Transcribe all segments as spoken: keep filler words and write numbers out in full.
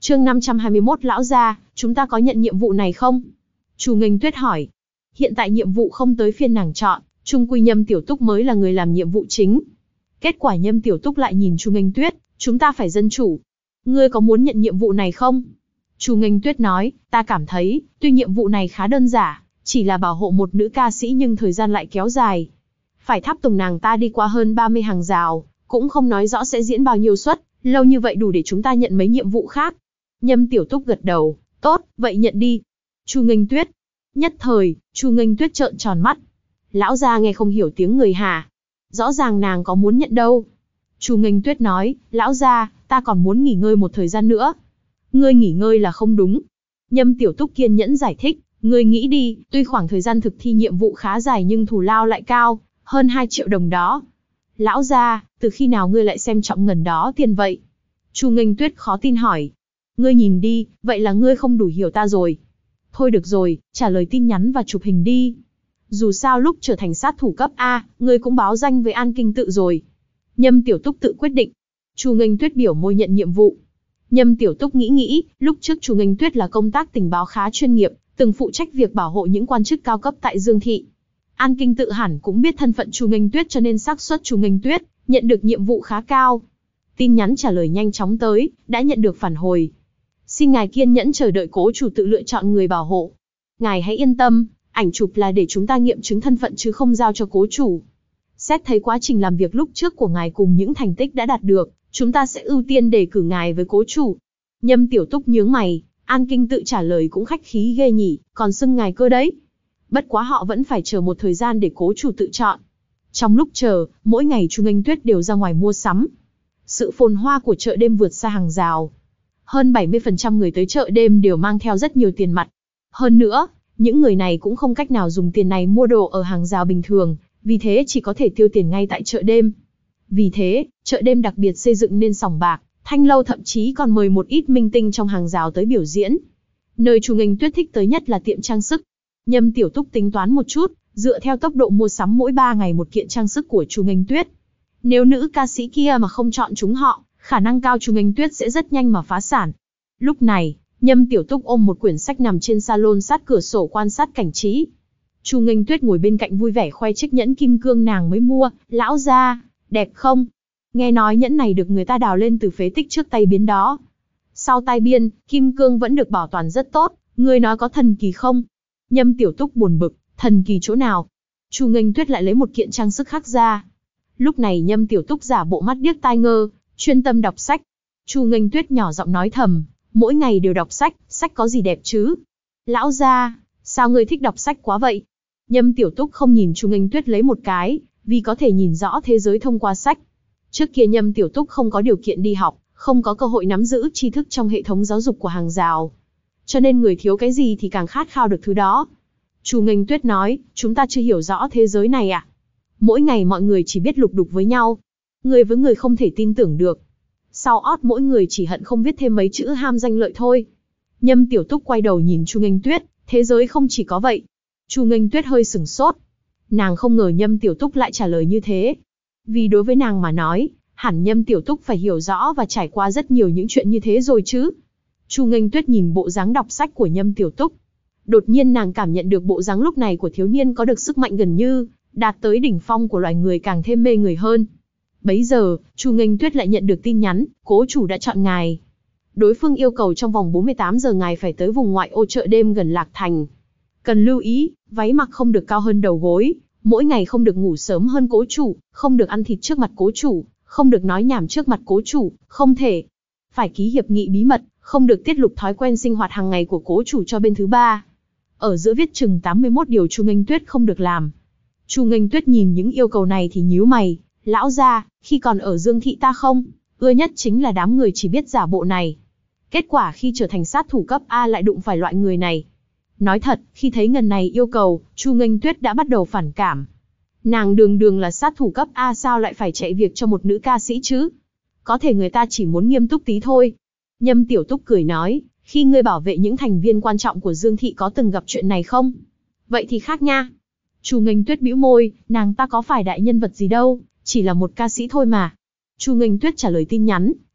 Chương năm trăm hai mươi mốt Lão gia, chúng ta có nhận nhiệm vụ này không? Chu Nghênh Tuyết hỏi. Hiện tại nhiệm vụ không tới phiên nàng chọn, chung quy Nhâm Tiểu Túc mới là người làm nhiệm vụ chính. Kết quả Nhâm Tiểu Túc lại nhìn Chu Nghênh Tuyết, chúng ta phải dân chủ. Ngươi có muốn nhận nhiệm vụ này không? Chu Nghênh Tuyết nói, ta cảm thấy, tuy nhiệm vụ này khá đơn giản, chỉ là bảo hộ một nữ ca sĩ nhưng thời gian lại kéo dài. Phải tháp tùng nàng ta đi qua hơn ba mươi hàng rào, cũng không nói rõ sẽ diễn bao nhiêu suất, lâu như vậy đủ để chúng ta nhận mấy nhiệm vụ khác. Nhâm Tiểu Túc gật đầu, tốt, vậy nhận đi. Chu Nghênh Tuyết. Nhất thời, Chu Nghênh Tuyết trợn tròn mắt. Lão gia nghe không hiểu tiếng người hả? Rõ ràng nàng có muốn nhận đâu. Chu Nghênh Tuyết nói, lão gia, ta còn muốn nghỉ ngơi một thời gian nữa. Ngươi nghỉ ngơi là không đúng. Nhâm Tiểu Túc kiên nhẫn giải thích, ngươi nghĩ đi, tuy khoảng thời gian thực thi nhiệm vụ khá dài nhưng thù lao lại cao, hơn hai triệu đồng đó. Lão gia, từ khi nào ngươi lại xem trọng ngần đó tiền vậy? Chu Nghênh Tuyết khó tin hỏi. Ngươi nhìn đi, vậy là ngươi không đủ hiểu ta rồi. Thôi được rồi, trả lời tin nhắn và chụp hình đi. Dù sao lúc trở thành sát thủ cấp A, ngươi cũng báo danh với An Kinh Tự rồi. Nhâm Tiểu Túc tự quyết định. Chu Nghênh Tuyết biểu môi nhận nhiệm vụ. Nhâm Tiểu Túc nghĩ nghĩ, lúc trước Chu Nghênh Tuyết là công tác tình báo khá chuyên nghiệp, từng phụ trách việc bảo hộ những quan chức cao cấp tại Dương Thị. An Kinh Tự hẳn cũng biết thân phận Chu Nghênh Tuyết cho nên xác suất Chu Nghênh Tuyết nhận được nhiệm vụ khá cao. Tin nhắn trả lời nhanh chóng tới, đã nhận được phản hồi. Xin ngài kiên nhẫn chờ đợi cố chủ tự lựa chọn người bảo hộ. Ngài hãy yên tâm, ảnh chụp là để chúng ta nghiệm chứng thân phận chứ không giao cho cố chủ. Xét thấy quá trình làm việc lúc trước của ngài cùng những thành tích đã đạt được, chúng ta sẽ ưu tiên đề cử ngài với cố chủ. Nhâm Tiểu Túc nhướng mày, An Kinh Tự trả lời cũng khách khí ghê nhỉ, còn xưng ngài cơ đấy. Bất quá họ vẫn phải chờ một thời gian để cố chủ tự chọn. Trong lúc chờ, mỗi ngày Chu Nghênh Tuyết đều ra ngoài mua sắm. Sự phồn hoa của chợ đêm vượt xa hàng rào. Hơn bảy mươi phần trăm người tới chợ đêm đều mang theo rất nhiều tiền mặt. Hơn nữa, những người này cũng không cách nào dùng tiền này mua đồ ở hàng rào bình thường, vì thế chỉ có thể tiêu tiền ngay tại chợ đêm. Vì thế, chợ đêm đặc biệt xây dựng nên sòng bạc, thanh lâu thậm chí còn mời một ít minh tinh trong hàng rào tới biểu diễn. Nơi Chu Nghênh Tuyết thích tới nhất là tiệm trang sức. Nhâm Tiểu Túc tính toán một chút, dựa theo tốc độ mua sắm mỗi ba ngày một kiện trang sức của Chu Nghênh Tuyết. Nếu nữ ca sĩ kia mà không chọn chúng họ, khả năng cao Chu Nghênh Tuyết sẽ rất nhanh mà phá sản. Lúc này, Nhâm Tiểu Túc ôm một quyển sách nằm trên salon sát cửa sổ quan sát cảnh trí. Chu Nghênh Tuyết ngồi bên cạnh vui vẻ khoe chiếc nhẫn kim cương nàng mới mua, lão gia, đẹp không? Nghe nói nhẫn này được người ta đào lên từ phế tích trước tai biến đó. Sau tai biến, kim cương vẫn được bảo toàn rất tốt, ngươi nói có thần kỳ không? Nhâm Tiểu Túc buồn bực, thần kỳ chỗ nào? Chu Nghênh Tuyết lại lấy một kiện trang sức khác ra. Lúc này Nhâm Tiểu Túc giả bộ mắt điếc tai ngơ, chuyên tâm đọc sách. Chu Nghênh Tuyết nhỏ giọng nói thầm, mỗi ngày đều đọc sách, sách có gì đẹp chứ? Lão gia, sao ngươi thích đọc sách quá vậy? Nhâm Tiểu Túc không nhìn Chu Nghênh Tuyết lấy một cái, vì có thể nhìn rõ thế giới thông qua sách. Trước kia Nhâm Tiểu Túc không có điều kiện đi học, không có cơ hội nắm giữ tri thức trong hệ thống giáo dục của hàng rào. Cho nên người thiếu cái gì thì càng khát khao được thứ đó. Chu Nghênh Tuyết nói, chúng ta chưa hiểu rõ thế giới này à? Mỗi ngày mọi người chỉ biết lục đục với nhau. Người với người không thể tin tưởng được. Sau ót mỗi người chỉ hận không viết thêm mấy chữ ham danh lợi thôi. Nhâm Tiểu Túc quay đầu nhìn Chu Nghênh Tuyết, thế giới không chỉ có vậy. Chu Nghênh Tuyết hơi sửng sốt. Nàng không ngờ Nhâm Tiểu Túc lại trả lời như thế. Vì đối với nàng mà nói, hẳn Nhâm Tiểu Túc phải hiểu rõ và trải qua rất nhiều những chuyện như thế rồi chứ. Chu Nghênh Tuyết nhìn bộ dáng đọc sách của Nhâm Tiểu Túc. Đột nhiên nàng cảm nhận được bộ dáng lúc này của thiếu niên có được sức mạnh gần như đạt tới đỉnh phong của loài người càng thêm mê người hơn. Bấy giờ, Chu Nghênh Tuyết lại nhận được tin nhắn, cố chủ đã chọn ngài. Đối phương yêu cầu trong vòng bốn mươi tám giờ ngài phải tới vùng ngoại ô chợ đêm gần Lạc Thành. Cần lưu ý, váy mặc không được cao hơn đầu gối, mỗi ngày không được ngủ sớm hơn cố chủ, không được ăn thịt trước mặt cố chủ, không được nói nhảm trước mặt cố chủ, không thể. Phải ký hiệp nghị bí mật, không được tiết lộ thói quen sinh hoạt hàng ngày của cố chủ cho bên thứ ba. Ở giữa viết chừng tám mươi mốt điều Chu Nghênh Tuyết không được làm. Chu Nghênh Tuyết nhìn những yêu cầu này thì nhíu mày, lão gia, khi còn ở Dương Thị ta không ưa nhất chính là đám người chỉ biết giả bộ này. Kết quả khi trở thành sát thủ cấp A lại đụng phải loại người này. Nói thật, khi thấy ngần này yêu cầu, Chu Nghênh Tuyết đã bắt đầu phản cảm. Nàng đường đường là sát thủ cấp A sao lại phải chạy việc cho một nữ ca sĩ chứ? Có thể người ta chỉ muốn nghiêm túc tí thôi. Nhâm Tiểu Túc cười nói, khi ngươi bảo vệ những thành viên quan trọng của Dương Thị có từng gặp chuyện này không? Vậy thì khác nha. Chu Nghênh Tuyết bĩu môi, nàng ta có phải đại nhân vật gì đâu, chỉ là một ca sĩ thôi mà. Chu Nghênh Tuyết trả lời tin nhắn,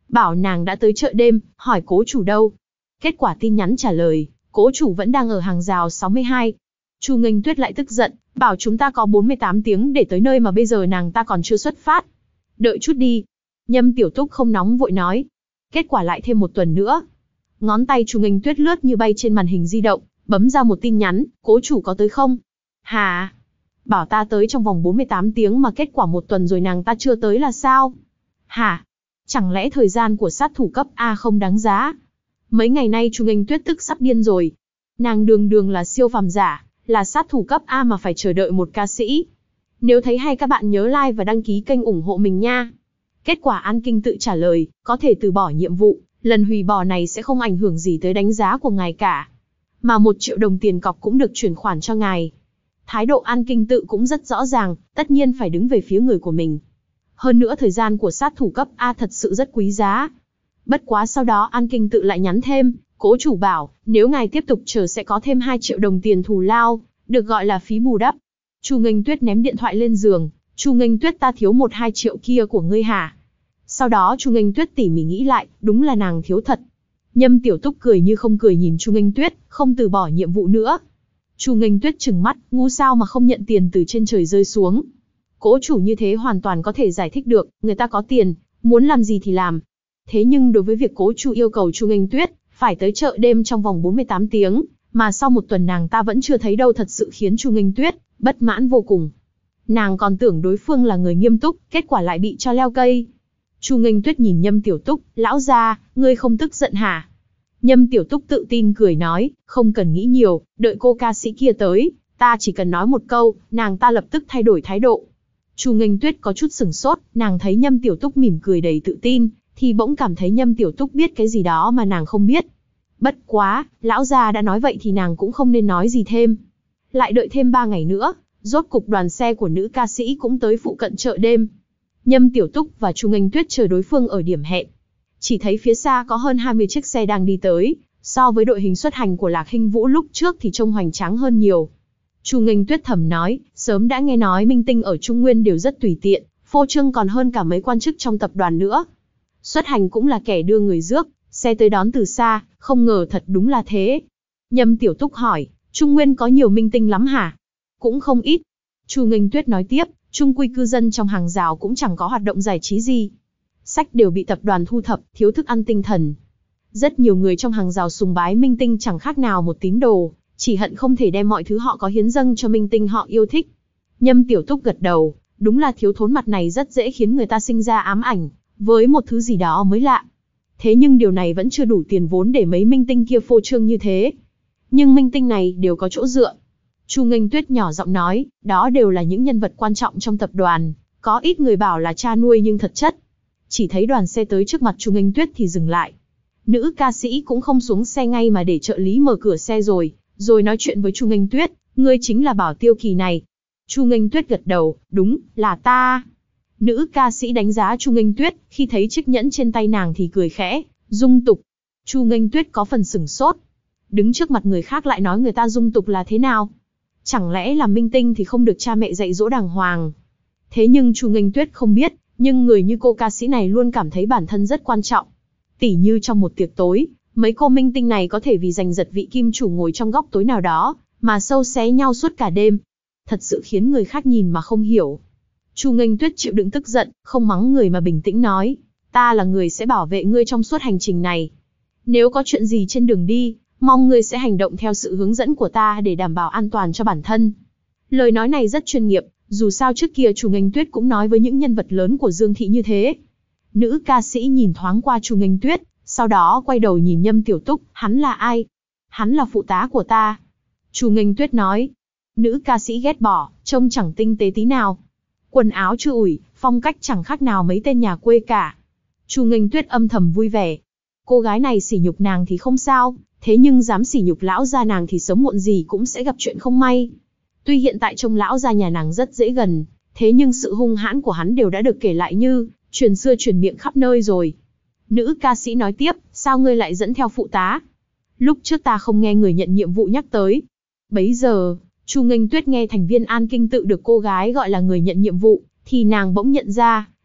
bảo nàng đã tới chợ đêm, hỏi cố chủ đâu. Kết quả tin nhắn trả lời, cố chủ vẫn đang ở hàng rào sáu mươi hai. Chu Nghênh Tuyết lại tức giận, bảo chúng ta có bốn mươi tám tiếng để tới nơi mà bây giờ nàng ta còn chưa xuất phát. Đợi chút đi. Nhâm Tiểu Túc không nóng vội nói. Kết quả lại thêm một tuần nữa. Ngón tay Chu Nghênh Tuyết lướt như bay trên màn hình di động, bấm ra một tin nhắn, cố chủ có tới không? Hả? Bảo ta tới trong vòng bốn mươi tám tiếng mà kết quả một tuần rồi nàng ta chưa tới là sao? Hả? Chẳng lẽ thời gian của sát thủ cấp A không đáng giá? Mấy ngày nay Chu Nghênh Tuyết tức sắp điên rồi. Nàng đường đường là siêu phàm giả, là sát thủ cấp A mà phải chờ đợi một ca sĩ. Nếu thấy hay các bạn nhớ like và đăng ký kênh ủng hộ mình nha. Kết quả An Kinh tự trả lời, có thể từ bỏ nhiệm vụ, lần hủy bỏ này sẽ không ảnh hưởng gì tới đánh giá của ngài cả. Mà một triệu đồng tiền cọc cũng được chuyển khoản cho ngài. Thái độ An Kinh tự cũng rất rõ ràng, tất nhiên phải đứng về phía người của mình. Hơn nữa thời gian của sát thủ cấp A thật sự rất quý giá. Bất quá sau đó An Kinh tự lại nhắn thêm, cố chủ bảo, nếu ngài tiếp tục chờ sẽ có thêm hai triệu đồng tiền thù lao, được gọi là phí bù đắp. Chu Nghênh Tuyết ném điện thoại lên giường, Chu Nghênh Tuyết ta thiếu một hai triệu kia của ngươi hả? Sau đó Chu Nghênh Tuyết tỉ mỉ nghĩ lại, đúng là nàng thiếu thật. Nhâm Tiểu Túc cười như không cười nhìn Chu Nghênh Tuyết, không từ bỏ nhiệm vụ nữa. Chu Nghênh Tuyết trừng mắt, ngu sao mà không nhận tiền từ trên trời rơi xuống. Cố chủ như thế hoàn toàn có thể giải thích được, người ta có tiền, muốn làm gì thì làm. Thế nhưng đối với việc cố chủ yêu cầu Chu Nghênh Tuyết phải tới chợ đêm trong vòng bốn mươi tám tiếng, mà sau một tuần nàng ta vẫn chưa thấy đâu, thật sự khiến Chu Nghênh Tuyết bất mãn vô cùng. Nàng còn tưởng đối phương là người nghiêm túc, kết quả lại bị cho leo cây. Chu Nghênh Tuyết nhìn Nhâm Tiểu Túc, lão gia, ngươi không tức giận hả? Nhâm Tiểu Túc tự tin cười nói, không cần nghĩ nhiều, đợi cô ca sĩ kia tới, ta chỉ cần nói một câu, nàng ta lập tức thay đổi thái độ. Chu Nghênh Tuyết có chút sửng sốt, nàng thấy Nhâm Tiểu Túc mỉm cười đầy tự tin, thì bỗng cảm thấy Nhâm Tiểu Túc biết cái gì đó mà nàng không biết. Bất quá, lão gia đã nói vậy thì nàng cũng không nên nói gì thêm. Lại đợi thêm ba ngày nữa, rốt cục đoàn xe của nữ ca sĩ cũng tới phụ cận chợ đêm. Nhâm Tiểu Túc và Chu Nghênh Tuyết chờ đối phương ở điểm hẹn. Chỉ thấy phía xa có hơn hai mươi chiếc xe đang đi tới, so với đội hình xuất hành của Lạc Hinh Vũ lúc trước thì trông hoành tráng hơn nhiều. Chu Nghênh Tuyết thầm nói, sớm đã nghe nói minh tinh ở Trung Nguyên đều rất tùy tiện, phô trương còn hơn cả mấy quan chức trong tập đoàn nữa. Xuất hành cũng là kẻ đưa người rước, xe tới đón từ xa, không ngờ thật đúng là thế. Nhâm Tiểu Túc hỏi, Trung Nguyên có nhiều minh tinh lắm hả? Cũng không ít. Chu Nghênh Tuyết nói tiếp, chung quy cư dân trong hàng rào cũng chẳng có hoạt động giải trí gì. Sách đều bị tập đoàn thu thập, thiếu thức ăn tinh thần. Rất nhiều người trong hàng rào sùng bái minh tinh chẳng khác nào một tín đồ, chỉ hận không thể đem mọi thứ họ có hiến dâng cho minh tinh họ yêu thích. Nhâm Tiểu Túc gật đầu, đúng là thiếu thốn mặt này rất dễ khiến người ta sinh ra ám ảnh với một thứ gì đó mới lạ. Thế nhưng điều này vẫn chưa đủ tiền vốn để mấy minh tinh kia phô trương như thế. Nhưng minh tinh này đều có chỗ dựa. Chu Nghênh Tuyết nhỏ giọng nói, đó đều là những nhân vật quan trọng trong tập đoàn, có ít người bảo là cha nuôi nhưng thật chất. Chỉ thấy đoàn xe tới trước mặt Chu Nghênh Tuyết thì dừng lại. Nữ ca sĩ cũng không xuống xe ngay mà để trợ lý mở cửa xe rồi, rồi nói chuyện với Chu Nghênh Tuyết, ngươi chính là Bảo Tiêu Kỳ này. Chu Nghênh Tuyết gật đầu, đúng, là ta. Nữ ca sĩ đánh giá Chu Nghênh Tuyết, khi thấy chiếc nhẫn trên tay nàng thì cười khẽ, dung tục. Chu Nghênh Tuyết có phần sửng sốt. Đứng trước mặt người khác lại nói người ta dung tục là thế nào? Chẳng lẽ là minh tinh thì không được cha mẹ dạy dỗ đàng hoàng? Thế nhưng Chu Nghênh Tuyết không biết, nhưng người như cô ca sĩ này luôn cảm thấy bản thân rất quan trọng. Tỉ như trong một tiệc tối, mấy cô minh tinh này có thể vì giành giật vị kim chủ ngồi trong góc tối nào đó, mà sâu xé nhau suốt cả đêm. Thật sự khiến người khác nhìn mà không hiểu. Chu Nghênh Tuyết chịu đựng tức giận, không mắng người mà bình tĩnh nói, ta là người sẽ bảo vệ ngươi trong suốt hành trình này. Nếu có chuyện gì trên đường đi, mong ngươi sẽ hành động theo sự hướng dẫn của ta để đảm bảo an toàn cho bản thân. Lời nói này rất chuyên nghiệp, dù sao trước kia Chu Nghênh Tuyết cũng nói với những nhân vật lớn của Dương thị như thế. Nữ ca sĩ nhìn thoáng qua Chu Nghênh Tuyết, sau đó quay đầu nhìn Nhâm Tiểu Túc, hắn là ai? Hắn là phụ tá của ta. Chu Nghênh Tuyết nói. Nữ ca sĩ ghét bỏ, trông chẳng tinh tế tí nào. Quần áo chưa ủi, phong cách chẳng khác nào mấy tên nhà quê cả. Chu Nghênh Tuyết âm thầm vui vẻ. Cô gái này sỉ nhục nàng thì không sao, thế nhưng dám sỉ nhục lão gia nàng thì sớm muộn gì cũng sẽ gặp chuyện không may. Tuy hiện tại trông lão gia nhà nàng rất dễ gần, thế nhưng sự hung hãn của hắn đều đã được kể lại như truyền xưa truyền miệng khắp nơi rồi. Nữ ca sĩ nói tiếp, sao ngươi lại dẫn theo phụ tá? Lúc trước ta không nghe người nhận nhiệm vụ nhắc tới. Bấy giờ, Chu Nghênh Tuyết nghe thành viên An Kinh tự được cô gái gọi là người nhận nhiệm vụ, thì nàng bỗng nhận ra,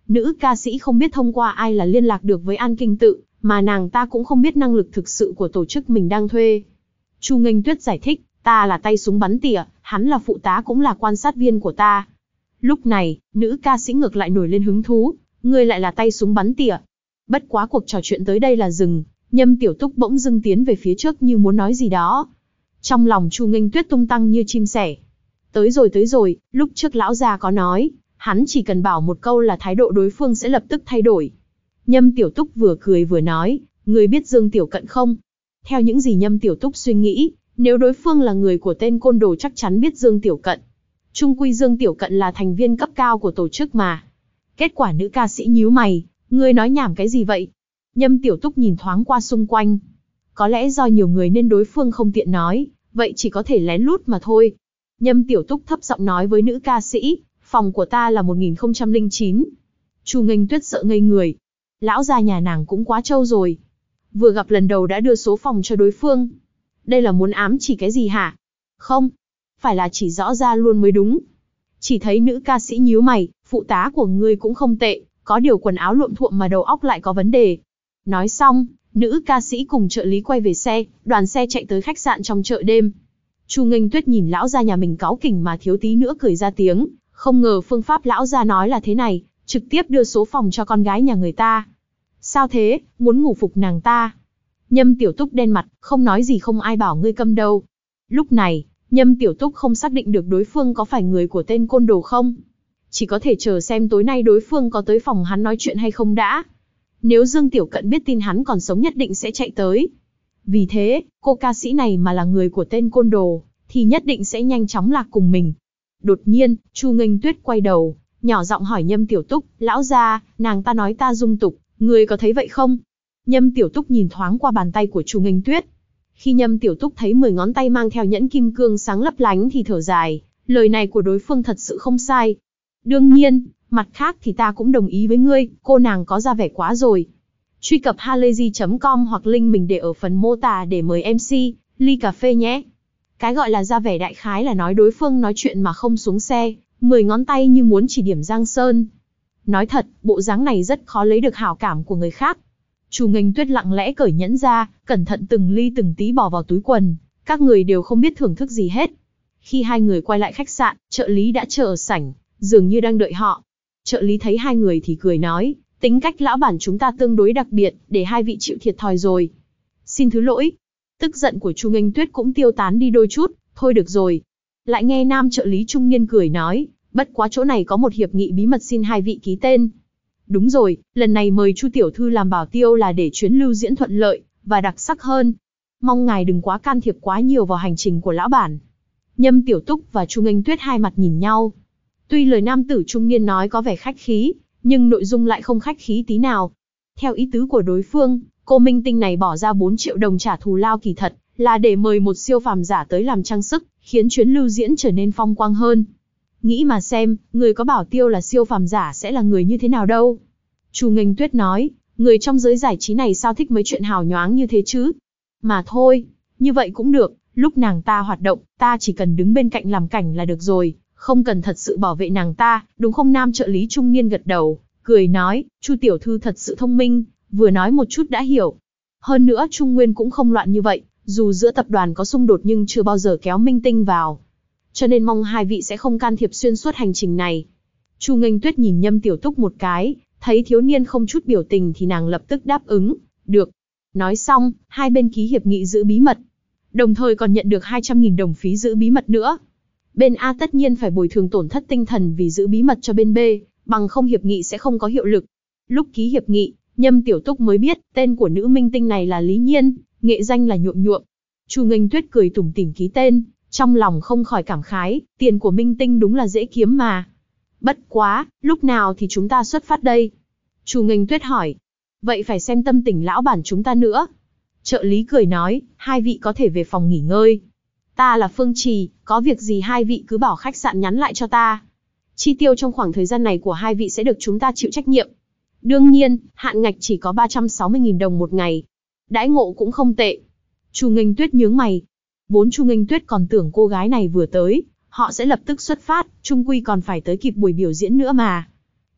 Nữ ca sĩ không biết thông qua ai là liên lạc được với An Kinh Tự, mà nàng ta cũng không biết năng lực thực sự của tổ chức mình đang thuê. Chu Nghênh Tuyết giải thích, ta là tay súng bắn tỉa, hắn là phụ tá cũng là quan sát viên của ta. Lúc này, nữ ca sĩ ngược lại nổi lên hứng thú, ngươi lại là tay súng bắn tỉa. Bất quá cuộc trò chuyện tới đây là dừng, Nhâm Tiểu Túc bỗng dưng tiến về phía trước như muốn nói gì đó. Trong lòng Chu Nghênh Tuyết tung tăng như chim sẻ. Tới rồi tới rồi, lúc trước lão già có nói, hắn chỉ cần bảo một câu là thái độ đối phương sẽ lập tức thay đổi. Nhâm Tiểu Túc vừa cười vừa nói, ngươi biết Dương Tiểu Cận không? Theo những gì Nhâm Tiểu Túc suy nghĩ, nếu đối phương là người của tên côn đồ chắc chắn biết Dương Tiểu Cận. Chung quy Dương Tiểu Cận là thành viên cấp cao của tổ chức mà. Kết quả nữ ca sĩ nhíu mày, ngươi nói nhảm cái gì vậy? Nhâm Tiểu Túc nhìn thoáng qua xung quanh. Có lẽ do nhiều người nên đối phương không tiện nói, vậy chỉ có thể lén lút mà thôi. Nhâm Tiểu Túc thấp giọng nói với nữ ca sĩ, phòng của ta là một nghìn không trăm lẻ chín. Chu Nghênh Tuyết sợ ngây người. Lão già nhà nàng cũng quá trâu rồi. Vừa gặp lần đầu đã đưa số phòng cho đối phương. Đây là muốn ám chỉ cái gì hả? Không, phải là chỉ rõ ra luôn mới đúng. Chỉ thấy nữ ca sĩ nhíu mày, phụ tá của ngươi cũng không tệ, có điều quần áo luộm thuộm mà đầu óc lại có vấn đề. Nói xong, nữ ca sĩ cùng trợ lý quay về xe, đoàn xe chạy tới khách sạn trong chợ đêm. Chu Nghênh Tuyết nhìn lão gia nhà mình cáu kỉnh mà thiếu tí nữa cười ra tiếng, không ngờ phương pháp lão gia nói là thế này, trực tiếp đưa số phòng cho con gái nhà người ta. Sao thế, muốn ngủ phục nàng ta? Nhâm Tiểu Túc đen mặt, không nói gì không ai bảo ngươi câm đâu. Lúc này, Nhâm Tiểu Túc không xác định được đối phương có phải người của tên côn đồ không. Chỉ có thể chờ xem tối nay đối phương có tới phòng hắn nói chuyện hay không đã. Nếu Dương Tiểu Cận biết tin hắn còn sống nhất định sẽ chạy tới. Vì thế, cô ca sĩ này mà là người của tên côn đồ, thì nhất định sẽ nhanh chóng lạc cùng mình. Đột nhiên, Chu Nghênh Tuyết quay đầu, nhỏ giọng hỏi Nhâm Tiểu Túc, lão gia, nàng ta nói ta dung tục, người có thấy vậy không? Nhâm Tiểu Túc nhìn thoáng qua bàn tay của Chu Nghênh Tuyết. Khi Nhâm Tiểu Túc thấy mười ngón tay mang theo nhẫn kim cương sáng lấp lánh thì thở dài, lời này của đối phương thật sự không sai. Đương nhiên, mặt khác thì ta cũng đồng ý với ngươi, cô nàng có ra vẻ quá rồi. Truy cập halayzi chấm com hoặc link mình để ở phần mô tả để mời em xê, ly cà phê nhé. Cái gọi là ra vẻ đại khái là nói đối phương nói chuyện mà không xuống xe, mười ngón tay như muốn chỉ điểm Giang Sơn. Nói thật, bộ dáng này rất khó lấy được hảo cảm của người khác. Chu Nghênh Tuyết lặng lẽ cởi nhẫn ra, cẩn thận từng ly từng tí bỏ vào túi quần, các người đều không biết thưởng thức gì hết. Khi hai người quay lại khách sạn, trợ lý đã chờ ở sảnh, dường như đang đợi họ. Trợ lý thấy hai người thì cười nói, tính cách lão bản chúng ta tương đối đặc biệt, để hai vị chịu thiệt thòi rồi. Xin thứ lỗi. Tức giận của Chu Nghênh Tuyết cũng tiêu tán đi đôi chút, thôi được rồi. Lại nghe nam trợ lý trung niên cười nói, bất quá chỗ này có một hiệp nghị bí mật xin hai vị ký tên. Đúng rồi, lần này mời Chu tiểu thư làm bảo tiêu là để chuyến lưu diễn thuận lợi và đặc sắc hơn. Mong ngài đừng quá can thiệp quá nhiều vào hành trình của lão bản. Nhâm Tiểu Túc và Chu Nghênh Tuyết hai mặt nhìn nhau. Tuy lời nam tử trung niên nói có vẻ khách khí, nhưng nội dung lại không khách khí tí nào. Theo ý tứ của đối phương, cô minh tinh này bỏ ra bốn triệu đồng trả thù lao kỳ thật, là để mời một siêu phàm giả tới làm trang sức, khiến chuyến lưu diễn trở nên phong quang hơn. Nghĩ mà xem, người có bảo tiêu là siêu phàm giả sẽ là người như thế nào đâu. Chu Nghênh Tuyết nói, người trong giới giải trí này sao thích mấy chuyện hào nhoáng như thế chứ? Mà thôi, như vậy cũng được, lúc nàng ta hoạt động, ta chỉ cần đứng bên cạnh làm cảnh là được rồi, không cần thật sự bảo vệ nàng ta, đúng không? Nam trợ lý trung niên gật đầu, cười nói, Chu tiểu thư thật sự thông minh, vừa nói một chút đã hiểu. Hơn nữa Trung Nguyên cũng không loạn như vậy, dù giữa tập đoàn có xung đột nhưng chưa bao giờ kéo minh tinh vào. Cho nên mong hai vị sẽ không can thiệp xuyên suốt hành trình này. Chu Nghênh Tuyết nhìn Nhâm Tiểu Túc một cái, thấy thiếu niên không chút biểu tình thì nàng lập tức đáp ứng, được. Nói xong, hai bên ký hiệp nghị giữ bí mật. Đồng thời còn nhận được hai trăm nghìn đồng phí giữ bí mật nữa. Bên A tất nhiên phải bồi thường tổn thất tinh thần vì giữ bí mật cho bên B, bằng không hiệp nghị sẽ không có hiệu lực. Lúc ký hiệp nghị, Nhâm Tiểu Túc mới biết, tên của nữ minh tinh này là Lý Nhiên, nghệ danh là Nhuộm Nhuộm. Chu Nghênh Tuyết cười tủm tỉm ký tên, trong lòng không khỏi cảm khái, tiền của minh tinh đúng là dễ kiếm mà. Bất quá, lúc nào thì chúng ta xuất phát đây? Chu Nghênh Tuyết hỏi. Vậy phải xem tâm tình lão bản chúng ta nữa. Trợ lý cười nói, hai vị có thể về phòng nghỉ ngơi. Ta là Phương Trì, có việc gì hai vị cứ bảo khách sạn nhắn lại cho ta. Chi tiêu trong khoảng thời gian này của hai vị sẽ được chúng ta chịu trách nhiệm. Đương nhiên, hạn ngạch chỉ có ba trăm sáu mươi nghìn đồng một ngày. Đãi ngộ cũng không tệ. Chu Nghênh Tuyết nhướng mày. Vốn Chu Nghênh Tuyết còn tưởng cô gái này vừa tới, họ sẽ lập tức xuất phát, chung quy còn phải tới kịp buổi biểu diễn nữa mà.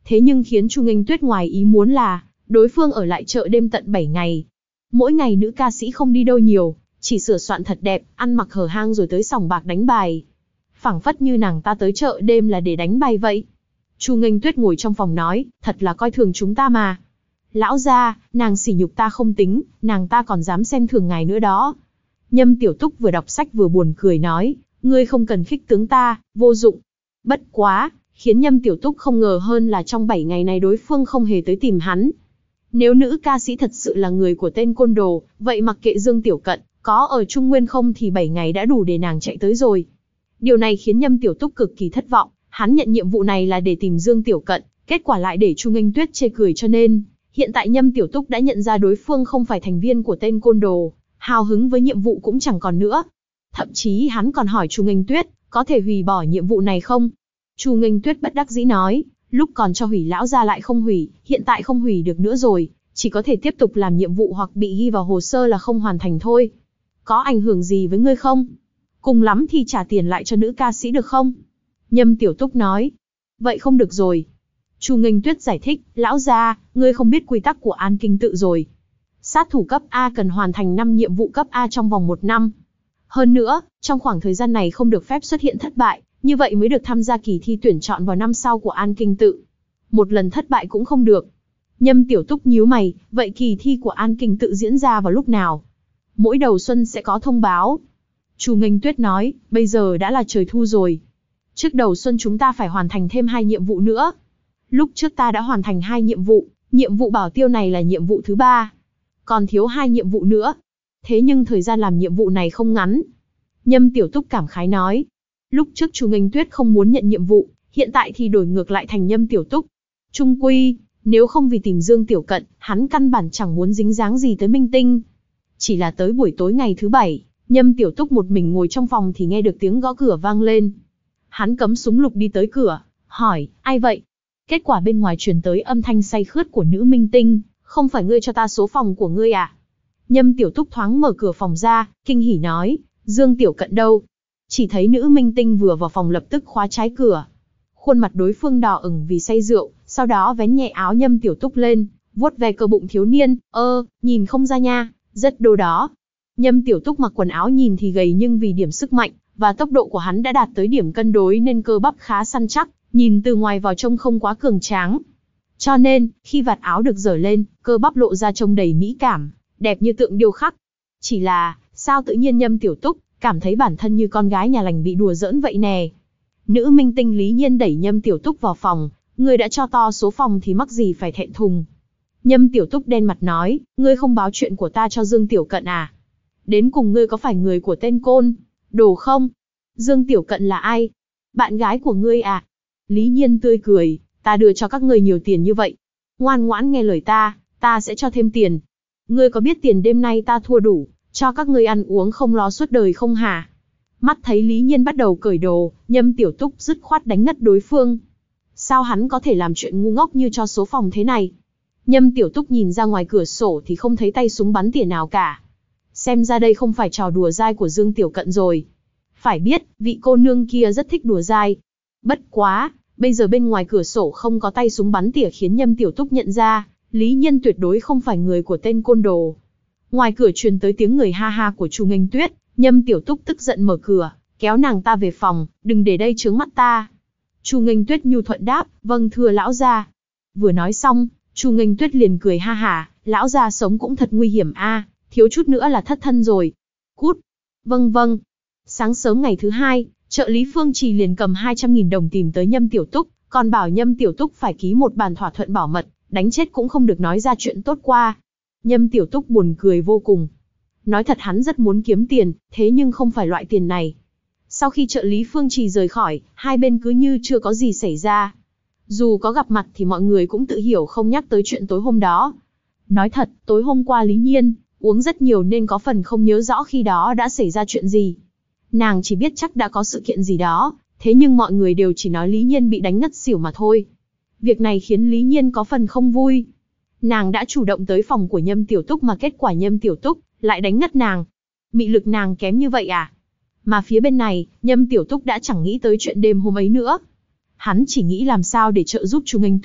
Thế nhưng khiến Chu Nghênh Tuyết ngoài ý muốn là, đối phương ở lại chợ đêm tận bảy ngày. Mỗi ngày nữ ca sĩ không đi đâu nhiều, chỉ sửa soạn thật đẹp, ăn mặc hở hang rồi tới sòng bạc đánh bài. Phảng phất như nàng ta tới chợ đêm là để đánh bài vậy. Chu Nghênh Tuyết ngồi trong phòng nói, thật là coi thường chúng ta mà. Lão gia, nàng sỉ nhục ta không tính, nàng ta còn dám xem thường ngài nữa đó. Nhâm Tiểu Túc vừa đọc sách vừa buồn cười nói, ngươi không cần khích tướng ta, vô dụng. Bất quá, khiến Nhâm Tiểu Túc không ngờ hơn là trong bảy ngày này đối phương không hề tới tìm hắn. Nếu nữ ca sĩ thật sự là người của tên côn đồ, vậy mặc kệ Dương Tiểu Cận có ở Trung Nguyên không thì bảy ngày đã đủ để nàng chạy tới rồi. Điều này khiến Nhâm Tiểu Túc cực kỳ thất vọng, hắn nhận nhiệm vụ này là để tìm Dương Tiểu Cận, kết quả lại để Chu Nghênh Tuyết chê cười, cho nên hiện tại Nhâm Tiểu Túc đã nhận ra đối phương không phải thành viên của tên côn đồ, hào hứng với nhiệm vụ cũng chẳng còn nữa. Thậm chí hắn còn hỏi Chu Nghênh Tuyết, có thể hủy bỏ nhiệm vụ này không? Chu Nghênh Tuyết bất đắc dĩ nói, lúc còn cho hủy lão gia lại không hủy, hiện tại không hủy được nữa rồi, chỉ có thể tiếp tục làm nhiệm vụ hoặc bị ghi vào hồ sơ là không hoàn thành thôi. Có ảnh hưởng gì với ngươi không? Cùng lắm thì trả tiền lại cho nữ ca sĩ được không? Nhâm Tiểu Túc nói, vậy không được rồi. Chu Nghênh Tuyết giải thích, lão gia, ngươi không biết quy tắc của An Kinh Tự rồi. Sát thủ cấp A cần hoàn thành năm nhiệm vụ cấp A trong vòng một năm. Hơn nữa, trong khoảng thời gian này không được phép xuất hiện thất bại, như vậy mới được tham gia kỳ thi tuyển chọn vào năm sau của An Kinh Tự. Một lần thất bại cũng không được. Nhâm Tiểu Túc nhíu mày, vậy kỳ thi của An Kinh Tự diễn ra vào lúc nào? Mỗi đầu xuân sẽ có thông báo. Chu Nghênh Tuyết nói, bây giờ đã là trời thu rồi. Trước đầu xuân chúng ta phải hoàn thành thêm hai nhiệm vụ nữa. Lúc trước ta đã hoàn thành hai nhiệm vụ, nhiệm vụ bảo tiêu này là nhiệm vụ thứ ba. Còn thiếu hai nhiệm vụ nữa. Thế nhưng thời gian làm nhiệm vụ này không ngắn. Nhâm Tiểu Túc cảm khái nói. Lúc trước Chu Nghênh Tuyết không muốn nhận nhiệm vụ, hiện tại thì đổi ngược lại thành Nhâm Tiểu Túc. Trung quy, nếu không vì tìm Dương Tiểu Cận, hắn căn bản chẳng muốn dính dáng gì tới Minh Tinh. Chỉ là tới buổi tối ngày thứ bảy, Nhâm Tiểu Túc một mình ngồi trong phòng thì nghe được tiếng gõ cửa vang lên. Hắn cắm súng lục đi tới cửa, hỏi, ai vậy? Kết quả bên ngoài truyền tới âm thanh say khướt của nữ minh tinh, không phải ngươi cho ta số phòng của ngươi à? Nhâm Tiểu Túc thoáng mở cửa phòng ra, kinh hỉ nói, Dương Tiểu Cận đâu? Chỉ thấy nữ minh tinh vừa vào phòng lập tức khóa trái cửa. Khuôn mặt đối phương đỏ ửng vì say rượu, sau đó vén nhẹ áo Nhâm Tiểu Túc lên, vuốt ve cơ bụng thiếu niên, ơ, nhìn không ra nha, rất đô đó. Nhâm Tiểu Túc mặc quần áo nhìn thì gầy nhưng vì điểm sức mạnh và tốc độ của hắn đã đạt tới điểm cân đối nên cơ bắp khá săn chắc, nhìn từ ngoài vào trông không quá cường tráng. Cho nên, khi vạt áo được dở lên, cơ bắp lộ ra trông đầy mỹ cảm, đẹp như tượng điêu khắc. Chỉ là, sao tự nhiên Nhâm Tiểu Túc cảm thấy bản thân như con gái nhà lành bị đùa giỡn vậy nè. Nữ minh tinh Lý Nhiên đẩy Nhâm Tiểu Túc vào phòng, ngươi đã cho to số phòng thì mắc gì phải thẹn thùng. Nhâm Tiểu Túc đen mặt nói, ngươi không báo chuyện của ta cho Dương Tiểu Cận à? Đến cùng ngươi có phải người của tên côn đồ không? Dương Tiểu Cận là ai? Bạn gái của ngươi à? Lý Nhiên tươi cười, ta đưa cho các ngươi nhiều tiền như vậy. Ngoan ngoãn nghe lời ta, ta sẽ cho thêm tiền. Ngươi có biết tiền đêm nay ta thua đủ, cho các ngươi ăn uống không lo suốt đời không hả? Mắt thấy Lý Nhiên bắt đầu cởi đồ, Nhâm Tiểu Túc dứt khoát đánh ngất đối phương. Sao hắn có thể làm chuyện ngu ngốc như cho số phòng thế này? Nhâm Tiểu Túc nhìn ra ngoài cửa sổ thì không thấy tay súng bắn tỉa nào cả. Xem ra đây không phải trò đùa dai của Dương Tiểu Cận rồi. Phải biết, vị cô nương kia rất thích đùa dai. Bất quá, bây giờ bên ngoài cửa sổ không có tay súng bắn tỉa khiến Nhâm Tiểu Túc nhận ra, Lý Nhiên tuyệt đối không phải người của tên côn đồ. Ngoài cửa truyền tới tiếng người ha ha của Chu Nghênh Tuyết, Nhâm Tiểu Túc tức giận mở cửa, kéo nàng ta về phòng, đừng để đây chướng mắt ta. Chu Nghênh Tuyết nhu thuận đáp, vâng thưa lão gia. Vừa nói xong, Chu Nghênh Tuyết liền cười ha hả, lão gia sống cũng thật nguy hiểm a, thiếu chút nữa là thất thân rồi. Cút. Vâng vâng. Sáng sớm ngày thứ hai, trợ lý Phương Trì liền cầm hai trăm nghìn đồng tìm tới Nhâm Tiểu Túc, còn bảo Nhâm Tiểu Túc phải ký một bản thỏa thuận bảo mật, đánh chết cũng không được nói ra chuyện tốt qua. Nhâm Tiểu Túc buồn cười vô cùng. Nói thật hắn rất muốn kiếm tiền, thế nhưng không phải loại tiền này. Sau khi trợ lý Phương Trì rời khỏi, hai bên cứ như chưa có gì xảy ra. Dù có gặp mặt thì mọi người cũng tự hiểu không nhắc tới chuyện tối hôm đó. Nói thật, tối hôm qua Lý Nhiên uống rất nhiều nên có phần không nhớ rõ khi đó đã xảy ra chuyện gì. Nàng chỉ biết chắc đã có sự kiện gì đó, thế nhưng mọi người đều chỉ nói Lý Nhiên bị đánh ngất xỉu mà thôi. Việc này khiến Lý Nhiên có phần không vui. Nàng đã chủ động tới phòng của Nhâm Tiểu Túc mà kết quả Nhâm Tiểu Túc lại đánh ngất nàng. Mị lực nàng kém như vậy à? Mà phía bên này, Nhâm Tiểu Túc đã chẳng nghĩ tới chuyện đêm hôm ấy nữa. Hắn chỉ nghĩ làm sao để trợ giúp Chu Nghênh Tuyết,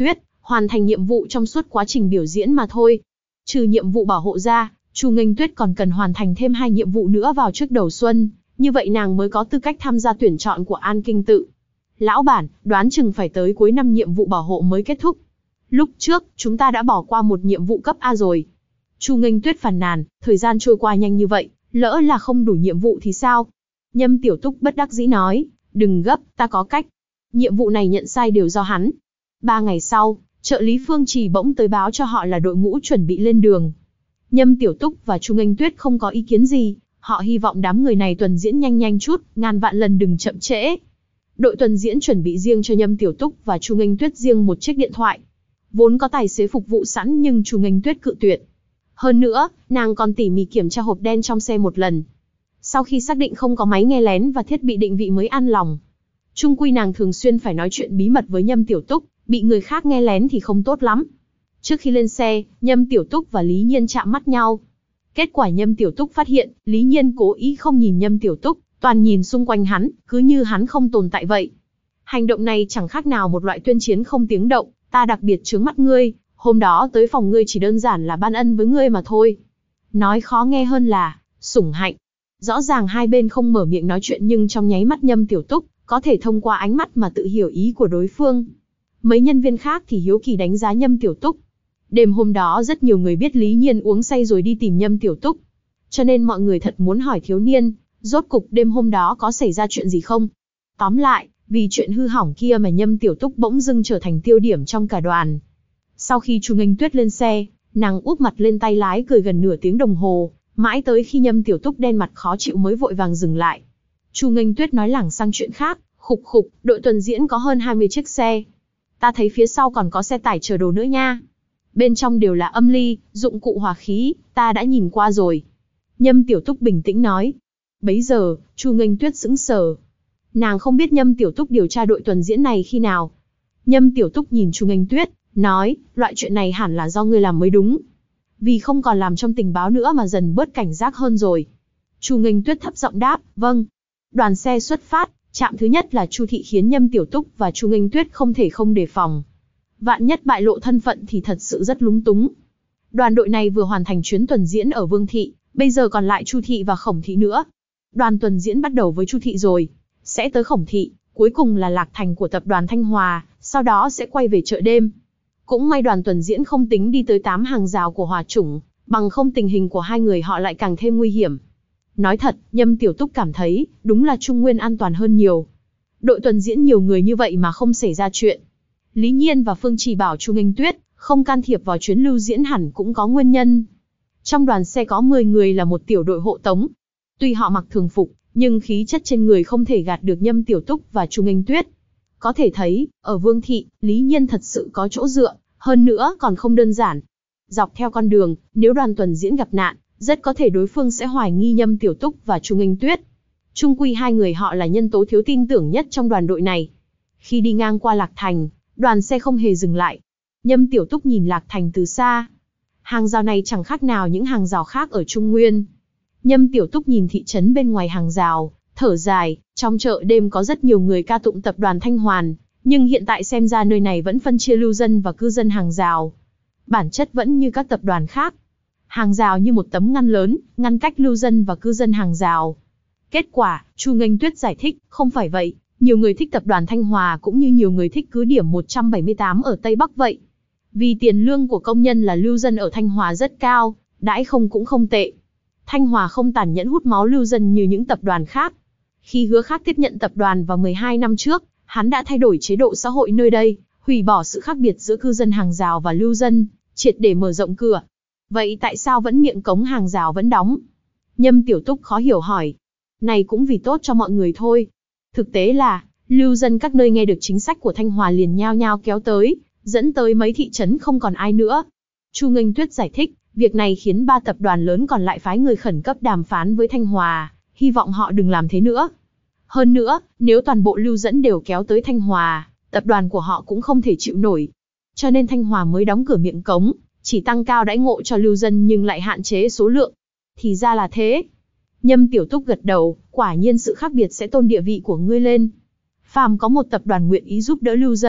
hoàn thành nhiệm vụ trong suốt quá trình biểu diễn mà thôi. Trừ nhiệm vụ bảo hộ ra, Chu Nghênh Tuyết còn cần hoàn thành thêm hai nhiệm vụ nữa vào trước đầu xuân, như vậy nàng mới có tư cách tham gia tuyển chọn của An Kinh Tự. Lão bản, đoán chừng phải tới cuối năm nhiệm vụ bảo hộ mới kết thúc. Lúc trước, chúng ta đã bỏ qua một nhiệm vụ cấp A rồi. Chu Nghênh Tuyết phàn nàn, thời gian trôi qua nhanh như vậy, lỡ là không đủ nhiệm vụ thì sao? Nhâm Tiểu Túc bất đắc dĩ nói, đừng gấp, ta có cách. Nhiệm vụ này nhận sai đều do hắn. Ba ngày sau, trợ lý Phương Trì bỗng tới báo cho họ là đội ngũ chuẩn bị lên đường. Nhâm Tiểu Túc và Chu Nghênh Tuyết không có ý kiến gì, họ hy vọng đám người này tuần diễn nhanh nhanh chút, ngàn vạn lần đừng chậm trễ. Đội tuần diễn chuẩn bị riêng cho Nhâm Tiểu Túc và Chu Nghênh Tuyết riêng một chiếc điện thoại. Vốn có tài xế phục vụ sẵn nhưng Chu Nghênh Tuyết cự tuyệt. Hơn nữa, nàng còn tỉ mỉ kiểm tra hộp đen trong xe một lần. Sau khi xác định không có máy nghe lén và thiết bị định vị mới an lòng. Chung quy nàng thường xuyên phải nói chuyện bí mật với Nhâm Tiểu Túc, bị người khác nghe lén thì không tốt lắm. Trước khi lên xe, Nhâm Tiểu Túc và Lý Nhiên chạm mắt nhau. Kết quả Nhâm Tiểu Túc phát hiện, Lý Nhiên cố ý không nhìn Nhâm Tiểu Túc, toàn nhìn xung quanh hắn, cứ như hắn không tồn tại vậy. Hành động này chẳng khác nào một loại tuyên chiến không tiếng động, ta đặc biệt chướng mắt ngươi, hôm đó tới phòng ngươi chỉ đơn giản là ban ân với ngươi mà thôi. Nói khó nghe hơn là, sủng hạnh. Rõ ràng hai bên không mở miệng nói chuyện nhưng trong nháy mắt Nhâm Tiểu Túc, có thể thông qua ánh mắt mà tự hiểu ý của đối phương. Mấy nhân viên khác thì hiếu kỳ đánh giá Nhâm Tiểu Túc. Đêm hôm đó rất nhiều người biết Lý Nhiên uống say rồi đi tìm Nhâm Tiểu Túc. Cho nên mọi người thật muốn hỏi thiếu niên, rốt cục đêm hôm đó có xảy ra chuyện gì không? Tóm lại, vì chuyện hư hỏng kia mà Nhâm Tiểu Túc bỗng dưng trở thành tiêu điểm trong cả đoàn. Sau khi Chu Nghênh Tuyết lên xe, nàng úp mặt lên tay lái cười gần nửa tiếng đồng hồ, mãi tới khi Nhâm Tiểu Túc đen mặt khó chịu mới vội vàng dừng lại. Chu Nghênh Tuyết nói lảng sang chuyện khác, khục khục, đội tuần diễn có hơn hai mươi chiếc xe. Ta thấy phía sau còn có xe tải chở đồ nữa nha. Bên trong đều là âm ly, dụng cụ hòa khí, ta đã nhìn qua rồi. Nhâm Tiểu Túc bình tĩnh nói. Bấy giờ, Chu Nghênh Tuyết sững sờ. Nàng không biết Nhâm Tiểu Túc điều tra đội tuần diễn này khi nào. Nhâm Tiểu Túc nhìn Chu Nghênh Tuyết, nói, loại chuyện này hẳn là do ngươi làm mới đúng. Vì không còn làm trong tình báo nữa mà dần bớt cảnh giác hơn rồi. Chu Nghênh Tuyết thấp giọng đáp, vâng. Đoàn xe xuất phát, trạm thứ nhất là Chu thị khiến Nhâm Tiểu Túc và Chu Nghênh Tuyết không thể không đề phòng. Vạn nhất bại lộ thân phận thì thật sự rất lúng túng. Đoàn đội này vừa hoàn thành chuyến tuần diễn ở Vương thị, bây giờ còn lại Chu thị và Khổng thị nữa. Đoàn tuần diễn bắt đầu với Chu thị rồi, sẽ tới Khổng thị, cuối cùng là Lạc Thành của tập đoàn Thanh Hòa, sau đó sẽ quay về chợ đêm. Cũng may đoàn tuần diễn không tính đi tới tám hàng rào của Hòa Chủng, bằng không tình hình của hai người họ lại càng thêm nguy hiểm. Nói thật, Nhâm Tiểu Túc cảm thấy, đúng là Trung Nguyên an toàn hơn nhiều. Đội tuần diễn nhiều người như vậy mà không xảy ra chuyện. Lý Nhiên và Phương Trì bảo Chu Nghênh Tuyết, không can thiệp vào chuyến lưu diễn hẳn cũng có nguyên nhân. Trong đoàn xe có mười người là một tiểu đội hộ tống. Tuy họ mặc thường phục, nhưng khí chất trên người không thể gạt được Nhâm Tiểu Túc và Chu Nghênh Tuyết. Có thể thấy, ở Vương thị, Lý Nhiên thật sự có chỗ dựa, hơn nữa còn không đơn giản. Dọc theo con đường, nếu đoàn tuần diễn gặp nạn, rất có thể đối phương sẽ hoài nghi Nhâm Tiểu Túc và Chu Nghênh Tuyết. Chung quy hai người họ là nhân tố thiếu tin tưởng nhất trong đoàn đội này. Khi đi ngang qua Lạc Thành, đoàn xe không hề dừng lại. Nhâm Tiểu Túc nhìn Lạc Thành từ xa. Hàng rào này chẳng khác nào những hàng rào khác ở Trung Nguyên. Nhâm Tiểu Túc nhìn thị trấn bên ngoài hàng rào, thở dài, trong chợ đêm có rất nhiều người ca tụng tập đoàn Thanh Hoàn, nhưng hiện tại xem ra nơi này vẫn phân chia lưu dân và cư dân hàng rào. Bản chất vẫn như các tập đoàn khác. Hàng rào như một tấm ngăn lớn, ngăn cách lưu dân và cư dân hàng rào. Kết quả, Chu Nghênh Tuyết giải thích, không phải vậy, nhiều người thích tập đoàn Thanh Hòa cũng như nhiều người thích cứ điểm một trăm bảy mươi tám ở Tây Bắc vậy. Vì tiền lương của công nhân là lưu dân ở Thanh Hòa rất cao, đãi không cũng không tệ. Thanh Hòa không tàn nhẫn hút máu lưu dân như những tập đoàn khác. Khi Hứa Khác tiếp nhận tập đoàn vào mười hai năm trước, hắn đã thay đổi chế độ xã hội nơi đây, hủy bỏ sự khác biệt giữa cư dân hàng rào và lưu dân, triệt để mở rộng cửa. Vậy tại sao vẫn miệng cống hàng rào vẫn đóng? Nhâm Tiểu Túc khó hiểu hỏi. Này cũng vì tốt cho mọi người thôi. Thực tế là, lưu dân các nơi nghe được chính sách của Thanh Hòa liền nhao nhao kéo tới, dẫn tới mấy thị trấn không còn ai nữa. Chu Nghênh Tuyết giải thích, việc này khiến ba tập đoàn lớn còn lại phái người khẩn cấp đàm phán với Thanh Hòa, hy vọng họ đừng làm thế nữa. Hơn nữa, nếu toàn bộ lưu dẫn đều kéo tới Thanh Hòa, tập đoàn của họ cũng không thể chịu nổi. Cho nên Thanh Hòa mới đóng cửa miệng cống, chỉ tăng cao đãi ngộ cho lưu dân nhưng lại hạn chế số lượng. Thì ra là thế. Nhâm Tiểu Túc gật đầu, quả nhiên sự khác biệt sẽ tôn địa vị của ngươi lên. Phàm có một tập đoàn nguyện ý giúp đỡ lưu dân,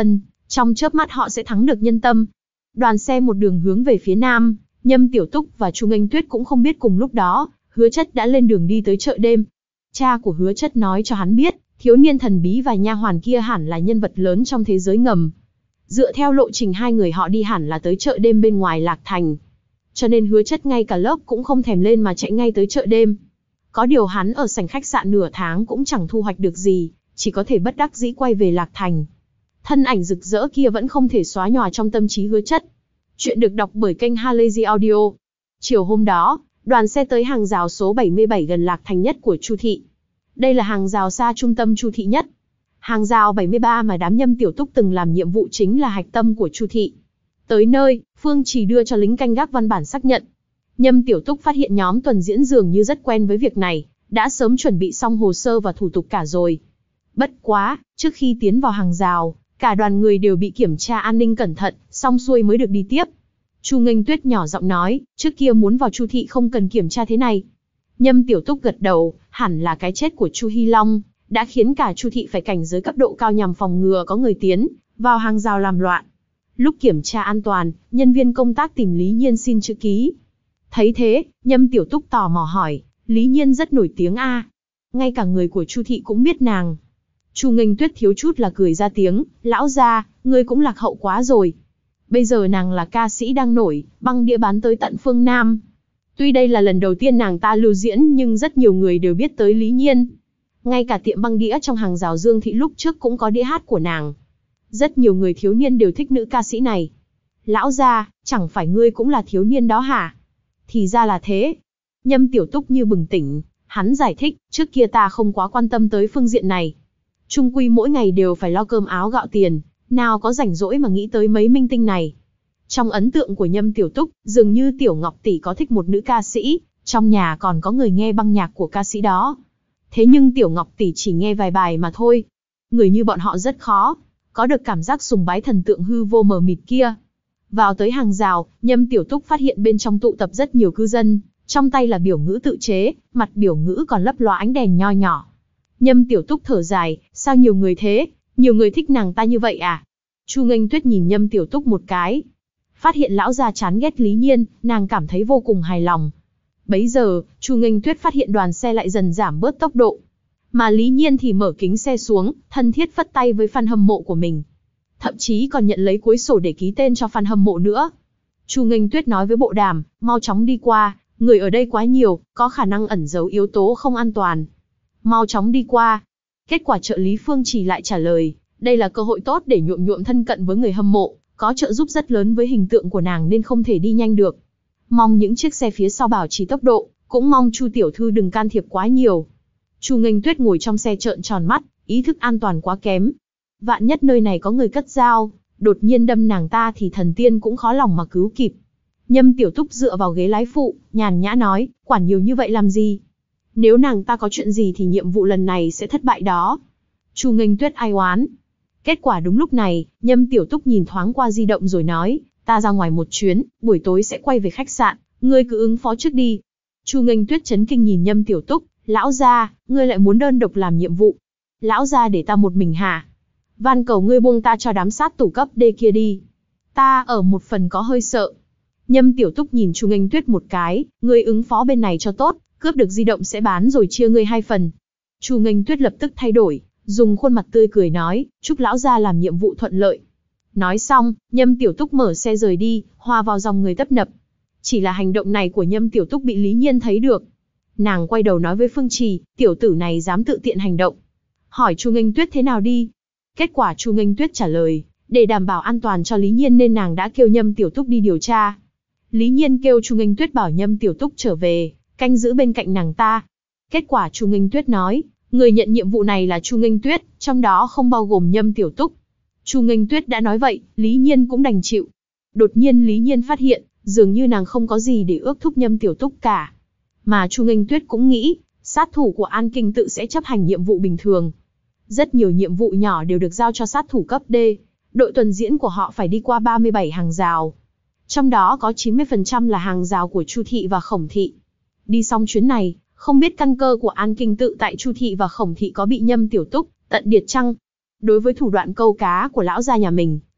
Trong chớp mắt họ sẽ thắng được nhân tâm. Đoàn xe một đường hướng về phía nam, Nhâm Tiểu Túc và Chu Nghênh Tuyết cũng không biết cùng lúc đó, Hứa Chất đã lên đường đi tới chợ đêm. Cha của Hứa Chất nói cho hắn biết, thiếu niên thần bí và nha hoàn kia hẳn là nhân vật lớn trong thế giới ngầm. Dựa theo lộ trình hai người họ đi hẳn là tới chợ đêm bên ngoài Lạc Thành. Cho nên Hứa Chất ngay cả lớp cũng không thèm lên mà chạy ngay tới chợ đêm. Có điều hắn ở sảnh khách sạn nửa tháng cũng chẳng thu hoạch được gì, chỉ có thể bất đắc dĩ quay về Lạc Thành. Thân ảnh rực rỡ kia vẫn không thể xóa nhòa trong tâm trí Hứa Chất. Chuyện được đọc bởi kênh Halazy Audio. Chiều hôm đó, đoàn xe tới hàng rào số bảy mươi bảy gần Lạc Thành nhất của Chu thị. Đây là hàng rào xa trung tâm Chu thị nhất. Hàng rào bảy mươi ba mà đám Nhâm Tiểu Túc từng làm nhiệm vụ chính là hạch tâm của Chu thị. Tới nơi, Phương Trì đưa cho lính canh gác văn bản xác nhận. Nhâm Tiểu Túc phát hiện nhóm tuần diễn dường như rất quen với việc này, đã sớm chuẩn bị xong hồ sơ và thủ tục cả rồi. Bất quá, trước khi tiến vào hàng rào, cả đoàn người đều bị kiểm tra an ninh cẩn thận, xong xuôi mới được đi tiếp. Chu Nghênh Tuyết nhỏ giọng nói, trước kia muốn vào Chu thị không cần kiểm tra thế này. Nhâm Tiểu Túc gật đầu, hẳn là cái chết của Chu Hy Long đã khiến cả Chu thị phải cảnh giới cấp độ cao nhằm phòng ngừa có người tiến vào hàng rào làm loạn. Lúc kiểm tra an toàn, nhân viên công tác tìm Lý Nhiên xin chữ ký. Thấy thế, Nhâm Tiểu Túc tò mò hỏi, Lý Nhiên rất nổi tiếng a, ngay cả người của Chu thị cũng biết nàng. Chu Nghênh Tuyết thiếu chút là cười ra tiếng, lão gia, ngươi cũng lạc hậu quá rồi. Bây giờ nàng là ca sĩ đang nổi, băng đĩa bán tới tận phương Nam. Tuy đây là lần đầu tiên nàng ta lưu diễn nhưng rất nhiều người đều biết tới Lý Nhiên. Ngay cả tiệm băng đĩa trong hàng rào Dương thị lúc trước cũng có đĩa hát của nàng. Rất nhiều người thiếu niên đều thích nữ ca sĩ này. Lão gia, chẳng phải ngươi cũng là thiếu niên đó hả? Thì ra là thế. Nhâm Tiểu Túc như bừng tỉnh, hắn giải thích, trước kia ta không quá quan tâm tới phương diện này. Chung quy mỗi ngày đều phải lo cơm áo gạo tiền, nào có rảnh rỗi mà nghĩ tới mấy minh tinh này. Trong ấn tượng của Nhâm Tiểu Túc, dường như Tiểu Ngọc tỷ có thích một nữ ca sĩ, trong nhà còn có người nghe băng nhạc của ca sĩ đó. Thế nhưng Tiểu Ngọc tỷ chỉ nghe vài bài mà thôi. Người như bọn họ rất khó có được cảm giác sùng bái thần tượng hư vô mờ mịt kia. Vào tới hàng rào, Nhâm Tiểu Túc phát hiện bên trong tụ tập rất nhiều cư dân, trong tay là biểu ngữ tự chế, mặt biểu ngữ còn lấp lóa ánh đèn nho nhỏ. Nhâm Tiểu Túc thở dài, sao nhiều người thế, nhiều người thích nàng ta như vậy à? Chu Nghênh Tuyết nhìn Nhâm Tiểu Túc một cái. Phát hiện lão già chán ghét Lý Nhiên, nàng cảm thấy vô cùng hài lòng. Bấy giờ, Chu Nghênh Tuyết phát hiện đoàn xe lại dần giảm bớt tốc độ. Mà Lý Nhiên thì mở kính xe xuống, thân thiết phất tay với fan hâm mộ của mình. Thậm chí còn nhận lấy cuối sổ để ký tên cho fan hâm mộ nữa. Chu Nghênh Tuyết nói với bộ đàm, mau chóng đi qua, người ở đây quá nhiều, có khả năng ẩn giấu yếu tố không an toàn. Mau chóng đi qua. Kết quả trợ lý Phương Trì lại trả lời, đây là cơ hội tốt để nhuộm nhuộm thân cận với người hâm mộ, có trợ giúp rất lớn với hình tượng của nàng nên không thể đi nhanh được. Mong những chiếc xe phía sau bảo trì tốc độ, cũng mong Chu tiểu thư đừng can thiệp quá nhiều. Chu Nghênh Tuyết ngồi trong xe trợn tròn mắt, ý thức an toàn quá kém. Vạn nhất nơi này có người cất dao, đột nhiên đâm nàng ta thì thần tiên cũng khó lòng mà cứu kịp. Nhâm Tiểu Túc dựa vào ghế lái phụ, nhàn nhã nói, quản nhiều như vậy làm gì? Nếu nàng ta có chuyện gì thì nhiệm vụ lần này sẽ thất bại đó. Chu Nghênh Tuyết ai oán. Kết quả đúng lúc này, Nhâm Tiểu Túc nhìn thoáng qua di động rồi nói, ta ra ngoài một chuyến, buổi tối sẽ quay về khách sạn, ngươi cứ ứng phó trước đi. Chu Nghênh Tuyết chấn kinh nhìn Nhâm Tiểu Túc, lão gia, ngươi lại muốn đơn độc làm nhiệm vụ. Lão gia để ta một mình hả? Van cầu ngươi buông ta cho đám sát thủ cấp D kia đi. Ta ở một phần có hơi sợ. Nhâm Tiểu Túc nhìn Chu Nghênh Tuyết một cái, ngươi ứng phó bên này cho tốt, cướp được di động sẽ bán rồi chia ngươi hai phần. Chu Nghênh Tuyết lập tức thay đổi, dùng khuôn mặt tươi cười nói, chúc lão gia làm nhiệm vụ thuận lợi. Nói xong, Nhâm Tiểu Túc mở xe rời đi, hòa vào dòng người tấp nập. Chỉ là hành động này của Nhâm Tiểu Túc bị Lý Nhiên thấy được. Nàng quay đầu nói với Phương Trì, tiểu tử này dám tự tiện hành động. Hỏi Chu Nghênh Tuyết thế nào đi. Kết quả Chu Nghênh Tuyết trả lời, để đảm bảo an toàn cho Lý Nhiên nên nàng đã kêu Nhâm Tiểu Túc đi điều tra. Lý Nhiên kêu Chu Nghênh Tuyết bảo Nhâm Tiểu Túc trở về, canh giữ bên cạnh nàng ta. Kết quả Chu Nghênh Tuyết nói, người nhận nhiệm vụ này là Chu Nghênh Tuyết, trong đó không bao gồm Nhâm Tiểu Túc. Chu Nghênh Tuyết đã nói vậy, Lý Nhiên cũng đành chịu. Đột nhiên Lý Nhiên phát hiện, dường như nàng không có gì để ước thúc Nhâm Tiểu Túc cả. Mà Chu Nghênh Tuyết cũng nghĩ, sát thủ của An Kinh Tự sẽ chấp hành nhiệm vụ bình thường. Rất nhiều nhiệm vụ nhỏ đều được giao cho sát thủ cấp D, đội tuần diễn của họ phải đi qua ba mươi bảy hàng rào. Trong đó có chín mươi phần trăm là hàng rào của Chu thị và Khổng thị. Đi xong chuyến này, không biết căn cơ của An Kinh Tự tại Chu thị và Khổng thị có bị Nhâm Tiểu Túc tận diệt chăng? Đối với thủ đoạn câu cá của lão gia nhà mình,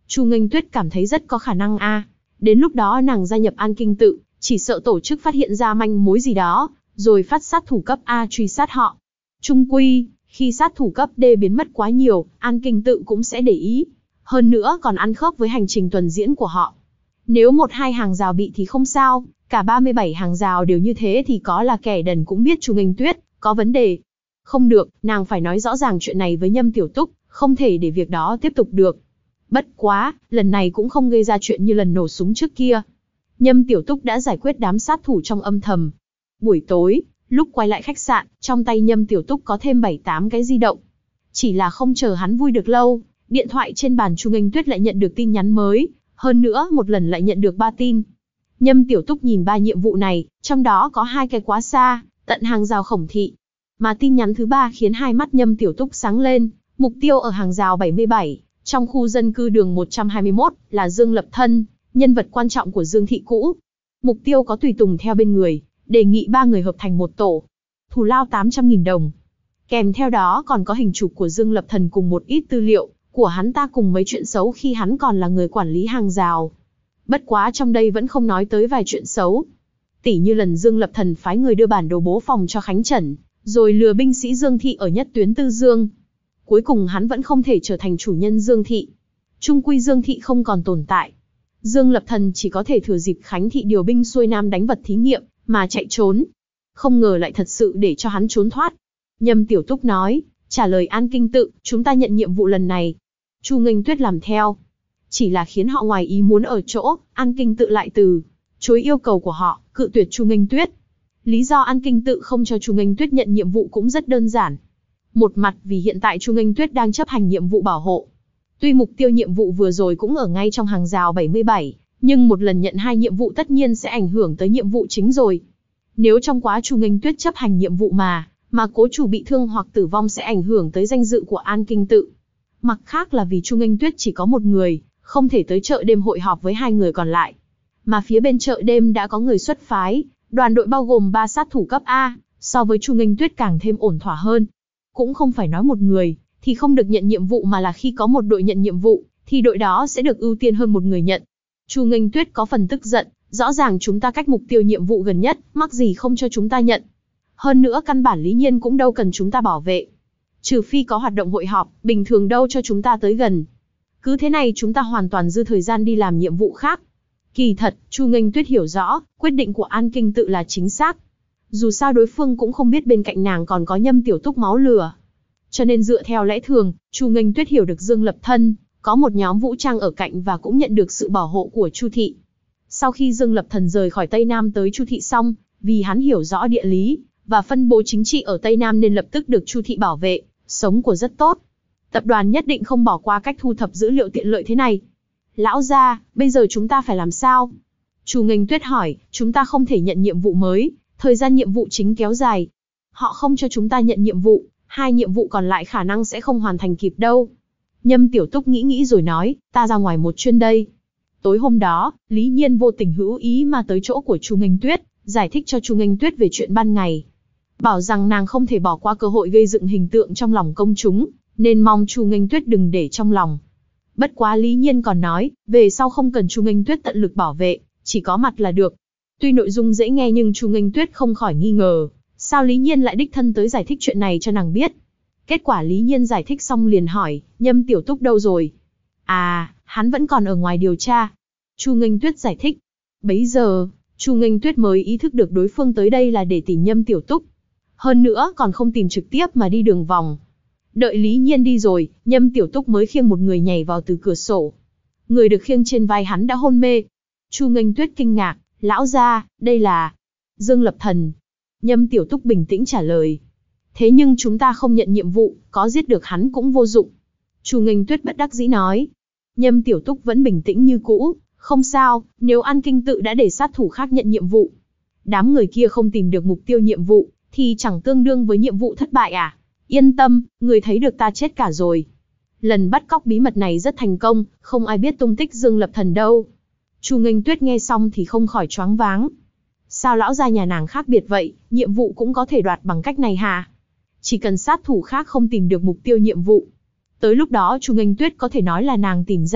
Chu Nghênh Tuyết cảm thấy rất có khả năng a. Đến lúc đó nàng gia nhập An Kinh Tự, chỉ sợ tổ chức phát hiện ra manh mối gì đó, rồi phát sát thủ cấp A truy sát họ. Chung quy, khi sát thủ cấp D biến mất quá nhiều, An Kinh Tự cũng sẽ để ý. Hơn nữa còn ăn khớp với hành trình tuần diễn của họ. Nếu một hai hàng rào bị thì không sao, cả ba mươi bảy hàng rào đều như thế thì có là kẻ đần cũng biết Chu Nghênh Tuyết có vấn đề. Không được, nàng phải nói rõ ràng chuyện này với Nhâm Tiểu Túc, không thể để việc đó tiếp tục được. Bất quá, lần này cũng không gây ra chuyện như lần nổ súng trước kia. Nhâm Tiểu Túc đã giải quyết đám sát thủ trong âm thầm. Buổi tối, lúc quay lại khách sạn, trong tay Nhâm Tiểu Túc có thêm bảy tám cái di động. Chỉ là không chờ hắn vui được lâu, điện thoại trên bàn Chu Nghênh Tuyết lại nhận được tin nhắn mới, hơn nữa một lần lại nhận được ba tin. Nhâm Tiểu Túc nhìn ba nhiệm vụ này, trong đó có hai cái quá xa, tận hàng rào Khổng Thị. Mà tin nhắn thứ ba khiến hai mắt Nhâm Tiểu Túc sáng lên, mục tiêu ở hàng rào bảy mươi bảy, trong khu dân cư đường một trăm hai mươi mốt, là Dương Lập Thân, nhân vật quan trọng của Dương Thị cũ. Mục tiêu có tùy tùng theo bên người, đề nghị ba người hợp thành một tổ. Thù lao tám trăm nghìn đồng. Kèm theo đó còn có hình chụp của Dương Lập Thần cùng một ít tư liệu của hắn ta cùng mấy chuyện xấu khi hắn còn là người quản lý hàng rào. Bất quá trong đây vẫn không nói tới vài chuyện xấu. Tỉ như lần Dương Lập Thần phái người đưa bản đồ bố phòng cho Khánh Trần, rồi lừa binh sĩ Dương Thị ở nhất tuyến Tư Dương. Cuối cùng hắn vẫn không thể trở thành chủ nhân Dương Thị. Chung quy Dương Thị không còn tồn tại. Dương Lập Thần chỉ có thể thừa dịp Khánh Thị điều binh xuôi nam đánh vật thí nghiệm, mà chạy trốn. Không ngờ lại thật sự để cho hắn trốn thoát. Nhâm Tiểu Túc nói, trả lời An Kinh Tự, chúng ta nhận nhiệm vụ lần này. Chu Nghênh Tuyết làm theo. Chỉ là khiến họ ngoài ý muốn ở chỗ, An Kinh Tự lại từ chối yêu cầu của họ, cự tuyệt Chu Nghênh Tuyết. Lý do An Kinh Tự không cho Chu Nghênh Tuyết nhận nhiệm vụ cũng rất đơn giản. Một mặt vì hiện tại Chu Nghênh Tuyết đang chấp hành nhiệm vụ bảo hộ. Tuy mục tiêu nhiệm vụ vừa rồi cũng ở ngay trong hàng rào bảy mươi bảy, nhưng một lần nhận hai nhiệm vụ tất nhiên sẽ ảnh hưởng tới nhiệm vụ chính rồi. Nếu trong quá Chu Nghênh Tuyết chấp hành nhiệm vụ mà, mà cố chủ bị thương hoặc tử vong sẽ ảnh hưởng tới danh dự của An Kinh Tự. Mặt khác là vì Chu Nghênh Tuyết chỉ có một người, không thể tới chợ đêm hội họp với hai người còn lại. Mà phía bên chợ đêm đã có người xuất phái, đoàn đội bao gồm ba sát thủ cấp A, so với Chu Nghênh Tuyết càng thêm ổn thỏa hơn. Cũng không phải nói một người thì không được nhận nhiệm vụ, mà là khi có một đội nhận nhiệm vụ, thì đội đó sẽ được ưu tiên hơn một người nhận. Chu Nghênh Tuyết có phần tức giận, rõ ràng chúng ta cách mục tiêu nhiệm vụ gần nhất, mắc gì không cho chúng ta nhận. Hơn nữa căn bản Lý Nhiên cũng đâu cần chúng ta bảo vệ. Trừ phi có hoạt động hội họp, bình thường đâu cho chúng ta tới gần. Cứ thế này chúng ta hoàn toàn dư thời gian đi làm nhiệm vụ khác. Kỳ thật, Chu Nghênh Tuyết hiểu rõ, quyết định của An Kinh Tự là chính xác. Dù sao đối phương cũng không biết bên cạnh nàng còn có Nhâm Tiểu Túc máu lửa. Cho nên dựa theo lẽ thường, Chu Nghênh Tuyết hiểu được Dương Lập Thân có một nhóm vũ trang ở cạnh và cũng nhận được sự bảo hộ của Chu Thị. Sau khi Dương Lập Thần rời khỏi Tây Nam tới Chu Thị xong, vì hắn hiểu rõ địa lý và phân bố chính trị ở Tây Nam nên lập tức được Chu Thị bảo vệ, sống của rất tốt. Tập đoàn nhất định không bỏ qua cách thu thập dữ liệu tiện lợi thế này. Lão gia, bây giờ chúng ta phải làm sao? Chu Nghênh Tuyết hỏi, chúng ta không thể nhận nhiệm vụ mới, thời gian nhiệm vụ chính kéo dài. Họ không cho chúng ta nhận nhiệm vụ, hai nhiệm vụ còn lại khả năng sẽ không hoàn thành kịp đâu. Nhâm Tiểu Túc nghĩ nghĩ rồi nói, ta ra ngoài một chuyến đây. Tối hôm đó, Lý Nhiên vô tình hữu ý mà tới chỗ của Chu Nghênh Tuyết, giải thích cho Chu Nghênh Tuyết về chuyện ban ngày. Bảo rằng nàng không thể bỏ qua cơ hội gây dựng hình tượng trong lòng công chúng, nên mong Chu Nghênh Tuyết đừng để trong lòng. Bất quá Lý Nhiên còn nói, về sau không cần Chu Nghênh Tuyết tận lực bảo vệ, chỉ có mặt là được. Tuy nội dung dễ nghe nhưng Chu Nghênh Tuyết không khỏi nghi ngờ, sao Lý Nhiên lại đích thân tới giải thích chuyện này cho nàng biết. Kết quả Lý Nhiên giải thích xong liền hỏi, Nhâm Tiểu Túc đâu rồi? À, hắn vẫn còn ở ngoài điều tra. Chu Nghênh Tuyết giải thích. Bấy giờ, Chu Nghênh Tuyết mới ý thức được đối phương tới đây là để tìm Nhâm Tiểu Túc. Hơn nữa còn không tìm trực tiếp mà đi đường vòng. Đợi Lý Nhiên đi rồi, Nhâm Tiểu Túc mới khiêng một người nhảy vào từ cửa sổ. Người được khiêng trên vai hắn đã hôn mê. Chu Nghênh Tuyết kinh ngạc, lão gia, đây là Dương Lập Thần. Nhâm Tiểu Túc bình tĩnh trả lời. Thế nhưng chúng ta không nhận nhiệm vụ, có giết được hắn cũng vô dụng. Chu Nghênh Tuyết bất đắc dĩ nói. Nhâm Tiểu Túc vẫn bình tĩnh như cũ, không sao, nếu An Kinh Tự đã để sát thủ khác nhận nhiệm vụ. Đám người kia không tìm được mục tiêu nhiệm vụ, thì chẳng tương đương với nhiệm vụ thất bại à? Yên tâm, người thấy được ta chết cả rồi. Lần bắt cóc bí mật này rất thành công, không ai biết tung tích Dương Lập Thần đâu. Chu Nghênh Tuyết nghe xong thì không khỏi choáng váng. Sao lão gia nhà nàng khác biệt vậy, nhiệm vụ cũng có thể đoạt bằng cách này hả? Chỉ cần sát thủ khác không tìm được mục tiêu nhiệm vụ. Tới lúc đó Chu Nghênh Tuyết có thể nói là nàng tìm ra,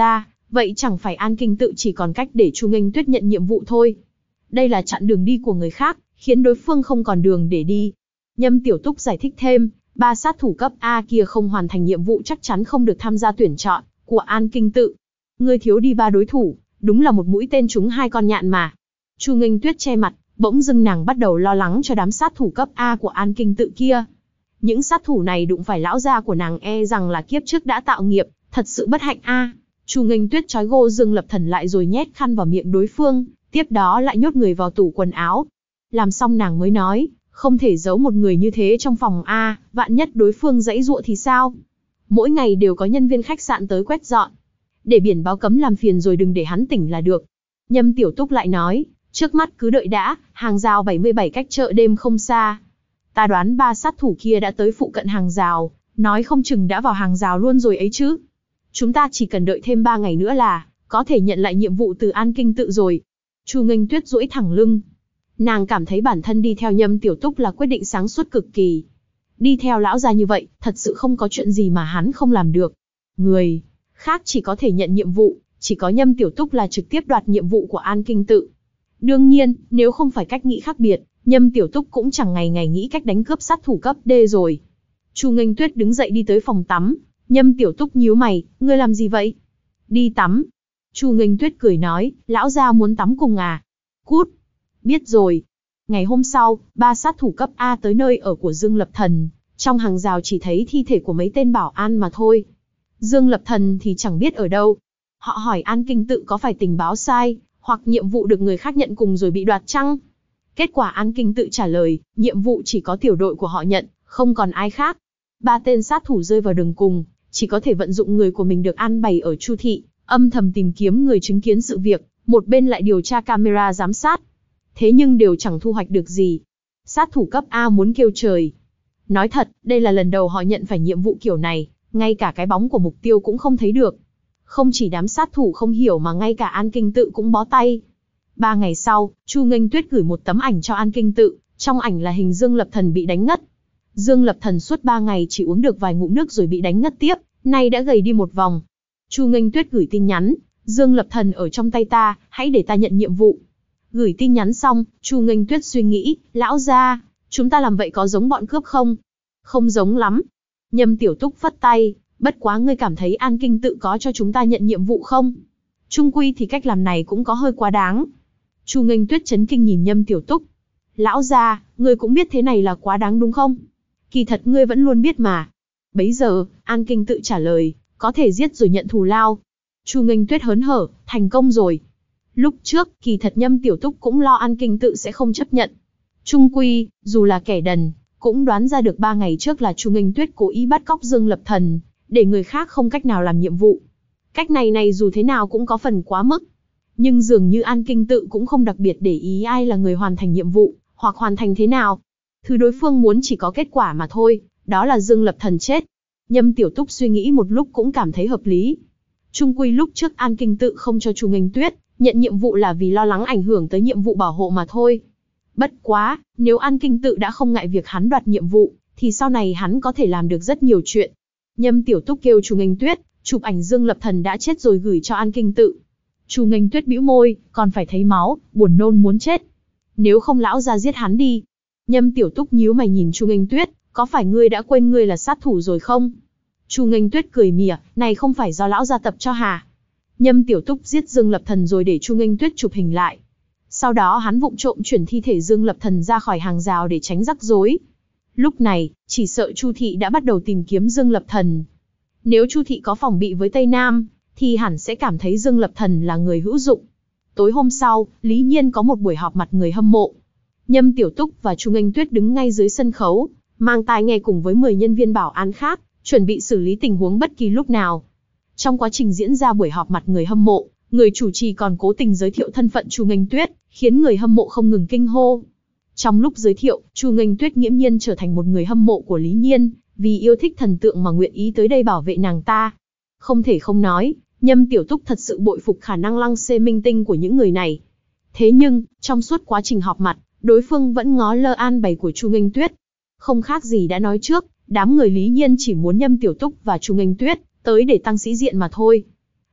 Vậy chẳng phải An Kinh Tự chỉ còn cách để Chu Nghênh Tuyết nhận nhiệm vụ thôi. Đây là chặn đường đi của người khác, khiến đối phương không còn đường để đi. Nhâm Tiểu Túc giải thích thêm, ba sát thủ cấp A kia không hoàn thành nhiệm vụ chắc chắn không được tham gia tuyển chọn của An Kinh Tự. Ngươi thiếu đi ba đối thủ, đúng là một mũi tên trúng hai con nhạn mà. Chu Nghênh Tuyết che mặt, bỗng dưng nàng bắt đầu lo lắng cho đám sát thủ cấp A của An Kinh Tự kia. Những sát thủ này đụng phải lão gia của nàng e rằng là kiếp trước đã tạo nghiệp, thật sự bất hạnh a. Chu Nghênh Tuyết trói gô Dương Lập Thần lại rồi nhét khăn vào miệng đối phương, tiếp đó lại nhốt người vào tủ quần áo. Làm xong nàng mới nói, không thể giấu một người như thế trong phòng a, vạn nhất đối phương giãy giụa thì sao? Mỗi ngày đều có nhân viên khách sạn tới quét dọn. Để biển báo cấm làm phiền rồi đừng để hắn tỉnh là được. Nhâm Tiểu Túc lại nói, trước mắt cứ đợi đã, hàng rào bảy mươi bảy cách chợ đêm không xa. Ta đoán ba sát thủ kia đã tới phụ cận hàng rào, nói không chừng đã vào hàng rào luôn rồi ấy chứ. Chúng ta chỉ cần đợi thêm ba ngày nữa là có thể nhận lại nhiệm vụ từ An Kinh Tự rồi. Chu Nghênh Tuyết duỗi thẳng lưng. Nàng cảm thấy bản thân đi theo Nhâm Tiểu Túc là quyết định sáng suốt cực kỳ. Đi theo lão gia như vậy, thật sự không có chuyện gì mà hắn không làm được. Người khác chỉ có thể nhận nhiệm vụ, chỉ có Nhâm Tiểu Túc là trực tiếp đoạt nhiệm vụ của An Kinh Tự. Đương nhiên, nếu không phải cách nghĩ khác biệt, Nhâm Tiểu Túc cũng chẳng ngày ngày nghĩ cách đánh cướp sát thủ cấp D rồi. Chu Nghênh Tuyết đứng dậy đi tới phòng tắm. Nhâm Tiểu Túc nhíu mày, ngươi làm gì vậy? Đi tắm. Chu Nghênh Tuyết cười nói, lão gia muốn tắm cùng à? Cút. Biết rồi. Ngày hôm sau, ba sát thủ cấp A tới nơi ở của Dương Lập Thần. Trong hàng rào chỉ thấy thi thể của mấy tên bảo an mà thôi. Dương Lập Thần thì chẳng biết ở đâu. Họ hỏi An Kinh Tự có phải tình báo sai, hoặc nhiệm vụ được người khác nhận cùng rồi bị đoạt chăng? Kết quả An Kinh Tự trả lời, nhiệm vụ chỉ có tiểu đội của họ nhận, không còn ai khác. Ba tên sát thủ rơi vào đường cùng, chỉ có thể vận dụng người của mình được an bày ở Chu thị, âm thầm tìm kiếm người chứng kiến sự việc, một bên lại điều tra camera giám sát. Thế nhưng đều chẳng thu hoạch được gì. Sát thủ cấp A muốn kêu trời. Nói thật, đây là lần đầu họ nhận phải nhiệm vụ kiểu này, ngay cả cái bóng của mục tiêu cũng không thấy được. Không chỉ đám sát thủ không hiểu mà ngay cả An Kinh Tự cũng bó tay. Ba ngày sau, Chu Nghênh Tuyết gửi một tấm ảnh cho An Kinh Tự, trong ảnh là hình Dương Lập Thần bị đánh ngất. Dương Lập Thần suốt ba ngày chỉ uống được vài ngụm nước rồi bị đánh ngất tiếp, nay đã gầy đi một vòng. Chu Nghênh Tuyết gửi tin nhắn, Dương Lập Thần ở trong tay ta, hãy để ta nhận nhiệm vụ. Gửi tin nhắn xong, Chu Nghênh Tuyết suy nghĩ, lão gia, chúng ta làm vậy có giống bọn cướp không? Không giống lắm. Nhâm Tiểu Túc phất tay, bất quá ngươi cảm thấy An Kinh Tự có cho chúng ta nhận nhiệm vụ không? Chung quy thì cách làm này cũng có hơi quá đáng. Chu Nghênh Tuyết chấn kinh nhìn Nhâm Tiểu Túc. Lão gia, ngươi cũng biết thế này là quá đáng đúng không? Kỳ thật ngươi vẫn luôn biết mà. Bấy giờ, An Kinh Tự trả lời, có thể giết rồi nhận thù lao. Chu Nghênh Tuyết hớn hở, thành công rồi. Lúc trước, kỳ thật Nhâm Tiểu Túc cũng lo An Kinh Tự sẽ không chấp nhận. Chung quy, dù là kẻ đần, cũng đoán ra được ba ngày trước là Chu Nghênh Tuyết cố ý bắt cóc Dương Lập Thần, để người khác không cách nào làm nhiệm vụ. Cách này này dù thế nào cũng có phần quá mức. Nhưng dường như An Kinh Tự cũng không đặc biệt để ý ai là người hoàn thành nhiệm vụ, hoặc hoàn thành thế nào. Thứ đối phương muốn chỉ có kết quả mà thôi, đó là Dương Lập Thần chết. Nhâm Tiểu Túc suy nghĩ một lúc cũng cảm thấy hợp lý. Chung quy lúc trước An Kinh Tự không cho Chu Nghênh Tuyết nhận nhiệm vụ là vì lo lắng ảnh hưởng tới nhiệm vụ bảo hộ mà thôi. Bất quá, nếu An Kinh Tự đã không ngại việc hắn đoạt nhiệm vụ, thì sau này hắn có thể làm được rất nhiều chuyện. Nhâm Tiểu Túc kêu Chu Nghênh Tuyết chụp ảnh Dương Lập Thần đã chết rồi gửi cho An Kinh Tự. Chu Nghênh Tuyết bĩu môi, còn phải thấy máu, buồn nôn muốn chết. Nếu không lão ra giết hắn đi. Nhâm Tiểu Túc nhíu mày nhìn Chu Nghênh Tuyết, có phải ngươi đã quên ngươi là sát thủ rồi không? Chu Nghênh Tuyết cười mỉa, này không phải do lão gia tập cho hả? Nhâm Tiểu Túc giết Dương Lập Thần rồi để Chu Nghênh Tuyết chụp hình lại. Sau đó hắn vụng trộm chuyển thi thể Dương Lập Thần ra khỏi hàng rào để tránh rắc rối. Lúc này, chỉ sợ Chu thị đã bắt đầu tìm kiếm Dương Lập Thần. Nếu Chu thị có phòng bị với Tây Nam, thì hẳn sẽ cảm thấy Dương Lập Thần là người hữu dụng. Tối hôm sau, Lý Nhiên có một buổi họp mặt người hâm mộ. Nhâm Tiểu Túc và Chu Nghênh Tuyết đứng ngay dưới sân khấu, mang tai nghe cùng với mười nhân viên bảo an khác, chuẩn bị xử lý tình huống bất kỳ lúc nào. Trong quá trình diễn ra buổi họp mặt người hâm mộ, người chủ trì còn cố tình giới thiệu thân phận Chu Nghênh Tuyết, khiến người hâm mộ không ngừng kinh hô. Trong lúc giới thiệu, Chu Nghênh Tuyết nghiễm nhiên trở thành một người hâm mộ của Lý Nhiên, vì yêu thích thần tượng mà nguyện ý tới đây bảo vệ nàng ta. Không thể không nói, Nhâm Tiểu Túc thật sự bội phục khả năng lăng xê minh tinh của những người này. Thế nhưng, trong suốt quá trình họp mặt, đối phương vẫn ngó lơ an bày của Chu Nghênh Tuyết. Không khác gì đã nói trước, đám người Lý Nhiên chỉ muốn Nhâm Tiểu Túc và Chu Nghênh Tuyết tới để tăng sĩ diện mà thôi.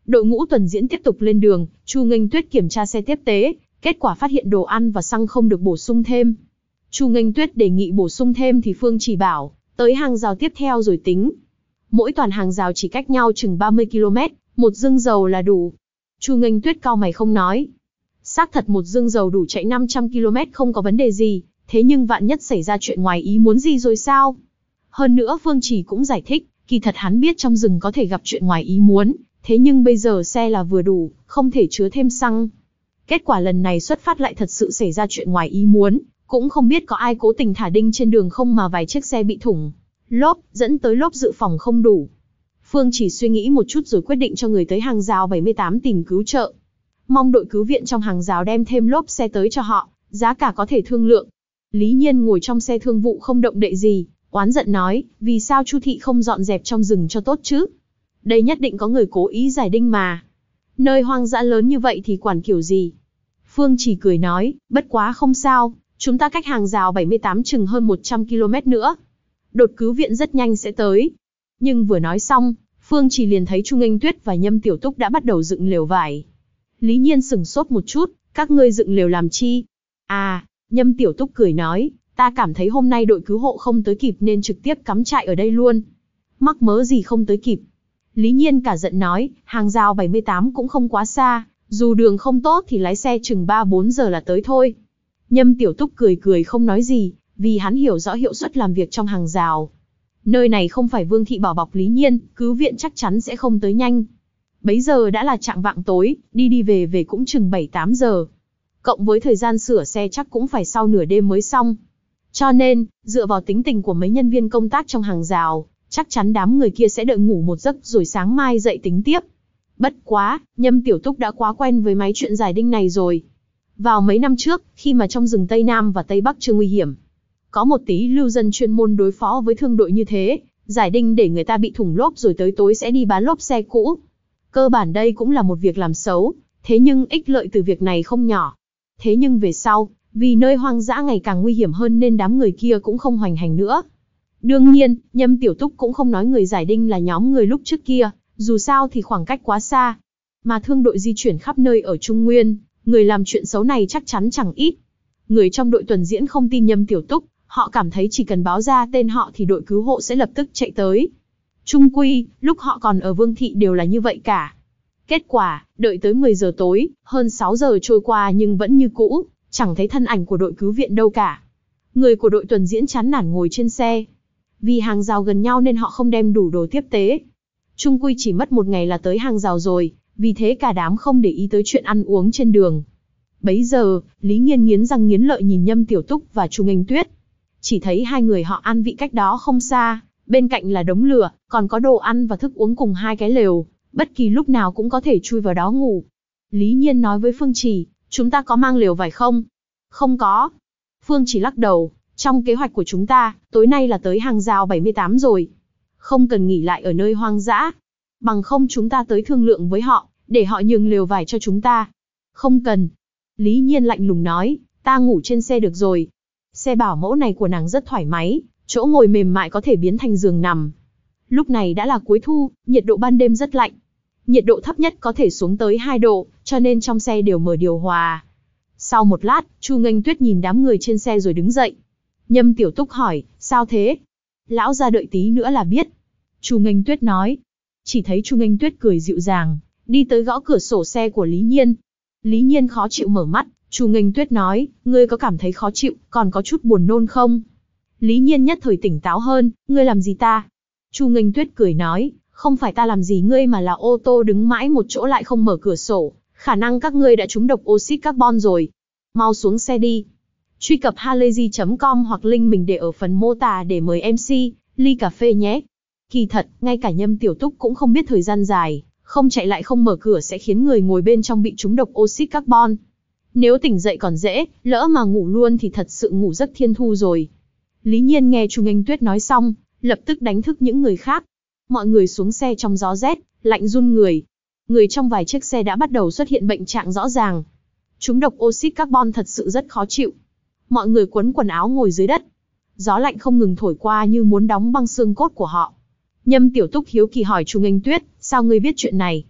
Đội ngũ tuần diễn tiếp tục lên đường, Chu Nghênh Tuyết kiểm tra xe tiếp tế, kết quả phát hiện đồ ăn và xăng không được bổ sung thêm. Chu Nghênh Tuyết đề nghị bổ sung thêm thì Phương Chỉ bảo, tới hàng rào tiếp theo rồi tính. Mỗi toàn hàng rào chỉ cách nhau chừng ba mươi ki lô mét, một giương dầu là đủ. Chu Nghênh Tuyết cau mày không nói. Xác thật một giương dầu đủ chạy năm trăm ki lô mét không có vấn đề gì, thế nhưng vạn nhất xảy ra chuyện ngoài ý muốn gì rồi sao? Hơn nữa Phương Chỉ cũng giải thích, kỳ thật hắn biết trong rừng có thể gặp chuyện ngoài ý muốn, thế nhưng bây giờ xe là vừa đủ, không thể chứa thêm xăng. Kết quả lần này xuất phát lại thật sự xảy ra chuyện ngoài ý muốn, cũng không biết có ai cố tình thả đinh trên đường không mà vài chiếc xe bị thủng lốp, dẫn tới lốp dự phòng không đủ. Phương Chỉ suy nghĩ một chút rồi quyết định cho người tới hàng rào bảy mươi tám tìm cứu trợ. Mong đội cứu viện trong hàng rào đem thêm lốp xe tới cho họ, giá cả có thể thương lượng. Lý Nhiên ngồi trong xe thương vụ không động đậy gì, oán giận nói, vì sao Chu thị không dọn dẹp trong rừng cho tốt chứ? Đây nhất định có người cố ý giải đinh mà. Nơi hoang dã lớn như vậy thì quản kiểu gì? Phương Chỉ cười nói, bất quá không sao, chúng ta cách hàng rào bảy mươi tám chừng hơn một trăm ki lô mét nữa. Đột cứu viện rất nhanh sẽ tới. Nhưng vừa nói xong, Phương Chỉ liền thấy Chu Nghênh Tuyết và Nhâm Tiểu Túc đã bắt đầu dựng lều vải. Lý Nhiên sửng sốt một chút, các ngươi dựng lều làm chi? À, Nhâm Tiểu Túc cười nói, ta cảm thấy hôm nay đội cứu hộ không tới kịp nên trực tiếp cắm trại ở đây luôn. Mắc mớ gì không tới kịp? Lý Nhiên cả giận nói, hàng rào bảy mươi tám cũng không quá xa, dù đường không tốt thì lái xe chừng ba bốn giờ là tới thôi. Nhâm Tiểu Túc cười cười không nói gì, vì hắn hiểu rõ hiệu suất làm việc trong hàng rào. Nơi này không phải Vương thị bảo bọc Lý Nhiên, cứu viện chắc chắn sẽ không tới nhanh. Bấy giờ đã là chạng vạng tối, đi đi về về cũng chừng bảy tám giờ. Cộng với thời gian sửa xe chắc cũng phải sau nửa đêm mới xong. Cho nên, dựa vào tính tình của mấy nhân viên công tác trong hàng rào, chắc chắn đám người kia sẽ đợi ngủ một giấc rồi sáng mai dậy tính tiếp. Bất quá, Nhâm Tiểu Túc đã quá quen với mấy chuyện giải đinh này rồi. Vào mấy năm trước, khi mà trong rừng Tây Nam và Tây Bắc chưa nguy hiểm, có một tí lưu dân chuyên môn đối phó với thương đội như thế, giải đinh để người ta bị thủng lốp rồi tới tối sẽ đi bán lốp xe cũ. Cơ bản đây cũng là một việc làm xấu, thế nhưng ích lợi từ việc này không nhỏ. Thế nhưng về sau, vì nơi hoang dã ngày càng nguy hiểm hơn nên đám người kia cũng không hoành hành nữa. Đương nhiên, Nhâm Tiểu Túc cũng không nói người giải đinh là nhóm người lúc trước kia, dù sao thì khoảng cách quá xa. Mà thương đội di chuyển khắp nơi ở Trung Nguyên, người làm chuyện xấu này chắc chắn chẳng ít. Người trong đội tuần diễn không tin Nhâm Tiểu Túc, họ cảm thấy chỉ cần báo ra tên họ thì đội cứu hộ sẽ lập tức chạy tới. Chung quy, lúc họ còn ở Vương thị đều là như vậy cả. Kết quả, đợi tới mười giờ tối, hơn sáu giờ trôi qua nhưng vẫn như cũ, chẳng thấy thân ảnh của đội cứu viện đâu cả. Người của đội tuần diễn chán nản ngồi trên xe. Vì hàng rào gần nhau nên họ không đem đủ đồ tiếp tế. Chung quy chỉ mất một ngày là tới hàng rào rồi, vì thế cả đám không để ý tới chuyện ăn uống trên đường. Bấy giờ, Lý Nhiên nghiến răng nghiến lợi nhìn Nhâm Tiểu Túc và Chu Nghênh Tuyết. Chỉ thấy hai người họ ăn vị cách đó không xa, bên cạnh là đống lửa, còn có đồ ăn và thức uống cùng hai cái lều, bất kỳ lúc nào cũng có thể chui vào đó ngủ. Lý Nhiên nói với Phương Chỉ, chúng ta có mang lều vải không? Không có. Phương Chỉ lắc đầu, trong kế hoạch của chúng ta, tối nay là tới hàng rào bảy mươi tám rồi. Không cần nghỉ lại ở nơi hoang dã. Bằng không chúng ta tới thương lượng với họ, để họ nhường lều vải cho chúng ta. Không cần. Lý Nhiên lạnh lùng nói, ta ngủ trên xe được rồi. Xe bảo mẫu này của nàng rất thoải mái, chỗ ngồi mềm mại có thể biến thành giường nằm. Lúc này đã là cuối thu, nhiệt độ ban đêm rất lạnh. Nhiệt độ thấp nhất có thể xuống tới hai độ, cho nên trong xe đều mở điều hòa. Sau một lát, Chu Nghênh Tuyết nhìn đám người trên xe rồi đứng dậy. Nhâm Tiểu Túc hỏi, sao thế? Lão gia đợi tí nữa là biết. Chu Nghênh Tuyết nói. Chỉ thấy Chu Nghênh Tuyết cười dịu dàng, đi tới gõ cửa sổ xe của Lý Nhiên. Lý Nhiên khó chịu mở mắt, Chu Nghênh Tuyết nói, ngươi có cảm thấy khó chịu, còn có chút buồn nôn không? Lý Nhiên nhất thời tỉnh táo hơn, ngươi làm gì ta? Chu Nghênh Tuyết cười nói, không phải ta làm gì ngươi mà là ô tô đứng mãi một chỗ lại không mở cửa sổ, khả năng các ngươi đã trúng độc oxit carbon rồi. Mau xuống xe đi. Truy cập halayzi chấm com hoặc link mình để ở phần mô tả để mời em xê, ly cà phê nhé. Kỳ thật, ngay cả Nhâm Tiểu Túc cũng không biết thời gian dài, không chạy lại không mở cửa sẽ khiến người ngồi bên trong bị trúng độc oxit carbon. Nếu tỉnh dậy còn dễ, lỡ mà ngủ luôn thì thật sự ngủ giấc thiên thu rồi. Lý Nhiên nghe Chu Nghênh Tuyết nói xong, lập tức đánh thức những người khác. Mọi người xuống xe trong gió rét, lạnh run người. Người trong vài chiếc xe đã bắt đầu xuất hiện bệnh trạng rõ ràng. Trúng độc oxit carbon thật sự rất khó chịu. Mọi người quấn quần áo ngồi dưới đất. Gió lạnh không ngừng thổi qua như muốn đóng băng xương cốt của họ. Nhâm Tiểu Túc hiếu kỳ hỏi Chu Nghênh Tuyết, sao ngươi biết chuyện này?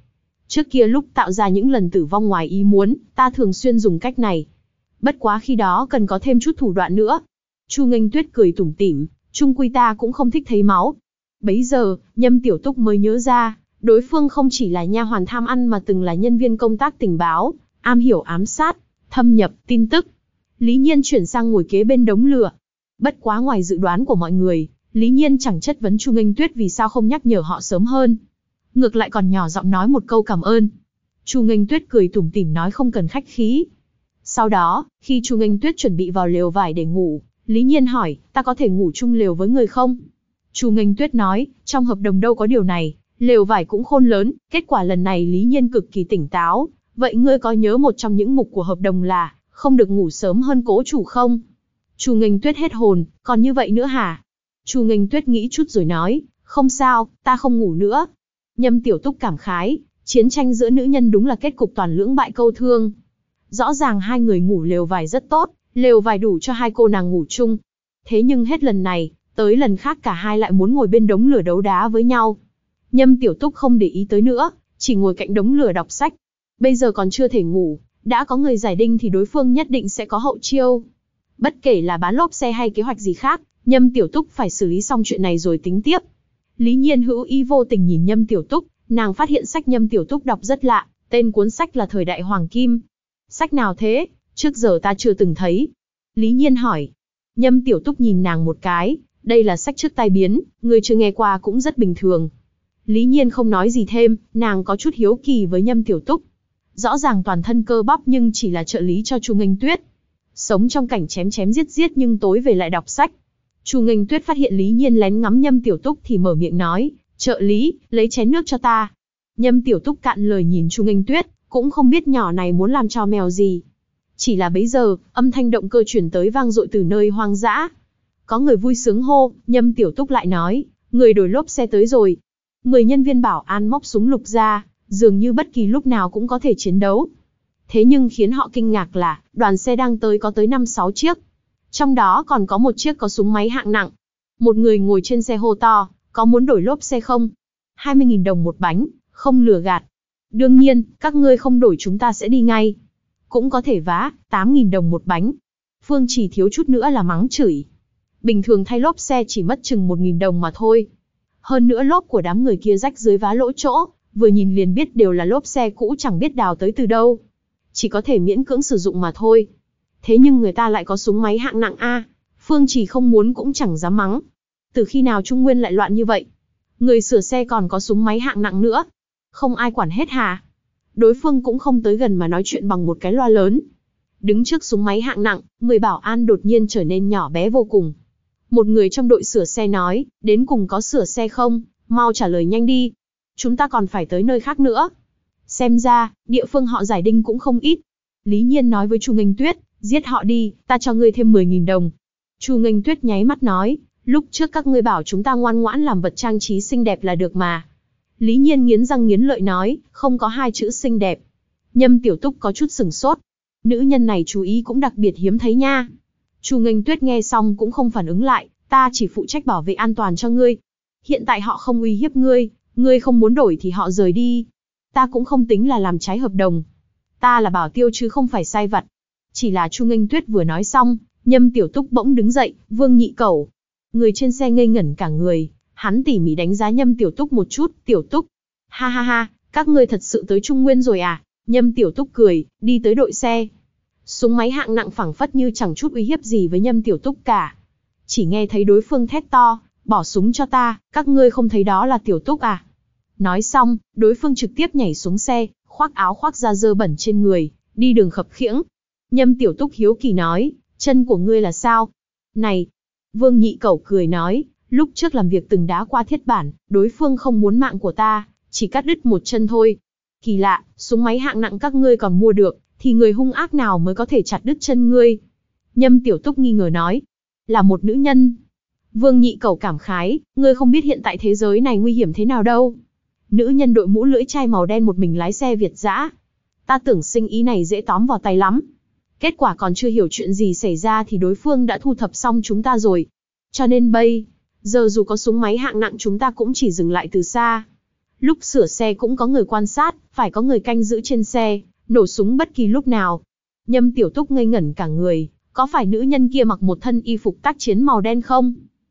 Trước kia lúc tạo ra những lần tử vong ngoài ý muốn, ta thường xuyên dùng cách này. Bất quá khi đó cần có thêm chút thủ đoạn nữa. Chu Nghênh Tuyết cười tủm tỉm, chung quy ta cũng không thích thấy máu. Bấy giờ, Nhâm Tiểu Túc mới nhớ ra, đối phương không chỉ là nha hoàn tham ăn mà từng là nhân viên công tác tình báo, am hiểu ám sát, thâm nhập tin tức. Lý Nhiên chuyển sang ngồi kế bên đống lửa. Bất quá ngoài dự đoán của mọi người, Lý Nhiên chẳng chất vấn Chu Nghênh Tuyết vì sao không nhắc nhở họ sớm hơn. Ngược lại còn nhỏ giọng nói một câu cảm ơn. Chu Nghênh Tuyết cười tủm tỉm nói không cần khách khí. Sau đó, khi Chu Nghênh Tuyết chuẩn bị vào lều vải để ngủ, Lý Nhiên hỏi, ta có thể ngủ chung lều với người không? Chu Nghênh Tuyết nói, trong hợp đồng đâu có điều này, lều vải cũng khôn lớn. Kết quả lần này Lý Nhiên cực kỳ tỉnh táo. Vậy ngươi có nhớ một trong những mục của hợp đồng là không được ngủ sớm hơn cố chủ không? Chu Nghênh Tuyết hết hồn, còn như vậy nữa hả? Chu Nghênh Tuyết nghĩ chút rồi nói, không sao, ta không ngủ nữa. Nhâm Tiểu Túc cảm khái, chiến tranh giữa nữ nhân đúng là kết cục toàn lưỡng bại câu thương. Rõ ràng hai người ngủ lều vải rất tốt, lều vải đủ cho hai cô nàng ngủ chung. Thế nhưng hết lần này, tới lần khác cả hai lại muốn ngồi bên đống lửa đấu đá với nhau. Nhâm Tiểu Túc không để ý tới nữa, chỉ ngồi cạnh đống lửa đọc sách. Bây giờ còn chưa thể ngủ, đã có người giải đinh thì đối phương nhất định sẽ có hậu chiêu. Bất kể là bán lốp xe hay kế hoạch gì khác, Nhâm Tiểu Túc phải xử lý xong chuyện này rồi tính tiếp. Lý Nhiên hữu ý vô tình nhìn Nhâm Tiểu Túc, nàng phát hiện sách Nhâm Tiểu Túc đọc rất lạ, tên cuốn sách là Thời đại Hoàng Kim. Sách nào thế? Trước giờ ta chưa từng thấy. Lý Nhiên hỏi. Nhâm Tiểu Túc nhìn nàng một cái, đây là sách trước tai biến, người chưa nghe qua cũng rất bình thường. Lý Nhiên không nói gì thêm, nàng có chút hiếu kỳ với Nhâm Tiểu Túc. Rõ ràng toàn thân cơ bắp nhưng chỉ là trợ lý cho Chu Nghênh Tuyết. Sống trong cảnh chém chém giết giết nhưng tối về lại đọc sách. Chu Nghênh Tuyết phát hiện Lý Nhiên lén ngắm Nhâm Tiểu Túc thì mở miệng nói, trợ lý, lấy chén nước cho ta. Nhâm Tiểu Túc cạn lời nhìn Chu Nghênh Tuyết, cũng không biết nhỏ này muốn làm trò mèo gì. Chỉ là bấy giờ, âm thanh động cơ chuyển tới vang dội từ nơi hoang dã. Có người vui sướng hô, Nhâm Tiểu Túc lại nói, người đổi lốp xe tới rồi. Mười nhân viên bảo an móc súng lục ra, dường như bất kỳ lúc nào cũng có thể chiến đấu. Thế nhưng khiến họ kinh ngạc là, đoàn xe đang tới có tới năm sáu chiếc. Trong đó còn có một chiếc có súng máy hạng nặng. Một người ngồi trên xe hô to, có muốn đổi lốp xe không? hai mươi nghìn đồng một bánh, không lừa gạt. Đương nhiên, các ngươi không đổi chúng ta sẽ đi ngay. Cũng có thể vá, tám nghìn đồng một bánh. Phương chỉ thiếu chút nữa là mắng chửi. Bình thường thay lốp xe chỉ mất chừng một nghìn đồng mà thôi. Hơn nữa lốp của đám người kia rách dưới vá lỗ chỗ, vừa nhìn liền biết đều là lốp xe cũ chẳng biết đào tới từ đâu. Chỉ có thể miễn cưỡng sử dụng mà thôi. Thế nhưng người ta lại có súng máy hạng nặng a, Phương chỉ không muốn cũng chẳng dám mắng. Từ khi nào Trung Nguyên lại loạn như vậy? Người sửa xe còn có súng máy hạng nặng nữa. Không ai quản hết hà? Đối phương cũng không tới gần mà nói chuyện bằng một cái loa lớn. Đứng trước súng máy hạng nặng, người bảo an đột nhiên trở nên nhỏ bé vô cùng. Một người trong đội sửa xe nói, đến cùng có sửa xe không? Mau trả lời nhanh đi. Chúng ta còn phải tới nơi khác nữa. Xem ra, địa phương họ giải đinh cũng không ít. Lý Nhiên nói với Chu Nghênh Tuyết, giết họ đi, ta cho ngươi thêm mười nghìn đồng. Chu Nghênh Tuyết nháy mắt nói, lúc trước các ngươi bảo chúng ta ngoan ngoãn làm vật trang trí xinh đẹp là được mà. Lý Nhiên nghiến răng nghiến lợi nói, không có hai chữ xinh đẹp. Nhâm Tiểu Túc có chút sừng sốt. Nữ nhân này chú ý cũng đặc biệt hiếm thấy nha. Chu Nghênh Tuyết nghe xong cũng không phản ứng lại, ta chỉ phụ trách bảo vệ an toàn cho ngươi. Hiện tại họ không uy hiếp ngươi, ngươi không muốn đổi thì họ rời đi. Ta cũng không tính là làm trái hợp đồng. Ta là bảo tiêu chứ không phải sai vặt. Chỉ là Chu Nghênh Tuyết vừa nói xong, Nhâm Tiểu Túc bỗng đứng dậy, Vương Nhị Cẩu. Người trên xe ngây ngẩn cả người, hắn tỉ mỉ đánh giá Nhâm Tiểu Túc một chút, Tiểu Túc. Ha ha ha, các ngươi thật sự tới Trung Nguyên rồi à? Nhâm Tiểu Túc cười, đi tới đội xe. Súng máy hạng nặng phẳng phất như chẳng chút uy hiếp gì với Nhâm Tiểu Túc cả. Chỉ nghe thấy đối phương thét to, bỏ súng cho ta, các ngươi không thấy đó là Tiểu Túc à? Nói xong, đối phương trực tiếp nhảy xuống xe, khoác áo khoác da dơ bẩn trên người, đi đường khập khiễng. Nhâm Tiểu Túc hiếu kỳ nói, chân của ngươi là sao? Này! Vương Nhị Cẩu cười nói, lúc trước làm việc từng đá qua thiết bản, đối phương không muốn mạng của ta, chỉ cắt đứt một chân thôi. Kỳ lạ, súng máy hạng nặng các ngươi còn mua được, thì người hung ác nào mới có thể chặt đứt chân ngươi? Nhâm Tiểu Túc nghi ngờ nói, là một nữ nhân. Vương Nhị Cẩu cảm khái, ngươi không biết hiện tại thế giới này nguy hiểm thế nào đâu. Nữ nhân đội mũ lưỡi chai màu đen một mình lái xe Việt dã. Ta tưởng sinh ý này dễ tóm vào tay lắm. Kết quả còn chưa hiểu chuyện gì xảy ra thì đối phương đã thu thập xong chúng ta rồi. Cho nên bây giờ dù có súng máy hạng nặng chúng ta cũng chỉ dừng lại từ xa. Lúc sửa xe cũng có người quan sát, phải có người canh giữ trên xe, nổ súng bất kỳ lúc nào. Nhâm Tiểu Túc ngây ngẩn cả người, có phải nữ nhân kia mặc một thân y phục tác chiến màu đen không?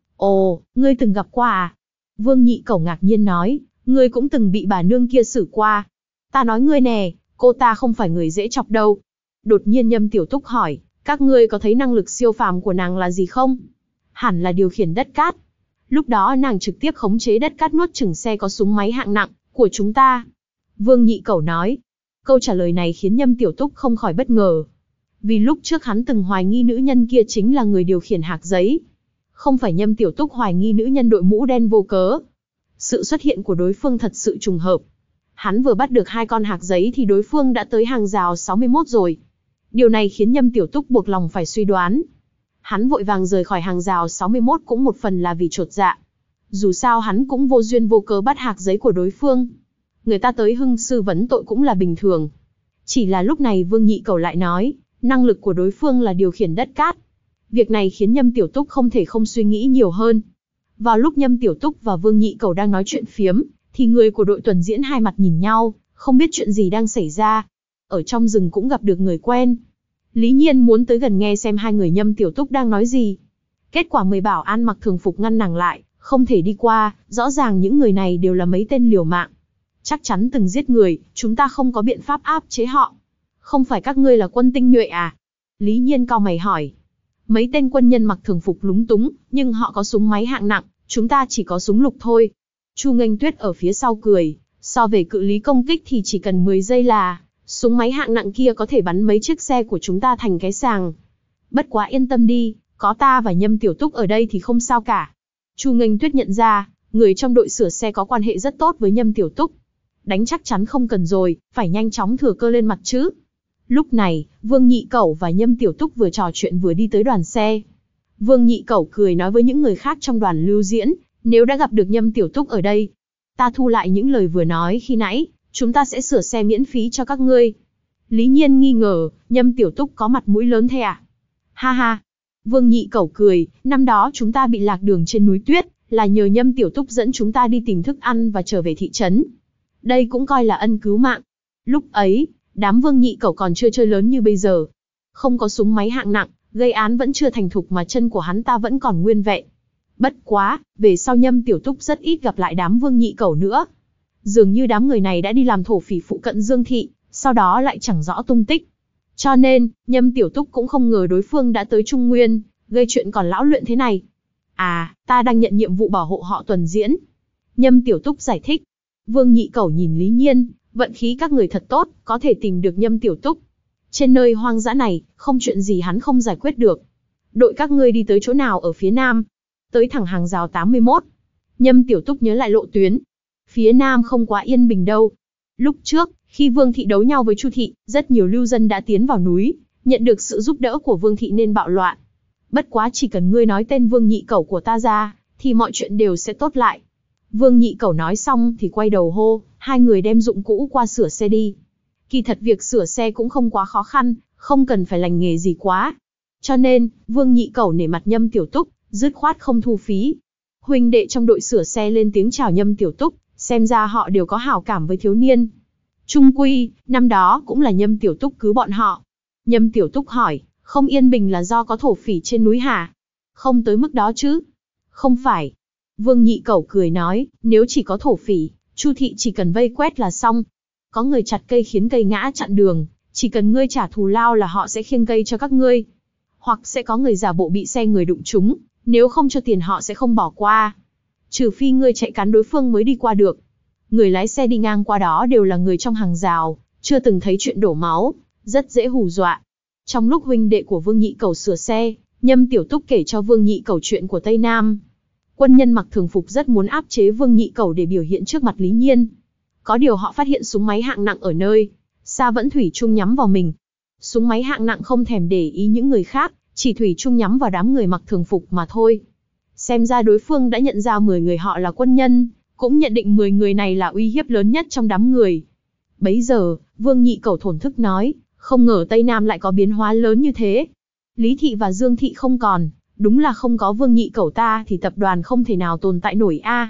Ồ, ngươi từng gặp qua à? Vương Nhị Cẩu ngạc nhiên nói, ngươi cũng từng bị bà nương kia xử qua. Ta nói ngươi nè, cô ta không phải người dễ chọc đâu. Đột nhiên Nhâm Tiểu Túc hỏi, các ngươi có thấy năng lực siêu phàm của nàng là gì không? Hẳn là điều khiển đất cát. Lúc đó nàng trực tiếp khống chế đất cát nuốt chửng xe có súng máy hạng nặng của chúng ta. Vương Nhị Cẩu nói. Câu trả lời này khiến Nhâm Tiểu Túc không khỏi bất ngờ. Vì lúc trước hắn từng hoài nghi nữ nhân kia chính là người điều khiển hạc giấy. Không phải Nhâm Tiểu Túc hoài nghi nữ nhân đội mũ đen vô cớ. Sự xuất hiện của đối phương thật sự trùng hợp. Hắn vừa bắt được hai con hạc giấy thì đối phương đã tới hàng rào sáu mươi mốt rồi. Điều này khiến Nhâm Tiểu Túc buộc lòng phải suy đoán. Hắn vội vàng rời khỏi hàng rào sáu mươi mốt cũng một phần là vì chột dạ. Dù sao hắn cũng vô duyên vô cớ bắt hạc giấy của đối phương. Người ta tới hưng sư vấn tội cũng là bình thường. Chỉ là lúc này Vương Nhị Cẩu lại nói, năng lực của đối phương là điều khiển đất cát. Việc này khiến Nhâm Tiểu Túc không thể không suy nghĩ nhiều hơn. Vào lúc Nhâm Tiểu Túc và Vương Nhị Cẩu đang nói chuyện phiếm, thì người của đội tuần diễn hai mặt nhìn nhau, không biết chuyện gì đang xảy ra. Ở trong rừng cũng gặp được người quen. Lý Nhiên muốn tới gần nghe xem hai người Nhâm Tiểu Túc đang nói gì. Kết quả mười bảo an mặc thường phục ngăn nàng lại, không thể đi qua, rõ ràng những người này đều là mấy tên liều mạng. Chắc chắn từng giết người, chúng ta không có biện pháp áp chế họ. Không phải các ngươi là quân tinh nhuệ à? Lý Nhiên cau mày hỏi. Mấy tên quân nhân mặc thường phục lúng túng, nhưng họ có súng máy hạng nặng, chúng ta chỉ có súng lục thôi. Chu Nghênh Tuyết ở phía sau cười, so về cự ly công kích thì chỉ cần mười giây là, súng máy hạng nặng kia có thể bắn mấy chiếc xe của chúng ta thành cái sàng. Bất quá yên tâm đi, có ta và Nhâm Tiểu Túc ở đây thì không sao cả. Chu Nghênh Tuyết nhận ra, người trong đội sửa xe có quan hệ rất tốt với Nhâm Tiểu Túc. Đánh chắc chắn không cần rồi, phải nhanh chóng thừa cơ lên mặt chứ. Lúc này, Vương Nhị Cẩu và Nhâm Tiểu Túc vừa trò chuyện vừa đi tới đoàn xe. Vương Nhị Cẩu cười nói với những người khác trong đoàn lưu diễn, nếu đã gặp được Nhâm Tiểu Túc ở đây, ta thu lại những lời vừa nói khi nãy, chúng ta sẽ sửa xe miễn phí cho các ngươi. Lý Nhiên nghi ngờ, Nhâm Tiểu Túc có mặt mũi lớn thế à? Ha ha. Vương Nhị Cẩu cười, năm đó chúng ta bị lạc đường trên núi tuyết, là nhờ Nhâm Tiểu Túc dẫn chúng ta đi tìm thức ăn và trở về thị trấn. Đây cũng coi là ân cứu mạng. Lúc ấy, đám Vương Nhị Cẩu còn chưa chơi lớn như bây giờ. Không có súng máy hạng nặng, gây án vẫn chưa thành thục mà chân của hắn ta vẫn còn nguyên vẹn. Bất quá, về sau Nhâm Tiểu Túc rất ít gặp lại đám Vương Nhị Cẩu nữa. Dường như đám người này đã đi làm thổ phỉ phụ cận Dương Thị, sau đó lại chẳng rõ tung tích. Cho nên, Nhâm Tiểu Túc cũng không ngờ đối phương đã tới Trung Nguyên, gây chuyện còn lão luyện thế này. À, ta đang nhận nhiệm vụ bảo hộ họ tuần diễn. Nhâm Tiểu Túc giải thích. Vương Nhị Cẩu nhìn Lý Nhiên, vận khí các người thật tốt, có thể tìm được Nhâm Tiểu Túc. Trên nơi hoang dã này, không chuyện gì hắn không giải quyết được. Đội các ngươi đi tới chỗ nào ở phía nam? Tới thẳng hàng rào tám mươi mốt. Nhâm Tiểu Túc nhớ lại lộ tuyến. Phía nam không quá yên bình đâu. Lúc trước, khi Vương Thị đấu nhau với Chu Thị, rất nhiều lưu dân đã tiến vào núi, nhận được sự giúp đỡ của Vương Thị nên bạo loạn. Bất quá chỉ cần ngươi nói tên Vương Nhị Cẩu của ta ra, thì mọi chuyện đều sẽ tốt lại. Vương Nhị Cẩu nói xong thì quay đầu hô, hai người đem dụng cụ qua sửa xe đi. Kỳ thật việc sửa xe cũng không quá khó khăn, không cần phải lành nghề gì quá. Cho nên, Vương Nhị Cẩu nể mặt Nhâm Tiểu Túc, dứt khoát không thu phí. Huynh đệ trong đội sửa xe lên tiếng chào Nhâm Tiểu Túc, xem ra họ đều có hảo cảm với thiếu niên. Trung quy, năm đó cũng là Nhâm Tiểu Túc cứu bọn họ. Nhâm Tiểu Túc hỏi, không yên bình là do có thổ phỉ trên núi hả? Không tới mức đó chứ? Không phải. Vương Nhị Cẩu cười nói, nếu chỉ có thổ phỉ, Chu Thị chỉ cần vây quét là xong. Có người chặt cây khiến cây ngã chặn đường, chỉ cần ngươi trả thù lao là họ sẽ khiêng cây cho các ngươi. Hoặc sẽ có người giả bộ bị xe người đụng trúng, nếu không cho tiền họ sẽ không bỏ qua. Trừ phi ngươi chạy cán đối phương mới đi qua được. Người lái xe đi ngang qua đó đều là người trong hàng rào, chưa từng thấy chuyện đổ máu, rất dễ hù dọa. Trong lúc huynh đệ của Vương Nhị Cẩu sửa xe, Nhâm Tiểu Túc kể cho Vương Nhị Cẩu chuyện của Tây Nam. Quân nhân mặc thường phục rất muốn áp chế Vương Nhị Cẩu để biểu hiện trước mặt Lý Nhiên. Có điều họ phát hiện súng máy hạng nặng ở nơi xa vẫn thủy chung nhắm vào mình. Súng máy hạng nặng không thèm để ý những người khác, chỉ thủy chung nhắm vào đám người mặc thường phục mà thôi. Xem ra đối phương đã nhận ra mười người họ là quân nhân, cũng nhận định mười người này là uy hiếp lớn nhất trong đám người. Bấy giờ, Vương Nhị Cẩu thổn thức nói, không ngờ Tây Nam lại có biến hóa lớn như thế. Lý Thị và Dương Thị không còn, đúng là không có Vương Nhị Cẩu ta thì tập đoàn không thể nào tồn tại nổi a.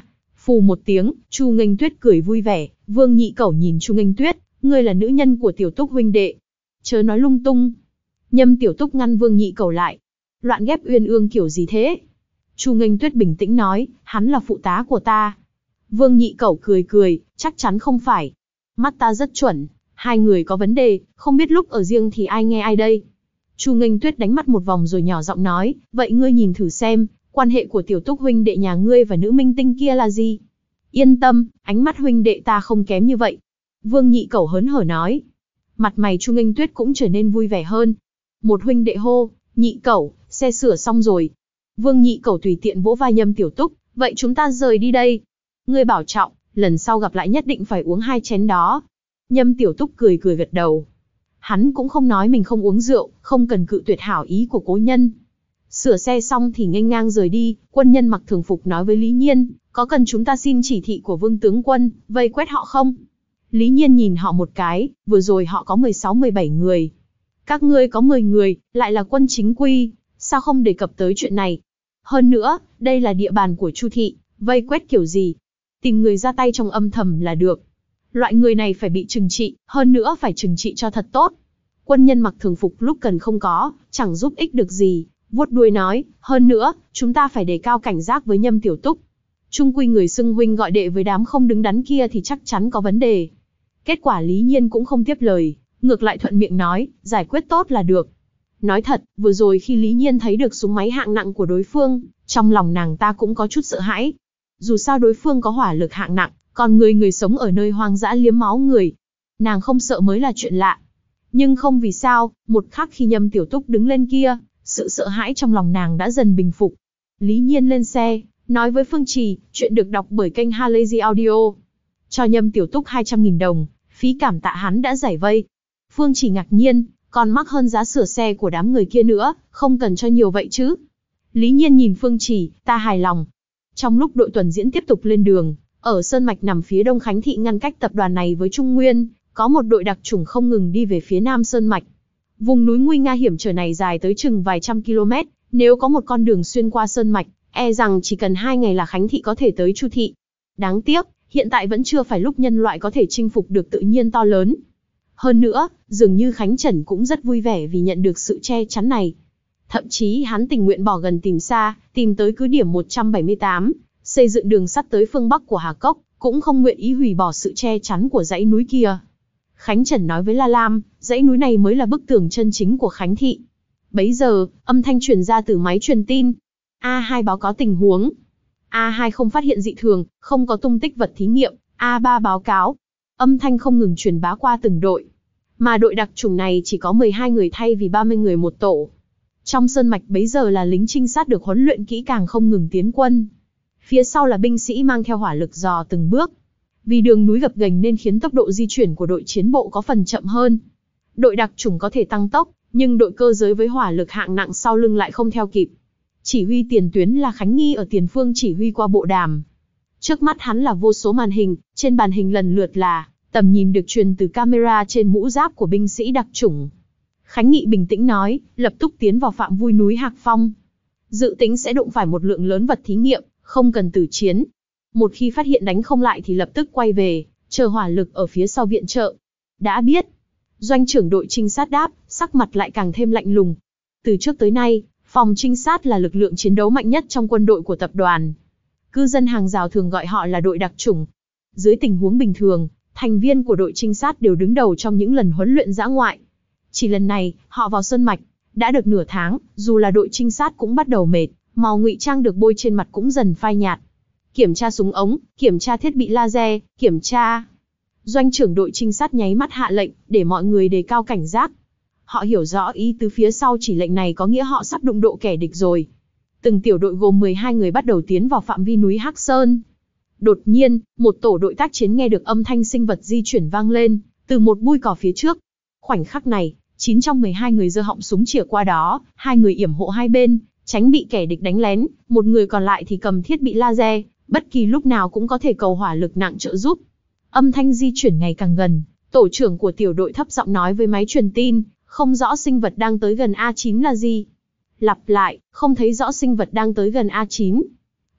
Phù một tiếng, Chu Nghênh Tuyết cười vui vẻ. Vương Nhị Cẩu nhìn Chu Nghênh Tuyết, ngươi là nữ nhân của Tiểu Túc huynh đệ, chớ nói lung tung. Nhâm Tiểu Túc ngăn Vương Nhị Cẩu lại. Loạn ghép uyên ương kiểu gì thế? Chu Nghênh Tuyết bình tĩnh nói, hắn là phụ tá của ta. Vương Nhị Cẩu cười cười, chắc chắn không phải. Mắt ta rất chuẩn, hai người có vấn đề, không biết lúc ở riêng thì ai nghe ai đây. Chu Nghênh Tuyết đánh mắt một vòng rồi nhỏ giọng nói, vậy ngươi nhìn thử xem, quan hệ của Tiểu Túc huynh đệ nhà ngươi và nữ minh tinh kia là gì? Yên tâm, ánh mắt huynh đệ ta không kém như vậy. Vương Nhị Cẩu hớn hở nói. Mặt mày Chu Nghênh Tuyết cũng trở nên vui vẻ hơn. Một huynh đệ hô, Nhị Cẩu, xe sửa xong rồi. Vương Nhị Cẩu tùy tiện vỗ vai Nhâm Tiểu Túc, vậy chúng ta rời đi đây. Ngươi bảo trọng, lần sau gặp lại nhất định phải uống hai chén đó. Nhâm Tiểu Túc cười cười gật đầu. Hắn cũng không nói mình không uống rượu, không cần cự tuyệt hảo ý của cố nhân. Sửa xe xong thì nghênh ngang rời đi, quân nhân mặc thường phục nói với Lý Nhiên, có cần chúng ta xin chỉ thị của Vương tướng quân, vây quét họ không? Lý Nhiên nhìn họ một cái, vừa rồi họ có mười sáu mười bảy người. Các ngươi có mười người, lại là quân chính quy, sao không đề cập tới chuyện này? Hơn nữa, đây là địa bàn của Chu thị, vây quét kiểu gì? Tìm người ra tay trong âm thầm là được. Loại người này phải bị trừng trị, hơn nữa phải trừng trị cho thật tốt. Quân nhân mặc thường phục lúc cần không có, chẳng giúp ích được gì, vuốt đuôi nói, hơn nữa, chúng ta phải đề cao cảnh giác với Nhâm Tiểu Túc. Chung quy người xưng huynh gọi đệ với đám không đứng đắn kia thì chắc chắn có vấn đề. Kết quả Lý Nhiên cũng không tiếp lời, ngược lại thuận miệng nói, giải quyết tốt là được. Nói thật, vừa rồi khi Lý Nhiên thấy được súng máy hạng nặng của đối phương, trong lòng nàng ta cũng có chút sợ hãi. Dù sao đối phương có hỏa lực hạng nặng, còn người người sống ở nơi hoang dã liếm máu người. Nàng không sợ mới là chuyện lạ. Nhưng không vì sao, một khắc khi Nhâm Tiểu Túc đứng lên kia, sự sợ hãi trong lòng nàng đã dần bình phục. Lý Nhiên lên xe, nói với Phương Trì, chuyện được đọc bởi kênh Halazy Audio. Cho Nhâm Tiểu Túc hai trăm nghìn đồng, phí cảm tạ hắn đã giải vây. Phương Trì ngạc nhiên, còn mắc hơn giá sửa xe của đám người kia nữa, không cần cho nhiều vậy chứ. Lý Nhiên nhìn Phương Trì, ta hài lòng. Trong lúc đội tuần diễn tiếp tục lên đường, ở Sơn Mạch nằm phía đông Khánh Thị ngăn cách tập đoàn này với Trung Nguyên, có một đội đặc chủng không ngừng đi về phía nam Sơn Mạch. Vùng núi nguy nga hiểm trở này dài tới chừng vài trăm km, nếu có một con đường xuyên qua Sơn Mạch, e rằng chỉ cần hai ngày là Khánh Thị có thể tới Chu Thị. Đáng tiếc, hiện tại vẫn chưa phải lúc nhân loại có thể chinh phục được tự nhiên to lớn. Hơn nữa, dường như Khánh Trần cũng rất vui vẻ vì nhận được sự che chắn này. Thậm chí hắn tình nguyện bỏ gần tìm xa, tìm tới cứ điểm một trăm bảy mươi tám, xây dựng đường sắt tới phương Bắc của Hà Cốc, cũng không nguyện ý hủy bỏ sự che chắn của dãy núi kia. Khánh Trần nói với La Lam, dãy núi này mới là bức tường chân chính của Khánh Thị. Bấy giờ, âm thanh truyền ra từ máy truyền tin. A hai báo cáo tình huống. A hai không phát hiện dị thường, không có tung tích vật thí nghiệm. A ba báo cáo. Âm thanh không ngừng truyền bá qua từng đội. Mà đội đặc chủng này chỉ có mười hai người thay vì ba mươi người một tổ. Trong Sơn Mạch bấy giờ là lính trinh sát được huấn luyện kỹ càng không ngừng tiến quân. Phía sau là binh sĩ mang theo hỏa lực dò từng bước. Vì đường núi gập ghềnh nên khiến tốc độ di chuyển của đội chiến bộ có phần chậm hơn. Đội đặc chủng có thể tăng tốc, nhưng đội cơ giới với hỏa lực hạng nặng sau lưng lại không theo kịp. Chỉ huy tiền tuyến là Khánh Nghi ở tiền phương chỉ huy qua bộ đàm. Trước mắt hắn là vô số màn hình, trên màn hình lần lượt là tầm nhìn được truyền từ camera trên mũ giáp của binh sĩ đặc chủng. Khánh Nghị bình tĩnh nói, lập tức tiến vào phạm vi núi Hạc Phong. Dự tính sẽ đụng phải một lượng lớn vật thí nghiệm, không cần tử chiến. Một khi phát hiện đánh không lại thì lập tức quay về, chờ hỏa lực ở phía sau viện trợ. Đã biết. Doanh trưởng đội trinh sát đáp, sắc mặt lại càng thêm lạnh lùng. Từ trước tới nay, phòng trinh sát là lực lượng chiến đấu mạnh nhất trong quân đội của tập đoàn. Cư dân hàng rào thường gọi họ là đội đặc chủng. Dưới tình huống bình thường, thành viên của đội trinh sát đều đứng đầu trong những lần huấn luyện dã ngoại. Chỉ lần này, họ vào Sơn Mạch, đã được nửa tháng, dù là đội trinh sát cũng bắt đầu mệt, màu ngụy trang được bôi trên mặt cũng dần phai nhạt. Kiểm tra súng ống, kiểm tra thiết bị laser, kiểm tra. Doanh trưởng đội trinh sát nháy mắt hạ lệnh, để mọi người đề cao cảnh giác. Họ hiểu rõ ý tứ phía sau chỉ lệnh này có nghĩa họ sắp đụng độ kẻ địch rồi. Từng tiểu đội gồm mười hai người bắt đầu tiến vào phạm vi núi Hắc Sơn. Đột nhiên, một tổ đội tác chiến nghe được âm thanh sinh vật di chuyển vang lên, từ một bụi cỏ phía trước. Khoảnh khắc này, chín trong mười hai người giơ họng súng chĩa qua đó, hai người yểm hộ hai bên, tránh bị kẻ địch đánh lén, một người còn lại thì cầm thiết bị laser, bất kỳ lúc nào cũng có thể cầu hỏa lực nặng trợ giúp. Âm thanh di chuyển ngày càng gần, tổ trưởng của tiểu đội thấp giọng nói với máy truyền tin, không rõ sinh vật đang tới gần A chín là gì. Lặp lại, không thấy rõ sinh vật đang tới gần A chín.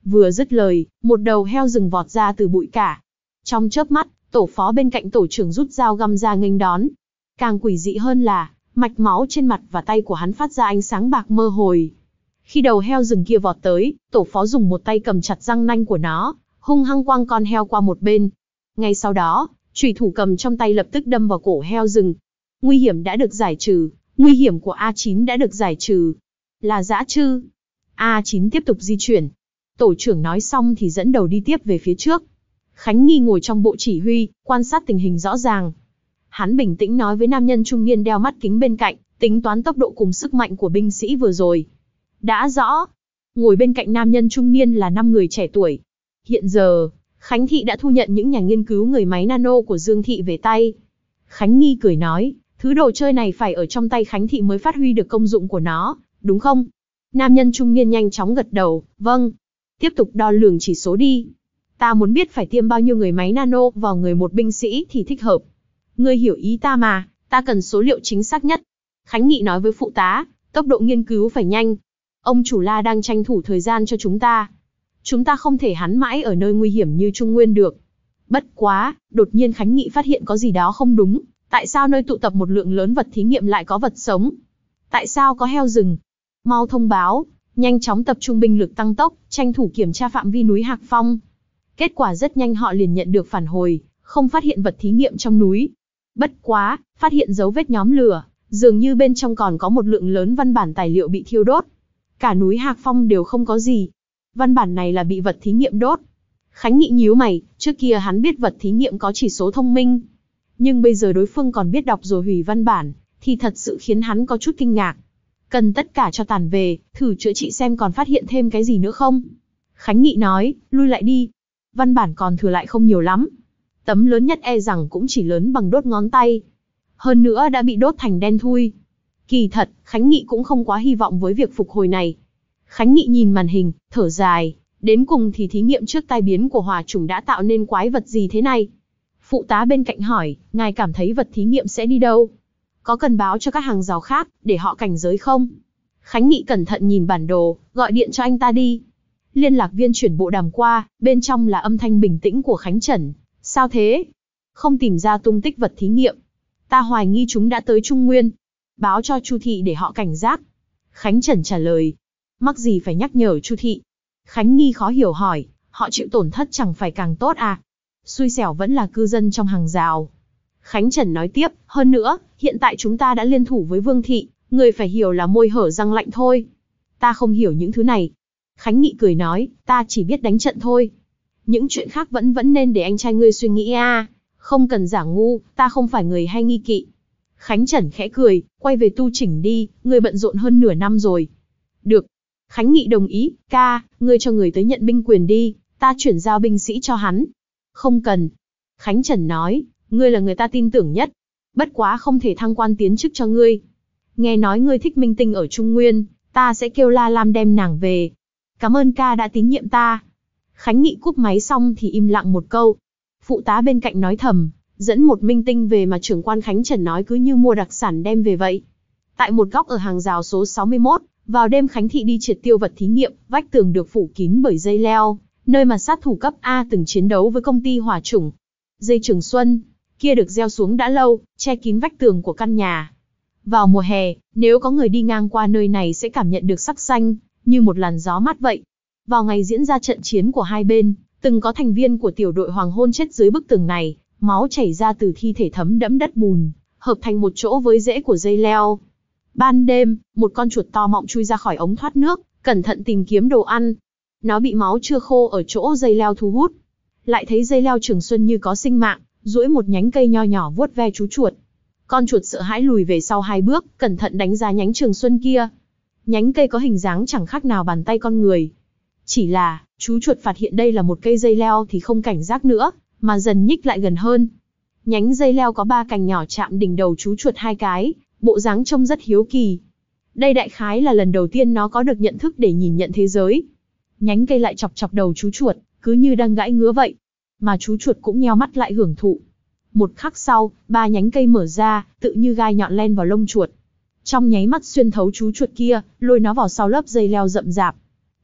Vừa dứt lời, một đầu heo rừng vọt ra từ bụi cỏ. Trong chớp mắt, tổ phó bên cạnh tổ trưởng rút dao găm ra nghênh đón. Càng quỷ dị hơn là, mạch máu trên mặt và tay của hắn phát ra ánh sáng bạc mơ hồi. Khi đầu heo rừng kia vọt tới, tổ phó dùng một tay cầm chặt răng nanh của nó, hung hăng quăng con heo qua một bên. Ngay sau đó, chùy thủ cầm trong tay lập tức đâm vào cổ heo rừng. Nguy hiểm đã được giải trừ, nguy hiểm của A chín đã được giải trừ. Là dã trư. A chín tiếp tục di chuyển. Tổ trưởng nói xong thì dẫn đầu đi tiếp về phía trước. Khánh Nghi ngồi trong bộ chỉ huy, quan sát tình hình rõ ràng. Hắn bình tĩnh nói với nam nhân trung niên đeo mắt kính bên cạnh, tính toán tốc độ cùng sức mạnh của binh sĩ vừa rồi. Đã rõ. Ngồi bên cạnh nam nhân trung niên là năm người trẻ tuổi. Hiện giờ, Khánh Thị đã thu nhận những nhà nghiên cứu người máy nano của Dương Thị về tay. Khánh Nghi cười nói, thứ đồ chơi này phải ở trong tay Khánh Thị mới phát huy được công dụng của nó, đúng không? Nam nhân trung niên nhanh chóng gật đầu, vâng. Tiếp tục đo lường chỉ số đi. Ta muốn biết phải tiêm bao nhiêu người máy nano vào người một binh sĩ thì thích hợp. Ngươi hiểu ý ta mà, ta cần số liệu chính xác nhất. Khánh Nghị nói với phụ tá, tốc độ nghiên cứu phải nhanh. Ông chủ La đang tranh thủ thời gian cho chúng ta. Chúng ta không thể hắn mãi ở nơi nguy hiểm như Trung Nguyên được. Bất quá, đột nhiên Khánh Nghị phát hiện có gì đó không đúng. Tại sao nơi tụ tập một lượng lớn vật thí nghiệm lại có vật sống? Tại sao có heo rừng? Mau thông báo, nhanh chóng tập trung binh lực tăng tốc, tranh thủ kiểm tra phạm vi núi Hạc Phong. Kết quả rất nhanh họ liền nhận được phản hồi, không phát hiện vật thí nghiệm trong núi. Bất quá, phát hiện dấu vết nhóm lửa, dường như bên trong còn có một lượng lớn văn bản tài liệu bị thiêu đốt. Cả núi Hạc Phong đều không có gì. Văn bản này là bị vật thí nghiệm đốt. Khánh Nghị nhíu mày, trước kia hắn biết vật thí nghiệm có chỉ số thông minh. Nhưng bây giờ đối phương còn biết đọc rồi hủy văn bản, thì thật sự khiến hắn có chút kinh ngạc. Cần tất cả cho tàn về, thử chữa trị xem còn phát hiện thêm cái gì nữa không. Khánh Nghị nói, lui lại đi. Văn bản còn thừa lại không nhiều lắm. Tấm lớn nhất e rằng cũng chỉ lớn bằng đốt ngón tay. Hơn nữa đã bị đốt thành đen thui. Kỳ thật, Khánh Nghị cũng không quá hy vọng với việc phục hồi này. Khánh Nghị nhìn màn hình, thở dài. Đến cùng thì thí nghiệm trước tai biến của hỏa chủng đã tạo nên quái vật gì thế này? Phụ tá bên cạnh hỏi, ngài cảm thấy vật thí nghiệm sẽ đi đâu? Có cần báo cho các hàng rào khác, để họ cảnh giới không? Khánh Nghị cẩn thận nhìn bản đồ, gọi điện cho anh ta đi. Liên lạc viên chuyển bộ đàm qua, bên trong là âm thanh bình tĩnh của Khánh Trần. Sao thế? Không tìm ra tung tích vật thí nghiệm. Ta hoài nghi chúng đã tới Trung Nguyên. Báo cho Chu Thị để họ cảnh giác. Khánh Trần trả lời. Mắc gì phải nhắc nhở Chu Thị? Khánh Nghi khó hiểu hỏi, họ chịu tổn thất chẳng phải càng tốt à? Xui xẻo vẫn là cư dân trong hàng rào. Khánh Trần nói tiếp, hơn nữa, hiện tại chúng ta đã liên thủ với Vương Thị, người phải hiểu là môi hở răng lạnh thôi. Ta không hiểu những thứ này. Khánh Nghị cười nói, ta chỉ biết đánh trận thôi. Những chuyện khác vẫn vẫn nên để anh trai ngươi suy nghĩ a, không cần giả ngu, ta không phải người hay nghi kỵ. Khánh Trần khẽ cười, quay về tu chỉnh đi, ngươi bận rộn hơn nửa năm rồi. Được. Khánh Nghị đồng ý, ca, ngươi cho người tới nhận binh quyền đi, ta chuyển giao binh sĩ cho hắn. Không cần. Khánh Trần nói, ngươi là người ta tin tưởng nhất. Bất quá không thể thăng quan tiến chức cho ngươi. Nghe nói ngươi thích minh tinh ở Trung Nguyên, ta sẽ kêu La Lam đem nàng về. Cảm ơn ca đã tín nhiệm ta. Khánh Nghị cúp máy xong thì im lặng một câu. Phụ tá bên cạnh nói thầm, dẫn một minh tinh về mà trưởng quan Khánh Trần nói cứ như mua đặc sản đem về vậy. Tại một góc ở hàng rào số sáu mươi mốt, vào đêm Khánh Thị đi triệt tiêu vật thí nghiệm, vách tường được phủ kín bởi dây leo, nơi mà sát thủ cấp A từng chiến đấu với công ty hỏa chủng. Dây Trường Xuân kia được gieo xuống đã lâu, che kín vách tường của căn nhà. Vào mùa hè, nếu có người đi ngang qua nơi này sẽ cảm nhận được sắc xanh, như một làn gió mát vậy. Vào ngày diễn ra trận chiến của hai bên, từng có thành viên của tiểu đội hoàng hôn chết dưới bức tường này, máu chảy ra từ thi thể thấm đẫm đất bùn, hợp thành một chỗ với rễ của dây leo. Ban đêm, một con chuột to mọng chui ra khỏi ống thoát nước, cẩn thận tìm kiếm đồ ăn. Nó bị máu chưa khô ở chỗ dây leo thu hút. Lại thấy dây leo Trường Xuân như có sinh mạng, duỗi một nhánh cây nho nhỏ vuốt ve chú chuột. Con chuột sợ hãi lùi về sau hai bước, cẩn thận đánh giá nhánh Trường Xuân kia. Nhánh cây có hình dáng chẳng khác nào bàn tay con người. Chỉ là, chú chuột phát hiện đây là một cây dây leo thì không cảnh giác nữa, mà dần nhích lại gần hơn. Nhánh dây leo có ba cành nhỏ chạm đỉnh đầu chú chuột hai cái, bộ dáng trông rất hiếu kỳ. Đây đại khái là lần đầu tiên nó có được nhận thức để nhìn nhận thế giới. Nhánh cây lại chọc chọc đầu chú chuột, cứ như đang gãi ngứa vậy. Mà chú chuột cũng nheo mắt lại hưởng thụ. Một khắc sau, ba nhánh cây mở ra, tự như gai nhọn len vào lông chuột. Trong nháy mắt xuyên thấu chú chuột kia, lôi nó vào sau lớp dây leo rậm rạp.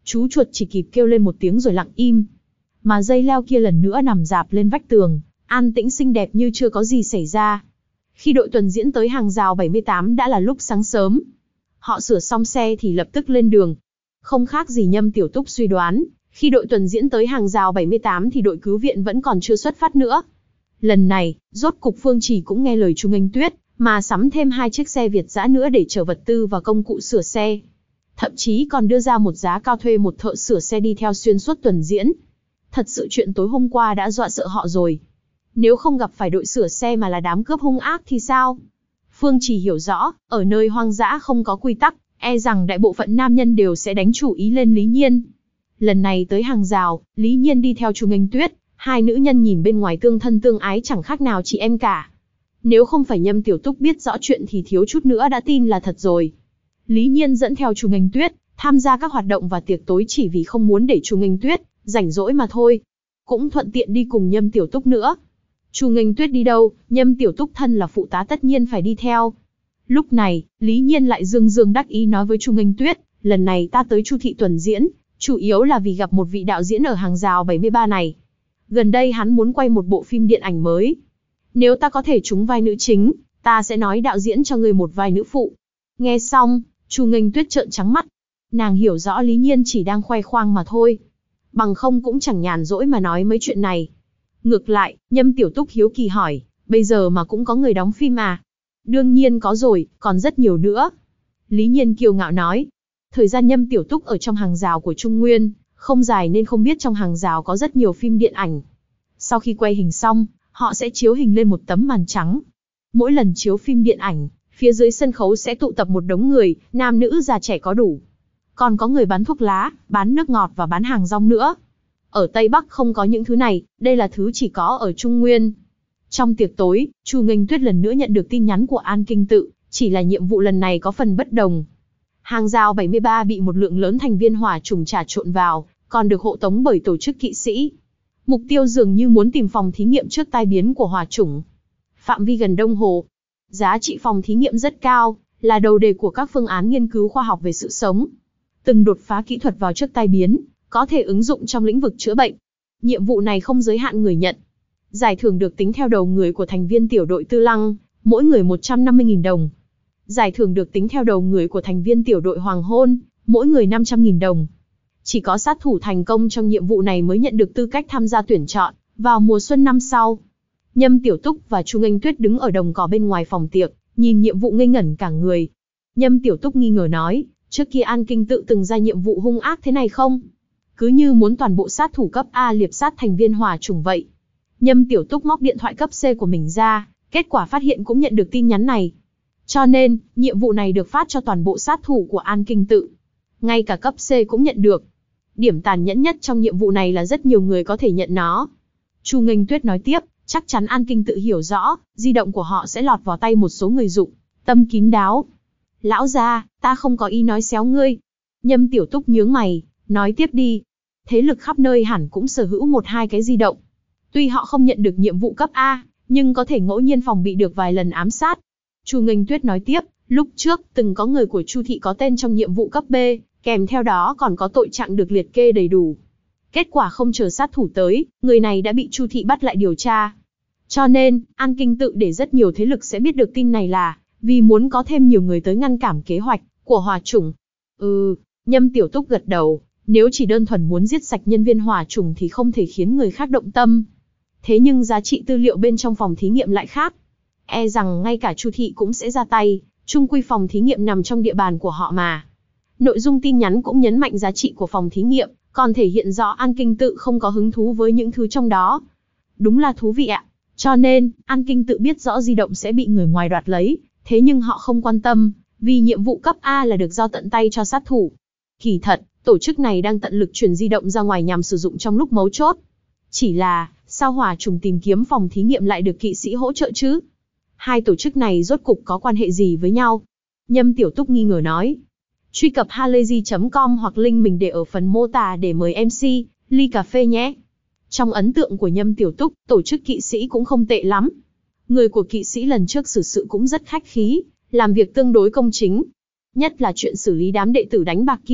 Chú chuột chỉ kịp kêu lên một tiếng rồi lặng im. Mà dây leo kia lần nữa nằm rạp lên vách tường, an tĩnh xinh đẹp như chưa có gì xảy ra. Khi đội tuần diễn tới hàng rào bảy mươi tám đã là lúc sáng sớm. Họ sửa xong xe thì lập tức lên đường. Không khác gì Nhâm Tiểu Túc suy đoán, khi đội tuần diễn tới hàng rào bảy mươi tám thì đội cứu viện vẫn còn chưa xuất phát nữa. Lần này, rốt cục Phương Trì cũng nghe lời Chu Nghênh Tuyết, mà sắm thêm hai chiếc xe Việt dã nữa để chở vật tư và công cụ sửa xe. Thậm chí còn đưa ra một giá cao thuê một thợ sửa xe đi theo xuyên suốt tuần diễn. Thật sự chuyện tối hôm qua đã dọa sợ họ rồi. Nếu không gặp phải đội sửa xe mà là đám cướp hung ác thì sao? Phương Trì hiểu rõ, ở nơi hoang dã không có quy tắc, e rằng đại bộ phận nam nhân đều sẽ đánh chủ ý lên Lý Nhiên. Lần này tới hàng rào, Lý Nhiên đi theo Chu Nghênh Tuyết, hai nữ nhân nhìn bên ngoài tương thân tương ái chẳng khác nào chị em cả. Nếu không phải Nhâm Tiểu Túc biết rõ chuyện thì thiếu chút nữa đã tin là thật rồi. Lý Nhiên dẫn theo Chu Nghênh Tuyết, tham gia các hoạt động và tiệc tối chỉ vì không muốn để Chu Nghênh Tuyết rảnh rỗi mà thôi. Cũng thuận tiện đi cùng Nhâm Tiểu Túc nữa. Chu Nghênh Tuyết đi đâu, Nhâm Tiểu Túc thân là phụ tá tất nhiên phải đi theo. Lúc này, Lý Nhiên lại dương dương đắc ý nói với Chu Nghênh Tuyết, lần này ta tới Chu thị tuần diễn, chủ yếu là vì gặp một vị đạo diễn ở hàng rào bảy mươi ba này. Gần đây hắn muốn quay một bộ phim điện ảnh mới. Nếu ta có thể trúng vai nữ chính, ta sẽ nói đạo diễn cho ngươi một vai nữ phụ. Nghe xong, Chu Nghênh Tuyết trợn trắng mắt. Nàng hiểu rõ Lý Nhiên chỉ đang khoe khoang mà thôi. Bằng không cũng chẳng nhàn rỗi mà nói mấy chuyện này. Ngược lại, Nhâm Tiểu Túc hiếu kỳ hỏi, bây giờ mà cũng có người đóng phim à? Đương nhiên có rồi, còn rất nhiều nữa. Lý Nhiên kiêu ngạo nói. Thời gian Nhâm Tiểu Túc ở trong hàng rào của Trung Nguyên, không dài nên không biết trong hàng rào có rất nhiều phim điện ảnh. Sau khi quay hình xong, họ sẽ chiếu hình lên một tấm màn trắng. Mỗi lần chiếu phim điện ảnh, phía dưới sân khấu sẽ tụ tập một đống người, nam nữ già trẻ có đủ. Còn có người bán thuốc lá, bán nước ngọt và bán hàng rong nữa. Ở Tây Bắc không có những thứ này, đây là thứ chỉ có ở Trung Nguyên. Trong tiệc tối, Chu Nghênh Tuyết lần nữa nhận được tin nhắn của An Kinh Tự, chỉ là nhiệm vụ lần này có phần bất đồng. Hàng rào bảy mươi ba bị một lượng lớn thành viên hỏa chủng trà trộn vào, còn được hộ tống bởi tổ chức kỵ sĩ. Mục tiêu dường như muốn tìm phòng thí nghiệm trước tai biến của hỏa chủng. Phạm vi gần Đông Hồ. Giá trị phòng thí nghiệm rất cao, là đầu đề của các phương án nghiên cứu khoa học về sự sống. Từng đột phá kỹ thuật vào trước tai biến, có thể ứng dụng trong lĩnh vực chữa bệnh. Nhiệm vụ này không giới hạn người nhận. Giải thưởng được tính theo đầu người của thành viên tiểu đội Tư Lăng, mỗi người một trăm năm mươi nghìn đồng. Giải thưởng được tính theo đầu người của thành viên tiểu đội Hoàng Hôn, mỗi người năm trăm nghìn đồng. Chỉ có sát thủ thành công trong nhiệm vụ này mới nhận được tư cách tham gia tuyển chọn, vào mùa xuân năm sau. Nhâm Tiểu Túc và Chu Nghênh Tuyết đứng ở đồng cỏ bên ngoài phòng tiệc, nhìn nhiệm vụ ngây ngẩn cả người. Nhâm Tiểu Túc nghi ngờ nói, trước kia An Kinh Tự từng ra nhiệm vụ hung ác thế này không? Cứ như muốn toàn bộ sát thủ cấp A liệp sát thành viên hỏa chủng vậy. Nhâm Tiểu Túc móc điện thoại cấp C của mình ra, kết quả phát hiện cũng nhận được tin nhắn này. Cho nên, nhiệm vụ này được phát cho toàn bộ sát thủ của An Kinh Tự. Ngay cả cấp C cũng nhận được. Điểm tàn nhẫn nhất trong nhiệm vụ này là rất nhiều người có thể nhận nó. Chu Nghênh Tuyết nói tiếp, chắc chắn An Kinh Tự hiểu rõ, di động của họ sẽ lọt vào tay một số người dụng tâm kín đáo. Lão gia, ta không có ý nói xéo ngươi. Nhâm Tiểu Túc nhướng mày, nói tiếp đi. Thế lực khắp nơi hẳn cũng sở hữu một hai cái di động. Tuy họ không nhận được nhiệm vụ cấp A, nhưng có thể ngẫu nhiên phòng bị được vài lần ám sát. Chu Nghênh Tuyết nói tiếp, lúc trước từng có người của Chu thị có tên trong nhiệm vụ cấp B, kèm theo đó còn có tội trạng được liệt kê đầy đủ. Kết quả không chờ sát thủ tới, người này đã bị Chu thị bắt lại điều tra. Cho nên, An Kinh Tự để rất nhiều thế lực sẽ biết được tin này là vì muốn có thêm nhiều người tới ngăn cản kế hoạch của hỏa chủng. Ừ, Nhâm Tiểu Túc gật đầu, nếu chỉ đơn thuần muốn giết sạch nhân viên hỏa chủng thì không thể khiến người khác động tâm. Thế nhưng giá trị tư liệu bên trong phòng thí nghiệm lại khác. E rằng ngay cả Chu thị cũng sẽ ra tay, chung quy phòng thí nghiệm nằm trong địa bàn của họ mà. Nội dung tin nhắn cũng nhấn mạnh giá trị của phòng thí nghiệm, còn thể hiện rõ An Kinh Tự không có hứng thú với những thứ trong đó. Đúng là thú vị ạ. Cho nên, An Kinh Tự biết rõ di động sẽ bị người ngoài đoạt lấy, thế nhưng họ không quan tâm, vì nhiệm vụ cấp A là được giao tận tay cho sát thủ. Kỳ thật, tổ chức này đang tận lực chuyển di động ra ngoài nhằm sử dụng trong lúc mấu chốt. Chỉ là, sao hỏa trùng tìm kiếm phòng thí nghiệm lại được kỵ sĩ hỗ trợ chứ? Hai tổ chức này rốt cục có quan hệ gì với nhau? Nhâm Tiểu Túc nghi ngờ nói. Truy cập halayzi chấm com hoặc link mình để ở phần mô tả để mời em xê, ly cà phê nhé. Trong ấn tượng của Nhâm Tiểu Túc, tổ chức kỵ sĩ cũng không tệ lắm. Người của kỵ sĩ lần trước xử sự cũng rất khách khí, làm việc tương đối công chính. Nhất là chuyện xử lý đám đệ tử đánh bạc kia,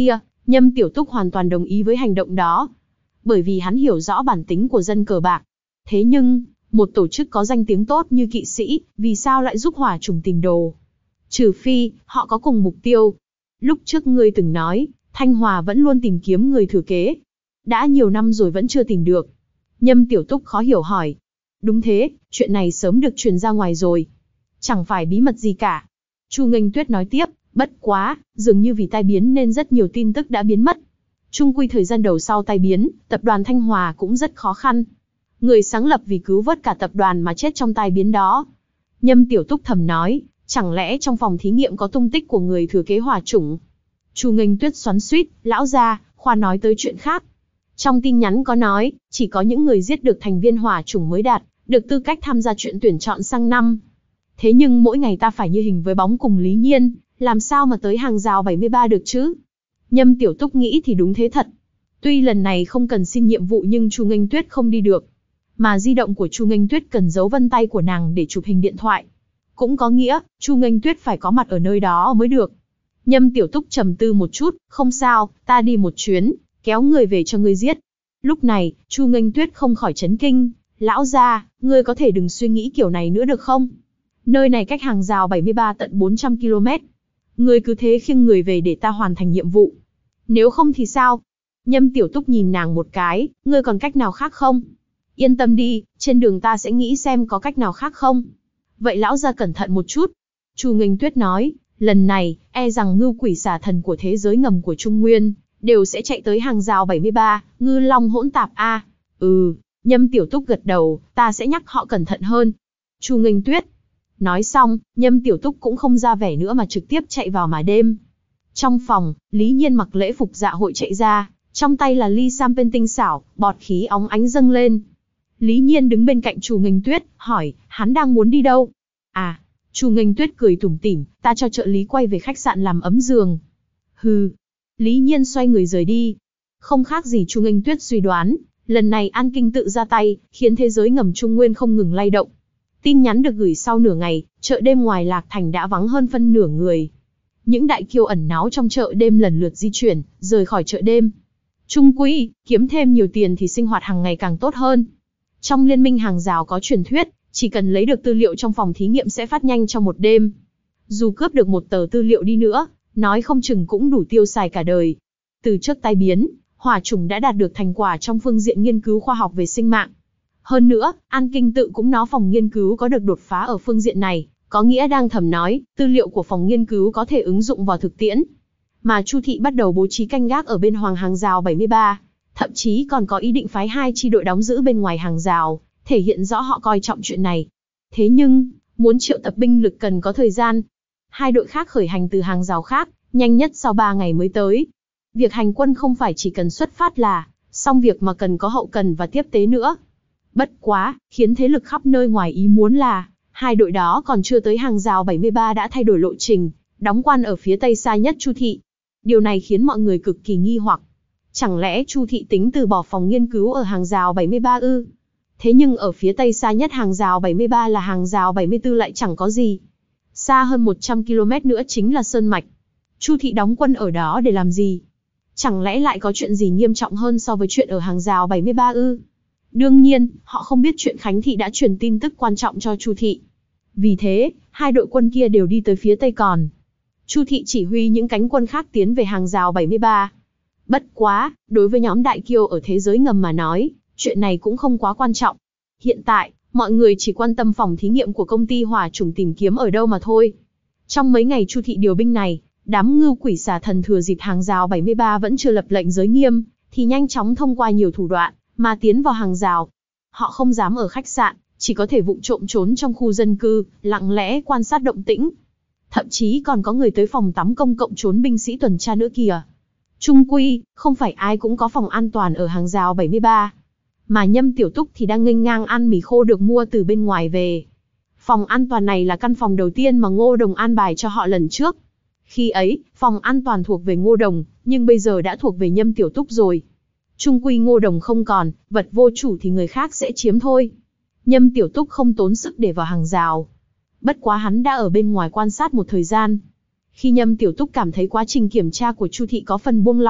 Nhâm Tiểu Túc hoàn toàn đồng ý với hành động đó, bởi vì hắn hiểu rõ bản tính của dân cờ bạc. Thế nhưng, một tổ chức có danh tiếng tốt như kỵ sĩ, vì sao lại giúp hỏa chủng tìm đồ? Trừ phi, họ có cùng mục tiêu. Lúc trước ngươi từng nói, Thanh Hòa vẫn luôn tìm kiếm người thừa kế. Đã nhiều năm rồi vẫn chưa tìm được. Nhâm Tiểu Túc khó hiểu hỏi. Đúng thế, chuyện này sớm được truyền ra ngoài rồi. Chẳng phải bí mật gì cả. Chu Nghênh Tuyết nói tiếp, bất quá, dường như vì tai biến nên rất nhiều tin tức đã biến mất. Chung quy thời gian đầu sau tai biến, tập đoàn Thanh Hòa cũng rất khó khăn. Người sáng lập vì cứu vớt cả tập đoàn mà chết trong tai biến đó. Nhâm Tiểu Túc thầm nói, chẳng lẽ trong phòng thí nghiệm có tung tích của người thừa kế hỏa chủng? Chu Nghênh Tuyết xoắn xuýt, lão gia, khoa nói tới chuyện khác. Trong tin nhắn có nói, chỉ có những người giết được thành viên hỏa chủng mới đạt, được tư cách tham gia chuyện tuyển chọn sang năm. Thế nhưng mỗi ngày ta phải như hình với bóng cùng Lý Nhiên, làm sao mà tới hàng rào bảy mươi ba được chứ? Nhâm Tiểu Túc nghĩ thì đúng thế thật. Tuy lần này không cần xin nhiệm vụ nhưng Chu Nghênh Tuyết không đi được. Mà di động của Chu Nghênh Tuyết cần dấu vân tay của nàng để chụp hình điện thoại. Cũng có nghĩa, Chu Nghênh Tuyết phải có mặt ở nơi đó mới được. Nhâm Tiểu Túc trầm tư một chút, không sao, ta đi một chuyến, kéo người về cho ngươi giết. Lúc này, Chu Nghênh Tuyết không khỏi chấn kinh, lão gia, ngươi có thể đừng suy nghĩ kiểu này nữa được không? Nơi này cách hàng rào bảy mươi ba tận bốn trăm ki lô mét. Ngươi cứ thế khiêng người về để ta hoàn thành nhiệm vụ. Nếu không thì sao? Nhâm Tiểu Túc nhìn nàng một cái, ngươi còn cách nào khác không? Yên tâm đi, trên đường ta sẽ nghĩ xem có cách nào khác không. Vậy lão gia cẩn thận một chút. Chu Nghênh Tuyết nói, lần này, e rằng ngưu quỷ xà thần của thế giới ngầm của Trung Nguyên, đều sẽ chạy tới hàng rào bảy mươi ba, ngư long hỗn tạp a. À. Ừ, Nhâm Tiểu Túc gật đầu, ta sẽ nhắc họ cẩn thận hơn. Chu Nghênh Tuyết. Nói xong, Nhâm Tiểu Túc cũng không ra vẻ nữa mà trực tiếp chạy vào mà đêm. Trong phòng, Lý Nhiên mặc lễ phục dạ hội chạy ra, trong tay là ly champagne tinh xảo, bọt khí óng ánh dâng lên. Lý Nhiên đứng bên cạnh Chu Nghênh Tuyết, hỏi, hắn đang muốn đi đâu? À, Chu Nghênh Tuyết cười tủm tỉm, ta cho trợ lý quay về khách sạn làm ấm giường. Hừ. Lý Nhiên xoay người rời đi. Không khác gì Chu Nghênh Tuyết suy đoán, lần này An Kinh tự ra tay, khiến thế giới ngầm Trung Nguyên không ngừng lay động. Tin nhắn được gửi sau nửa ngày, chợ đêm ngoài Lạc Thành đã vắng hơn phân nửa người. Những đại kiêu ẩn náu trong chợ đêm lần lượt di chuyển, rời khỏi chợ đêm. Trung quy, kiếm thêm nhiều tiền thì sinh hoạt hàng ngày càng tốt hơn. Trong liên minh hàng rào có truyền thuyết, chỉ cần lấy được tư liệu trong phòng thí nghiệm sẽ phát nhanh trong một đêm. Dù cướp được một tờ tư liệu đi nữa, nói không chừng cũng đủ tiêu xài cả đời. Từ trước tai biến, hỏa chủng đã đạt được thành quả trong phương diện nghiên cứu khoa học về sinh mạng. Hơn nữa, An Kinh tự cũng nói phòng nghiên cứu có được đột phá ở phương diện này, có nghĩa đang thầm nói, tư liệu của phòng nghiên cứu có thể ứng dụng vào thực tiễn. Mà Chu Thị bắt đầu bố trí canh gác ở bên hoàng hàng rào bảy mươi ba, thậm chí còn có ý định phái hai chi đội đóng giữ bên ngoài hàng rào, thể hiện rõ họ coi trọng chuyện này. Thế nhưng, muốn triệu tập binh lực cần có thời gian. Hai đội khác khởi hành từ hàng rào khác, nhanh nhất sau ba ngày mới tới. Việc hành quân không phải chỉ cần xuất phát là xong việc mà cần có hậu cần và tiếp tế nữa. Bất quá, khiến thế lực khắp nơi ngoài ý muốn là, hai đội đó còn chưa tới hàng rào bảy mươi ba đã thay đổi lộ trình, đóng quan ở phía tây xa nhất Chu Thị. Điều này khiến mọi người cực kỳ nghi hoặc. Chẳng lẽ Chu Thị tính từ bỏ phòng nghiên cứu ở hàng rào bảy mươi ba ư? Thế nhưng ở phía tây xa nhất hàng rào bảy mươi ba là hàng rào bảy mươi tư lại chẳng có gì. Xa hơn một trăm ki lô mét nữa chính là Sơn Mạch. Chu Thị đóng quân ở đó để làm gì? Chẳng lẽ lại có chuyện gì nghiêm trọng hơn so với chuyện ở hàng rào bảy mươi ba ư? Đương nhiên, họ không biết chuyện Khánh Thị đã truyền tin tức quan trọng cho Chu Thị. Vì thế, hai đội quân kia đều đi tới phía tây còn. Chu Thị chỉ huy những cánh quân khác tiến về hàng rào bảy mươi ba. Bất quá, đối với nhóm đại kiêu ở thế giới ngầm mà nói, chuyện này cũng không quá quan trọng. Hiện tại, mọi người chỉ quan tâm phòng thí nghiệm của công ty hỏa chủng tìm kiếm ở đâu mà thôi. Trong mấy ngày Chu Thị điều binh này, đám ngưu quỷ xà thần thừa dịp hàng rào bảy mươi ba vẫn chưa lập lệnh giới nghiêm, thì nhanh chóng thông qua nhiều thủ đoạn, mà tiến vào hàng rào. Họ không dám ở khách sạn, chỉ có thể vụng trộm trốn trong khu dân cư, lặng lẽ quan sát động tĩnh. Thậm chí còn có người tới phòng tắm công cộng trốn binh sĩ tuần tra nữa kìa. Chung quy, không phải ai cũng có phòng an toàn ở hàng rào bảy mươi ba. Mà Nhâm Tiểu Túc thì đang nghênh ngang ăn mì khô được mua từ bên ngoài về. Phòng an toàn này là căn phòng đầu tiên mà Ngô Đồng an bài cho họ lần trước. Khi ấy, phòng an toàn thuộc về Ngô Đồng, nhưng bây giờ đã thuộc về Nhâm Tiểu Túc rồi. Chung quy Ngô Đồng không còn, vật vô chủ thì người khác sẽ chiếm thôi. Nhâm Tiểu Túc không tốn sức để vào hàng rào. Bất quá hắn đã ở bên ngoài quan sát một thời gian. Khi Nhâm Tiểu Túc cảm thấy quá trình kiểm tra của Chu Thị có phần buông lỏng,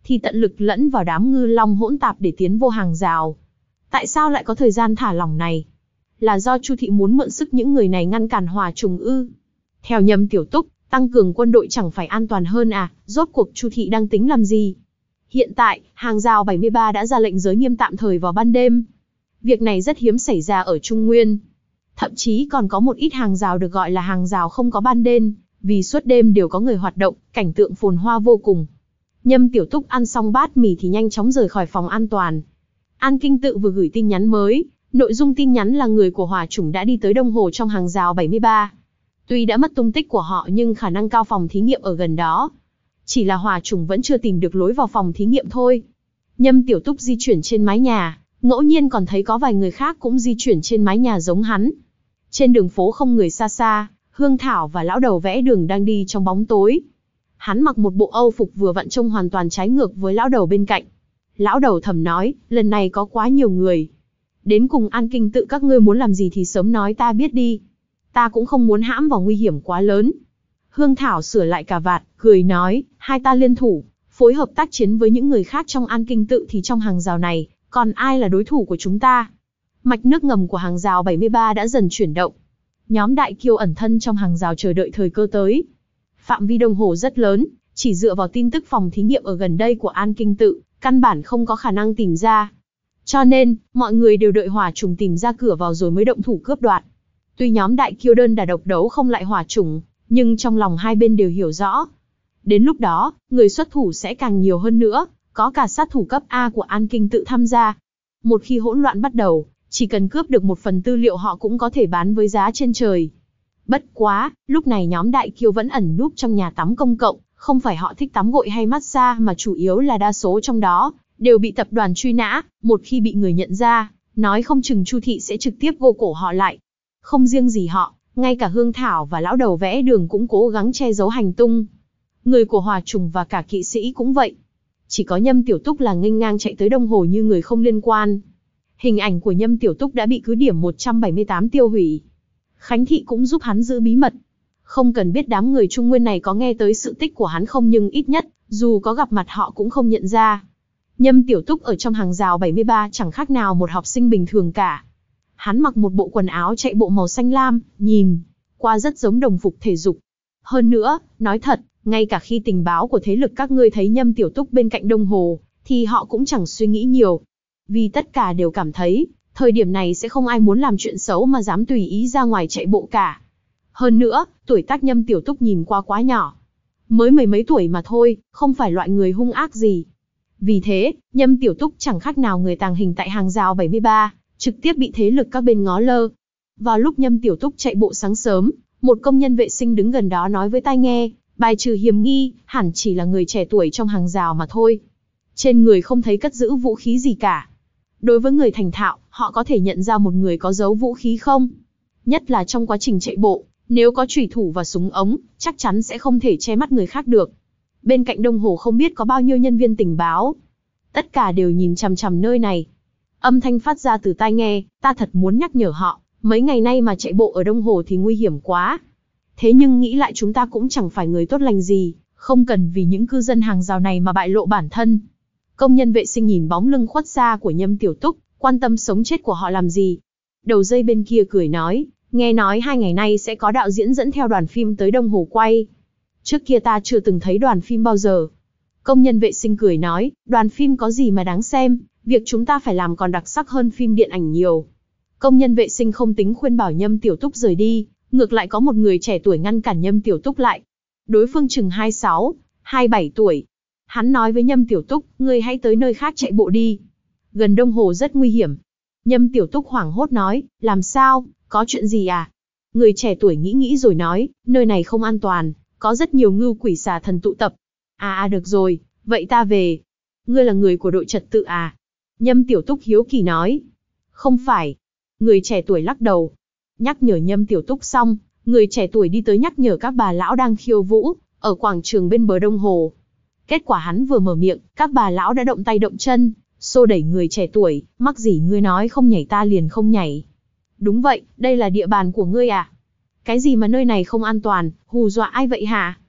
thì tận lực lẫn vào đám ngư long hỗn tạp để tiến vô hàng rào. Tại sao lại có thời gian thả lỏng này? Là do Chu thị muốn mượn sức những người này ngăn cản hỏa trùng ư? Theo Nhâm Tiểu Túc, tăng cường quân đội chẳng phải an toàn hơn à? Rốt cuộc Chu thị đang tính làm gì? Hiện tại, hàng rào bảy mươi ba đã ra lệnh giới nghiêm tạm thời vào ban đêm. Việc này rất hiếm xảy ra ở Trung Nguyên. Thậm chí còn có một ít hàng rào được gọi là hàng rào không có ban đêm, vì suốt đêm đều có người hoạt động, cảnh tượng phồn hoa vô cùng. Nhâm Tiểu Túc ăn xong bát mì thì nhanh chóng rời khỏi phòng an toàn. An Kinh Tự vừa gửi tin nhắn mới, nội dung tin nhắn là người của hỏa chủng đã đi tới Đông Hồ trong hàng rào bảy mươi ba. Tuy đã mất tung tích của họ nhưng khả năng cao phòng thí nghiệm ở gần đó. Chỉ là hỏa chủng vẫn chưa tìm được lối vào phòng thí nghiệm thôi. Nhâm Tiểu Túc di chuyển trên mái nhà, ngẫu nhiên còn thấy có vài người khác cũng di chuyển trên mái nhà giống hắn. Trên đường phố không người xa xa, Hương Thảo và lão đầu vẽ đường đang đi trong bóng tối. Hắn mặc một bộ âu phục vừa vặn trông hoàn toàn trái ngược với lão đầu bên cạnh. Lão đầu thầm nói, lần này có quá nhiều người. Đến cùng An Kinh Tự các ngươi muốn làm gì thì sớm nói ta biết đi. Ta cũng không muốn hãm vào nguy hiểm quá lớn. Hương Thảo sửa lại cà vạt, cười nói, hai ta liên thủ, phối hợp tác chiến với những người khác trong An Kinh Tự thì trong hàng rào này, còn ai là đối thủ của chúng ta? Mạch nước ngầm của hàng rào bảy mươi ba đã dần chuyển động. Nhóm đại kiêu ẩn thân trong hàng rào chờ đợi thời cơ tới. Phạm vi Đông Hồ rất lớn, chỉ dựa vào tin tức phòng thí nghiệm ở gần đây của An Kinh Tự, căn bản không có khả năng tìm ra. Cho nên, mọi người đều đợi hỏa trùng tìm ra cửa vào rồi mới động thủ cướp đoạt. Tuy nhóm đại kiêu đơn đả độc đấu không lại hỏa trùng, nhưng trong lòng hai bên đều hiểu rõ. Đến lúc đó, người xuất thủ sẽ càng nhiều hơn nữa, có cả sát thủ cấp A của An Kinh Tự tham gia. Một khi hỗn loạn bắt đầu, chỉ cần cướp được một phần tư liệu họ cũng có thể bán với giá trên trời. Bất quá, lúc này nhóm đại kiêu vẫn ẩn núp trong nhà tắm công cộng, không phải họ thích tắm gội hay massage mà chủ yếu là đa số trong đó đều bị tập đoàn truy nã, một khi bị người nhận ra, nói không chừng Chu thị sẽ trực tiếp vô cổ họ lại. Không riêng gì họ, ngay cả Hương Thảo và lão đầu vẽ đường cũng cố gắng che giấu hành tung. Người của hỏa trùng và cả kỵ sĩ cũng vậy. Chỉ có Nhâm Tiểu Túc là nghênh ngang chạy tới Đông Hồ như người không liên quan. Hình ảnh của Nhâm Tiểu Túc đã bị cứ điểm một trăm bảy mươi tám tiêu hủy. Khánh Thị cũng giúp hắn giữ bí mật. Không cần biết đám người Trung Nguyên này có nghe tới sự tích của hắn không, nhưng ít nhất, dù có gặp mặt họ cũng không nhận ra. Nhâm Tiểu Túc ở trong hàng rào bảy mươi ba chẳng khác nào một học sinh bình thường cả. Hắn mặc một bộ quần áo chạy bộ màu xanh lam, nhìn qua rất giống đồng phục thể dục. Hơn nữa, nói thật, ngay cả khi tình báo của thế lực các ngươi thấy Nhâm Tiểu Túc bên cạnh Đông Hồ, thì họ cũng chẳng suy nghĩ nhiều. Vì tất cả đều cảm thấy, thời điểm này sẽ không ai muốn làm chuyện xấu mà dám tùy ý ra ngoài chạy bộ cả. Hơn nữa, tuổi tác Nhâm Tiểu Túc nhìn qua quá nhỏ. Mới mười mấy tuổi mà thôi, không phải loại người hung ác gì. Vì thế, Nhâm Tiểu Túc chẳng khác nào người tàng hình tại hàng rào bảy mươi ba, trực tiếp bị thế lực các bên ngó lơ. Vào lúc Nhâm Tiểu Túc chạy bộ sáng sớm, một công nhân vệ sinh đứng gần đó nói với tai nghe, bài trừ hiểm nghi, hẳn chỉ là người trẻ tuổi trong hàng rào mà thôi. Trên người không thấy cất giữ vũ khí gì cả. Đối với người thành thạo, họ có thể nhận ra một người có giấu vũ khí không? Nhất là trong quá trình chạy bộ, nếu có chủy thủ và súng ống, chắc chắn sẽ không thể che mắt người khác được. Bên cạnh Đông Hồ không biết có bao nhiêu nhân viên tình báo. Tất cả đều nhìn chằm chằm nơi này. Âm thanh phát ra từ tai nghe, ta thật muốn nhắc nhở họ, mấy ngày nay mà chạy bộ ở Đông Hồ thì nguy hiểm quá. Thế nhưng nghĩ lại chúng ta cũng chẳng phải người tốt lành gì, không cần vì những cư dân hàng rào này mà bại lộ bản thân. Công nhân vệ sinh nhìn bóng lưng khuất xa của Nhâm Tiểu Túc, quan tâm sống chết của họ làm gì. Đầu dây bên kia cười nói, nghe nói hai ngày nay sẽ có đạo diễn dẫn theo đoàn phim tới Đông Hồ quay. Trước kia ta chưa từng thấy đoàn phim bao giờ. Công nhân vệ sinh cười nói, đoàn phim có gì mà đáng xem, việc chúng ta phải làm còn đặc sắc hơn phim điện ảnh nhiều. Công nhân vệ sinh không tính khuyên bảo Nhâm Tiểu Túc rời đi, ngược lại có một người trẻ tuổi ngăn cản Nhâm Tiểu Túc lại. Đối phương chừng hai mươi sáu, hai mươi bảy tuổi. Hắn nói với Nhâm Tiểu Túc, ngươi hãy tới nơi khác chạy bộ đi. Gần Đông Hồ rất nguy hiểm. Nhâm Tiểu Túc hoảng hốt nói, làm sao, có chuyện gì à? Người trẻ tuổi nghĩ nghĩ rồi nói, nơi này không an toàn, có rất nhiều ngưu quỷ xà thần tụ tập. À à được rồi, vậy ta về. Ngươi là người của đội trật tự à? Nhâm Tiểu Túc hiếu kỳ nói. Không phải. Người trẻ tuổi lắc đầu. Nhắc nhở Nhâm Tiểu Túc xong, người trẻ tuổi đi tới nhắc nhở các bà lão đang khiêu vũ, ở quảng trường bên bờ Đông Hồ. Kết quả hắn vừa mở miệng, các bà lão đã động tay động chân, xô đẩy người trẻ tuổi, mắc gì ngươi nói không nhảy ta liền không nhảy. Đúng vậy, đây là địa bàn của ngươi à? Cái gì mà nơi này không an toàn, hù dọa ai vậy hả?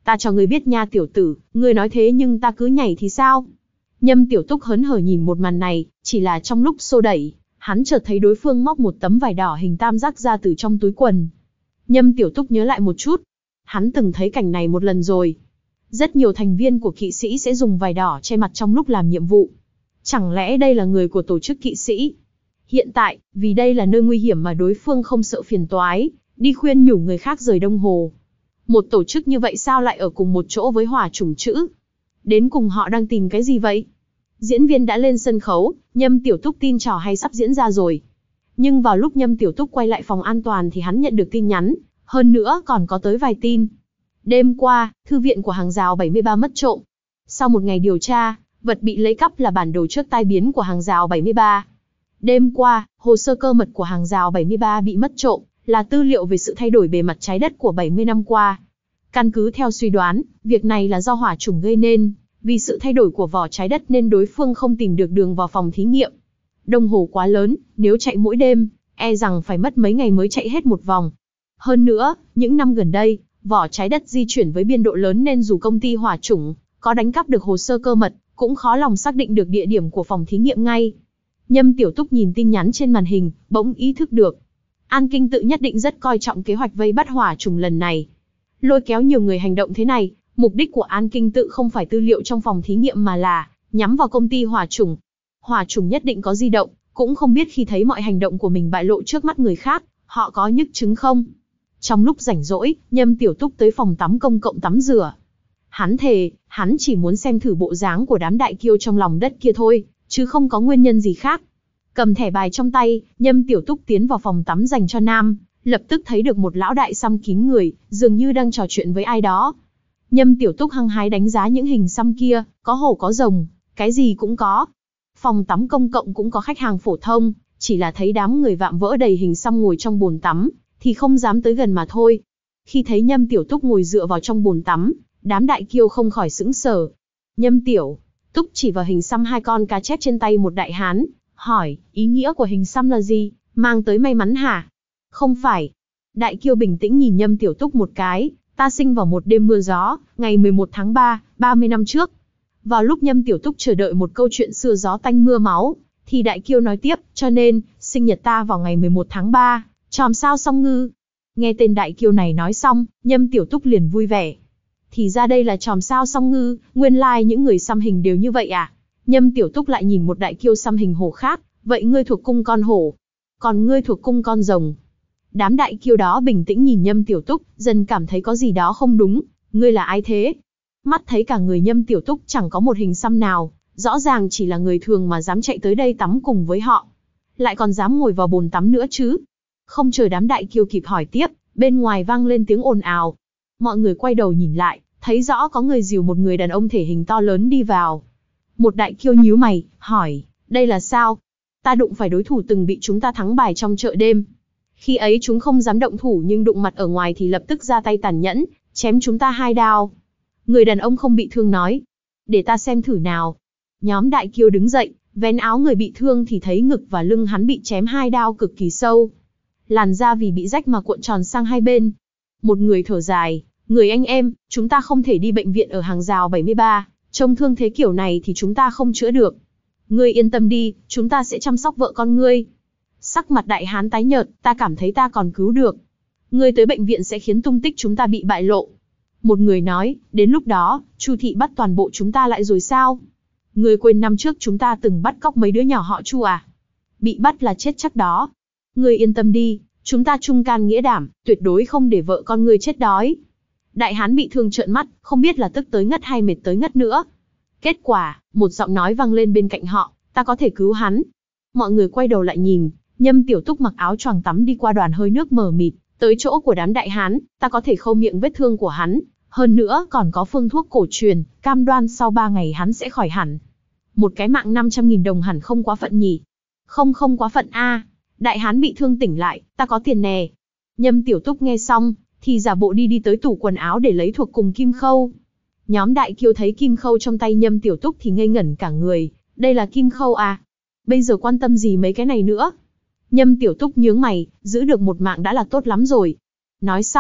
Ta cho ngươi biết nha tiểu tử, ngươi nói thế nhưng ta cứ nhảy thì sao? Nhâm Tiểu Túc hớn hở nhìn một màn này, chỉ là trong lúc xô đẩy, hắn chợt thấy đối phương móc một tấm vải đỏ hình tam giác ra từ trong túi quần. Nhâm Tiểu Túc nhớ lại một chút. Hắn từng thấy cảnh này một lần rồi. Rất nhiều thành viên của kỵ sĩ sẽ dùng vải đỏ che mặt trong lúc làm nhiệm vụ. Chẳng lẽ đây là người của tổ chức kỵ sĩ? Hiện tại, vì đây là nơi nguy hiểm mà đối phương không sợ phiền toái, đi khuyên nhủ người khác rời Đông Hồ. Một tổ chức như vậy sao lại ở cùng một chỗ với hỏa chủng chữ? Đến cùng họ đang tìm cái gì vậy? Diễn viên đã lên sân khấu, Nhâm Tiểu Túc tin trò hay sắp diễn ra rồi. Nhưng vào lúc Nhâm Tiểu Túc quay lại phòng an toàn thì hắn nhận được tin nhắn, hơn nữa còn có tới vài tin. Đêm qua, thư viện của hàng rào bảy mươi ba mất trộm. Sau một ngày điều tra, vật bị lấy cắp là bản đồ trước tai biến của hàng rào bảy mươi ba. Đêm qua, hồ sơ cơ mật của hàng rào bảy mươi ba bị mất trộm, là tư liệu về sự thay đổi bề mặt trái đất của bảy mươi năm qua. Căn cứ theo suy đoán, việc này là do hỏa chủng gây nên, vì sự thay đổi của vỏ trái đất nên đối phương không tìm được đường vào phòng thí nghiệm. Đông Hồ quá lớn, nếu chạy mỗi đêm, e rằng phải mất mấy ngày mới chạy hết một vòng. Hơn nữa, những năm gần đây, vỏ trái đất di chuyển với biên độ lớn nên dù công ty hỏa chủng có đánh cắp được hồ sơ cơ mật, cũng khó lòng xác định được địa điểm của phòng thí nghiệm ngay. Nhâm Tiểu Túc nhìn tin nhắn trên màn hình, bỗng ý thức được. An Kinh Tự nhất định rất coi trọng kế hoạch vây bắt hỏa chủng lần này. Lôi kéo nhiều người hành động thế này, mục đích của An Kinh Tự không phải tư liệu trong phòng thí nghiệm mà là nhắm vào công ty hỏa chủng. Hỏa chủng nhất định có di động, cũng không biết khi thấy mọi hành động của mình bại lộ trước mắt người khác, họ có nhức chứng không? Trong lúc rảnh rỗi, Nhâm Tiểu Túc tới phòng tắm công cộng tắm rửa. Hắn thề, hắn chỉ muốn xem thử bộ dáng của đám đại kiêu trong lòng đất kia thôi, chứ không có nguyên nhân gì khác. Cầm thẻ bài trong tay, Nhâm Tiểu Túc tiến vào phòng tắm dành cho nam, lập tức thấy được một lão đại xăm kín người, dường như đang trò chuyện với ai đó. Nhâm Tiểu Túc hăng hái đánh giá những hình xăm kia, có hổ có rồng, cái gì cũng có. Phòng tắm công cộng cũng có khách hàng phổ thông, chỉ là thấy đám người vạm vỡ đầy hình xăm ngồi trong bồn tắm, thì không dám tới gần mà thôi. Khi thấy Nhâm Tiểu Túc ngồi dựa vào trong bồn tắm, đám đại kiêu không khỏi sững sờ. Nhâm Tiểu Túc chỉ vào hình xăm hai con cá chép trên tay một đại hán, hỏi, ý nghĩa của hình xăm là gì, mang tới may mắn hả? Không phải. Đại kiêu bình tĩnh nhìn Nhâm Tiểu Túc một cái, ta sinh vào một đêm mưa gió, ngày mười một tháng ba, ba mươi năm trước. Vào lúc Nhâm Tiểu Túc chờ đợi một câu chuyện xưa gió tanh mưa máu, thì đại kiêu nói tiếp, cho nên, sinh nhật ta vào ngày mười một tháng ba, chòm sao song ngư. Nghe tên đại kiêu này nói xong, Nhâm Tiểu Túc liền vui vẻ. Thì ra đây là chòm sao song ngư, nguyên lai like những người xăm hình đều như vậy à? Nhâm Tiểu Túc lại nhìn một đại kiêu xăm hình hổ khác, vậy ngươi thuộc cung con hổ, còn ngươi thuộc cung con rồng. Đám đại kiêu đó bình tĩnh nhìn Nhâm Tiểu Túc, dần cảm thấy có gì đó không đúng, ngươi là ai thế? Mắt thấy cả người Nhâm Tiểu Túc chẳng có một hình xăm nào, rõ ràng chỉ là người thường mà dám chạy tới đây tắm cùng với họ. Lại còn dám ngồi vào bồn tắm nữa chứ? Không chờ đám đại kiêu kịp hỏi tiếp, bên ngoài vang lên tiếng ồn ào. Mọi người quay đầu nhìn lại, thấy rõ có người dìu một người đàn ông thể hình to lớn đi vào. Một đại kiêu nhíu mày, hỏi, đây là sao? Ta đụng phải đối thủ từng bị chúng ta thắng bài trong chợ đêm. Khi ấy chúng không dám động thủ nhưng đụng mặt ở ngoài thì lập tức ra tay tàn nhẫn, chém chúng ta hai đao. Người đàn ông không bị thương nói, để ta xem thử nào. Nhóm đại kiêu đứng dậy, vén áo người bị thương thì thấy ngực và lưng hắn bị chém hai đao cực kỳ sâu. Làn da vì bị rách mà cuộn tròn sang hai bên. Một người thở dài, người anh em, chúng ta không thể đi bệnh viện ở hàng rào bảy mươi ba, trông thương thế kiểu này thì chúng ta không chữa được. Ngươi yên tâm đi, chúng ta sẽ chăm sóc vợ con ngươi. Sắc mặt đại hán tái nhợt, ta cảm thấy ta còn cứu được. Ngươi tới bệnh viện sẽ khiến tung tích chúng ta bị bại lộ. Một người nói, đến lúc đó, Chu thị bắt toàn bộ chúng ta lại rồi sao? Ngươi quên năm trước chúng ta từng bắt cóc mấy đứa nhỏ họ Chu à? Bị bắt là chết chắc đó. Ngươi yên tâm đi, chúng ta trung can nghĩa đảm, tuyệt đối không để vợ con ngươi chết đói. Đại hán bị thương trợn mắt, không biết là tức tới ngất hay mệt tới ngất nữa. Kết quả, một giọng nói vang lên bên cạnh họ, ta có thể cứu hắn. Mọi người quay đầu lại nhìn, Nhâm Tiểu Túc mặc áo choàng tắm đi qua đoàn hơi nước mờ mịt, tới chỗ của đám đại hán, ta có thể khâu miệng vết thương của hắn, hơn nữa còn có phương thuốc cổ truyền, cam đoan sau ba ngày hắn sẽ khỏi hẳn. Một cái mạng năm trăm nghìn đồng hẳn không quá phận nhỉ? Không không quá phận a. Đại hán bị thương tỉnh lại, ta có tiền nè. Nhâm Tiểu Túc nghe xong, thì giả bộ đi đi tới tủ quần áo để lấy thuộc cùng kim khâu. Nhóm đại kiêu thấy kim khâu trong tay Nhâm Tiểu Túc thì ngây ngẩn cả người, đây là kim khâu à? Bây giờ quan tâm gì mấy cái này nữa? Nhâm Tiểu Túc nhướng mày, giữ được một mạng đã là tốt lắm rồi. Nói xong,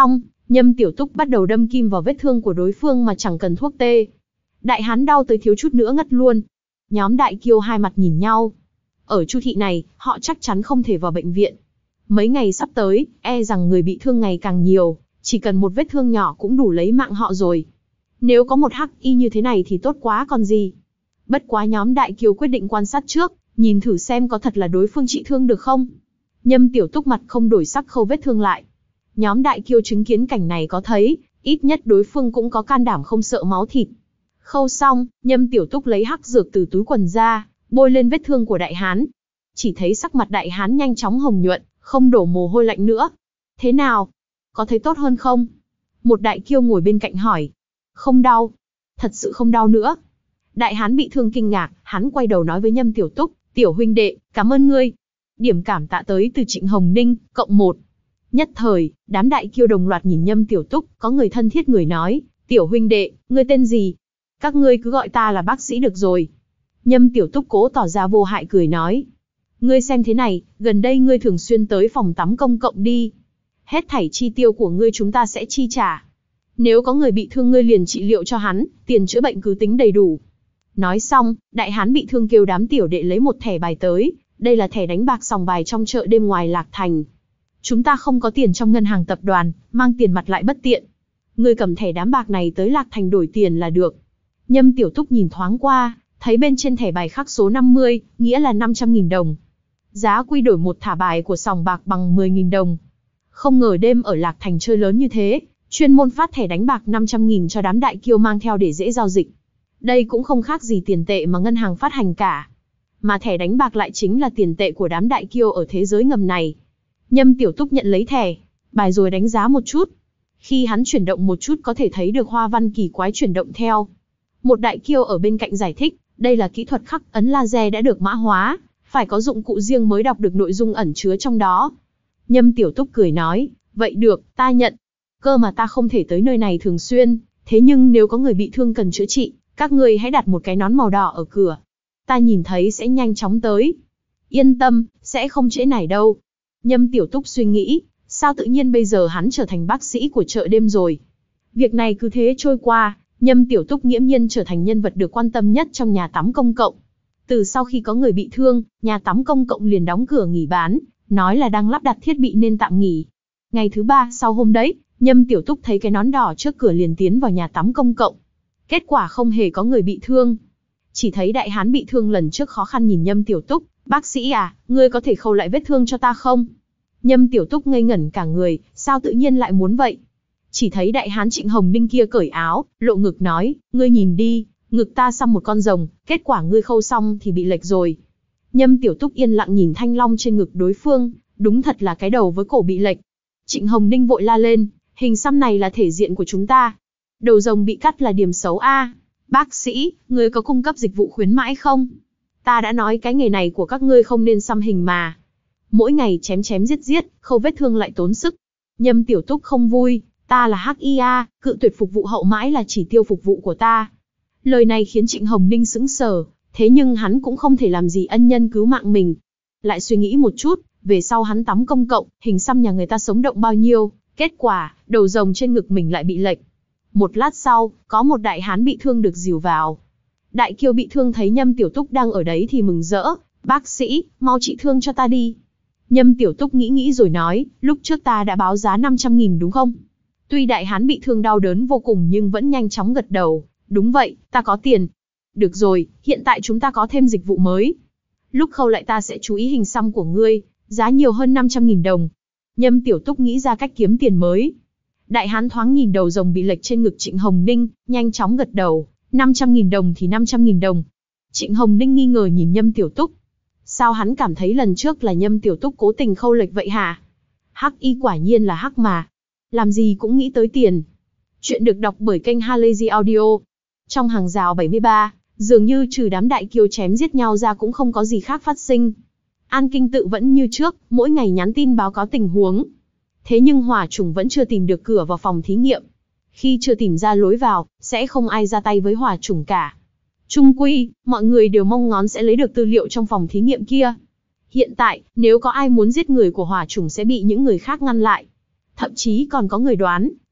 Nhâm Tiểu Túc bắt đầu đâm kim vào vết thương của đối phương mà chẳng cần thuốc tê. Đại hán đau tới thiếu chút nữa ngất luôn. Nhóm Đại Kiêu hai mặt nhìn nhau. Ở chu thị này, họ chắc chắn không thể vào bệnh viện. Mấy ngày sắp tới, e rằng người bị thương ngày càng nhiều, chỉ cần một vết thương nhỏ cũng đủ lấy mạng họ rồi. Nếu có một hắc y như thế này thì tốt quá còn gì. Bất quá nhóm Đại Kiêu quyết định quan sát trước, nhìn thử xem có thật là đối phương trị thương được không. Nhâm Tiểu Túc mặt không đổi sắc khâu vết thương lại. Nhóm Đại Kiêu chứng kiến cảnh này có thấy, ít nhất đối phương cũng có can đảm không sợ máu thịt. Khâu xong, Nhâm Tiểu Túc lấy hắc dược từ túi quần ra, bôi lên vết thương của đại hán. Chỉ thấy sắc mặt đại hán nhanh chóng hồng nhuận, không đổ mồ hôi lạnh nữa. Thế nào? Có thấy tốt hơn không? Một Đại Kiêu ngồi bên cạnh hỏi. Không đau. Thật sự không đau nữa. Đại hán bị thương kinh ngạc, hắn quay đầu nói với Nhâm Tiểu Túc, tiểu huynh đệ, cảm ơn ngươi. Điểm cảm tạ tới từ Trịnh Hồng Ninh, cộng một. Nhất thời, đám Đại Kiêu đồng loạt nhìn Nhâm Tiểu Túc, có người thân thiết người nói, tiểu huynh đệ, ngươi tên gì? Các ngươi cứ gọi ta là bác sĩ được rồi. Nhâm Tiểu Túc cố tỏ ra vô hại cười nói. Ngươi xem thế này, gần đây ngươi thường xuyên tới phòng tắm công cộng đi. Hết thảy chi tiêu của ngươi chúng ta sẽ chi trả. Nếu có người bị thương ngươi liền trị liệu cho hắn, tiền chữa bệnh cứ tính đầy đủ. Nói xong, đại hán bị thương kêu đám tiểu đệ lấy một thẻ bài tới, đây là thẻ đánh bạc sòng bài trong chợ đêm ngoài Lạc Thành. Chúng ta không có tiền trong ngân hàng tập đoàn, mang tiền mặt lại bất tiện. Ngươi cầm thẻ đám bạc này tới Lạc Thành đổi tiền là được. Nhâm Tiểu Túc nhìn thoáng qua, thấy bên trên thẻ bài khắc số năm mươi, nghĩa là năm trăm nghìn đồng. Giá quy đổi một thả bài của sòng bạc bằng mười nghìn đồng. Không ngờ đêm ở Lạc Thành chơi lớn như thế, chuyên môn phát thẻ đánh bạc năm trăm nghìn cho đám Đại Kiêu mang theo để dễ giao dịch. Đây cũng không khác gì tiền tệ mà ngân hàng phát hành cả. Mà thẻ đánh bạc lại chính là tiền tệ của đám Đại Kiêu ở thế giới ngầm này. Nhâm Tiểu Túc nhận lấy thẻ, bài rồi đánh giá một chút. Khi hắn chuyển động một chút có thể thấy được hoa văn kỳ quái chuyển động theo. Một Đại Kiêu ở bên cạnh giải thích, đây là kỹ thuật khắc ấn laser đã được mã hóa, phải có dụng cụ riêng mới đọc được nội dung ẩn chứa trong đó. Nhâm Tiểu Túc cười nói, vậy được, ta nhận. Cơ mà ta không thể tới nơi này thường xuyên, thế nhưng nếu có người bị thương cần chữa trị, các ngươi hãy đặt một cái nón màu đỏ ở cửa. Ta nhìn thấy sẽ nhanh chóng tới. Yên tâm, sẽ không trễ nải đâu. Nhâm Tiểu Túc suy nghĩ, sao tự nhiên bây giờ hắn trở thành bác sĩ của chợ đêm rồi. Việc này cứ thế trôi qua, Nhâm Tiểu Túc nghiễm nhiên trở thành nhân vật được quan tâm nhất trong nhà tắm công cộng. Từ sau khi có người bị thương, nhà tắm công cộng liền đóng cửa nghỉ bán, nói là đang lắp đặt thiết bị nên tạm nghỉ. Ngày thứ ba sau hôm đấy, Nhâm Tiểu Túc thấy cái nón đỏ trước cửa liền tiến vào nhà tắm công cộng. Kết quả không hề có người bị thương. Chỉ thấy đại hán bị thương lần trước khó khăn nhìn Nhâm Tiểu Túc, bác sĩ à, ngươi có thể khâu lại vết thương cho ta không? Nhâm Tiểu Túc ngây ngẩn cả người, sao tự nhiên lại muốn vậy? Chỉ thấy đại hán Trịnh Hồng Ninh kia cởi áo, lộ ngực nói, ngươi nhìn đi, ngực ta xăm một con rồng, kết quả ngươi khâu xong thì bị lệch rồi. Nhâm Tiểu Túc yên lặng nhìn thanh long trên ngực đối phương, đúng thật là cái đầu với cổ bị lệch. Trịnh Hồng Ninh vội la lên, hình xăm này là thể diện của chúng ta. Đầu rồng bị cắt là điểm xấu a. Bác sĩ, ngươi có cung cấp dịch vụ khuyến mãi không? Ta đã nói cái nghề này của các ngươi không nên xăm hình mà. Mỗi ngày chém chém giết giết, khâu vết thương lại tốn sức. Nhâm Tiểu Túc không vui, ta là hắc i a, cự tuyệt phục vụ hậu mãi là chỉ tiêu phục vụ của ta. Lời này khiến Trịnh Hồng Ninh sững sờ, thế nhưng hắn cũng không thể làm gì ân nhân cứu mạng mình. Lại suy nghĩ một chút, về sau hắn tắm công cộng, hình xăm nhà người ta sống động bao nhiêu, kết quả, đầu rồng trên ngực mình lại bị lệch. Một lát sau, có một đại hán bị thương được dìu vào. Đại Kiêu bị thương thấy Nhâm Tiểu Túc đang ở đấy thì mừng rỡ, bác sĩ, mau trị thương cho ta đi. Nhâm Tiểu Túc nghĩ nghĩ rồi nói, lúc trước ta đã báo giá năm trăm nghìn đúng không? Tuy đại hán bị thương đau đớn vô cùng nhưng vẫn nhanh chóng gật đầu, đúng vậy, ta có tiền. Được rồi, hiện tại chúng ta có thêm dịch vụ mới. Lúc khâu lại ta sẽ chú ý hình xăm của ngươi, giá nhiều hơn năm trăm nghìn đồng. Nhâm Tiểu Túc nghĩ ra cách kiếm tiền mới. Đại hán thoáng nhìn đầu rồng bị lệch trên ngực Trịnh Hồng Ninh, nhanh chóng gật đầu, năm trăm nghìn đồng thì năm trăm nghìn đồng. Trịnh Hồng Ninh nghi ngờ nhìn Nhâm Tiểu Túc. Sao hắn cảm thấy lần trước là Nhâm Tiểu Túc cố tình khâu lệch vậy hả? Hắc y quả nhiên là hắc mà. Làm gì cũng nghĩ tới tiền. Chuyện được đọc bởi kênh Halazy Audio. Trong hàng rào bảy mươi ba, dường như trừ đám đại kiêu chém giết nhau ra cũng không có gì khác phát sinh. An Kinh Tự vẫn như trước, mỗi ngày nhắn tin báo cáo tình huống. Thế nhưng hỏa trùng vẫn chưa tìm được cửa vào phòng thí nghiệm. Khi chưa tìm ra lối vào, sẽ không ai ra tay với hỏa trùng cả. Chung quy, mọi người đều mong ngóng sẽ lấy được tư liệu trong phòng thí nghiệm kia. Hiện tại, nếu có ai muốn giết người của hỏa trùng sẽ bị những người khác ngăn lại. Thậm chí còn có người đoán,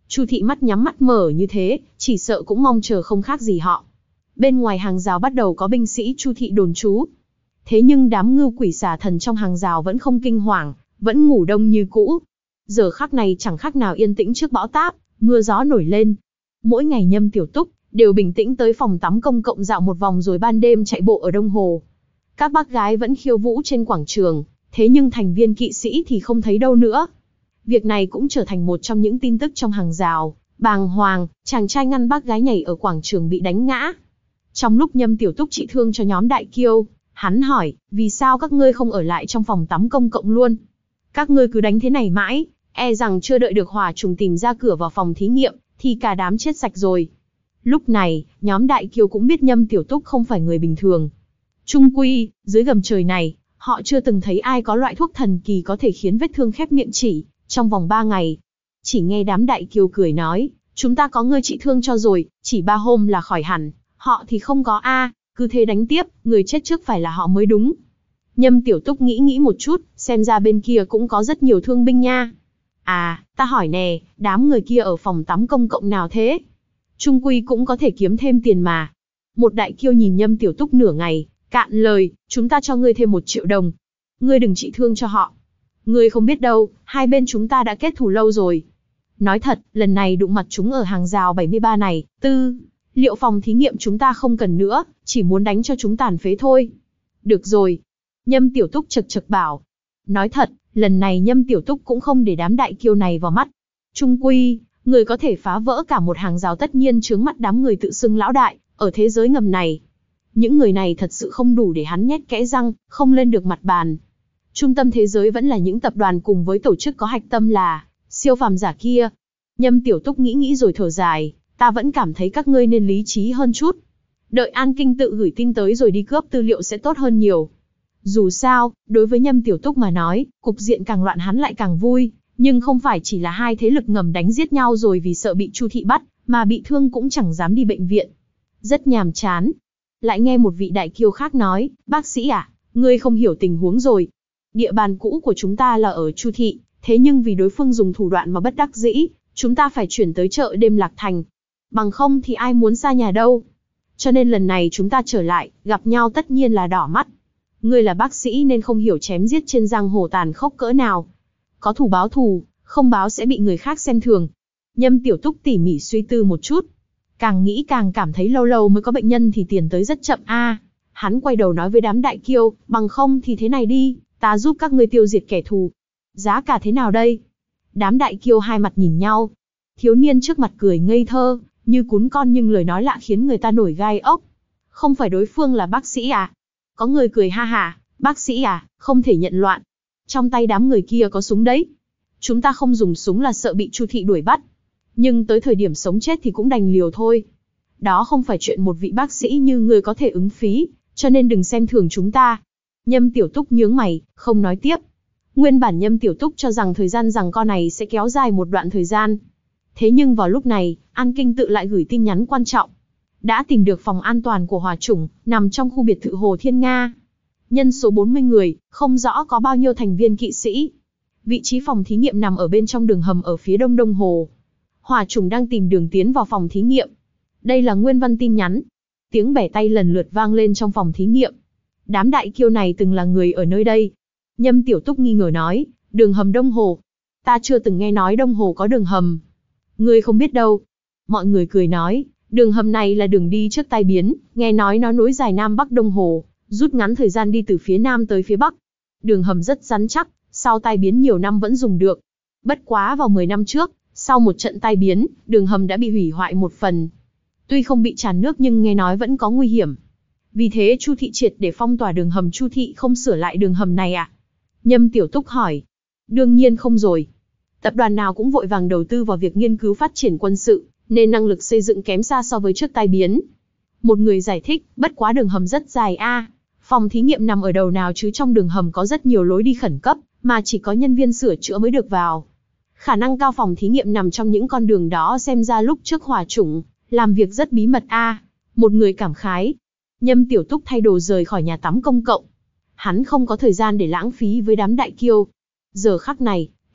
Chu Thị mắt nhắm mắt mở như thế, chỉ sợ cũng mong chờ không khác gì họ. Bên ngoài hàng rào bắt đầu có binh sĩ Chu Thị đồn trú. Thế nhưng đám ngưu quỷ xà thần trong hàng rào vẫn không kinh hoàng, vẫn ngủ đông như cũ. Giờ khắc này chẳng khác nào yên tĩnh trước bão táp, mưa gió nổi lên. Mỗi ngày Nhâm Tiểu Túc đều bình tĩnh tới phòng tắm công cộng dạo một vòng rồi ban đêm chạy bộ ở Đông Hồ. Các bác gái vẫn khiêu vũ trên quảng trường, thế nhưng thành viên kỵ sĩ thì không thấy đâu nữa. Việc này cũng trở thành một trong những tin tức trong hàng rào. Bàng hoàng, chàng trai ngăn bác gái nhảy ở quảng trường bị đánh ngã. Trong lúc Nhâm Tiểu Túc trị thương cho nhóm đại kiêu, hắn hỏi, vì sao các ngươi không ở lại trong phòng tắm công cộng luôn? Các ngươi cứ đánh thế này mãi, e rằng chưa đợi được hỏa trùng tìm ra cửa vào phòng thí nghiệm, thì cả đám chết sạch rồi. Lúc này, nhóm đại kiêu cũng biết Nhâm Tiểu Túc không phải người bình thường. Chung quy, dưới gầm trời này, họ chưa từng thấy ai có loại thuốc thần kỳ có thể khiến vết thương khép miệng chỉ trong vòng ba ngày. Chỉ nghe đám đại kiêu cười nói, chúng ta có người trị thương cho rồi, chỉ ba hôm là khỏi hẳn. Họ thì không có a, cứ thế đánh tiếp, người chết trước phải là họ mới đúng. Nhâm Tiểu Túc nghĩ nghĩ một chút, xem ra bên kia cũng có rất nhiều thương binh nha. À, ta hỏi nè, đám người kia ở phòng tắm công cộng nào thế? Trung quy cũng có thể kiếm thêm tiền mà. Một đại kiêu nhìn Nhâm Tiểu Túc nửa ngày, cạn lời, chúng ta cho ngươi thêm một triệu đồng. Ngươi đừng trị thương cho họ. Ngươi không biết đâu, hai bên chúng ta đã kết thù lâu rồi. Nói thật, lần này đụng mặt chúng ở hàng rào bảy mươi ba này, tư, liệu phòng thí nghiệm chúng ta không cần nữa, chỉ muốn đánh cho chúng tàn phế thôi. Được rồi. Nhâm Tiểu Túc chật chật bảo. Nói thật, lần này Nhâm Tiểu Túc cũng không để đám đại kiêu này vào mắt. Trung quy, người có thể phá vỡ cả một hàng rào tất nhiên chướng mắt đám người tự xưng lão đại, ở thế giới ngầm này. Những người này thật sự không đủ để hắn nhét kẽ răng, không lên được mặt bàn. Trung tâm thế giới vẫn là những tập đoàn cùng với tổ chức có hạch tâm là siêu phàm giả kia. Nhâm Tiểu Túc nghĩ nghĩ rồi thở dài, ta vẫn cảm thấy các ngươi nên lý trí hơn chút. Đợi An Kinh tự gửi tin tới rồi đi cướp tư liệu sẽ tốt hơn nhiều. Dù sao, đối với Nhâm Tiểu Túc mà nói, cục diện càng loạn hắn lại càng vui, nhưng không phải chỉ là hai thế lực ngầm đánh giết nhau rồi vì sợ bị Chu Thị bắt, mà bị thương cũng chẳng dám đi bệnh viện. Rất nhàm chán. Lại nghe một vị đại kiêu khác nói, bác sĩ à, ngươi không hiểu tình huống rồi. Địa bàn cũ của chúng ta là ở Chu Thị, thế nhưng vì đối phương dùng thủ đoạn mà bất đắc dĩ, chúng ta phải chuyển tới chợ đêm Lạc Thành. Bằng không thì ai muốn xa nhà đâu. Cho nên lần này chúng ta trở lại, gặp nhau tất nhiên là đỏ mắt. Ngươi là bác sĩ nên không hiểu chém giết trên giang hồ tàn khốc cỡ nào. Có thù báo thù, không báo sẽ bị người khác xem thường. Nhâm Tiểu Túc tỉ mỉ suy tư một chút. Càng nghĩ càng cảm thấy lâu lâu mới có bệnh nhân thì tiền tới rất chậm a. À, hắn quay đầu nói với đám đại kiêu, bằng không thì thế này đi, ta giúp các ngươi tiêu diệt kẻ thù. Giá cả thế nào đây? Đám đại kiêu hai mặt nhìn nhau. Thiếu niên trước mặt cười ngây thơ, như cún con nhưng lời nói lạ khiến người ta nổi gai ốc. Không phải đối phương là bác sĩ à? Có người cười ha hả, bác sĩ à, không thể nhận loạn. Trong tay đám người kia có súng đấy. Chúng ta không dùng súng là sợ bị Chu Thị đuổi bắt. Nhưng tới thời điểm sống chết thì cũng đành liều thôi. Đó không phải chuyện một vị bác sĩ như ngươi có thể ứng phí, cho nên đừng xem thường chúng ta. Nhâm Tiểu Túc nhướng mày, không nói tiếp. Nguyên bản Nhâm Tiểu Túc cho rằng thời gian giằng co này sẽ kéo dài một đoạn thời gian. Thế nhưng vào lúc này, An Kinh tự lại gửi tin nhắn quan trọng. Đã tìm được phòng an toàn của hỏa chủng, nằm trong khu biệt thự Hồ Thiên Nga. Nhân số bốn mươi người, không rõ có bao nhiêu thành viên kỵ sĩ. Vị trí phòng thí nghiệm nằm ở bên trong đường hầm ở phía đông đông hồ. Hỏa chủng đang tìm đường tiến vào phòng thí nghiệm. Đây là nguyên văn tin nhắn. Tiếng bẻ tay lần lượt vang lên trong phòng thí nghiệm. Đám đại kiêu này từng là người ở nơi đây. Nhâm Tiểu Túc nghi ngờ nói, đường hầm đông hồ. Ta chưa từng nghe nói đông hồ có đường hầm. Ngươi không biết đâu. Mọi người cười nói, đường hầm này là đường đi trước tai biến, nghe nói nó nối dài Nam Bắc Đông Hồ, rút ngắn thời gian đi từ phía Nam tới phía Bắc. Đường hầm rất rắn chắc, sau tai biến nhiều năm vẫn dùng được. Bất quá vào mười năm trước, sau một trận tai biến, đường hầm đã bị hủy hoại một phần. Tuy không bị tràn nước nhưng nghe nói vẫn có nguy hiểm. Vì thế Chu Thị triệt để phong tỏa đường hầm. Chu Thị không sửa lại đường hầm này à? Nhâm Tiểu Túc hỏi. Đương nhiên không rồi. Tập đoàn nào cũng vội vàng đầu tư vào việc nghiên cứu phát triển quân sự, nên năng lực xây dựng kém xa so với trước tai biến. Một người giải thích, bất quá đường hầm rất dài a. À. Phòng thí nghiệm nằm ở đầu nào chứ trong đường hầm có rất nhiều lối đi khẩn cấp, mà chỉ có nhân viên sửa chữa mới được vào. Khả năng cao phòng thí nghiệm nằm trong những con đường đó xem ra lúc trước hỏa chủng, làm việc rất bí mật a. À. Một người cảm khái. Nhâm Tiểu Túc thay đồ rời khỏi nhà tắm công cộng. Hắn không có thời gian để lãng phí với đám đại kiêu. Giờ khắc này,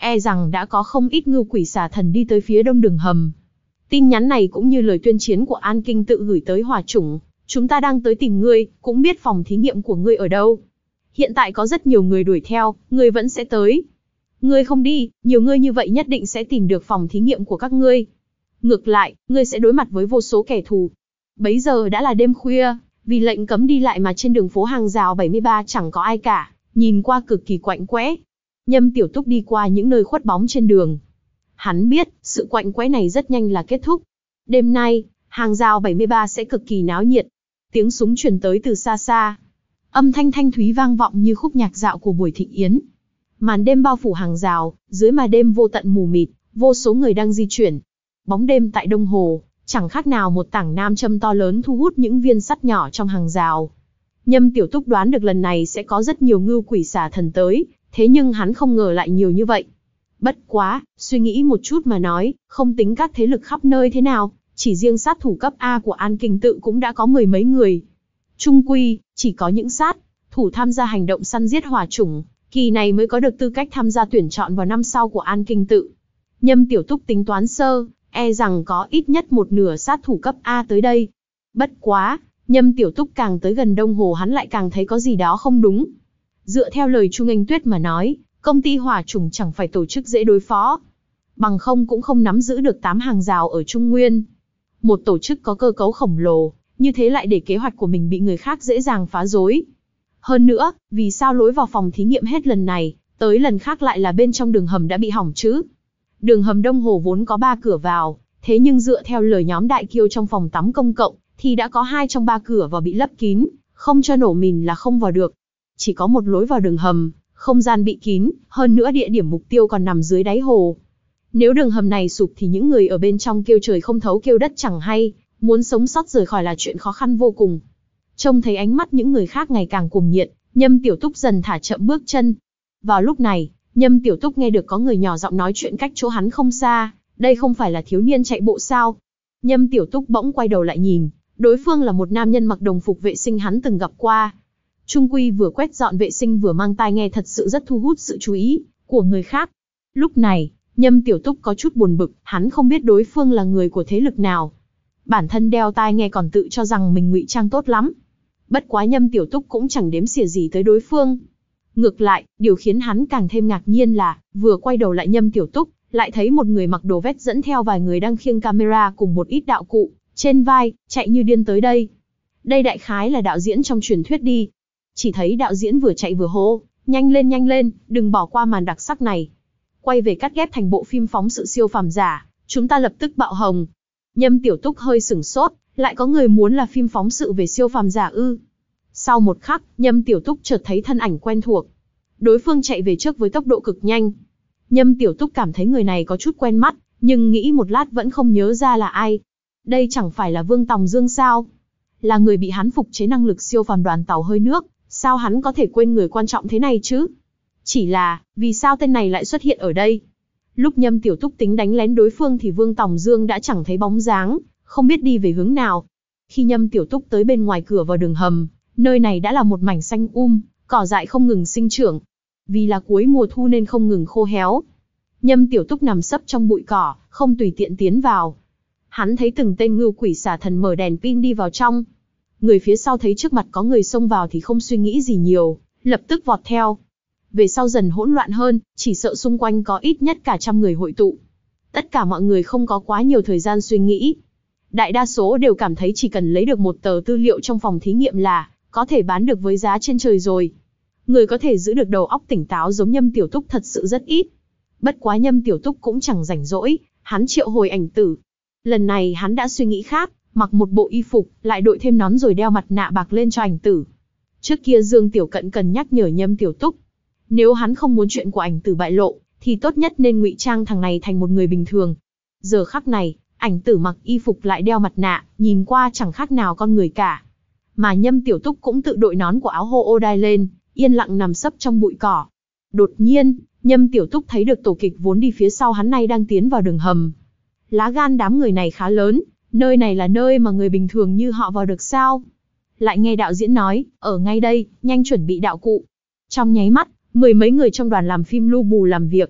e rằng đã có không ít ngưu quỷ xà thần đi tới phía đông đường hầm. Tin nhắn này cũng như lời tuyên chiến của An Kinh tự gửi tới Hỏa Chủng, chúng ta đang tới tìm ngươi, cũng biết phòng thí nghiệm của ngươi ở đâu. Hiện tại có rất nhiều người đuổi theo, ngươi vẫn sẽ tới. Ngươi không đi, nhiều ngươi như vậy nhất định sẽ tìm được phòng thí nghiệm của các ngươi. Ngược lại, ngươi sẽ đối mặt với vô số kẻ thù. Bấy giờ đã là đêm khuya, vì lệnh cấm đi lại mà trên đường phố hàng rào bảy mươi ba chẳng có ai cả, nhìn qua cực kỳ quạnh quẽ. Nhâm Tiểu Túc đi qua những nơi khuất bóng trên đường. Hắn biết, sự quạnh quẽ này rất nhanh là kết thúc. Đêm nay, hàng rào bảy mươi ba sẽ cực kỳ náo nhiệt. Tiếng súng truyền tới từ xa xa. Âm thanh thanh thúy vang vọng như khúc nhạc dạo của buổi thịnh yến. Màn đêm bao phủ hàng rào, dưới màn đêm vô tận mù mịt, vô số người đang di chuyển. Bóng đêm tại Đông Hồ, chẳng khác nào một tảng nam châm to lớn thu hút những viên sắt nhỏ trong hàng rào. Nhâm Tiểu Túc đoán được lần này sẽ có rất nhiều ngưu quỷ xà thần tới, thế nhưng hắn không ngờ lại nhiều như vậy. Bất quá, suy nghĩ một chút mà nói, không tính các thế lực khắp nơi thế nào, chỉ riêng sát thủ cấp A của An Kinh tự cũng đã có mười mấy người. Chung quy, chỉ có những sát thủ tham gia hành động săn giết Hỏa Chủng, kỳ này mới có được tư cách tham gia tuyển chọn vào năm sau của An Kinh tự. Nhâm Tiểu Túc tính toán sơ, e rằng có ít nhất một nửa sát thủ cấp A tới đây. Bất quá, Nhâm Tiểu Túc càng tới gần Đông Hồ hắn lại càng thấy có gì đó không đúng. Dựa theo lời Chu Nghênh Tuyết mà nói, công ty Hỏa Chủng chẳng phải tổ chức dễ đối phó. Bằng không cũng không nắm giữ được tám hàng rào ở Trung Nguyên. Một tổ chức có cơ cấu khổng lồ, như thế lại để kế hoạch của mình bị người khác dễ dàng phá rối. Hơn nữa, vì sao lối vào phòng thí nghiệm hết lần này, tới lần khác lại là bên trong đường hầm đã bị hỏng chứ? Đường hầm Đông Hồ vốn có ba cửa vào, thế nhưng dựa theo lời nhóm đại kiêu trong phòng tắm công cộng, thì đã có hai trong ba cửa vào bị lấp kín, không cho nổ mìn là không vào được. Chỉ có một lối vào đường hầm, không gian bị kín, hơn nữa địa điểm mục tiêu còn nằm dưới đáy hồ. Nếu đường hầm này sụp thì những người ở bên trong kêu trời không thấu kêu đất chẳng hay, muốn sống sót rời khỏi là chuyện khó khăn vô cùng. Trông thấy ánh mắt những người khác ngày càng cuồng nhiệt, Nhâm Tiểu Túc dần thả chậm bước chân. Vào lúc này, Nhâm Tiểu Túc nghe được có người nhỏ giọng nói chuyện cách chỗ hắn không xa, đây không phải là thiếu niên chạy bộ sao? Nhâm Tiểu Túc bỗng quay đầu lại nhìn, đối phương là một nam nhân mặc đồng phục vệ sinh hắn từng gặp qua. Trung quy vừa quét dọn vệ sinh vừa mang tai nghe thật sự rất thu hút sự chú ý của người khác. Lúc này, Nhâm Tiểu Túc có chút buồn bực, hắn không biết đối phương là người của thế lực nào. Bản thân đeo tai nghe còn tự cho rằng mình ngụy trang tốt lắm. Bất quá Nhâm Tiểu Túc cũng chẳng đếm xỉa gì tới đối phương. Ngược lại, điều khiến hắn càng thêm ngạc nhiên là, vừa quay đầu lại Nhâm Tiểu Túc, lại thấy một người mặc đồ vest dẫn theo vài người đang khiêng camera cùng một ít đạo cụ, trên vai, chạy như điên tới đây. Đây đại khái là đạo diễn trong truyền thuyết đi. Chỉ thấy đạo diễn vừa chạy vừa hô, nhanh lên nhanh lên, đừng bỏ qua màn đặc sắc này. Quay về cắt ghép thành bộ phim phóng sự siêu phàm giả, chúng ta lập tức bạo hồng. Nhâm Tiểu Túc hơi sửng sốt, lại có người muốn là phim phóng sự về siêu phàm giả ư? Sau một khắc, Nhâm Tiểu Túc chợt thấy thân ảnh quen thuộc. Đối phương chạy về trước với tốc độ cực nhanh. Nhâm Tiểu Túc cảm thấy người này có chút quen mắt, nhưng nghĩ một lát vẫn không nhớ ra là ai. Đây chẳng phải là Vương Tòng Dương sao? Là người bị hắn phục chế năng lực siêu phàm đoàn tàu hơi nước, sao hắn có thể quên người quan trọng thế này chứ? Chỉ là, vì sao tên này lại xuất hiện ở đây? Lúc Nhâm Tiểu Túc tính đánh lén đối phương thì Vương Tòng Dương đã chẳng thấy bóng dáng, không biết đi về hướng nào. Khi Nhâm Tiểu Túc tới bên ngoài cửa vào đường hầm, nơi này đã là một mảnh xanh um, cỏ dại không ngừng sinh trưởng. Vì là cuối mùa thu nên không ngừng khô héo. Nhâm Tiểu Túc nằm sấp trong bụi cỏ, không tùy tiện tiến vào. Hắn thấy từng tên ngưu quỷ xà thần mở đèn pin đi vào trong. Người phía sau thấy trước mặt có người xông vào thì không suy nghĩ gì nhiều, lập tức vọt theo. Về sau dần hỗn loạn hơn, chỉ sợ xung quanh có ít nhất cả trăm người hội tụ. Tất cả mọi người không có quá nhiều thời gian suy nghĩ. Đại đa số đều cảm thấy chỉ cần lấy được một tờ tư liệu trong phòng thí nghiệm là có thể bán được với giá trên trời rồi. Người có thể giữ được đầu óc tỉnh táo giống Nhâm Tiểu Túc thật sự rất ít. Bất quá Nhâm Tiểu Túc cũng chẳng rảnh rỗi, hắn triệu hồi ảnh tử. Lần này hắn đã suy nghĩ khác, mặc một bộ y phục, lại đội thêm nón rồi đeo mặt nạ bạc lên cho ảnh tử. Trước kia Dương Tiểu Cận cần nhắc nhở Nhâm Tiểu Túc, nếu hắn không muốn chuyện của ảnh tử bại lộ, thì tốt nhất nên ngụy trang thằng này thành một người bình thường. Giờ khắc này, ảnh tử mặc y phục lại đeo mặt nạ, nhìn qua chẳng khác nào con người cả. Mà Nhâm Tiểu Túc cũng tự đội nón của áo hô ô đai lên, yên lặng nằm sấp trong bụi cỏ. Đột nhiên, Nhâm Tiểu Túc thấy được tổ kịch vốn đi phía sau hắn nay đang tiến vào đường hầm. Lá gan đám người này khá lớn, nơi này là nơi mà người bình thường như họ vào được sao? Lại nghe đạo diễn nói, ở ngay đây, nhanh chuẩn bị đạo cụ. Trong nháy mắt, mười mấy người trong đoàn làm phim lu bù làm việc.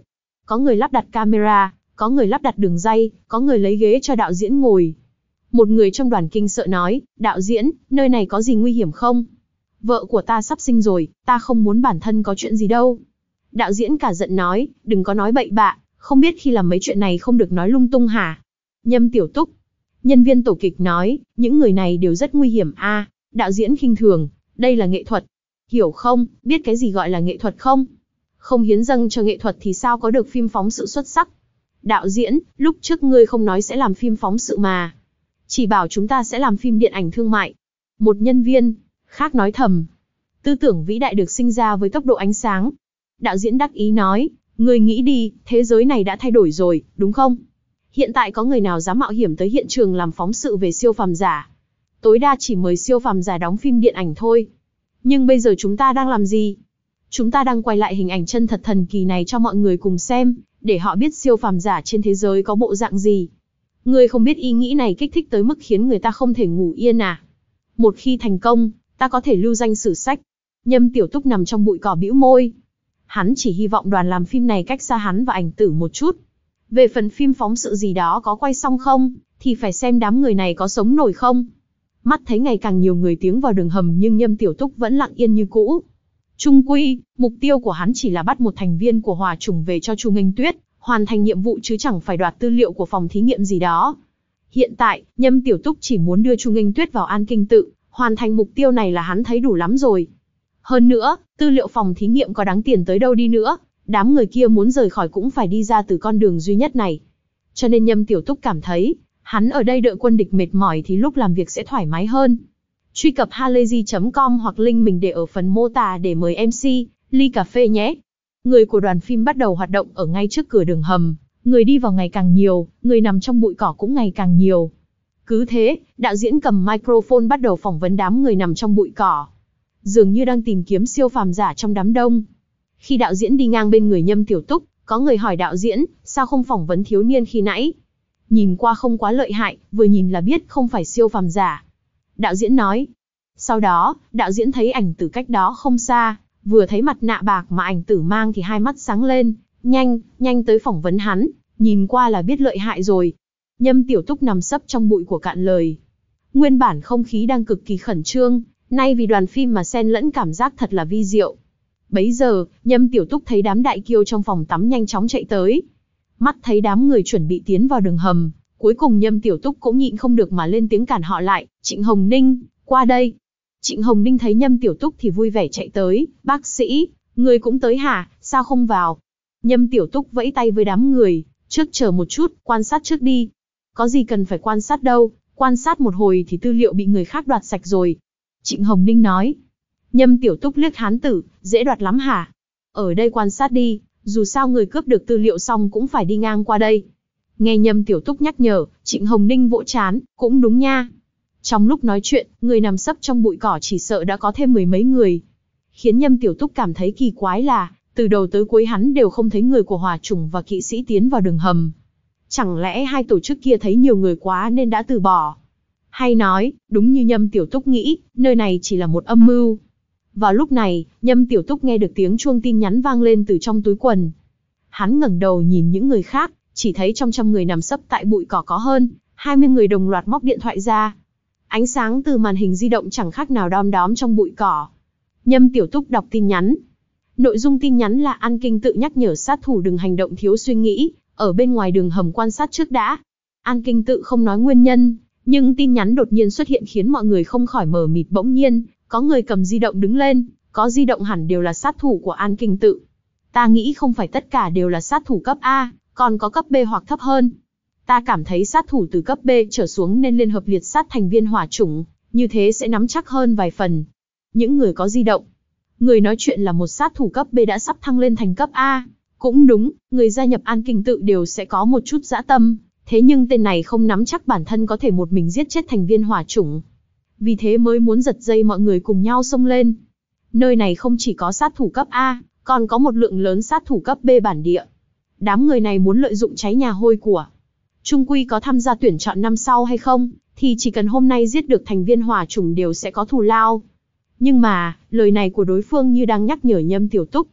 có người lắp đặt camera, có người lắp đặt đường ray, có người lấy ghế cho đạo diễn ngồi. Một người trong đoàn kinh sợ nói, đạo diễn, nơi này có gì nguy hiểm không? Vợ của ta sắp sinh rồi, ta không muốn bản thân có chuyện gì đâu. Đạo diễn cả giận nói, đừng có nói bậy bạ, không biết khi làm mấy chuyện này không được nói lung tung hả? Nhâm Tiểu Túc. Nhân viên tổ kịch nói, những người này đều rất nguy hiểm a. À, đạo diễn khinh thường, đây là nghệ thuật. Hiểu không, biết cái gì gọi là nghệ thuật không? Không hiến dâng cho nghệ thuật thì sao có được phim phóng sự xuất sắc? Đạo diễn, lúc trước ngươi không nói sẽ làm phim phóng sự mà. Chỉ bảo chúng ta sẽ làm phim điện ảnh thương mại. Một nhân viên khác nói thầm. Tư tưởng vĩ đại được sinh ra với tốc độ ánh sáng. Đạo diễn đắc ý nói, ngươi nghĩ đi, thế giới này đã thay đổi rồi, đúng không? Hiện tại có người nào dám mạo hiểm tới hiện trường làm phóng sự về siêu phàm giả? Tối đa chỉ mời siêu phàm giả đóng phim điện ảnh thôi. Nhưng bây giờ chúng ta đang làm gì? Chúng ta đang quay lại hình ảnh chân thật thần kỳ này cho mọi người cùng xem, để họ biết siêu phàm giả trên thế giới có bộ dạng gì. Ngươi không biết ý nghĩ này kích thích tới mức khiến người ta không thể ngủ yên à? Một khi thành công, ta có thể lưu danh sử sách. Nhâm Tiểu Túc nằm trong bụi cỏ bĩu môi. Hắn chỉ hy vọng đoàn làm phim này cách xa hắn và ảnh tử một chút. Về phần phim phóng sự gì đó có quay xong không, thì phải xem đám người này có sống nổi không. Mắt thấy ngày càng nhiều người tiến vào đường hầm nhưng Nhâm Tiểu Túc vẫn lặng yên như cũ. Chung quy, mục tiêu của hắn chỉ là bắt một thành viên của Hỏa Chủng về cho Chu Nghênh Tuyết, hoàn thành nhiệm vụ chứ chẳng phải đoạt tư liệu của phòng thí nghiệm gì đó. Hiện tại, Nhâm Tiểu Túc chỉ muốn đưa Chu Nghênh Tuyết vào An Kinh Tự, hoàn thành mục tiêu này là hắn thấy đủ lắm rồi. Hơn nữa, tư liệu phòng thí nghiệm có đáng tiền tới đâu đi nữa, đám người kia muốn rời khỏi cũng phải đi ra từ con đường duy nhất này. Cho nên Nhâm Tiểu Túc cảm thấy, hắn ở đây đợi quân địch mệt mỏi thì lúc làm việc sẽ thoải mái hơn. Truy cập halayzi chấm com hoặc link mình để ở phần mô tả để mời em xê, ly cà phê nhé. Người của đoàn phim bắt đầu hoạt động ở ngay trước cửa đường hầm, người đi vào ngày càng nhiều, người nằm trong bụi cỏ cũng ngày càng nhiều. Cứ thế, đạo diễn cầm microphone bắt đầu phỏng vấn đám người nằm trong bụi cỏ. Dường như đang tìm kiếm siêu phàm giả trong đám đông. Khi đạo diễn đi ngang bên người Nhâm Tiểu Túc, có người hỏi đạo diễn, sao không phỏng vấn thiếu niên khi nãy? Nhìn qua không quá lợi hại, vừa nhìn là biết không phải siêu phàm giả. Đạo diễn nói. Sau đó, đạo diễn thấy ảnh tử cách đó không xa, vừa thấy mặt nạ bạc mà ảnh tử mang thì hai mắt sáng lên, nhanh, nhanh tới phỏng vấn hắn, nhìn qua là biết lợi hại rồi. Nhâm Tiểu Túc nằm sấp trong bụi của cạn lời. Nguyên bản không khí đang cực kỳ khẩn trương, nay vì đoàn phim mà xen lẫn cảm giác thật là vi diệu. Bấy giờ, Nhâm Tiểu Túc thấy đám đại kiêu trong phòng tắm nhanh chóng chạy tới. Mắt thấy đám người chuẩn bị tiến vào đường hầm, cuối cùng Nhâm Tiểu Túc cũng nhịn không được mà lên tiếng cản họ lại, Trịnh Hồng Ninh, qua đây. Trịnh Hồng Ninh thấy Nhâm Tiểu Túc thì vui vẻ chạy tới, bác sĩ, người cũng tới hả, sao không vào? Nhâm Tiểu Túc vẫy tay với đám người, trước chờ một chút, quan sát trước đi. Có gì cần phải quan sát đâu, quan sát một hồi thì tư liệu bị người khác đoạt sạch rồi. Trịnh Hồng Ninh nói. Nhâm Tiểu Túc liếc hán tử, dễ đoạt lắm hả? Ở đây quan sát đi, dù sao người cướp được tư liệu xong cũng phải đi ngang qua đây. Nghe Nhâm Tiểu Túc nhắc nhở, Trịnh Hồng Ninh vỗ chán, cũng đúng nha. Trong lúc nói chuyện, người nằm sấp trong bụi cỏ chỉ sợ đã có thêm mười mấy người. Khiến Nhâm Tiểu Túc cảm thấy kỳ quái là, từ đầu tới cuối hắn đều không thấy người của Hỏa Chủng và kỵ sĩ tiến vào đường hầm. Chẳng lẽ hai tổ chức kia thấy nhiều người quá nên đã từ bỏ? Hay nói, đúng như Nhâm Tiểu Túc nghĩ, nơi này chỉ là một âm mưu. Vào lúc này, Nhâm Tiểu Túc nghe được tiếng chuông tin nhắn vang lên từ trong túi quần. Hắn ngẩng đầu nhìn những người khác, chỉ thấy trong trăm người nằm sấp tại bụi cỏ có hơn hai mươi người đồng loạt móc điện thoại ra. Ánh sáng từ màn hình di động chẳng khác nào đom đóm trong bụi cỏ. Nhâm Tiểu Túc đọc tin nhắn. Nội dung tin nhắn là An Kinh Tự nhắc nhở sát thủ đừng hành động thiếu suy nghĩ, ở bên ngoài đường hầm quan sát trước đã. An Kinh Tự không nói nguyên nhân, nhưng tin nhắn đột nhiên xuất hiện khiến mọi người không khỏi mờ mịt. Bỗng nhiên, có người cầm di động đứng lên, có di động hẳn đều là sát thủ của An Kinh Tự. Ta nghĩ không phải tất cả đều là sát thủ cấp A, còn có cấp B hoặc thấp hơn. Ta cảm thấy sát thủ từ cấp B trở xuống nên liên hợp liệt sát thành viên Hỏa Chủng, như thế sẽ nắm chắc hơn vài phần. Những người có di động. Người nói chuyện là một sát thủ cấp B đã sắp thăng lên thành cấp A. Cũng đúng, người gia nhập An Kinh Tự đều sẽ có một chút dã tâm, thế nhưng tên này không nắm chắc bản thân có thể một mình giết chết thành viên Hỏa Chủng. Vì thế mới muốn giật dây mọi người cùng nhau xông lên. Nơi này không chỉ có sát thủ cấp A, còn có một lượng lớn sát thủ cấp B bản địa. Đám người này muốn lợi dụng cháy nhà hôi của Trung Quy có tham gia tuyển chọn năm sau hay không, thì chỉ cần hôm nay giết được thành viên Hỏa Chủng đều sẽ có thù lao. Nhưng mà, lời này của đối phương như đang nhắc nhở Nhâm Tiểu Túc.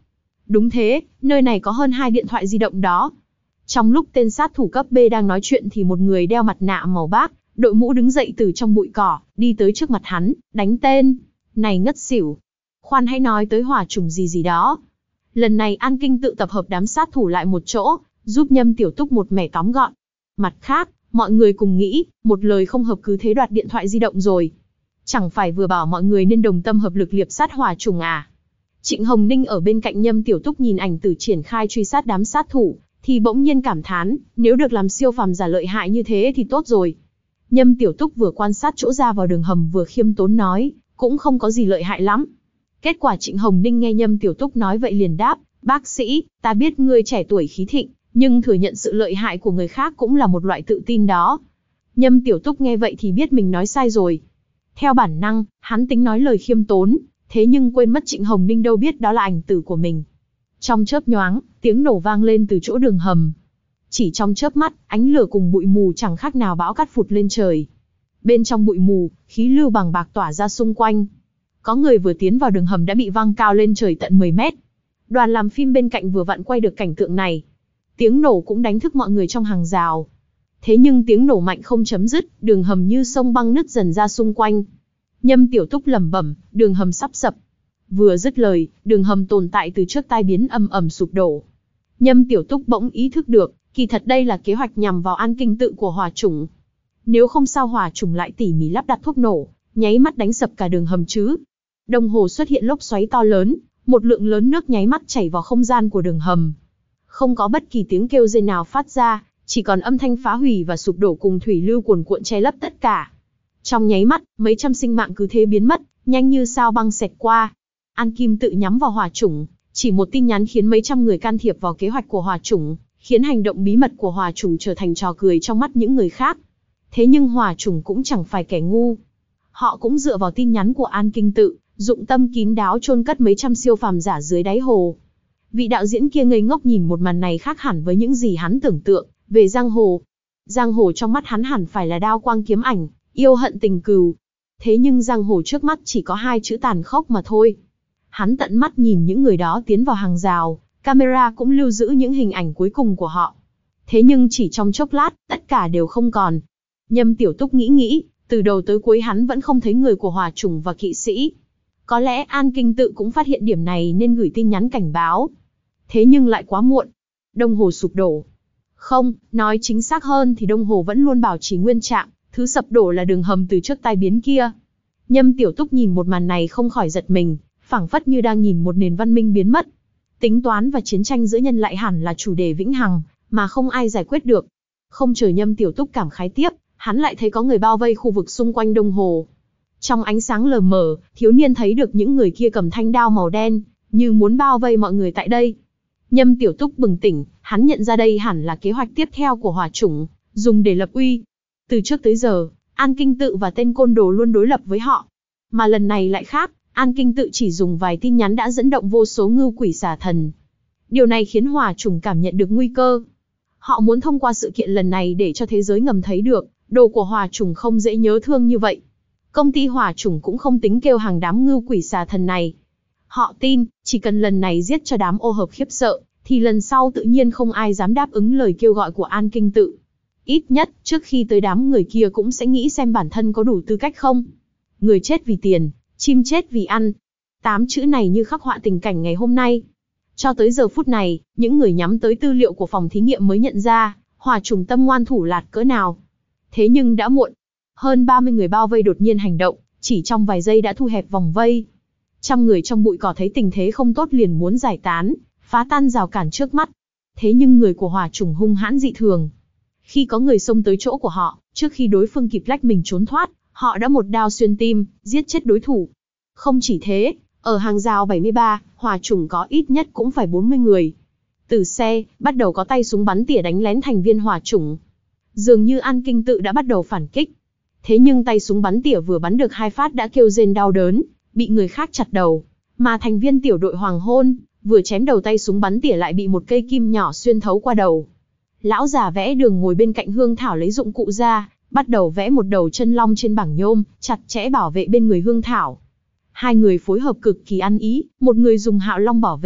Đúng thế, nơi này có hơn hai điện thoại di động đó. Trong lúc tên sát thủ cấp B đang nói chuyện thì một người đeo mặt nạ màu bác, đội mũ đứng dậy từ trong bụi cỏ, đi tới trước mặt hắn, đánh tên. Này ngất xỉu. Khoan hãy nói tới hỏa chủng gì gì đó. Lần này An Kinh tự tập hợp đám sát thủ lại một chỗ, giúp Nhâm Tiểu Túc một mẻ tóm gọn. Mặt khác, mọi người cùng nghĩ, một lời không hợp cứ thế đoạt điện thoại di động rồi. Chẳng phải vừa bảo mọi người nên đồng tâm hợp lực liệp sát hỏa trùng à? Trịnh Hồng Ninh ở bên cạnh Nhâm Tiểu Túc nhìn ảnh tử triển khai truy sát đám sát thủ, thì bỗng nhiên cảm thán, nếu được làm siêu phàm giả lợi hại như thế thì tốt rồi. Nhâm Tiểu Túc vừa quan sát chỗ ra vào đường hầm vừa khiêm tốn nói, cũng không có gì lợi hại lắm. Kết quả Trịnh Hồng Ninh nghe Nhâm Tiểu Túc nói vậy liền đáp, bác sĩ, ta biết ngươi trẻ tuổi khí thịnh, nhưng thừa nhận sự lợi hại của người khác cũng là một loại tự tin đó. Nhâm Tiểu Túc nghe vậy thì biết mình nói sai rồi. Theo bản năng, hắn tính nói lời khiêm tốn, thế nhưng quên mất Trịnh Hồng Ninh đâu biết đó là ảnh tử của mình. Trong chớp nhoáng, tiếng nổ vang lên từ chỗ đường hầm. Chỉ trong chớp mắt, ánh lửa cùng bụi mù chẳng khác nào bão cát phụt lên trời. Bên trong bụi mù, khí lưu bằng bạc tỏa ra xung quanh. Có người vừa tiến vào đường hầm đã bị văng cao lên trời tận mười mét. Đoàn làm phim bên cạnh vừa vặn quay được cảnh tượng này. Tiếng nổ cũng đánh thức mọi người trong hàng rào. Thế nhưng tiếng nổ mạnh không chấm dứt, đường hầm như sông băng nứt dần ra xung quanh. Nhâm Tiểu Túc lẩm bẩm, đường hầm sắp sập. Vừa dứt lời, đường hầm tồn tại từ trước tai biến ầm ầm sụp đổ. Nhâm Tiểu Túc bỗng ý thức được, kỳ thật đây là kế hoạch nhằm vào An Kinh tự của hỏa chủng. Nếu không sao hỏa chủng lại tỉ mỉ lắp đặt thuốc nổ, nháy mắt đánh sập cả đường hầm chứ. Đồng hồ xuất hiện lốc xoáy to lớn, một lượng lớn nước nháy mắt chảy vào không gian của đường hầm. Không có bất kỳ tiếng kêu rên nào phát ra, chỉ còn âm thanh phá hủy và sụp đổ cùng thủy lưu cuồn cuộn che lấp tất cả. Trong nháy mắt, mấy trăm sinh mạng cứ thế biến mất, nhanh như sao băng xẹt qua. An Kim tự nhắm vào hỏa chủng, chỉ một tin nhắn khiến mấy trăm người can thiệp vào kế hoạch của hỏa chủng, khiến hành động bí mật của hỏa chủng trở thành trò cười trong mắt những người khác. Thế nhưng hỏa chủng cũng chẳng phải kẻ ngu. Họ cũng dựa vào tin nhắn của An Kinh tự, dụng tâm kín đáo chôn cất mấy trăm siêu phàm giả dưới đáy hồ. Vị đạo diễn kia ngây ngốc nhìn một màn này khác hẳn với những gì hắn tưởng tượng về giang hồ. Giang hồ trong mắt hắn hẳn phải là đao quang kiếm ảnh, yêu hận tình cừu. Thế nhưng giang hồ trước mắt chỉ có hai chữ tàn khốc mà thôi. Hắn tận mắt nhìn những người đó tiến vào hàng rào, camera cũng lưu giữ những hình ảnh cuối cùng của họ. Thế nhưng chỉ trong chốc lát, tất cả đều không còn. Nhâm Tiểu Túc nghĩ nghĩ, từ đầu tới cuối hắn vẫn không thấy người của hỏa chủng và kỵ sĩ. Có lẽ An Kinh tự cũng phát hiện điểm này nên gửi tin nhắn cảnh báo. Thế nhưng lại quá muộn. Đồng hồ sụp đổ. Không, nói chính xác hơn thì đồng hồ vẫn luôn bảo trì nguyên trạng, thứ sập đổ là đường hầm từ trước tai biến kia. Nhâm Tiểu Túc nhìn một màn này không khỏi giật mình, phảng phất như đang nhìn một nền văn minh biến mất. Tính toán và chiến tranh giữa nhân lại hẳn là chủ đề vĩnh hằng, mà không ai giải quyết được. Không chờ Nhâm Tiểu Túc cảm khái tiếp, hắn lại thấy có người bao vây khu vực xung quanh đồng hồ. Trong ánh sáng lờ mờ, thiếu niên thấy được những người kia cầm thanh đao màu đen, như muốn bao vây mọi người tại đây. Nhâm Tiểu Túc bừng tỉnh, hắn nhận ra đây hẳn là kế hoạch tiếp theo của hỏa chủng, dùng để lập uy. Từ trước tới giờ, An Kinh tự và tên côn đồ luôn đối lập với họ. Mà lần này lại khác, An Kinh tự chỉ dùng vài tin nhắn đã dẫn động vô số ngưu quỷ xà thần. Điều này khiến hỏa chủng cảm nhận được nguy cơ. Họ muốn thông qua sự kiện lần này để cho thế giới ngầm thấy được, đồ của hỏa chủng không dễ nhớ thương như vậy. Công ty hỏa chủng cũng không tính kêu hàng đám ngưu quỷ xà thần này. Họ tin, chỉ cần lần này giết cho đám ô hợp khiếp sợ, thì lần sau tự nhiên không ai dám đáp ứng lời kêu gọi của An Kinh tự. Ít nhất, trước khi tới đám người kia cũng sẽ nghĩ xem bản thân có đủ tư cách không. Người chết vì tiền, chim chết vì ăn. Tám chữ này như khắc họa tình cảnh ngày hôm nay. Cho tới giờ phút này, những người nhắm tới tư liệu của phòng thí nghiệm mới nhận ra, hỏa chủng tâm ngoan thủ lạt cỡ nào. Thế nhưng đã muộn. Hơn ba mươi người bao vây đột nhiên hành động, chỉ trong vài giây đã thu hẹp vòng vây. Trăm người trong bụi cỏ thấy tình thế không tốt liền muốn giải tán, phá tan rào cản trước mắt. Thế nhưng người của hỏa chủng hung hãn dị thường. Khi có người xông tới chỗ của họ, trước khi đối phương kịp lách mình trốn thoát, họ đã một đao xuyên tim, giết chết đối thủ. Không chỉ thế, ở hàng rào bảy mươi ba, hỏa chủng có ít nhất cũng phải bốn mươi người. Từ xe, bắt đầu có tay súng bắn tỉa đánh lén thành viên hỏa chủng. Dường như An Kinh tự đã bắt đầu phản kích. Thế nhưng tay súng bắn tỉa vừa bắn được hai phát đã kêu rên đau đớn, bị người khác chặt đầu. Mà thành viên tiểu đội Hoàng Hôn, vừa chém đầu tay súng bắn tỉa lại bị một cây kim nhỏ xuyên thấu qua đầu. Lão già vẽ đường ngồi bên cạnh Hương Thảo lấy dụng cụ ra, bắt đầu vẽ một đầu chân long trên bảng nhôm, chặt chẽ bảo vệ bên người Hương Thảo. Hai người phối hợp cực kỳ ăn ý, một người dùng hạo long bảo vệ,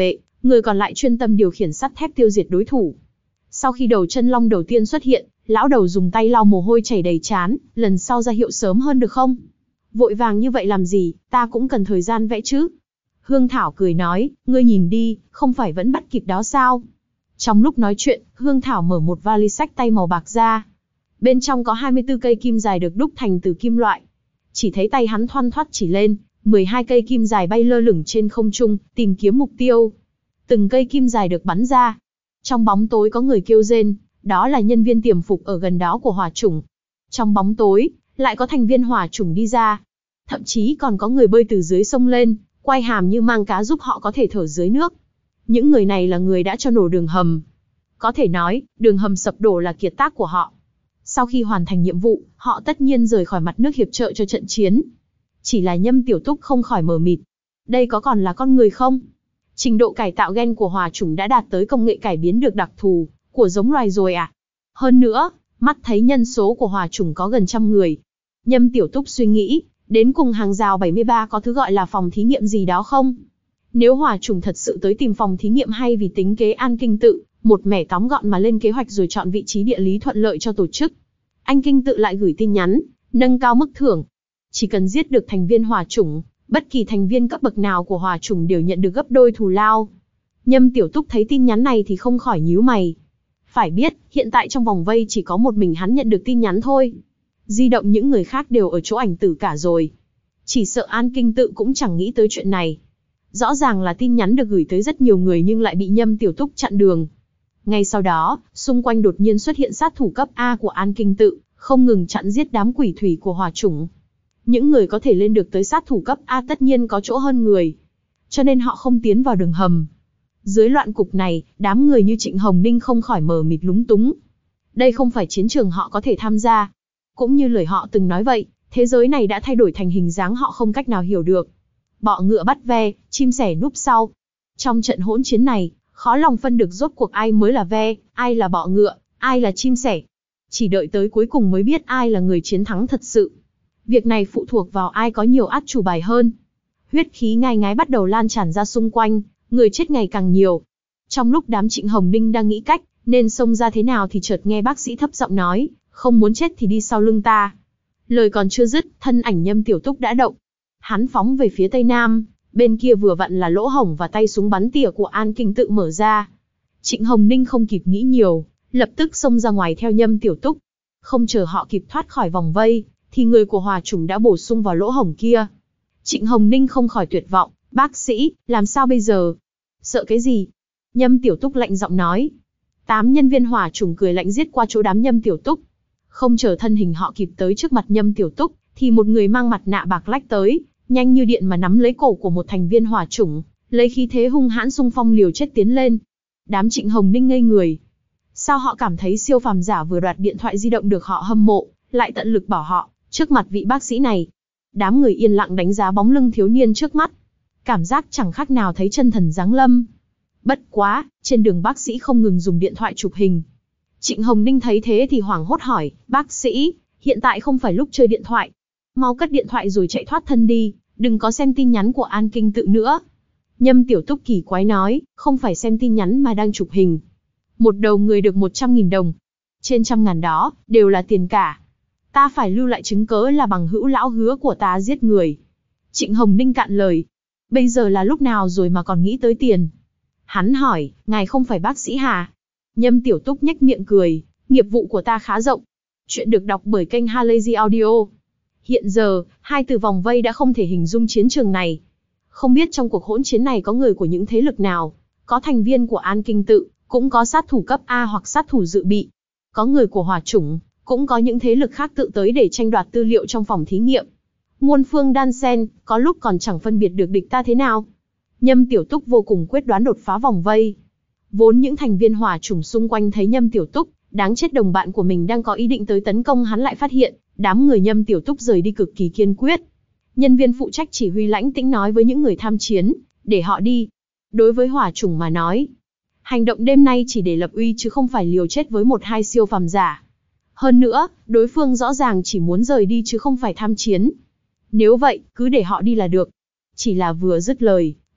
Người còn lại chuyên tâm điều khiển sắt thép tiêu diệt đối thủ. Sau khi đầu chân long đầu tiên xuất hiện, lão đầu dùng tay lau mồ hôi chảy đầy trán, lần sau ra hiệu sớm hơn được không? Vội vàng như vậy làm gì, ta cũng cần thời gian vẽ chứ. Hương Thảo cười nói, ngươi nhìn đi, không phải vẫn bắt kịp đó sao? Trong lúc nói chuyện, Hương Thảo mở một vali xách tay màu bạc ra. Bên trong có hai mươi tư cây kim dài được đúc thành từ kim loại. Chỉ thấy tay hắn thoăn thoắt chỉ lên, mười hai cây kim dài bay lơ lửng trên không trung, tìm kiếm mục tiêu. Từng cây kim dài được bắn ra. Trong bóng tối có người kêu rên, đó là nhân viên tiềm phục ở gần đó của hỏa chủng. Trong bóng tối, lại có thành viên hỏa chủng đi ra. Thậm chí còn có người bơi từ dưới sông lên, quay hàm như mang cá giúp họ có thể thở dưới nước. Những người này là người đã cho nổ đường hầm. Có thể nói, đường hầm sập đổ là kiệt tác của họ. Sau khi hoàn thành nhiệm vụ, họ tất nhiên rời khỏi mặt nước hiệp trợ cho trận chiến. Chỉ là Nhâm Tiểu Túc không khỏi mờ mịt. Đây có còn là con người không? Trình độ cải tạo gen của hỏa chủng đã đạt tới công nghệ cải biến được đặc thù của giống loài rồi à? Hơn nữa, mắt thấy nhân số của hỏa chủng có gần trăm người. Nhâm Tiểu Túc suy nghĩ, đến cùng hàng rào bảy mươi ba có thứ gọi là phòng thí nghiệm gì đó không? Nếu hỏa chủng thật sự tới tìm phòng thí nghiệm hay vì tính kế An Kinh Tự, một mẻ tóm gọn mà lên kế hoạch rồi chọn vị trí địa lý thuận lợi cho tổ chức. An Kinh Tự lại gửi tin nhắn, nâng cao mức thưởng. Chỉ cần giết được thành viên hỏa chủng, bất kỳ thành viên cấp bậc nào của hỏa chủng đều nhận được gấp đôi thù lao. Nhâm Tiểu Túc thấy tin nhắn này thì không khỏi nhíu mày. Phải biết, hiện tại trong vòng vây chỉ có một mình hắn nhận được tin nhắn thôi. Di động những người khác đều ở chỗ ảnh tử cả rồi. Chỉ sợ An Kinh Tự cũng chẳng nghĩ tới chuyện này. Rõ ràng là tin nhắn được gửi tới rất nhiều người nhưng lại bị Nhâm Tiểu Túc chặn đường. Ngay sau đó, xung quanh đột nhiên xuất hiện sát thủ cấp A của An Kinh Tự, không ngừng chặn giết đám quỷ thủy của hỏa chủng. Những người có thể lên được tới sát thủ cấp A tất nhiên có chỗ hơn người. Cho nên họ không tiến vào đường hầm. Dưới loạn cục này, đám người như Trịnh Hồng Ninh không khỏi mờ mịt lúng túng. Đây không phải chiến trường họ có thể tham gia. Cũng như lời họ từng nói vậy, thế giới này đã thay đổi thành hình dáng họ không cách nào hiểu được. Bọ ngựa bắt ve, chim sẻ núp sau. Trong trận hỗn chiến này, khó lòng phân được rốt cuộc ai mới là ve, ai là bọ ngựa, ai là chim sẻ. Chỉ đợi tới cuối cùng mới biết ai là người chiến thắng thật sự. Việc này phụ thuộc vào ai có nhiều át chủ bài hơn. Huyết khí ngai ngái bắt đầu lan tràn ra xung quanh, người chết ngày càng nhiều. Trong lúc đám Trịnh Hồng Ninh đang nghĩ cách, nên xông ra thế nào thì chợt nghe bác sĩ thấp giọng nói, không muốn chết thì đi sau lưng ta. Lời còn chưa dứt, thân ảnh Nhâm Tiểu Túc đã động. Hắn phóng về phía tây nam, bên kia vừa vặn là lỗ hổng và tay súng bắn tỉa của An Kinh Tự mở ra. Trịnh Hồng Ninh không kịp nghĩ nhiều, lập tức xông ra ngoài theo Nhâm Tiểu Túc. Không chờ họ kịp thoát khỏi vòng vây, thì người của hỏa chủng đã bổ sung vào lỗ hổng kia. Trịnh Hồng Ninh không khỏi tuyệt vọng, bác sĩ, làm sao bây giờ? Sợ cái gì? Nhâm Tiểu Túc lạnh giọng nói. Tám nhân viên hỏa chủng cười lạnh giết qua chỗ đám Nhâm Tiểu Túc. Không chờ thân hình họ kịp tới trước mặt Nhâm Tiểu Túc, thì một người mang mặt nạ bạc lách tới, nhanh như điện mà nắm lấy cổ của một thành viên hỏa chủng, lấy khí thế hung hãn xung phong liều chết tiến lên. Đám Trịnh Hồng Ninh ngây người. Sao họ cảm thấy siêu phàm giả vừa đoạt điện thoại di động được họ hâm mộ, lại tận lực bảo họ, trước mặt vị bác sĩ này. Đám người yên lặng đánh giá bóng lưng thiếu niên trước mắt. Cảm giác chẳng khác nào thấy chân thần giáng lâm. Bất quá, trên đường bác sĩ không ngừng dùng điện thoại chụp hình. Trịnh Hồng Ninh thấy thế thì hoảng hốt hỏi, bác sĩ, hiện tại không phải lúc chơi điện thoại. Mau cất điện thoại rồi chạy thoát thân đi, đừng có xem tin nhắn của An Kinh Tự nữa. Nhâm Tiểu Túc kỳ quái nói, không phải xem tin nhắn mà đang chụp hình. Một đầu người được một trăm nghìn đồng. Trên trăm ngàn đó, đều là tiền cả. Ta phải lưu lại chứng cớ là bằng hữu lão hứa của ta giết người. Trịnh Hồng Ninh cạn lời. Bây giờ là lúc nào rồi mà còn nghĩ tới tiền? Hắn hỏi, ngài không phải bác sĩ hả? Nhâm Tiểu Túc nhếch miệng cười, nghiệp vụ của ta khá rộng. Chuyện được đọc bởi kênh Halazy Audio. Hiện giờ, hai từ vòng vây đã không thể hình dung chiến trường này. Không biết trong cuộc hỗn chiến này có người của những thế lực nào, có thành viên của An Kinh Tự, cũng có sát thủ cấp A hoặc sát thủ dự bị. Có người của hỏa chủng, cũng có những thế lực khác tự tới để tranh đoạt tư liệu trong phòng thí nghiệm. Muôn phương đan xen, có lúc còn chẳng phân biệt được địch ta thế nào. Nhâm Tiểu Túc vô cùng quyết đoán đột phá vòng vây. Vốn những thành viên hỏa chủng xung quanh thấy Nhâm Tiểu Túc, đáng chết đồng bạn của mình đang có ý định tới tấn công hắn lại phát hiện, đám người Nhâm Tiểu Túc rời đi cực kỳ kiên quyết. Nhân viên phụ trách chỉ huy lãnh tĩnh nói với những người tham chiến, để họ đi. Đối với hỏa chủng mà nói, hành động đêm nay chỉ để lập uy chứ không phải liều chết với một hai siêu phàm giả. Hơn nữa, đối phương rõ ràng chỉ muốn rời đi chứ không phải tham chiến. Nếu vậy, cứ để họ đi là được. Chỉ là vừa dứt lời,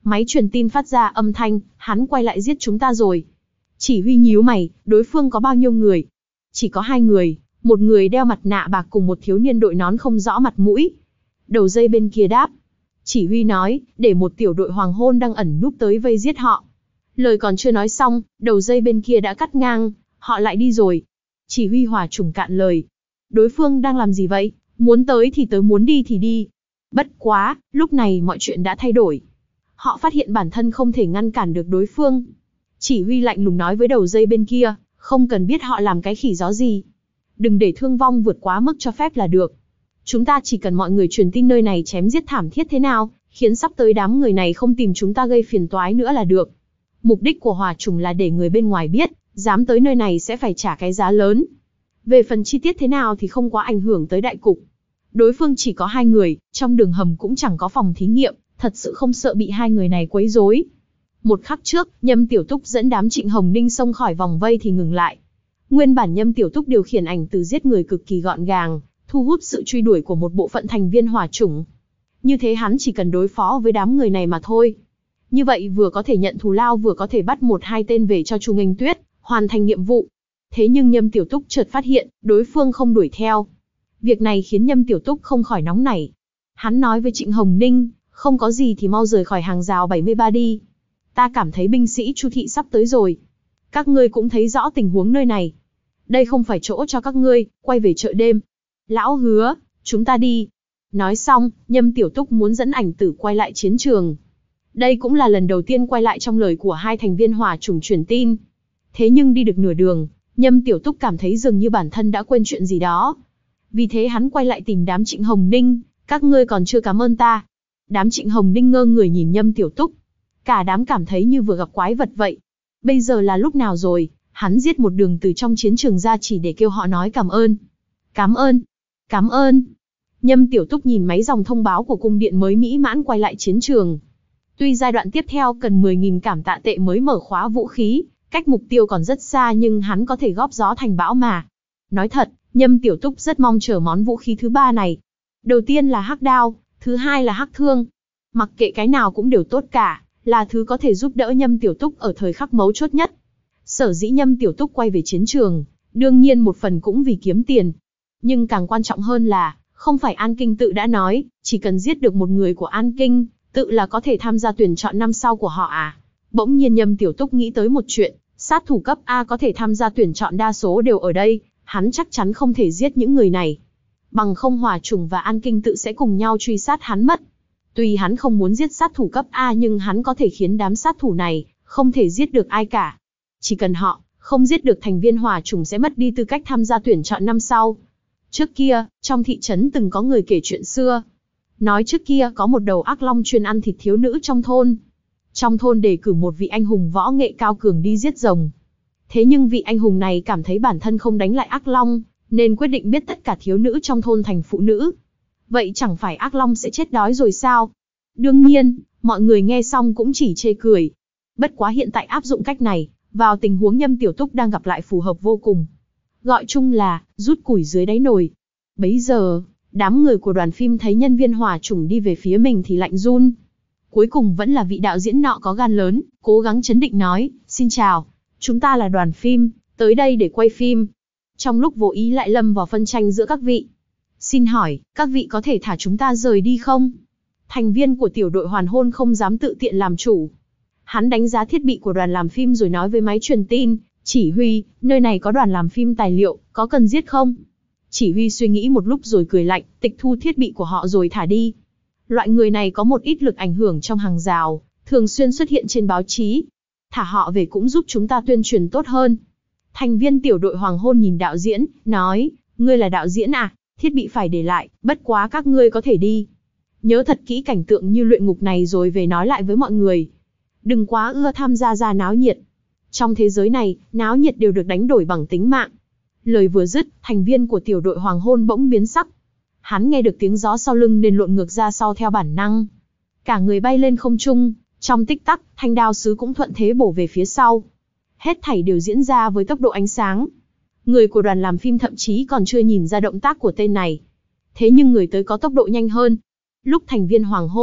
Máy truyền tin phát ra âm thanh, hắn quay lại giết chúng ta rồi. Chỉ huy nhíu mày, đối phương có bao nhiêu người? Chỉ có hai người, một người đeo mặt nạ bạc cùng một thiếu niên đội nón không rõ mặt mũi. Đầu dây bên kia đáp. Chỉ huy nói, để một tiểu đội hoàng hôn đang ẩn núp tới vây giết họ. Lời còn chưa nói xong, đầu dây bên kia đã cắt ngang, họ lại đi rồi. Chỉ huy hỏa chủng cạn lời. Đối phương đang làm gì vậy? Muốn tới thì tới, muốn đi thì đi. Bất quá, lúc này mọi chuyện đã thay đổi. Họ phát hiện bản thân không thể ngăn cản được đối phương. Chỉ huy lạnh lùng nói với đầu dây bên kia, không cần biết họ làm cái khỉ gió gì. Đừng để thương vong vượt quá mức cho phép là được. Chúng ta chỉ cần mọi người truyền tin nơi này chém giết thảm thiết thế nào, khiến sắp tới đám người này không tìm chúng ta gây phiền toái nữa là được. Mục đích của hỏa chủng là để người bên ngoài biết, dám tới nơi này sẽ phải trả cái giá lớn. Về phần chi tiết thế nào thì không quá ảnh hưởng tới đại cục. Đối phương chỉ có hai người, trong đường hầm cũng chẳng có phòng thí nghiệm, thật sự không sợ bị hai người này quấy rối. Một khắc trước, Nhâm Tiểu Túc dẫn đám Trịnh Hồng Ninh xông khỏi vòng vây thì ngừng lại. Nguyên bản Nhâm Tiểu Túc điều khiển ảnh từ giết người cực kỳ gọn gàng, thu hút sự truy đuổi của một bộ phận thành viên hỏa chủng. Như thế hắn chỉ cần đối phó với đám người này mà thôi. Như vậy vừa có thể nhận thù lao vừa có thể bắt một hai tên về cho Chu Nghênh Tuyết, hoàn thành nhiệm vụ. Thế nhưng Nhâm Tiểu Túc chợt phát hiện, đối phương không đuổi theo. Việc này khiến Nhâm Tiểu Túc không khỏi nóng nảy. Hắn nói với Trịnh Hồng Ninh, không có gì thì mau rời khỏi hàng rào bảy mươi ba đi. Ta cảm thấy binh sĩ Chu thị sắp tới rồi. Các ngươi cũng thấy rõ tình huống nơi này. Đây không phải chỗ cho các ngươi, quay về chợ đêm. Lão Hứa, chúng ta đi. Nói xong, Nhâm Tiểu Túc muốn dẫn ảnh tử quay lại chiến trường. Đây cũng là lần đầu tiên quay lại trong lời của hai thành viên hỏa chủng truyền tin. Thế nhưng đi được nửa đường, Nhâm Tiểu Túc cảm thấy dường như bản thân đã quên chuyện gì đó. Vì thế hắn quay lại tìm đám Trịnh Hồng Ninh, các ngươi còn chưa cảm ơn ta. Đám Trịnh Hồng Ninh ngơ người nhìn Nhâm Tiểu Túc. Cả đám cảm thấy như vừa gặp quái vật vậy. Bây giờ là lúc nào rồi, hắn giết một đường từ trong chiến trường ra chỉ để kêu họ nói cảm ơn. Cảm ơn, cảm ơn. Nhâm Tiểu Túc nhìn máy dòng thông báo của cung điện mới mỹ mãn quay lại chiến trường. Tuy giai đoạn tiếp theo cần mười nghìn cảm tạ tệ mới mở khóa vũ khí, cách mục tiêu còn rất xa nhưng hắn có thể góp gió thành bão mà. Nói thật, Nhâm Tiểu Túc rất mong chờ món vũ khí thứ ba này. Đầu tiên là hắc đao, thứ hai là hắc thương. Mặc kệ cái nào cũng đều tốt cả, là thứ có thể giúp đỡ Nhâm Tiểu Túc ở thời khắc mấu chốt nhất. Sở dĩ Nhâm Tiểu Túc quay về chiến trường, đương nhiên một phần cũng vì kiếm tiền. Nhưng càng quan trọng hơn là, không phải An Kinh tự đã nói, chỉ cần giết được một người của An Kinh, tự là có thể tham gia tuyển chọn năm sau của họ à. Bỗng nhiên Nhâm Tiểu Túc nghĩ tới một chuyện, sát thủ cấp A có thể tham gia tuyển chọn đa số đều ở đây, hắn chắc chắn không thể giết những người này. Bằng không hỏa chủng và An Kinh tự sẽ cùng nhau truy sát hắn mất. Tuy hắn không muốn giết sát thủ cấp A nhưng hắn có thể khiến đám sát thủ này không thể giết được ai cả. Chỉ cần họ không giết được thành viên hỏa chủng sẽ mất đi tư cách tham gia tuyển chọn năm sau. Trước kia, trong thị trấn từng có người kể chuyện xưa. Nói trước kia có một đầu ác long chuyên ăn thịt thiếu nữ trong thôn. Trong thôn đề cử một vị anh hùng võ nghệ cao cường đi giết rồng. Thế nhưng vị anh hùng này cảm thấy bản thân không đánh lại ác long, nên quyết định biết tất cả thiếu nữ trong thôn thành phụ nữ. Vậy chẳng phải ác long sẽ chết đói rồi sao? Đương nhiên, mọi người nghe xong cũng chỉ chê cười. Bất quá hiện tại áp dụng cách này, vào tình huống Nhâm Tiểu Túc đang gặp lại phù hợp vô cùng. Gọi chung là, rút củi dưới đáy nồi. Bấy giờ, đám người của đoàn phim thấy nhân viên hỏa chủng đi về phía mình thì lạnh run. Cuối cùng vẫn là vị đạo diễn nọ có gan lớn, cố gắng trấn định nói, xin chào, chúng ta là đoàn phim, tới đây để quay phim. Trong lúc vô ý lại lâm vào phân tranh giữa các vị. Xin hỏi, các vị có thể thả chúng ta rời đi không? Thành viên của tiểu đội hoàn hôn không dám tự tiện làm chủ. Hắn đánh giá thiết bị của đoàn làm phim rồi nói với máy truyền tin, chỉ huy, nơi này có đoàn làm phim tài liệu, có cần giết không? Chỉ huy suy nghĩ một lúc rồi cười lạnh, tịch thu thiết bị của họ rồi thả đi. Loại người này có một ít lực ảnh hưởng trong hàng rào, thường xuyên xuất hiện trên báo chí. Thả họ về cũng giúp chúng ta tuyên truyền tốt hơn. Thành viên tiểu đội hoàng hôn nhìn đạo diễn, nói, ngươi là đạo diễn à, thiết bị phải để lại, bất quá các ngươi có thể đi. Nhớ thật kỹ cảnh tượng như luyện ngục này rồi về nói lại với mọi người. Đừng quá ưa tham gia ra náo nhiệt. Trong thế giới này, náo nhiệt đều được đánh đổi bằng tính mạng. Lời vừa dứt, thành viên của tiểu đội hoàng hôn bỗng biến sắc. Hắn nghe được tiếng gió sau lưng nên lộn ngược ra sau theo bản năng. Cả người bay lên không trung, trong tích tắc, thanh đao sứ cũng thuận thế bổ về phía sau. Hết thảy đều diễn ra với tốc độ ánh sáng. Người của đoàn làm phim thậm chí còn chưa nhìn ra động tác của tên này. Thế nhưng người tới có tốc độ nhanh hơn. Lúc thành viên hoàng hôn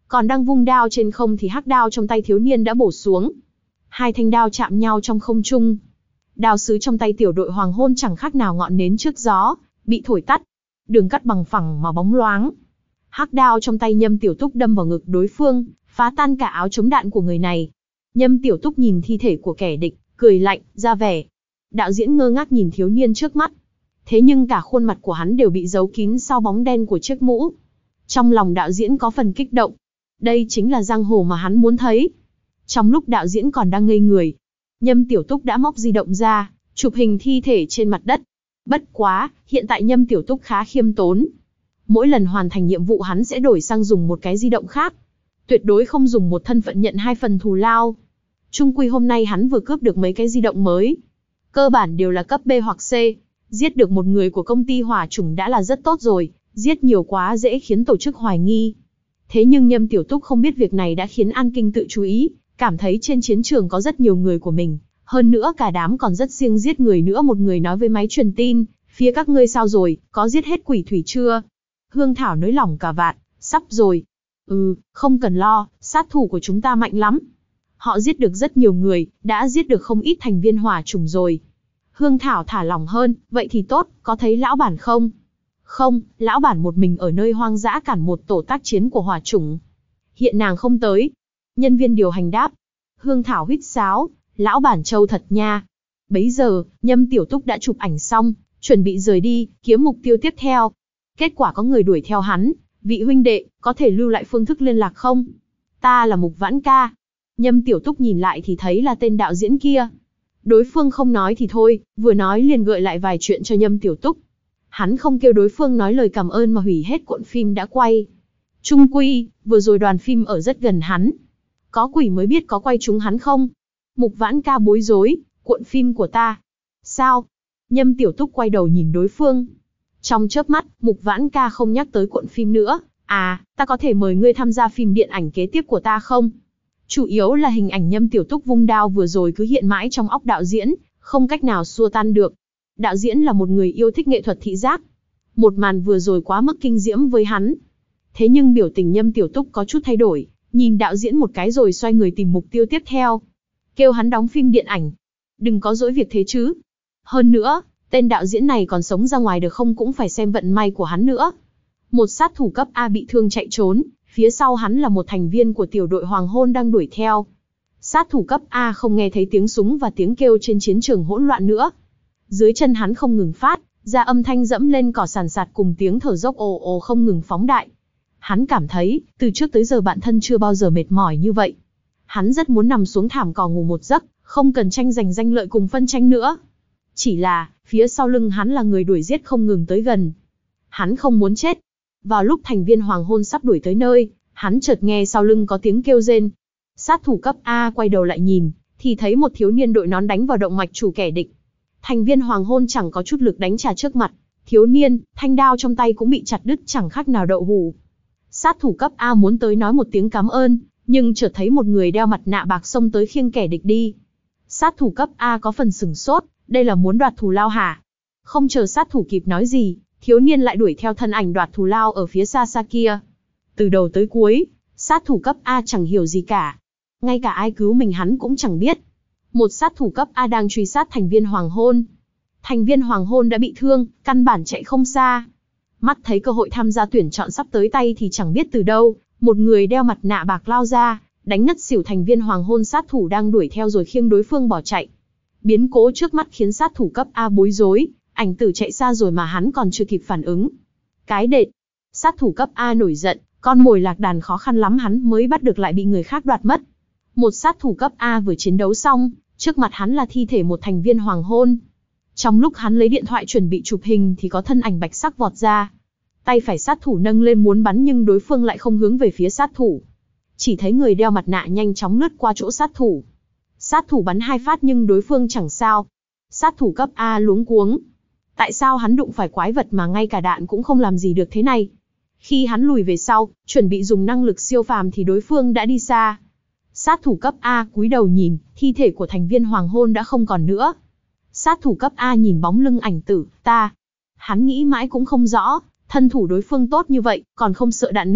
Còn đang vung đao trên không thì hắc đao trong tay thiếu niên đã bổ xuống. Hai thanh đao chạm nhau trong không trung. Đao sứ trong tay tiểu đội hoàng hôn chẳng khác nào ngọn nến trước gió, bị thổi tắt. Đường cắt bằng phẳng mà bóng loáng. Hắc đao trong tay Nhâm Tiểu Túc đâm vào ngực đối phương, phá tan cả áo chống đạn của người này. Nhâm Tiểu Túc nhìn thi thể của kẻ địch, cười lạnh, ra vẻ. Đạo diễn ngơ ngác nhìn thiếu niên trước mắt. Thế nhưng cả khuôn mặt của hắn đều bị giấu kín sau bóng đen của chiếc mũ. Trong lòng đạo diễn có phần kích động. Đây chính là giang hồ mà hắn muốn thấy. Trong lúc đạo diễn còn đang ngây người, Nhâm Tiểu Túc đã móc di động ra, chụp hình thi thể trên mặt đất. Bất quá, hiện tại Nhâm Tiểu Túc khá khiêm tốn. Mỗi lần hoàn thành nhiệm vụ hắn sẽ đổi sang dùng một cái di động khác. Tuyệt đối không dùng một thân phận nhận hai phần thù lao. Chung quy hôm nay hắn vừa cướp được mấy cái di động mới. Cơ bản đều là cấp B hoặc C. Giết được một người của công ty hỏa chủng đã là rất tốt rồi, giết nhiều quá dễ khiến tổ chức hoài nghi. Thế nhưng Nhâm Tiểu Túc không biết việc này đã khiến An Kinh tự chú ý, cảm thấy trên chiến trường có rất nhiều người của mình. Hơn nữa cả đám còn rất siêng giết người nữa. Một người nói với máy truyền tin, phía các ngươi sao rồi, có giết hết quỷ thủy chưa? Hương Thảo nới lỏng cả vạt, sắp rồi. Ừ, không cần lo, sát thủ của chúng ta mạnh lắm. Họ giết được rất nhiều người, đã giết được không ít thành viên hỏa chủng rồi. Hương Thảo thả lỏng hơn, vậy thì tốt, có thấy lão bản không? Không, lão bản một mình ở nơi hoang dã cản một tổ tác chiến của hỏa chủng. Hiện nàng không tới. Nhân viên điều hành đáp. Hương Thảo huýt sáo, lão bản trâu thật nha. Bấy giờ, Nhâm Tiểu Túc đã chụp ảnh xong, chuẩn bị rời đi, kiếm mục tiêu tiếp theo. Kết quả có người đuổi theo hắn. Vị huynh đệ, có thể lưu lại phương thức liên lạc không? Ta là Mục Vãn Ca. Nhâm Tiểu Túc nhìn lại thì thấy là tên đạo diễn kia. Đối phương không nói thì thôi, vừa nói liền gợi lại vài chuyện cho Nhâm Tiểu Túc. Hắn không kêu đối phương nói lời cảm ơn mà hủy hết cuộn phim đã quay. Chung quy, vừa rồi đoàn phim ở rất gần hắn. Có quỷ mới biết có quay chúng hắn không? Mục Vãn Ca bối rối, cuộn phim của ta. Sao? Nhâm Tiểu Túc quay đầu nhìn đối phương. Trong chớp mắt, Mục Vãn Ca không nhắc tới cuộn phim nữa. À, ta có thể mời ngươi tham gia phim điện ảnh kế tiếp của ta không? Chủ yếu là hình ảnh Nhâm Tiểu Túc vung đao vừa rồi cứ hiện mãi trong óc đạo diễn, không cách nào xua tan được. Đạo diễn là một người yêu thích nghệ thuật thị giác. Một màn vừa rồi quá mức kinh diễm với hắn. Thế nhưng biểu tình Nhâm Tiểu Túc có chút thay đổi, nhìn đạo diễn một cái rồi xoay người tìm mục tiêu tiếp theo. Kêu hắn đóng phim điện ảnh. Đừng có dỗi việc thế chứ. Hơn nữa, tên đạo diễn này còn sống ra ngoài được không cũng phải xem vận may của hắn nữa. Một sát thủ cấp A bị thương chạy trốn, phía sau hắn là một thành viên của tiểu đội hoàng hôn đang đuổi theo. Sát thủ cấp A không nghe thấy tiếng súng và tiếng kêu trên chiến trường hỗn loạn nữa. Dưới chân hắn không ngừng phát ra âm thanh dẫm lên cỏ sàn sạt cùng tiếng thở dốc ồ ồ không ngừng phóng đại. Hắn cảm thấy, từ trước tới giờ bản thân chưa bao giờ mệt mỏi như vậy. Hắn rất muốn nằm xuống thảm cỏ ngủ một giấc, không cần tranh giành danh lợi cùng phân tranh nữa. Chỉ là, phía sau lưng hắn là người đuổi giết không ngừng tới gần. Hắn không muốn chết. Vào lúc thành viên hoàng hôn sắp đuổi tới nơi, hắn chợt nghe sau lưng có tiếng kêu rên. Sát thủ cấp A quay đầu lại nhìn, thì thấy một thiếu niên đội nón đánh vào động mạch chủ kẻ địch. Thành viên hoàng hôn chẳng có chút lực đánh trả trước mặt. Thiếu niên, thanh đao trong tay cũng bị chặt đứt chẳng khác nào đậu hũ. Sát thủ cấp A muốn tới nói một tiếng cảm ơn, nhưng chợt thấy một người đeo mặt nạ bạc xông tới khiêng kẻ địch đi. Sát thủ cấp A có phần sửng sốt, đây là muốn đoạt thù lao hả? Không chờ sát thủ kịp nói gì, thiếu niên lại đuổi theo thân ảnh đoạt thù lao ở phía xa xa kia. Từ đầu tới cuối, sát thủ cấp A chẳng hiểu gì cả. Ngay cả ai cứu mình hắn cũng chẳng biết. Một sát thủ cấp A đang truy sát thành viên hoàng hôn. Thành viên hoàng hôn đã bị thương, căn bản chạy không xa. Mắt thấy cơ hội tham gia tuyển chọn sắp tới tay thì chẳng biết từ đâu, một người đeo mặt nạ bạc lao ra, đánh ngất xỉu thành viên hoàng hôn sát thủ đang đuổi theo rồi khiêng đối phương bỏ chạy. Biến cố trước mắt khiến sát thủ cấp A bối rối, ảnh tử chạy xa rồi mà hắn còn chưa kịp phản ứng. Cái đệt! Sát thủ cấp A nổi giận, con mồi lạc đàn khó khăn lắm hắn mới bắt được lại bị người khác đoạt mất. Một sát thủ cấp A vừa chiến đấu xong, trước mặt hắn là thi thể một thành viên hoàng hôn. Trong lúc hắn lấy điện thoại chuẩn bị chụp hình thì có thân ảnh bạch sắc vọt ra. Tay phải sát thủ nâng lên muốn bắn nhưng đối phương lại không hướng về phía sát thủ. Chỉ thấy người đeo mặt nạ nhanh chóng lướt qua chỗ sát thủ. Sát thủ bắn hai phát nhưng đối phương chẳng sao. Sát thủ cấp A luống cuống. Tại sao hắn đụng phải quái vật mà ngay cả đạn cũng không làm gì được thế này? Khi hắn lùi về sau, chuẩn bị dùng năng lực siêu phàm thì đối phương đã đi xa. Sát thủ cấp A cúi đầu nhìn, thi thể của thành viên hoàng hôn đã không còn nữa. Sát thủ cấp A nhìn bóng lưng ảnh tử, ta. Hắn nghĩ mãi cũng không rõ, thân thủ đối phương tốt như vậy, còn không sợ đạn nữa,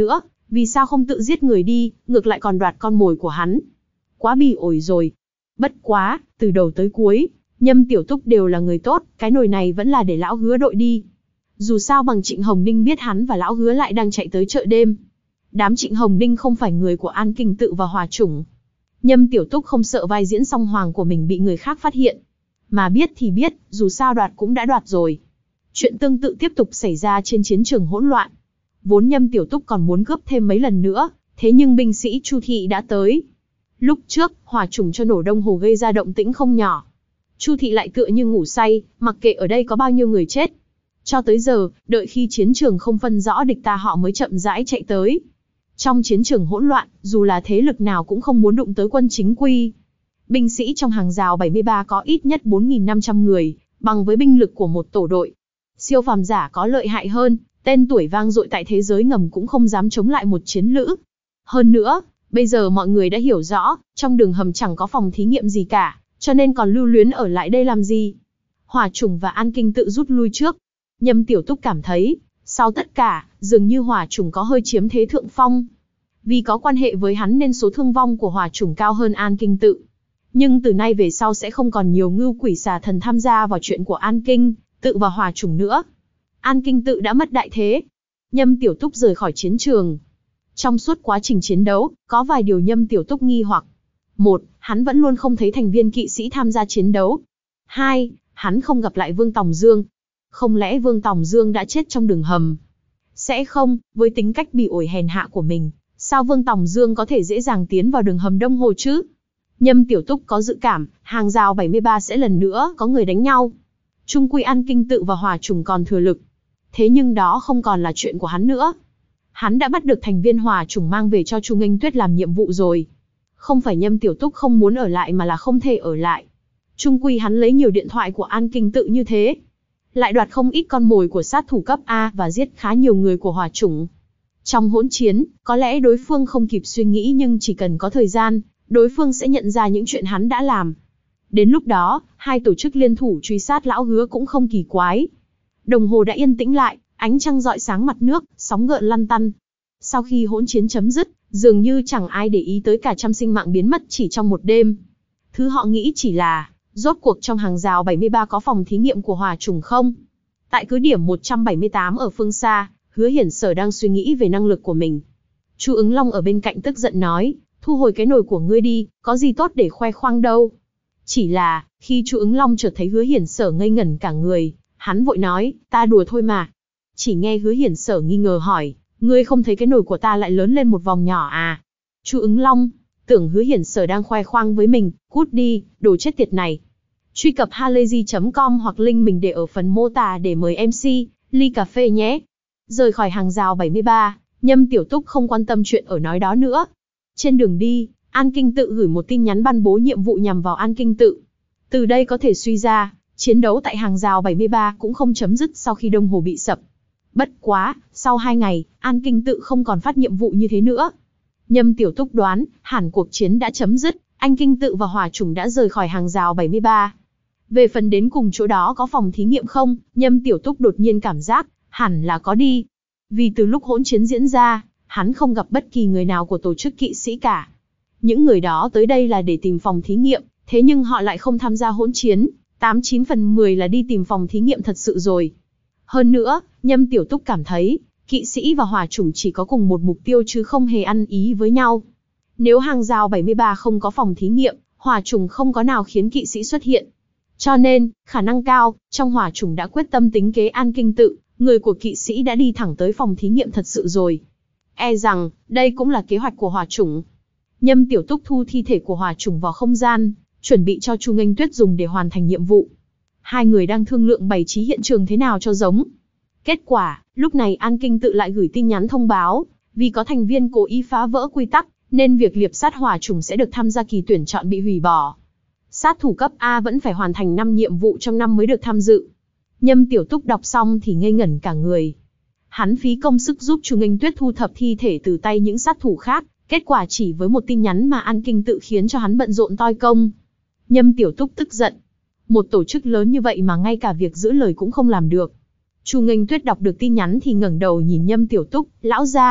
Vì sao không tự giết người đi, ngược lại còn đoạt con mồi của hắn? Quá bỉ ổi rồi. Bất quá, từ đầu tới cuối, Nhâm Tiểu Túc đều là người tốt, cái nồi này vẫn là để lão Hứa đội đi. Dù sao bằng Trịnh Hồng Ninh biết hắn và lão Hứa lại đang chạy tới chợ đêm. Đám Trịnh Hồng Ninh không phải người của An Kinh Tự và Hòa Chủng. Nhâm Tiểu Túc không sợ vai diễn song hoàng của mình bị người khác phát hiện. Mà biết thì biết, dù sao đoạt cũng đã đoạt rồi. Chuyện tương tự tiếp tục xảy ra trên chiến trường hỗn loạn. Vốn Nhâm Tiểu Túc còn muốn cướp thêm mấy lần nữa, thế nhưng binh sĩ Chu Thị đã tới. Lúc trước, Hòa Chủng cho nổ Đông Hồ gây ra động tĩnh không nhỏ. Chu Thị lại tựa như ngủ say, mặc kệ ở đây có bao nhiêu người chết. Cho tới giờ, đợi khi chiến trường không phân rõ địch ta họ mới chậm rãi chạy tới. Trong chiến trường hỗn loạn, dù là thế lực nào cũng không muốn đụng tới quân chính quy. Binh sĩ trong hàng rào bảy mươi ba có ít nhất bốn nghìn năm trăm người, bằng với binh lực của một tổ đội. Siêu phàm giả có lợi hại hơn, tên tuổi vang dội tại thế giới ngầm cũng không dám chống lại một chiến lữ. Hơn nữa, bây giờ mọi người đã hiểu rõ, trong đường hầm chẳng có phòng thí nghiệm gì cả, cho nên còn lưu luyến ở lại đây làm gì. Hòa Chủng và An Kinh Tự rút lui trước. Nhâm Tiểu Túc cảm thấy, sau tất cả, dường như Hòa Chủng có hơi chiếm thế thượng phong. Vì có quan hệ với hắn nên số thương vong của Hòa Chủng cao hơn An Kinh Tự. Nhưng từ nay về sau sẽ không còn nhiều ngưu quỷ xà thần tham gia vào chuyện của An Kinh Tự và Hòa Chủng nữa. An Kinh Tự đã mất đại thế. Nhâm Tiểu Túc rời khỏi chiến trường. Trong suốt quá trình chiến đấu, có vài điều Nhâm Tiểu Túc nghi hoặc. Một, hắn vẫn luôn không thấy thành viên kỵ sĩ tham gia chiến đấu. Hai, hắn không gặp lại Vương Tòng Dương. Không lẽ Vương Tòng Dương đã chết trong đường hầm? Sẽ không, với tính cách bỉ ổi hèn hạ của mình, sao Vương Tòng Dương có thể dễ dàng tiến vào đường hầm Đông Hồ chứ? Nhâm Tiểu Túc có dự cảm, hàng rào bảy mươi ba sẽ lần nữa có người đánh nhau. Trung quy An Kinh Tự và Hòa Chủng còn thừa lực. Thế nhưng đó không còn là chuyện của hắn nữa. Hắn đã bắt được thành viên Hòa Chủng mang về cho Chu Nghênh Tuyết làm nhiệm vụ rồi. Không phải Nhâm Tiểu Túc không muốn ở lại mà là không thể ở lại. Trung quy hắn lấy nhiều điện thoại của An Kinh Tự như thế. Lại đoạt không ít con mồi của sát thủ cấp A và giết khá nhiều người của Hòa Chủng. Trong hỗn chiến, có lẽ đối phương không kịp suy nghĩ nhưng chỉ cần có thời gian, đối phương sẽ nhận ra những chuyện hắn đã làm. Đến lúc đó, hai tổ chức liên thủ truy sát lão Hứa cũng không kỳ quái. Đồng hồ đã yên tĩnh lại, ánh trăng rọi sáng mặt nước, sóng gợn lăn tăn. Sau khi hỗn chiến chấm dứt, dường như chẳng ai để ý tới cả trăm sinh mạng biến mất chỉ trong một đêm. Thứ họ nghĩ chỉ là, rốt cuộc trong hàng rào bảy mươi ba có phòng thí nghiệm của Hòa Chủng không? Tại cứ điểm một trăm bảy mươi tám ở phương xa, Hứa Hiển Sở đang suy nghĩ về năng lực của mình. Chu Ứng Long ở bên cạnh tức giận nói, thu hồi cái nồi của ngươi đi, có gì tốt để khoe khoang đâu. Chỉ là, khi Chu Ứng Long chợt thấy Hứa Hiển Sở ngây ngẩn cả người, hắn vội nói, ta đùa thôi mà. Chỉ nghe Hứa Hiển Sở nghi ngờ hỏi, ngươi không thấy cái nồi của ta lại lớn lên một vòng nhỏ à? Chu Ứng Long, tưởng Hứa Hiển Sở đang khoe khoang với mình, cút đi, đồ chết tiệt này. Truy cập halayzi chấm com hoặc link mình để ở phần mô tả để mời em xê, ly cà phê nhé. Rời khỏi hàng rào bảy mươi ba, Nhâm Tiểu Túc không quan tâm chuyện ở nói đó nữa. Trên đường đi, An Kinh Tự gửi một tin nhắn ban bố nhiệm vụ nhằm vào An Kinh Tự. Từ đây có thể suy ra, chiến đấu tại hàng rào bảy mươi ba cũng không chấm dứt sau khi Đông Hồ bị sập. Bất quá, sau hai ngày, An Kinh Tự không còn phát nhiệm vụ như thế nữa. Nhâm Tiểu Túc đoán, hẳn cuộc chiến đã chấm dứt, An Kinh Tự và Hòa Chủng đã rời khỏi hàng rào bảy mươi ba. Về phần đến cùng chỗ đó có phòng thí nghiệm không, Nhâm Tiểu Túc đột nhiên cảm giác, hẳn là có đi. Vì từ lúc hỗn chiến diễn ra, hắn không gặp bất kỳ người nào của tổ chức kỵ sĩ cả. Những người đó tới đây là để tìm phòng thí nghiệm, thế nhưng họ lại không tham gia hỗn chiến, tám chín phần mười là đi tìm phòng thí nghiệm thật sự rồi. Hơn nữa, Nhâm Tiểu Túc cảm thấy, kỵ sĩ và Hòa Chủng chỉ có cùng một mục tiêu chứ không hề ăn ý với nhau. Nếu hàng rào bảy mươi ba không có phòng thí nghiệm, Hòa Chủng không có nào khiến kỵ sĩ xuất hiện. Cho nên, khả năng cao, trong Hòa Chủng đã quyết tâm tính kế An Kinh Tự, người của kỵ sĩ đã đi thẳng tới phòng thí nghiệm thật sự rồi. E rằng, đây cũng là kế hoạch của Hòa Chủng. Nhâm Tiểu Túc thu thi thể của Hòa Chủng vào không gian, chuẩn bị cho Chu Nghênh Tuyết dùng để hoàn thành nhiệm vụ. Hai người đang thương lượng bày trí hiện trường thế nào cho giống. Kết quả, lúc này An Kinh Tự lại gửi tin nhắn thông báo, vì có thành viên cố ý phá vỡ quy tắc, nên việc liệp sát Hòa Chủng sẽ được tham gia kỳ tuyển chọn bị hủy bỏ. Sát thủ cấp A vẫn phải hoàn thành năm nhiệm vụ trong năm mới được tham dự. Nhâm Tiểu Túc đọc xong thì ngây ngẩn cả người. Hắn phí công sức giúp Chu Nghênh Tuyết thu thập thi thể từ tay những sát thủ khác, kết quả chỉ với một tin nhắn mà An Kinh Tự khiến cho hắn bận rộn toi công. Nhâm Tiểu Túc tức giận. Một tổ chức lớn như vậy mà ngay cả việc giữ lời cũng không làm được. Chu Nghênh Tuyết đọc được tin nhắn thì ngẩng đầu nhìn Nhâm Tiểu Túc, lão gia,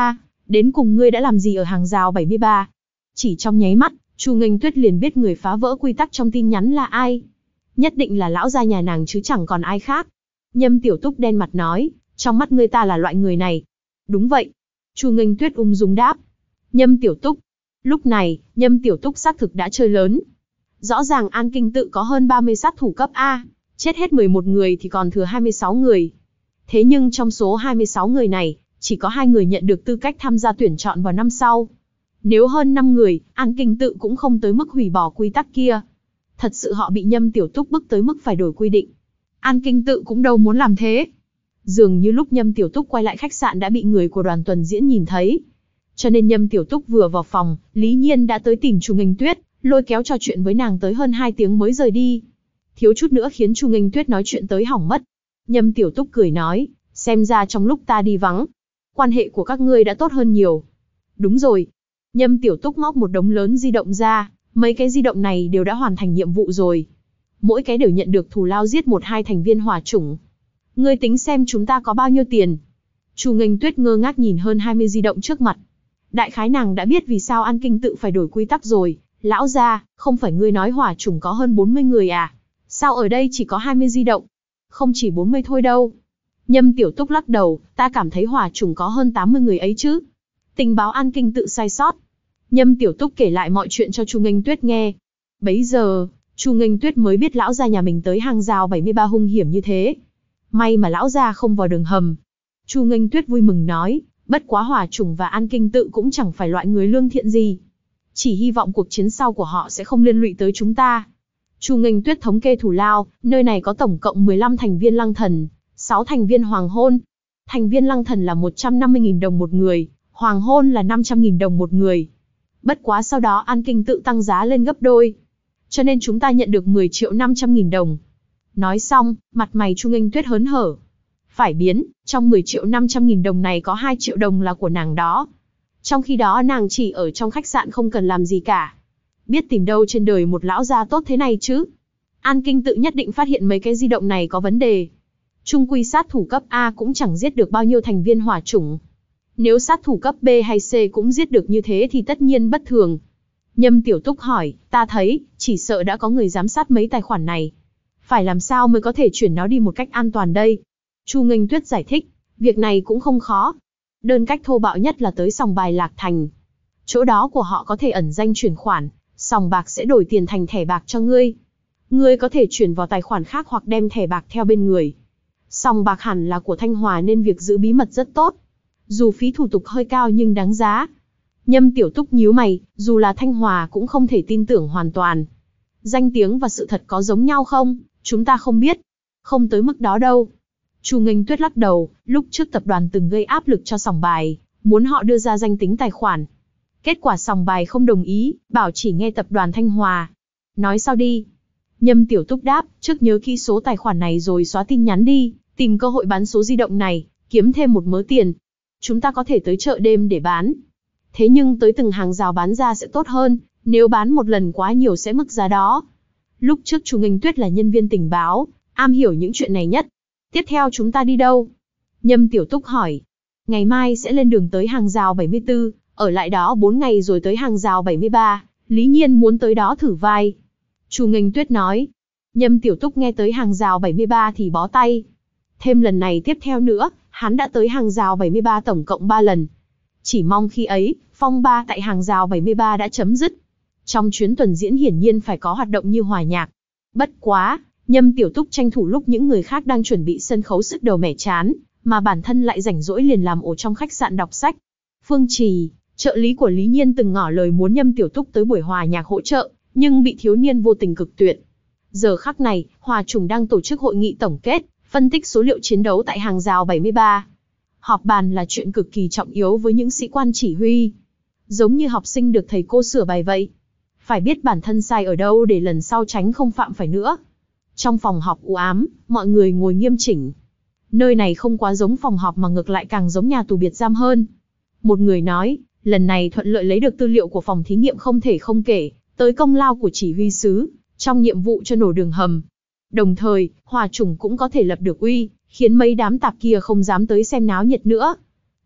Đến cùng ngươi đã làm gì ở hàng rào bảy mươi ba? Chỉ trong nháy mắt, Chu Nghênh Tuyết liền biết người phá vỡ quy tắc trong tin nhắn là ai. Nhất định là lão gia nhà nàng chứ chẳng còn ai khác. Nhâm Tiểu Túc đen mặt nói, trong mắt ngươi ta là loại người này. Đúng vậy. Chu Nghênh Tuyết ung dung đáp. Nhâm Tiểu Túc. Lúc này, Nhâm Tiểu Túc xác thực đã chơi lớn. Rõ ràng An Kinh Tự có hơn ba mươi sát thủ cấp A, chết hết mười một người thì còn thừa hai mươi sáu người. Thế nhưng trong số hai mươi sáu người này, chỉ có hai người nhận được tư cách tham gia tuyển chọn vào năm sau. Nếu hơn năm người, An Kinh Tự cũng không tới mức hủy bỏ quy tắc kia. Thật sự họ bị Nhâm Tiểu Túc bức tới mức phải đổi quy định. An Kinh Tự cũng đâu muốn làm thế. Dường như lúc Nhâm Tiểu Túc quay lại khách sạn đã bị người của đoàn tuần diễn nhìn thấy. Cho nên Nhâm Tiểu Túc vừa vào phòng, Lý Nhiên đã tới tìm Chu Nghênh Tuyết, lôi kéo trò chuyện với nàng tới hơn hai tiếng mới rời đi. Thiếu chút nữa khiến Chu Nghênh Tuyết nói chuyện tới hỏng mất. Nhâm Tiểu Túc cười nói, xem ra trong lúc ta đi vắng, quan hệ của các ngươi đã tốt hơn nhiều. Đúng rồi. Nhâm Tiểu Túc móc một đống lớn di động ra, mấy cái di động này đều đã hoàn thành nhiệm vụ rồi. Mỗi cái đều nhận được thù lao giết một hai thành viên hỏa chủng. Ngươi tính xem chúng ta có bao nhiêu tiền. Chu Nghênh Tuyết ngơ ngác nhìn hơn hai mươi di động trước mặt. Đại khái nàng đã biết vì sao An Kinh Tự phải đổi quy tắc rồi. Lão gia, không phải ngươi nói hỏa chủng có hơn bốn mươi người à? Sao ở đây chỉ có hai mươi di động? Không chỉ bốn mươi thôi đâu. Nhâm Tiểu Túc lắc đầu, ta cảm thấy hỏa chủng có hơn tám mươi người ấy chứ. Tình báo An Kinh Tự sai sót. Nhâm Tiểu Túc kể lại mọi chuyện cho Chu Nghênh Tuyết nghe. Bấy giờ, Chu Nghênh Tuyết mới biết lão gia nhà mình tới hàng rào bảy mươi ba hung hiểm như thế. May mà lão gia không vào đường hầm. Chu Nghênh Tuyết vui mừng nói, bất quá hỏa chủng và An Kinh Tự cũng chẳng phải loại người lương thiện gì. Chỉ hy vọng cuộc chiến sau của họ sẽ không liên lụy tới chúng ta. Chu Nghênh Tuyết thống kê thủ lao, nơi này có tổng cộng mười lăm thành viên Lăng Thần, sáu thành viên Hoàng Hôn. Thành viên Lăng Thần là một trăm năm mươi nghìn đồng một người, Hoàng Hôn là năm trăm nghìn đồng một người. Bất quá sau đó An Kinh Tự tăng giá lên gấp đôi. Cho nên chúng ta nhận được mười triệu năm trăm nghìn đồng. Nói xong, mặt mày Chu Nghênh Tuyết hớn hở. Phải biến, trong mười triệu năm trăm nghìn đồng này có hai triệu đồng là của nàng đó. Trong khi đó nàng chỉ ở trong khách sạn không cần làm gì cả. Biết tìm đâu trên đời một lão gia tốt thế này chứ. An Kinh Tự nhất định phát hiện mấy cái di động này có vấn đề. Trung quy sát thủ cấp A cũng chẳng giết được bao nhiêu thành viên hỏa chủng. Nếu sát thủ cấp B hay C cũng giết được như thế thì tất nhiên bất thường. Nhâm Tiểu Túc hỏi, ta thấy, chỉ sợ đã có người giám sát mấy tài khoản này. Phải làm sao mới có thể chuyển nó đi một cách an toàn đây? Chu Nghênh Tuyết giải thích, việc này cũng không khó. Đơn cách thô bạo nhất là tới sòng bài Lạc Thành. Chỗ đó của họ có thể ẩn danh chuyển khoản, sòng bạc sẽ đổi tiền thành thẻ bạc cho ngươi. Ngươi có thể chuyển vào tài khoản khác hoặc đem thẻ bạc theo bên người. Sòng bạc hẳn là của Thanh Hòa nên việc giữ bí mật rất tốt. Dù phí thủ tục hơi cao nhưng đáng giá. Nhâm Tiểu Túc nhíu mày, dù là Thanh Hòa cũng không thể tin tưởng hoàn toàn. Danh tiếng và sự thật có giống nhau không? Chúng ta không biết. Không tới mức đó đâu. Chu Nghênh Tuyết lắc đầu, lúc trước tập đoàn từng gây áp lực cho sòng bài, muốn họ đưa ra danh tính tài khoản. Kết quả sòng bài không đồng ý, bảo chỉ nghe tập đoàn Thanh Hòa. Nói sao đi? Nhâm Tiểu Túc đáp, trước nhớ kỹ số tài khoản này rồi xóa tin nhắn đi, tìm cơ hội bán số di động này, kiếm thêm một mớ tiền. Chúng ta có thể tới chợ đêm để bán. Thế nhưng tới từng hàng rào bán ra sẽ tốt hơn, nếu bán một lần quá nhiều sẽ mức giá đó. Lúc trước Chu Nghênh Tuyết là nhân viên tình báo, am hiểu những chuyện này nhất. Tiếp theo chúng ta đi đâu? Nhâm Tiểu Túc hỏi. Ngày mai sẽ lên đường tới hàng rào bảy mươi tư, ở lại đó bốn ngày rồi tới hàng rào bảy mươi ba, Lý Nhiên muốn tới đó thử vai. Chu Nghênh Tuyết nói. Nhâm Tiểu Túc nghe tới hàng rào bảy mươi ba thì bó tay. Thêm lần này tiếp theo nữa, hắn đã tới hàng rào bảy mươi ba tổng cộng ba lần. Chỉ mong khi ấy, phong ba tại hàng rào bảy mươi ba đã chấm dứt. Trong chuyến tuần diễn hiển nhiên phải có hoạt động như hòa nhạc. Bất quá, Nhâm Tiểu Túc tranh thủ lúc những người khác đang chuẩn bị sân khấu sức đầu mẻ chán, mà bản thân lại rảnh rỗi liền làm ổ trong khách sạn đọc sách. Phương Trì, trợ lý của Lý Nhiên từng ngỏ lời muốn Nhâm Tiểu Túc tới buổi hòa nhạc hỗ trợ, nhưng bị thiếu niên vô tình cực tuyệt. Giờ khắc này, Hòa Trùng đang tổ chức hội nghị tổng kết, phân tích số liệu chiến đấu tại hàng rào bảy mươi ba. Họp bàn là chuyện cực kỳ trọng yếu với những sĩ quan chỉ huy. Giống như học sinh được thầy cô sửa bài vậy. Phải biết bản thân sai ở đâu để lần sau tránh không phạm phải nữa. Trong phòng họp u ám, mọi người ngồi nghiêm chỉnh. Nơi này không quá giống phòng họp mà ngược lại càng giống nhà tù biệt giam hơn. Một người nói, lần này thuận lợi lấy được tư liệu của phòng thí nghiệm không thể không kể, tới công lao của chỉ huy sứ, trong nhiệm vụ cho nổ đường hầm. Đồng thời, Hòa Trùng cũng có thể lập được uy, khiến mấy đám tạp kia không dám tới xem náo nhiệt nữa.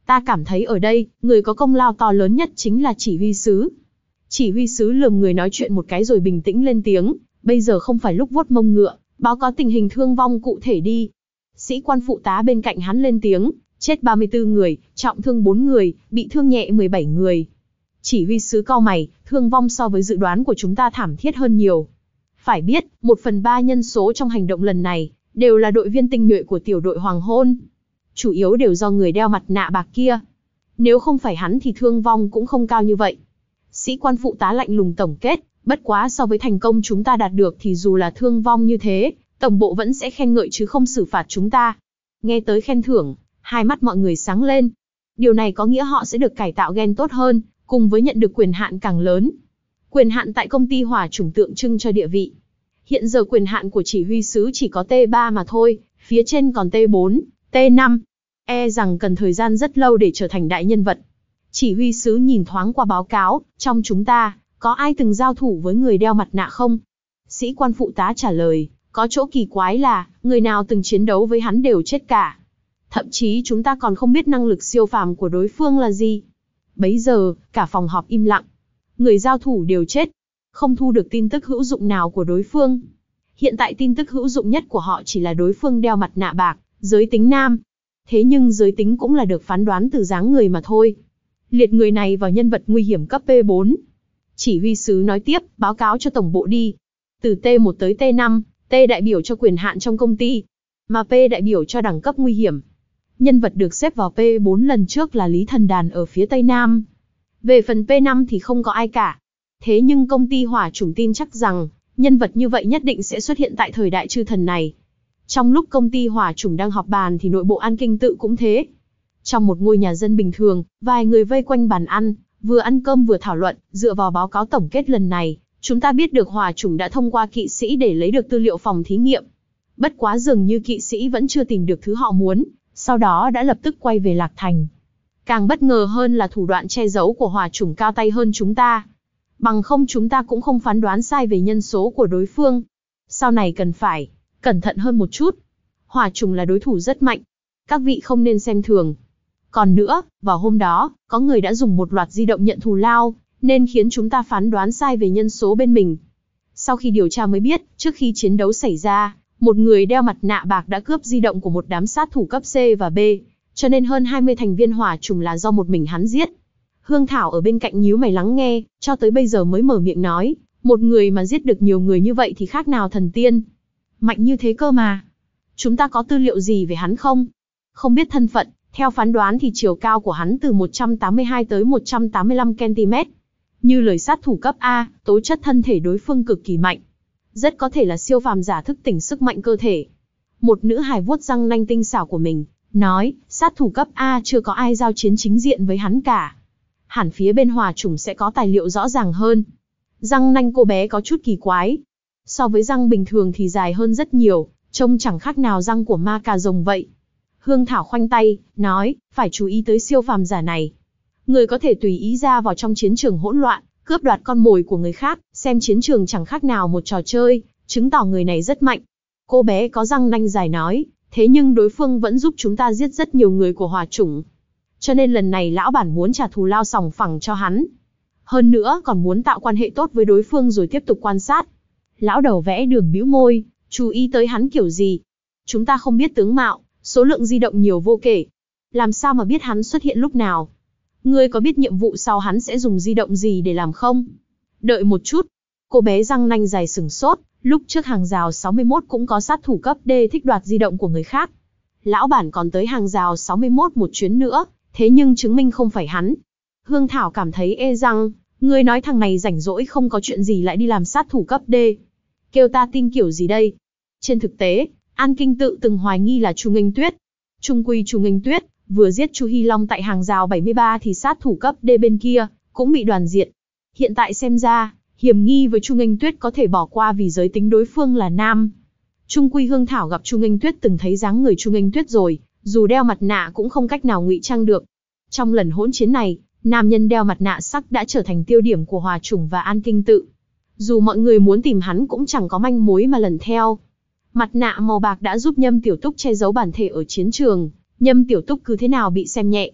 Ta cảm thấy ở đây, người có công lao to lớn nhất chính là chỉ huy sứ. Chỉ huy sứ lườm người nói chuyện một cái rồi bình tĩnh lên tiếng, bây giờ không phải lúc vuốt mông ngựa, báo cáo tình hình thương vong cụ thể đi. Sĩ quan phụ tá bên cạnh hắn lên tiếng, chết ba mươi tư người, trọng thương bốn người, bị thương nhẹ mười bảy người. Chỉ huy sứ cau mày, thương vong so với dự đoán của chúng ta thảm thiết hơn nhiều. Phải biết, một phần ba nhân số trong hành động lần này, đều là đội viên tinh nhuệ của tiểu đội Hoàng Hôn. Chủ yếu đều do người đeo mặt nạ bạc kia. Nếu không phải hắn thì thương vong cũng không cao như vậy. Sĩ quan phụ tá lạnh lùng tổng kết, bất quá so với thành công chúng ta đạt được thì dù là thương vong như thế, tổng bộ vẫn sẽ khen ngợi chứ không xử phạt chúng ta. Nghe tới khen thưởng, hai mắt mọi người sáng lên. Điều này có nghĩa họ sẽ được cải tạo gen tốt hơn, cùng với nhận được quyền hạn càng lớn. Quyền hạn tại công ty hỏa chủng tượng trưng cho địa vị. Hiện giờ quyền hạn của chỉ huy sứ chỉ có T ba mà thôi, phía trên còn T bốn, T năm. E rằng cần thời gian rất lâu để trở thành đại nhân vật. Chỉ huy sứ nhìn thoáng qua báo cáo, trong chúng ta, có ai từng giao thủ với người đeo mặt nạ không? Sĩ quan phụ tá trả lời, có chỗ kỳ quái là, người nào từng chiến đấu với hắn đều chết cả. Thậm chí chúng ta còn không biết năng lực siêu phàm của đối phương là gì. Bấy giờ, cả phòng họp im lặng. Người giao thủ đều chết, không thu được tin tức hữu dụng nào của đối phương. Hiện tại tin tức hữu dụng nhất của họ chỉ là đối phương đeo mặt nạ bạc, giới tính nam. Thế nhưng giới tính cũng là được phán đoán từ dáng người mà thôi. Liệt người này vào nhân vật nguy hiểm cấp P bốn. Chỉ huy sứ nói tiếp, báo cáo cho tổng bộ đi. Từ T một tới T năm, T đại biểu cho quyền hạn trong công ty, mà P đại biểu cho đẳng cấp nguy hiểm. Nhân vật được xếp vào P bốn lần trước là Lý Thần Đàn ở phía Tây Nam. Về phần P năm thì không có ai cả. Thế nhưng công ty hỏa chủng tin chắc rằng, nhân vật như vậy nhất định sẽ xuất hiện tại thời đại chư thần này. Trong lúc công ty hỏa chủng đang họp bàn thì nội bộ An Kinh Tự cũng thế. Trong một ngôi nhà dân bình thường, vài người vây quanh bàn ăn, vừa ăn cơm vừa thảo luận, dựa vào báo cáo tổng kết lần này, chúng ta biết được hỏa chủng đã thông qua kỵ sĩ để lấy được tư liệu phòng thí nghiệm. Bất quá dường như kỵ sĩ vẫn chưa tìm được thứ họ muốn, sau đó đã lập tức quay về Lạc Thành. Càng bất ngờ hơn là thủ đoạn che giấu của hỏa chủng cao tay hơn chúng ta. Bằng không chúng ta cũng không phán đoán sai về nhân số của đối phương. Sau này cần phải cẩn thận hơn một chút. Hỏa chủng là đối thủ rất mạnh. Các vị không nên xem thường. Còn nữa, vào hôm đó, có người đã dùng một loạt di động nhận thù lao, nên khiến chúng ta phán đoán sai về nhân số bên mình. Sau khi điều tra mới biết, trước khi chiến đấu xảy ra, một người đeo mặt nạ bạc đã cướp di động của một đám sát thủ cấp C và B, cho nên hơn hai mươi thành viên hỏa chủng là do một mình hắn giết. Hương Thảo ở bên cạnh nhíu mày lắng nghe, cho tới bây giờ mới mở miệng nói, một người mà giết được nhiều người như vậy thì khác nào thần tiên. Mạnh như thế cơ mà. Chúng ta có tư liệu gì về hắn không? Không biết thân phận, theo phán đoán thì chiều cao của hắn từ một trăm tám mươi hai tới một trăm tám mươi lăm ki-lô-mét. Như lời sát thủ cấp A, tố chất thân thể đối phương cực kỳ mạnh. Rất có thể là siêu phàm giả thức tỉnh sức mạnh cơ thể. Một nữ hài vuốt răng nanh tinh xảo của mình, nói, sát thủ cấp A chưa có ai giao chiến chính diện với hắn cả. Hẳn phía bên hỏa chủng sẽ có tài liệu rõ ràng hơn. Răng nanh cô bé có chút kỳ quái. So với răng bình thường thì dài hơn rất nhiều, trông chẳng khác nào răng của ma cà rồng vậy. Hương Thảo khoanh tay, nói, phải chú ý tới siêu phàm giả này. Người có thể tùy ý ra vào trong chiến trường hỗn loạn, cướp đoạt con mồi của người khác, xem chiến trường chẳng khác nào một trò chơi, chứng tỏ người này rất mạnh. Cô bé có răng nanh dài nói, thế nhưng đối phương vẫn giúp chúng ta giết rất nhiều người của hỏa chủng. Cho nên lần này lão bản muốn trả thù lao sòng phẳng cho hắn. Hơn nữa còn muốn tạo quan hệ tốt với đối phương rồi tiếp tục quan sát. Lão đầu vẽ đường bĩu môi, chú ý tới hắn kiểu gì? Chúng ta không biết tướng mạo, số lượng di động nhiều vô kể. Làm sao mà biết hắn xuất hiện lúc nào? Ngươi có biết nhiệm vụ sau hắn sẽ dùng di động gì để làm không? Đợi một chút. Cô bé răng nanh dài sừng sốt, lúc trước hàng rào sáu mươi mốt cũng có sát thủ cấp D thích đoạt di động của người khác. Lão bản còn tới hàng rào sáu mươi mốt một chuyến nữa, thế nhưng chứng minh không phải hắn. Hương Thảo cảm thấy ê răng, ngươi nói thằng này rảnh rỗi không có chuyện gì lại đi làm sát thủ cấp D. Kêu ta tin kiểu gì đây? Trên thực tế, An Kinh Tự từng hoài nghi là Chu Nghênh Tuyết. Trung quy Chu Nghênh Tuyết vừa giết Chu Hy Long tại hàng rào bảy mươi ba thì sát thủ cấp D bên kia cũng bị đoàn diệt. Hiện tại xem ra, hiểm nghi với Chu Nghênh Tuyết có thể bỏ qua vì giới tính đối phương là nam. Trung quy Hương Thảo gặp Chu Nghênh Tuyết từng thấy dáng người Chu Nghênh Tuyết rồi, dù đeo mặt nạ cũng không cách nào ngụy trang được. Trong lần hỗn chiến này, nam nhân đeo mặt nạ sắc đã trở thành tiêu điểm của Hỏa Chủng và An Kinh Tự. Dù mọi người muốn tìm hắn cũng chẳng có manh mối mà lần theo. Mặt nạ màu bạc đã giúp Nhâm Tiểu Túc che giấu bản thể ở chiến trường, Nhâm Tiểu Túc cứ thế nào bị xem nhẹ.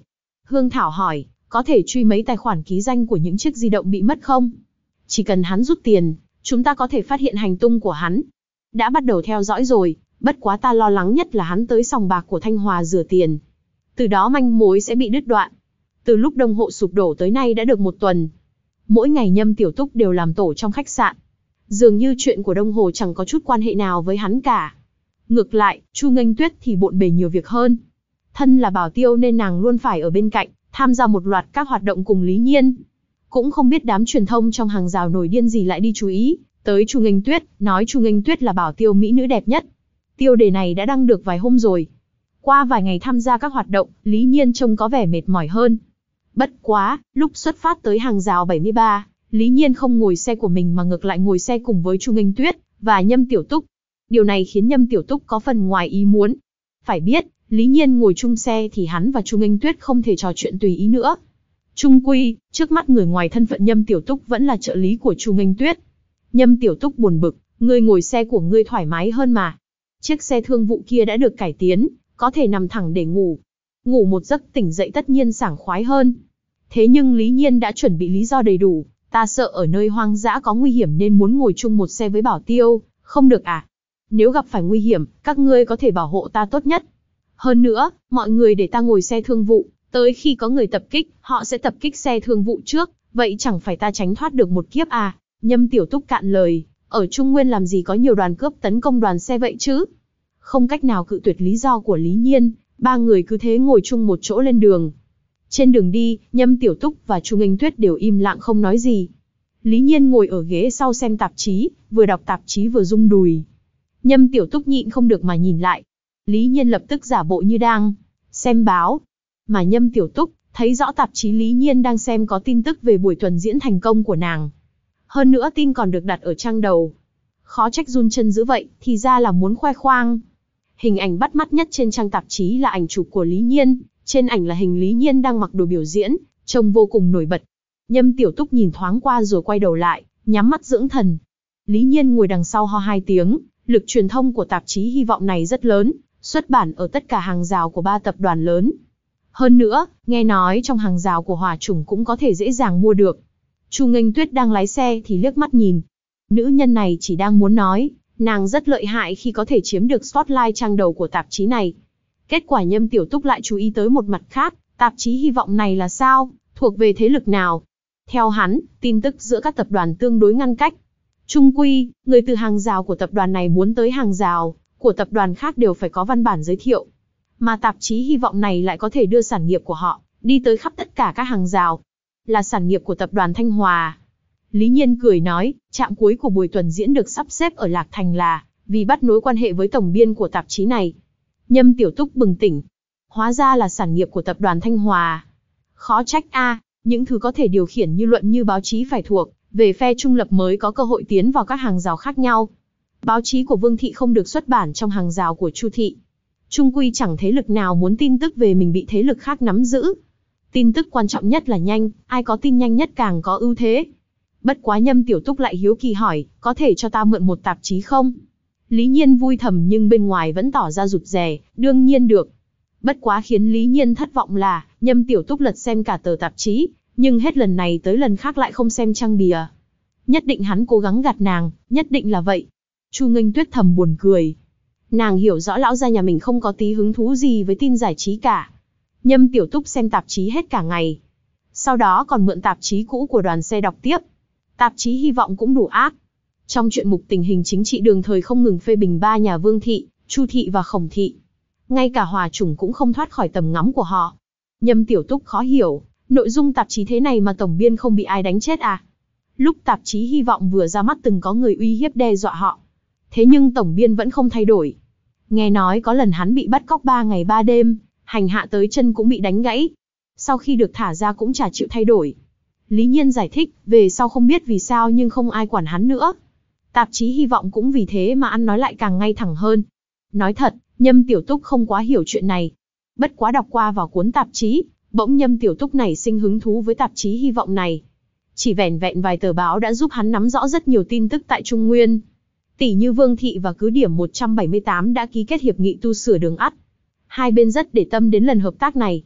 Hương Thảo hỏi, có thể truy mấy tài khoản ký danh của những chiếc di động bị mất không? Chỉ cần hắn rút tiền, chúng ta có thể phát hiện hành tung của hắn. Đã bắt đầu theo dõi rồi, bất quá ta lo lắng nhất là hắn tới sòng bạc của Thanh Hòa rửa tiền. Từ đó manh mối sẽ bị đứt đoạn. Từ lúc đông hộ sụp đổ tới nay đã được một tuần. Mỗi ngày Nhâm Tiểu Túc đều làm tổ trong khách sạn. Dường như chuyện của Đông Hồ chẳng có chút quan hệ nào với hắn cả. Ngược lại, Chu Nghênh Tuyết thì bộn bề nhiều việc hơn. Thân là bảo tiêu nên nàng luôn phải ở bên cạnh, tham gia một loạt các hoạt động cùng Lý Nhiên. Cũng không biết đám truyền thông trong hàng rào nổi điên gì lại đi chú ý tới Chu Nghênh Tuyết, nói Chu Nghênh Tuyết là bảo tiêu mỹ nữ đẹp nhất. Tiêu đề này đã đăng được vài hôm rồi. Qua vài ngày tham gia các hoạt động, Lý Nhiên trông có vẻ mệt mỏi hơn. Bất quá, lúc xuất phát tới hàng rào bảy mươi ba, Lý Nhiên không ngồi xe của mình mà ngược lại ngồi xe cùng với Chu Nghênh Tuyết và Nhâm Tiểu Túc. Điều này khiến Nhâm Tiểu Túc có phần ngoài ý muốn. Phải biết, Lý Nhiên ngồi chung xe thì hắn và Chu Nghênh Tuyết không thể trò chuyện tùy ý nữa. Chung quy, trước mắt người ngoài thân phận Nhâm Tiểu Túc vẫn là trợ lý của Chu Nghênh Tuyết. Nhâm Tiểu Túc buồn bực, ngươi ngồi xe của ngươi thoải mái hơn mà. Chiếc xe thương vụ kia đã được cải tiến, có thể nằm thẳng để ngủ. Ngủ một giấc tỉnh dậy tất nhiên sảng khoái hơn. Thế nhưng Lý Nhiên đã chuẩn bị lý do đầy đủ, ta sợ ở nơi hoang dã có nguy hiểm nên muốn ngồi chung một xe với Bảo Tiêu, không được à? Nếu gặp phải nguy hiểm, các ngươi có thể bảo hộ ta tốt nhất. Hơn nữa, mọi người để ta ngồi xe thương vụ, tới khi có người tập kích, họ sẽ tập kích xe thương vụ trước, vậy chẳng phải ta tránh thoát được một kiếp à? Nhâm Tiểu Túc cạn lời, ở Trung Nguyên làm gì có nhiều đoàn cướp tấn công đoàn xe vậy chứ? Không cách nào cự tuyệt lý do của Lý Nhiên, ba người cứ thế ngồi chung một chỗ lên đường. Trên đường đi, Nhâm Tiểu Túc và Chu Nghênh Tuyết đều im lặng không nói gì. Lý Nhiên ngồi ở ghế sau xem tạp chí, vừa đọc tạp chí vừa rung đùi. Nhâm Tiểu Túc nhịn không được mà nhìn lại. Lý Nhiên lập tức giả bộ như đang xem báo. Mà Nhâm Tiểu Túc thấy rõ tạp chí Lý Nhiên đang xem có tin tức về buổi tuần diễn thành công của nàng. Hơn nữa tin còn được đặt ở trang đầu. Khó trách run chân dữ vậy, thì ra là muốn khoe khoang. Hình ảnh bắt mắt nhất trên trang tạp chí là ảnh chụp của Lý Nhiên. Trên ảnh là hình Lý Nhiên đang mặc đồ biểu diễn, trông vô cùng nổi bật. Nhâm Tiểu Túc nhìn thoáng qua rồi quay đầu lại, nhắm mắt dưỡng thần. Lý Nhiên ngồi đằng sau ho hai tiếng, lực truyền thông của tạp chí hy vọng này rất lớn, xuất bản ở tất cả hàng rào của ba tập đoàn lớn. Hơn nữa, nghe nói trong hàng rào của Hỏa Chủng cũng có thể dễ dàng mua được. Chu Nghênh Tuyết đang lái xe thì liếc mắt nhìn. Nữ nhân này chỉ đang muốn nói, nàng rất lợi hại khi có thể chiếm được spotlight trang đầu của tạp chí này. Kết quả Nhâm Tiểu Túc lại chú ý tới một mặt khác, tạp chí hy vọng này là sao, thuộc về thế lực nào. Theo hắn, tin tức giữa các tập đoàn tương đối ngăn cách. Chung quy, người từ hàng rào của tập đoàn này muốn tới hàng rào của tập đoàn khác đều phải có văn bản giới thiệu. Mà tạp chí hy vọng này lại có thể đưa sản nghiệp của họ đi tới khắp tất cả các hàng rào. Là sản nghiệp của tập đoàn Thanh Hòa. Lý Nhiên cười nói, trạm cuối của buổi tuần diễn được sắp xếp ở Lạc Thành là vì bắt nối quan hệ với tổng biên của tạp chí này. Nhâm Tiểu Túc bừng tỉnh. Hóa ra là sản nghiệp của tập đoàn Thanh Hòa. Khó trách a, những thứ có thể điều khiển như luận như báo chí phải thuộc về phe trung lập mới có cơ hội tiến vào các hàng rào khác nhau. Báo chí của Vương Thị không được xuất bản trong hàng rào của Chu Thị. Chung quy chẳng thế lực nào muốn tin tức về mình bị thế lực khác nắm giữ. Tin tức quan trọng nhất là nhanh, ai có tin nhanh nhất càng có ưu thế. Bất quá Nhâm Tiểu Túc lại hiếu kỳ hỏi, có thể cho ta mượn một tạp chí không? Lý Nhiên vui thầm nhưng bên ngoài vẫn tỏ ra rụt rè, đương nhiên được. Bất quá khiến Lý Nhiên thất vọng là, Nhâm Tiểu Túc lật xem cả tờ tạp chí, nhưng hết lần này tới lần khác lại không xem trang bìa. Nhất định hắn cố gắng gạt nàng, nhất định là vậy. Chu Nghênh Tuyết thầm buồn cười. Nàng hiểu rõ lão gia nhà mình không có tí hứng thú gì với tin giải trí cả. Nhâm Tiểu Túc xem tạp chí hết cả ngày. Sau đó còn mượn tạp chí cũ của đoàn xe đọc tiếp. Tạp chí hy vọng cũng đủ ác. Trong chuyện mục tình hình chính trị đường thời không ngừng phê bình ba nhà Vương Thị, Chu Thị và Khổng Thị. Ngay cả Hòa Chủng cũng không thoát khỏi tầm ngắm của họ. Nhâm Tiểu Túc khó hiểu, nội dung tạp chí thế này mà tổng biên không bị ai đánh chết à? Lúc tạp chí hy vọng vừa ra mắt từng có người uy hiếp đe dọa họ. Thế nhưng tổng biên vẫn không thay đổi. Nghe nói có lần hắn bị bắt cóc ba ngày ba đêm, hành hạ tới chân cũng bị đánh gãy. Sau khi được thả ra cũng chả chịu thay đổi. Lý Nhiên giải thích, về sau không biết vì sao nhưng không ai quản hắn nữa. Tạp chí hy vọng cũng vì thế mà ăn nói lại càng ngay thẳng hơn. Nói thật, Nhâm Tiểu Túc không quá hiểu chuyện này. Bất quá đọc qua vào cuốn tạp chí, bỗng Nhâm Tiểu Túc nảy sinh hứng thú với tạp chí hy vọng này. Chỉ vẻn vẹn vài tờ báo đã giúp hắn nắm rõ rất nhiều tin tức tại Trung Nguyên. Tỷ như Vương Thị và cứ điểm một trăm bảy mươi tám đã ký kết hiệp nghị tu sửa đường ắt. Hai bên rất để tâm đến lần hợp tác này.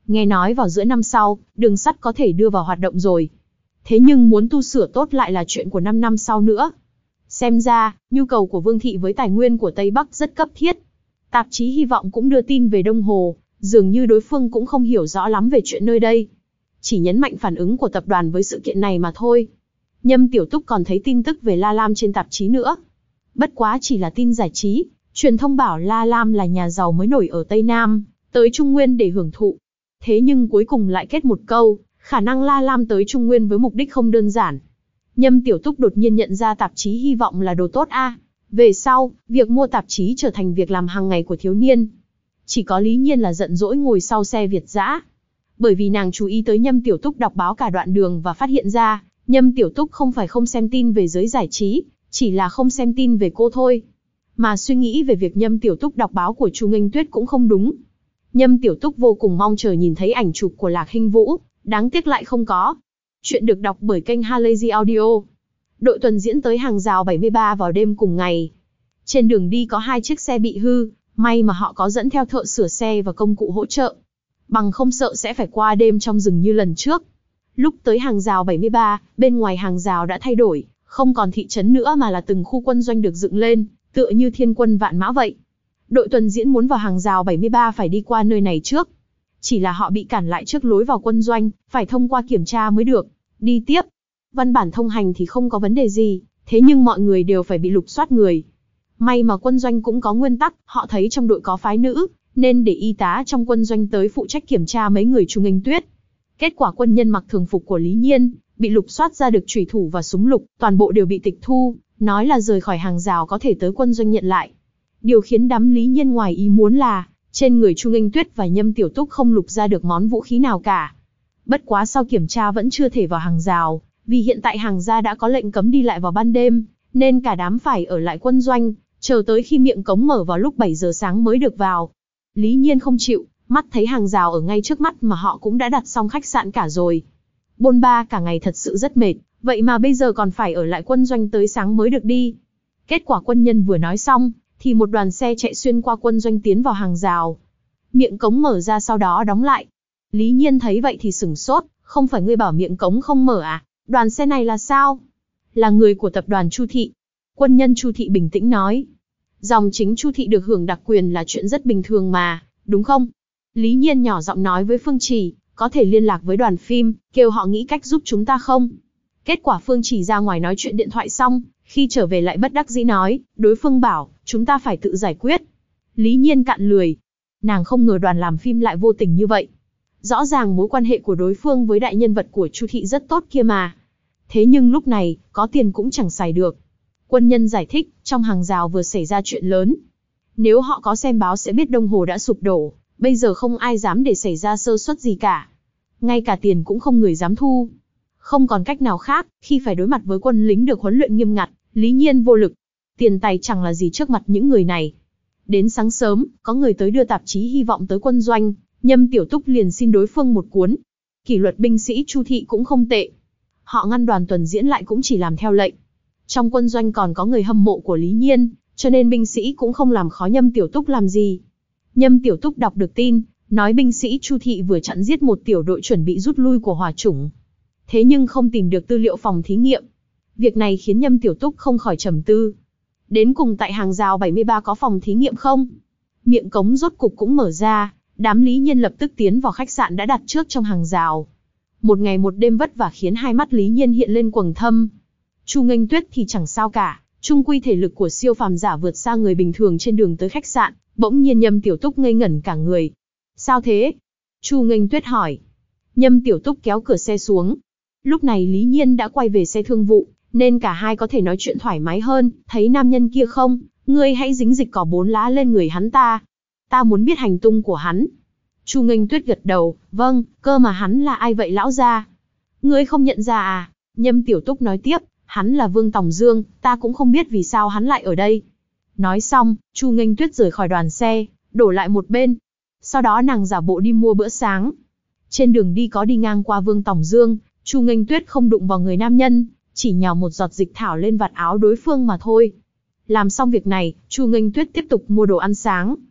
Nghe nói vào giữa năm sau, đường sắt có thể đưa vào hoạt động rồi. Thế nhưng muốn tu sửa tốt lại là chuyện của năm năm sau nữa. Xem ra, nhu cầu của Vương thị với tài nguyên của Tây Bắc rất cấp thiết. Tạp chí Hy vọng cũng đưa tin về Đông Hồ, dường như đối phương cũng không hiểu rõ lắm về chuyện nơi đây. Chỉ nhấn mạnh phản ứng của tập đoàn với sự kiện này mà thôi. Nhâm Tiểu Túc còn thấy tin tức về La Lam trên tạp chí nữa. Bất quá chỉ là tin giải trí, truyền thông bảo La Lam là nhà giàu mới nổi ở Tây Nam, tới Trung Nguyên để hưởng thụ. Thế nhưng cuối cùng lại kết một câu, khả năng La Lam tới Trung Nguyên với mục đích không đơn giản. Nhâm Tiểu Túc đột nhiên nhận ra tạp chí Hy vọng là đồ tốt a. À. Về sau, việc mua tạp chí trở thành việc làm hàng ngày của thiếu niên. Chỉ có Lý Nhiên là giận dỗi ngồi sau xe Việt dã. Bởi vì nàng chú ý tới Nhâm Tiểu Túc đọc báo cả đoạn đường và phát hiện ra, Nhâm Tiểu Túc không phải không xem tin về giới giải trí, chỉ là không xem tin về cô thôi. Mà suy nghĩ về việc Nhâm Tiểu Túc đọc báo của Chu Nghênh Tuyết cũng không đúng. Nhâm Tiểu Túc vô cùng mong chờ nhìn thấy ảnh chụp của Lạc Hinh Vũ, đáng tiếc lại không có. Chuyện được đọc bởi kênh Halazy Audio. Đội tuần diễn tới hàng rào bảy mươi ba vào đêm cùng ngày. Trên đường đi có hai chiếc xe bị hư, may mà họ có dẫn theo thợ sửa xe và công cụ hỗ trợ. Bằng không sợ sẽ phải qua đêm trong rừng như lần trước. Lúc tới hàng rào bảy mươi ba, bên ngoài hàng rào đã thay đổi, không còn thị trấn nữa mà là từng khu quân doanh được dựng lên, tựa như thiên quân vạn mã vậy. Đội tuần diễn muốn vào hàng rào bảy mươi ba phải đi qua nơi này trước. Chỉ là họ bị cản lại trước lối vào quân doanh, phải thông qua kiểm tra mới được. Đi tiếp. Văn bản thông hành thì không có vấn đề gì, thế nhưng mọi người đều phải bị lục soát người. May mà quân doanh cũng có nguyên tắc, họ thấy trong đội có phái nữ, nên để y tá trong quân doanh tới phụ trách kiểm tra mấy người Chu Nghênh Tuyết. Kết quả quân nhân mặc thường phục của Lý Nhiên, bị lục soát ra được chủy thủ và súng lục, toàn bộ đều bị tịch thu, nói là rời khỏi hàng rào có thể tới quân doanh nhận lại. Điều khiến đám Lý Nhiên ngoài ý muốn là, trên người Chu Nghênh Tuyết và Nhâm Tiểu Túc không lục ra được món vũ khí nào cả. Bất quá sau kiểm tra vẫn chưa thể vào hàng rào, vì hiện tại hàng gia đã có lệnh cấm đi lại vào ban đêm, nên cả đám phải ở lại quân doanh, chờ tới khi miệng cống mở vào lúc bảy giờ sáng mới được vào. Lý Nhiên không chịu, mắt thấy hàng rào ở ngay trước mắt mà họ cũng đã đặt xong khách sạn cả rồi. Bôn ba cả ngày thật sự rất mệt, vậy mà bây giờ còn phải ở lại quân doanh tới sáng mới được đi. Kết quả quân nhân vừa nói xong, thì một đoàn xe chạy xuyên qua quân doanh tiến vào hàng rào. Miệng cống mở ra sau đó đóng lại. Lý Nhiên thấy vậy thì sửng sốt, không phải ngươi bảo miệng cống không mở à? Đoàn xe này là sao? Là người của tập đoàn Chu Thị. Quân nhân Chu Thị bình tĩnh nói. Dòng chính Chu Thị được hưởng đặc quyền là chuyện rất bình thường mà, đúng không? Lý Nhiên nhỏ giọng nói với Phương Trì, có thể liên lạc với đoàn phim, kêu họ nghĩ cách giúp chúng ta không? Kết quả Phương Trì ra ngoài nói chuyện điện thoại xong, khi trở về lại bất đắc dĩ nói, đối phương bảo, chúng ta phải tự giải quyết. Lý Nhiên cạn lười. Nàng không ngờ đoàn làm phim lại vô tình như vậy. Rõ ràng mối quan hệ của đối phương với đại nhân vật của Chu Thị rất tốt kia mà. Thế nhưng lúc này, có tiền cũng chẳng xài được. Quân nhân giải thích, trong hàng rào vừa xảy ra chuyện lớn. Nếu họ có xem báo sẽ biết Đông Hồ đã sụp đổ, bây giờ không ai dám để xảy ra sơ suất gì cả. Ngay cả tiền cũng không người dám thu. Không còn cách nào khác, khi phải đối mặt với quân lính được huấn luyện nghiêm ngặt, Lý Nhiên vô lực. Tiền tài chẳng là gì trước mặt những người này. Đến sáng sớm, có người tới đưa tạp chí Hy vọng tới quân doanh, Nhâm Tiểu Túc liền xin đối phương một cuốn. Kỷ luật binh sĩ Chu Thị cũng không tệ. Họ ngăn đoàn tuần diễn lại cũng chỉ làm theo lệnh. Trong quân doanh còn có người hâm mộ của Lý Nhiên, cho nên binh sĩ cũng không làm khó Nhâm Tiểu Túc làm gì. Nhâm Tiểu Túc đọc được tin, nói binh sĩ Chu Thị vừa chặn giết một tiểu đội chuẩn bị rút lui của Hỏa Chủng. Thế nhưng không tìm được tư liệu phòng thí nghiệm. Việc này khiến Nhâm Tiểu Túc không khỏi trầm tư. Đến cùng tại hàng rào bảy mươi ba có phòng thí nghiệm không? Miệng cống rốt cục cũng mở ra, đám Lý Nhiên lập tức tiến vào khách sạn đã đặt trước trong hàng rào. Một ngày một đêm vất vả khiến hai mắt Lý Nhiên hiện lên quầng thâm. Chu Nghênh Tuyết thì chẳng sao cả, chung quy thể lực của siêu phàm giả vượt xa người bình thường trên đường tới khách sạn, bỗng nhiên Nhâm Tiểu Túc ngây ngẩn cả người. Sao thế? Chu Nghênh Tuyết hỏi. Nhâm Tiểu Túc kéo cửa xe xuống. Lúc này Lý Nhiên đã quay về xe thương vụ, nên cả hai có thể nói chuyện thoải mái hơn. Thấy nam nhân kia không? Ngươi hãy dính dịch cỏ bốn lá lên người hắn ta. Ta muốn biết hành tung của hắn. Chu Nghênh Tuyết gật đầu, vâng, cơ mà hắn là ai vậy lão gia? Ngươi không nhận ra à? Nhâm Tiểu Túc nói tiếp, hắn là Vương Tòng Dương, ta cũng không biết vì sao hắn lại ở đây. Nói xong, Chu Nghênh Tuyết rời khỏi đoàn xe, đổ lại một bên. Sau đó nàng giả bộ đi mua bữa sáng. Trên đường đi có đi ngang qua Vương Tòng Dương, Chu Nghênh Tuyết không đụng vào người nam nhân, chỉ nhào một giọt dịch thảo lên vạt áo đối phương mà thôi. Làm xong việc này, Chu Nghênh Tuyết tiếp tục mua đồ ăn sáng.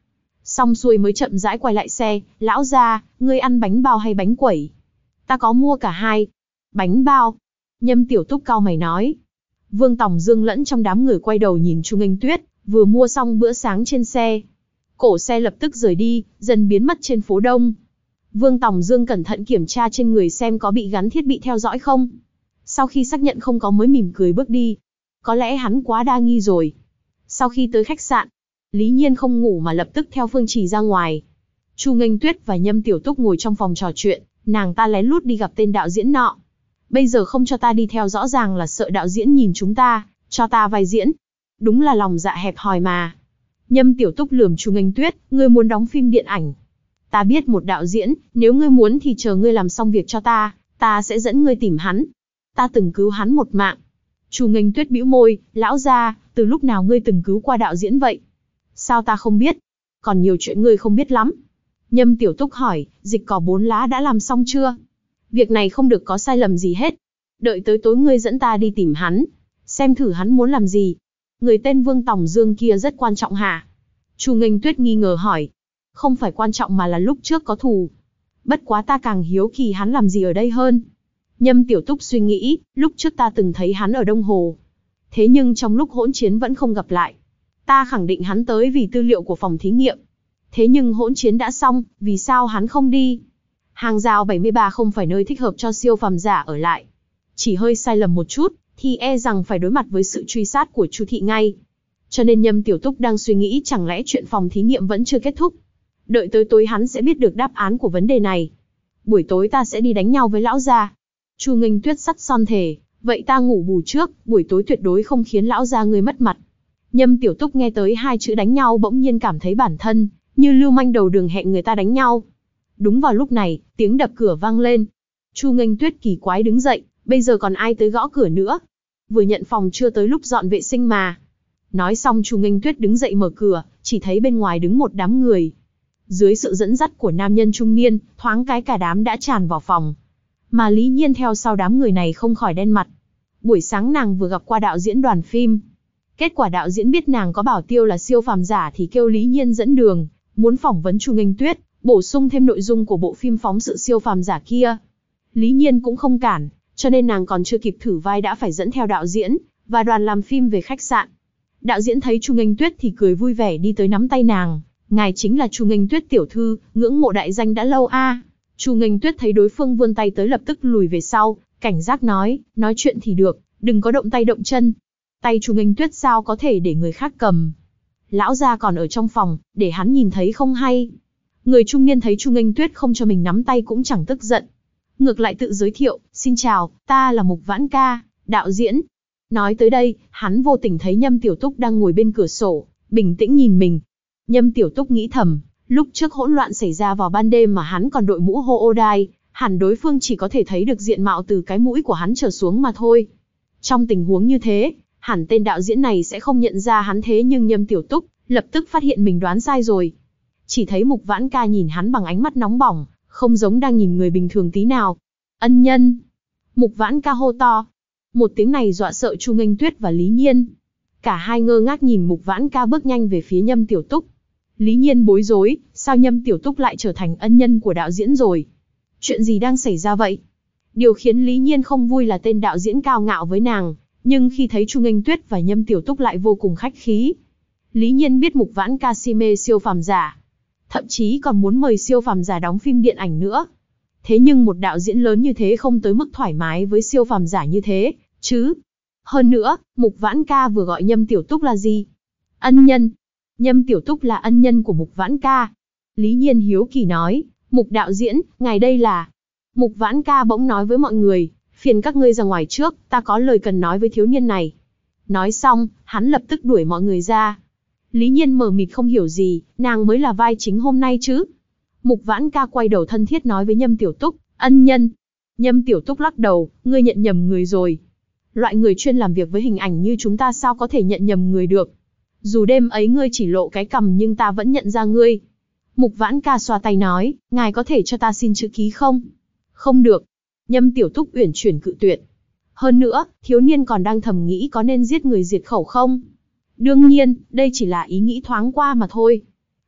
Xong xuôi mới chậm rãi quay lại xe, lão gia, ngươi ăn bánh bao hay bánh quẩy? Ta có mua cả hai. Bánh bao. Nhâm Tiểu Túc cau mày nói. Vương Tòng Dương lẫn trong đám người quay đầu nhìn Chu Nghênh Tuyết, vừa mua xong bữa sáng trên xe. Cổ xe lập tức rời đi, dần biến mất trên phố đông. Vương Tòng Dương cẩn thận kiểm tra trên người xem có bị gắn thiết bị theo dõi không. Sau khi xác nhận không có mới mỉm cười bước đi. Có lẽ hắn quá đa nghi rồi. Sau khi tới khách sạn, Lý Nhiên không ngủ mà lập tức theo Phương Trì ra ngoài. Chu Nghênh Tuyết và Nhâm Tiểu Túc ngồi trong phòng trò chuyện, nàng ta lén lút đi gặp tên đạo diễn nọ. Bây giờ không cho ta đi theo rõ ràng là sợ đạo diễn nhìn chúng ta, cho ta vai diễn. Đúng là lòng dạ hẹp hòi mà. Nhâm Tiểu Túc lườm Chu Nghênh Tuyết, ngươi muốn đóng phim điện ảnh. Ta biết một đạo diễn, nếu ngươi muốn thì chờ ngươi làm xong việc cho ta, ta sẽ dẫn ngươi tìm hắn. Ta từng cứu hắn một mạng. Chu Nghênh Tuyết bĩu môi, lão gia, từ lúc nào ngươi từng cứu qua đạo diễn vậy? Sao ta không biết? Còn nhiều chuyện ngươi không biết lắm. Nhâm Tiểu Túc hỏi, dịch cỏ bốn lá đã làm xong chưa? Việc này không được có sai lầm gì hết. Đợi tới tối ngươi dẫn ta đi tìm hắn, xem thử hắn muốn làm gì. Người tên Vương Tòng Dương kia rất quan trọng hả? Chu Nghênh Tuyết nghi ngờ hỏi. Không phải quan trọng mà là lúc trước có thù. Bất quá ta càng hiếu kỳ hắn làm gì ở đây hơn. Nhâm Tiểu Túc suy nghĩ, lúc trước ta từng thấy hắn ở Đông Hồ. Thế nhưng trong lúc hỗn chiến vẫn không gặp lại. Ta khẳng định hắn tới vì tư liệu của phòng thí nghiệm. Thế nhưng hỗn chiến đã xong, vì sao hắn không đi? Hàng rào bảy mươi ba không phải nơi thích hợp cho siêu phàm giả ở lại. Chỉ hơi sai lầm một chút, thì e rằng phải đối mặt với sự truy sát của Chu thị ngay. Cho nên Nhâm Tiểu Túc đang suy nghĩ chẳng lẽ chuyện phòng thí nghiệm vẫn chưa kết thúc. Đợi tới tối hắn sẽ biết được đáp án của vấn đề này. Buổi tối ta sẽ đi đánh nhau với lão gia. Chu Nghênh Tuyết sắt son thề, vậy ta ngủ bù trước, buổi tối tuyệt đối không khiến lão gia ngươi mất mặt. Nhâm Tiểu Túc nghe tới hai chữ đánh nhau bỗng nhiên cảm thấy bản thân như lưu manh đầu đường hẹn người ta đánh nhau. Đúng vào lúc này, tiếng đập cửa vang lên. Chu Nghênh Tuyết kỳ quái đứng dậy, bây giờ còn ai tới gõ cửa nữa? Vừa nhận phòng chưa tới lúc dọn vệ sinh mà. Nói xong Chu Nghênh Tuyết đứng dậy mở cửa, chỉ thấy bên ngoài đứng một đám người. Dưới sự dẫn dắt của nam nhân trung niên, thoáng cái cả đám đã tràn vào phòng. Mà Lý Nhiên theo sau đám người này không khỏi đen mặt. Buổi sáng nàng vừa gặp qua đạo diễn đoàn phim. Kết quả đạo diễn biết nàng có bảo tiêu là siêu phàm giả thì kêu Lý Nhiên dẫn đường, muốn phỏng vấn Chu Nghênh Tuyết, bổ sung thêm nội dung của bộ phim phóng sự siêu phàm giả kia. Lý Nhiên cũng không cản, cho nên nàng còn chưa kịp thử vai đã phải dẫn theo đạo diễn và đoàn làm phim về khách sạn. Đạo diễn thấy Chu Nghênh Tuyết thì cười vui vẻ đi tới nắm tay nàng. Ngài chính là Chu Nghênh Tuyết tiểu thư, ngưỡng mộ đại danh đã lâu a. À. Chu Nghênh Tuyết thấy đối phương vươn tay tới lập tức lùi về sau, cảnh giác nói, nói chuyện thì được, đừng có động tay động chân. Tay Chu Nghênh Tuyết sao có thể để người khác cầm? Lão gia còn ở trong phòng, để hắn nhìn thấy không hay. Người trung niên thấy Chu Nghênh Tuyết không cho mình nắm tay cũng chẳng tức giận. Ngược lại tự giới thiệu, xin chào, ta là Mục Vãn Ca, đạo diễn. Nói tới đây, hắn vô tình thấy Nhâm Tiểu Túc đang ngồi bên cửa sổ, bình tĩnh nhìn mình. Nhâm Tiểu Túc nghĩ thầm, lúc trước hỗn loạn xảy ra vào ban đêm mà hắn còn đội mũ hô ô đai, hẳn đối phương chỉ có thể thấy được diện mạo từ cái mũi của hắn trở xuống mà thôi. Trong tình huống như thế, hẳn tên đạo diễn này sẽ không nhận ra hắn, thế nhưng Nhâm Tiểu Túc lập tức phát hiện mình đoán sai rồi. Chỉ thấy Mục Vãn Ca nhìn hắn bằng ánh mắt nóng bỏng, không giống đang nhìn người bình thường tí nào. Ân nhân! Mục Vãn Ca hô to. Một tiếng này dọa sợ Chu Nghênh Tuyết và Lý Nhiên. Cả hai ngơ ngác nhìn Mục Vãn Ca bước nhanh về phía Nhâm Tiểu Túc. Lý Nhiên bối rối, sao Nhâm Tiểu Túc lại trở thành ân nhân của đạo diễn rồi? Chuyện gì đang xảy ra vậy? Điều khiến Lý Nhiên không vui là tên đạo diễn cao ngạo với nàng, nhưng khi thấy Chu Nghênh Tuyết và Nhâm Tiểu Túc lại vô cùng khách khí. Lý Nhiên biết Mục Vãn Ca si mê siêu phàm giả, thậm chí còn muốn mời siêu phàm giả đóng phim điện ảnh nữa. Thế nhưng một đạo diễn lớn như thế không tới mức thoải mái với siêu phàm giả như thế, chứ. Hơn nữa, Mục Vãn Ca vừa gọi Nhâm Tiểu Túc là gì? Ân nhân. Nhâm Tiểu Túc là ân nhân của Mục Vãn Ca. Lý Nhiên hiếu kỳ nói, Mục đạo diễn, ngài đây là... Mục Vãn Ca bỗng nói với mọi người, phiền các ngươi ra ngoài trước, ta có lời cần nói với thiếu niên này. Nói xong, hắn lập tức đuổi mọi người ra. Lý Nhiên mờ mịt không hiểu gì, nàng mới là vai chính hôm nay chứ. Mục Vãn Ca quay đầu thân thiết nói với Nhâm Tiểu Túc, ân nhân. Nhâm Tiểu Túc lắc đầu, ngươi nhận nhầm người rồi. Loại người chuyên làm việc với hình ảnh như chúng ta sao có thể nhận nhầm người được. Dù đêm ấy ngươi chỉ lộ cái cằm nhưng ta vẫn nhận ra ngươi. Mục Vãn Ca xoa tay nói, ngài có thể cho ta xin chữ ký không? Không được. Nhâm Tiểu Túc uyển chuyển cự tuyệt. Hơn nữa, thiếu niên còn đang thầm nghĩ có nên giết người diệt khẩu không? Đương nhiên, đây chỉ là ý nghĩ thoáng qua mà thôi.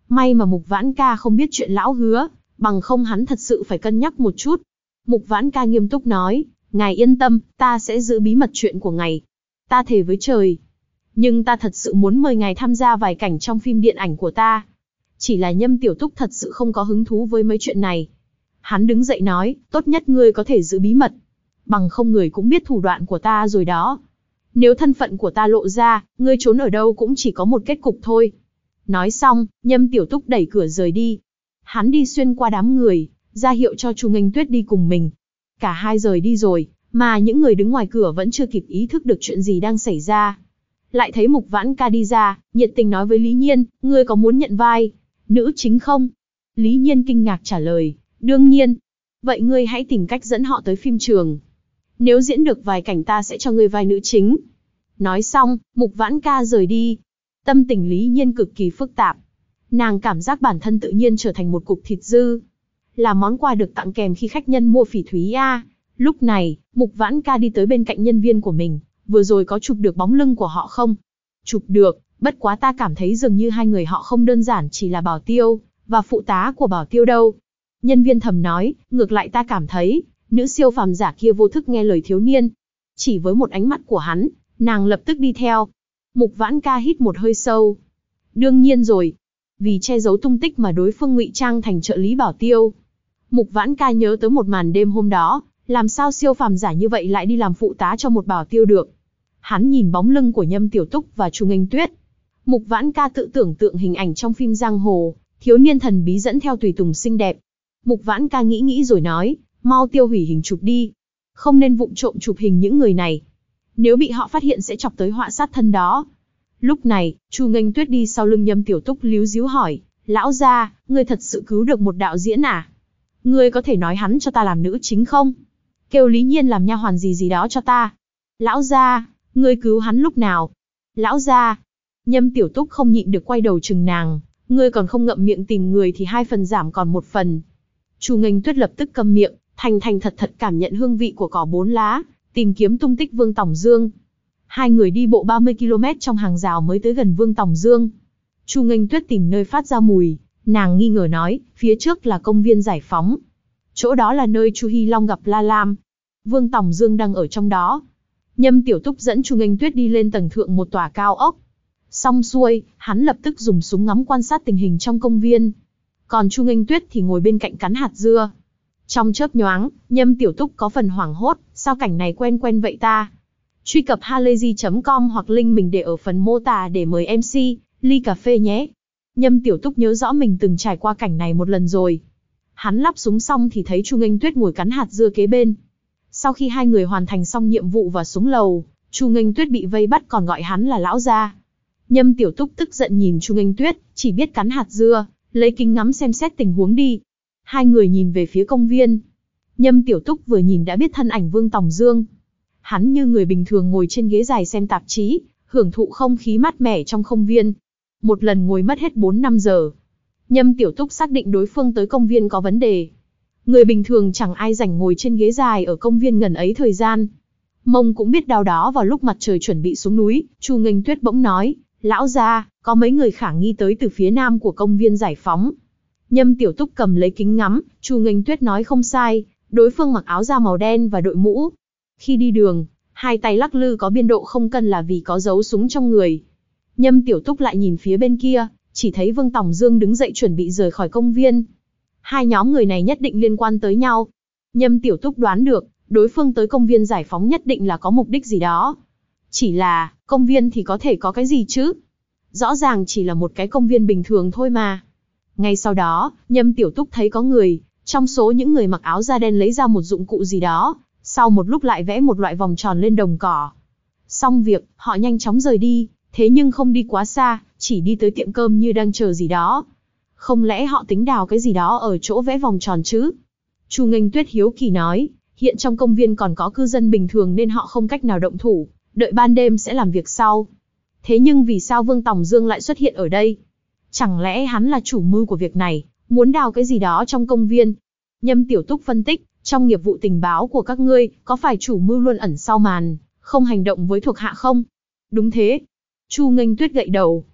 May mà Mục Vãn Ca không biết chuyện lão hứa, bằng không hắn thật sự phải cân nhắc một chút. Mục Vãn Ca nghiêm túc nói, ngài yên tâm, ta sẽ giữ bí mật chuyện của ngài. Ta thề với trời. Nhưng ta thật sự muốn mời ngài tham gia vài cảnh trong phim điện ảnh của ta. Chỉ là Nhâm Tiểu Túc thật sự không có hứng thú với mấy chuyện này. Hắn đứng dậy nói, tốt nhất ngươi có thể giữ bí mật. Bằng không người cũng biết thủ đoạn của ta rồi đó. Nếu thân phận của ta lộ ra, ngươi trốn ở đâu cũng chỉ có một kết cục thôi. Nói xong, Nhâm Tiểu Túc đẩy cửa rời đi. Hắn đi xuyên qua đám người, ra hiệu cho Chu Nghênh Tuyết đi cùng mình. Cả hai rời đi rồi, mà những người đứng ngoài cửa vẫn chưa kịp ý thức được chuyện gì đang xảy ra. Lại thấy Mục Vãn Ca đi ra, nhiệt tình nói với Lý Nhiên, ngươi có muốn nhận vai nữ chính không? Lý Nhiên kinh ngạc trả lời, đương nhiên. Vậy ngươi hãy tìm cách dẫn họ tới phim trường. Nếu diễn được vài cảnh ta sẽ cho ngươi vai nữ chính. Nói xong, Mục Vãn Ca rời đi. Tâm tình Lý Nhiên cực kỳ phức tạp. Nàng cảm giác bản thân tự nhiên trở thành một cục thịt dư. Là món quà được tặng kèm khi khách nhân mua phỉ thúy a. Lúc này, Mục Vãn Ca đi tới bên cạnh nhân viên của mình. Vừa rồi có chụp được bóng lưng của họ không? Chụp được, bất quá ta cảm thấy dường như hai người họ không đơn giản chỉ là Bảo Tiêu và phụ tá của Bảo Tiêu đâu. Nhân viên thầm nói, ngược lại ta cảm thấy, nữ siêu phàm giả kia vô thức nghe lời thiếu niên. Chỉ với một ánh mắt của hắn, nàng lập tức đi theo. Mục Vãn Ca hít một hơi sâu. Đương nhiên rồi. Vì che giấu tung tích mà đối phương ngụy trang thành trợ lý Bảo Tiêu. Mục Vãn Ca nhớ tới một màn đêm hôm đó, làm sao siêu phàm giả như vậy lại đi làm phụ tá cho một Bảo Tiêu được. Hắn nhìn bóng lưng của Nhâm Tiểu Túc và Chu Nghênh Tuyết. Mục Vãn Ca tự tưởng tượng hình ảnh trong phim giang hồ, thiếu niên thần bí dẫn theo tùy tùng xinh đẹp. Mục Vãn Ca nghĩ nghĩ rồi nói, mau tiêu hủy hình chụp đi. Không nên vụng trộm chụp hình những người này. Nếu bị họ phát hiện sẽ chọc tới họa sát thân đó. Lúc này, Chu Nghênh Tuyết đi sau lưng Nhâm Tiểu Túc líu díu hỏi, lão gia, ngươi thật sự cứu được một đạo diễn à? Ngươi có thể nói hắn cho ta làm nữ chính không? Kêu Lý Nhiên làm nha hoàn gì gì đó cho ta. Lão gia, ngươi cứu hắn lúc nào? Lão gia. Nhâm Tiểu Túc không nhịn được quay đầu chừng nàng, ngươi còn không ngậm miệng tìm người thì hai phần giảm còn một phần. Chu Nghênh Tuyết lập tức câm miệng, thành thành thật thật cảm nhận hương vị của cỏ bốn lá, tìm kiếm tung tích Vương Tòng Dương. Hai người đi bộ ba mươi ki lô mét trong hàng rào mới tới gần Vương Tòng Dương. Chu Nghênh Tuyết tìm nơi phát ra mùi, nàng nghi ngờ nói, phía trước là công viên Giải Phóng. Chỗ đó là nơi Chu Hy Long gặp La Lam. Vương Tòng Dương đang ở trong đó. Nhâm Tiểu Túc dẫn Chu Nghênh Tuyết đi lên tầng thượng một tòa cao ốc. Xong xuôi, hắn lập tức dùng súng ngắm quan sát tình hình trong công viên. Còn Chu Nghênh Tuyết thì ngồi bên cạnh cắn hạt dưa. Trong chớp nhoáng, Nhâm Tiểu Túc có phần hoảng hốt, sao cảnh này quen quen vậy ta? Truy cập halayzi chấm com hoặc link mình để ở phần mô tả để mời em xê, ly cà phê nhé. Nhâm Tiểu Túc nhớ rõ mình từng trải qua cảnh này một lần rồi. Hắn lắp súng xong thì thấy Chu Nghênh Tuyết ngồi cắn hạt dưa kế bên. Sau khi hai người hoàn thành xong nhiệm vụ và xuống lầu, Chu Nghênh Tuyết bị vây bắt còn gọi hắn là lão gia. Nhâm Tiểu Túc tức giận nhìn Chu Nghênh Tuyết, chỉ biết cắn hạt dưa, lấy kính ngắm xem xét tình huống đi. Hai người nhìn về phía công viên. Nhâm Tiểu Túc vừa nhìn đã biết thân ảnh Vương Tòng Dương. Hắn như người bình thường ngồi trên ghế dài xem tạp chí, hưởng thụ không khí mát mẻ trong công viên. Một lần ngồi mất hết bốn năm giờ. Nhâm Tiểu Túc xác định đối phương tới công viên có vấn đề. Người bình thường chẳng ai rảnh ngồi trên ghế dài ở công viên ngần ấy thời gian. Mông cũng biết đau đó vào lúc mặt trời chuẩn bị xuống núi, Chu Nghênh Tuyết bỗng nói, lão gia, có mấy người khả nghi tới từ phía nam của công viên Giải Phóng. Nhâm Tiểu Túc cầm lấy kính ngắm, Chu Nghênh Tuyết nói không sai, đối phương mặc áo da màu đen và đội mũ. Khi đi đường, hai tay lắc lư có biên độ không cân là vì có giấu súng trong người. Nhâm Tiểu Túc lại nhìn phía bên kia, chỉ thấy Vương Tòng Dương đứng dậy chuẩn bị rời khỏi công viên. Hai nhóm người này nhất định liên quan tới nhau. Nhâm Tiểu Túc đoán được, đối phương tới công viên Giải Phóng nhất định là có mục đích gì đó. Chỉ là, công viên thì có thể có cái gì chứ? Rõ ràng chỉ là một cái công viên bình thường thôi mà. Ngay sau đó, Nhâm Tiểu Túc thấy có người, trong số những người mặc áo da đen lấy ra một dụng cụ gì đó, sau một lúc lại vẽ một loại vòng tròn lên đồng cỏ. Xong việc, họ nhanh chóng rời đi, thế nhưng không đi quá xa, chỉ đi tới tiệm cơm như đang chờ gì đó. Không lẽ họ tính đào cái gì đó ở chỗ vẽ vòng tròn chứ? Chu Nghênh Tuyết hiếu kỳ nói, hiện trong công viên còn có cư dân bình thường nên họ không cách nào động thủ, đợi ban đêm sẽ làm việc sau. Thế nhưng vì sao Vương Tòng Dương lại xuất hiện ở đây? Chẳng lẽ hắn là chủ mưu của việc này, muốn đào cái gì đó trong công viên? Nhâm Tiểu Túc phân tích, trong nghiệp vụ tình báo của các ngươi, có phải chủ mưu luôn ẩn sau màn, không hành động với thuộc hạ không? Đúng thế. Chu Nghênh Tuyết gậy đầu.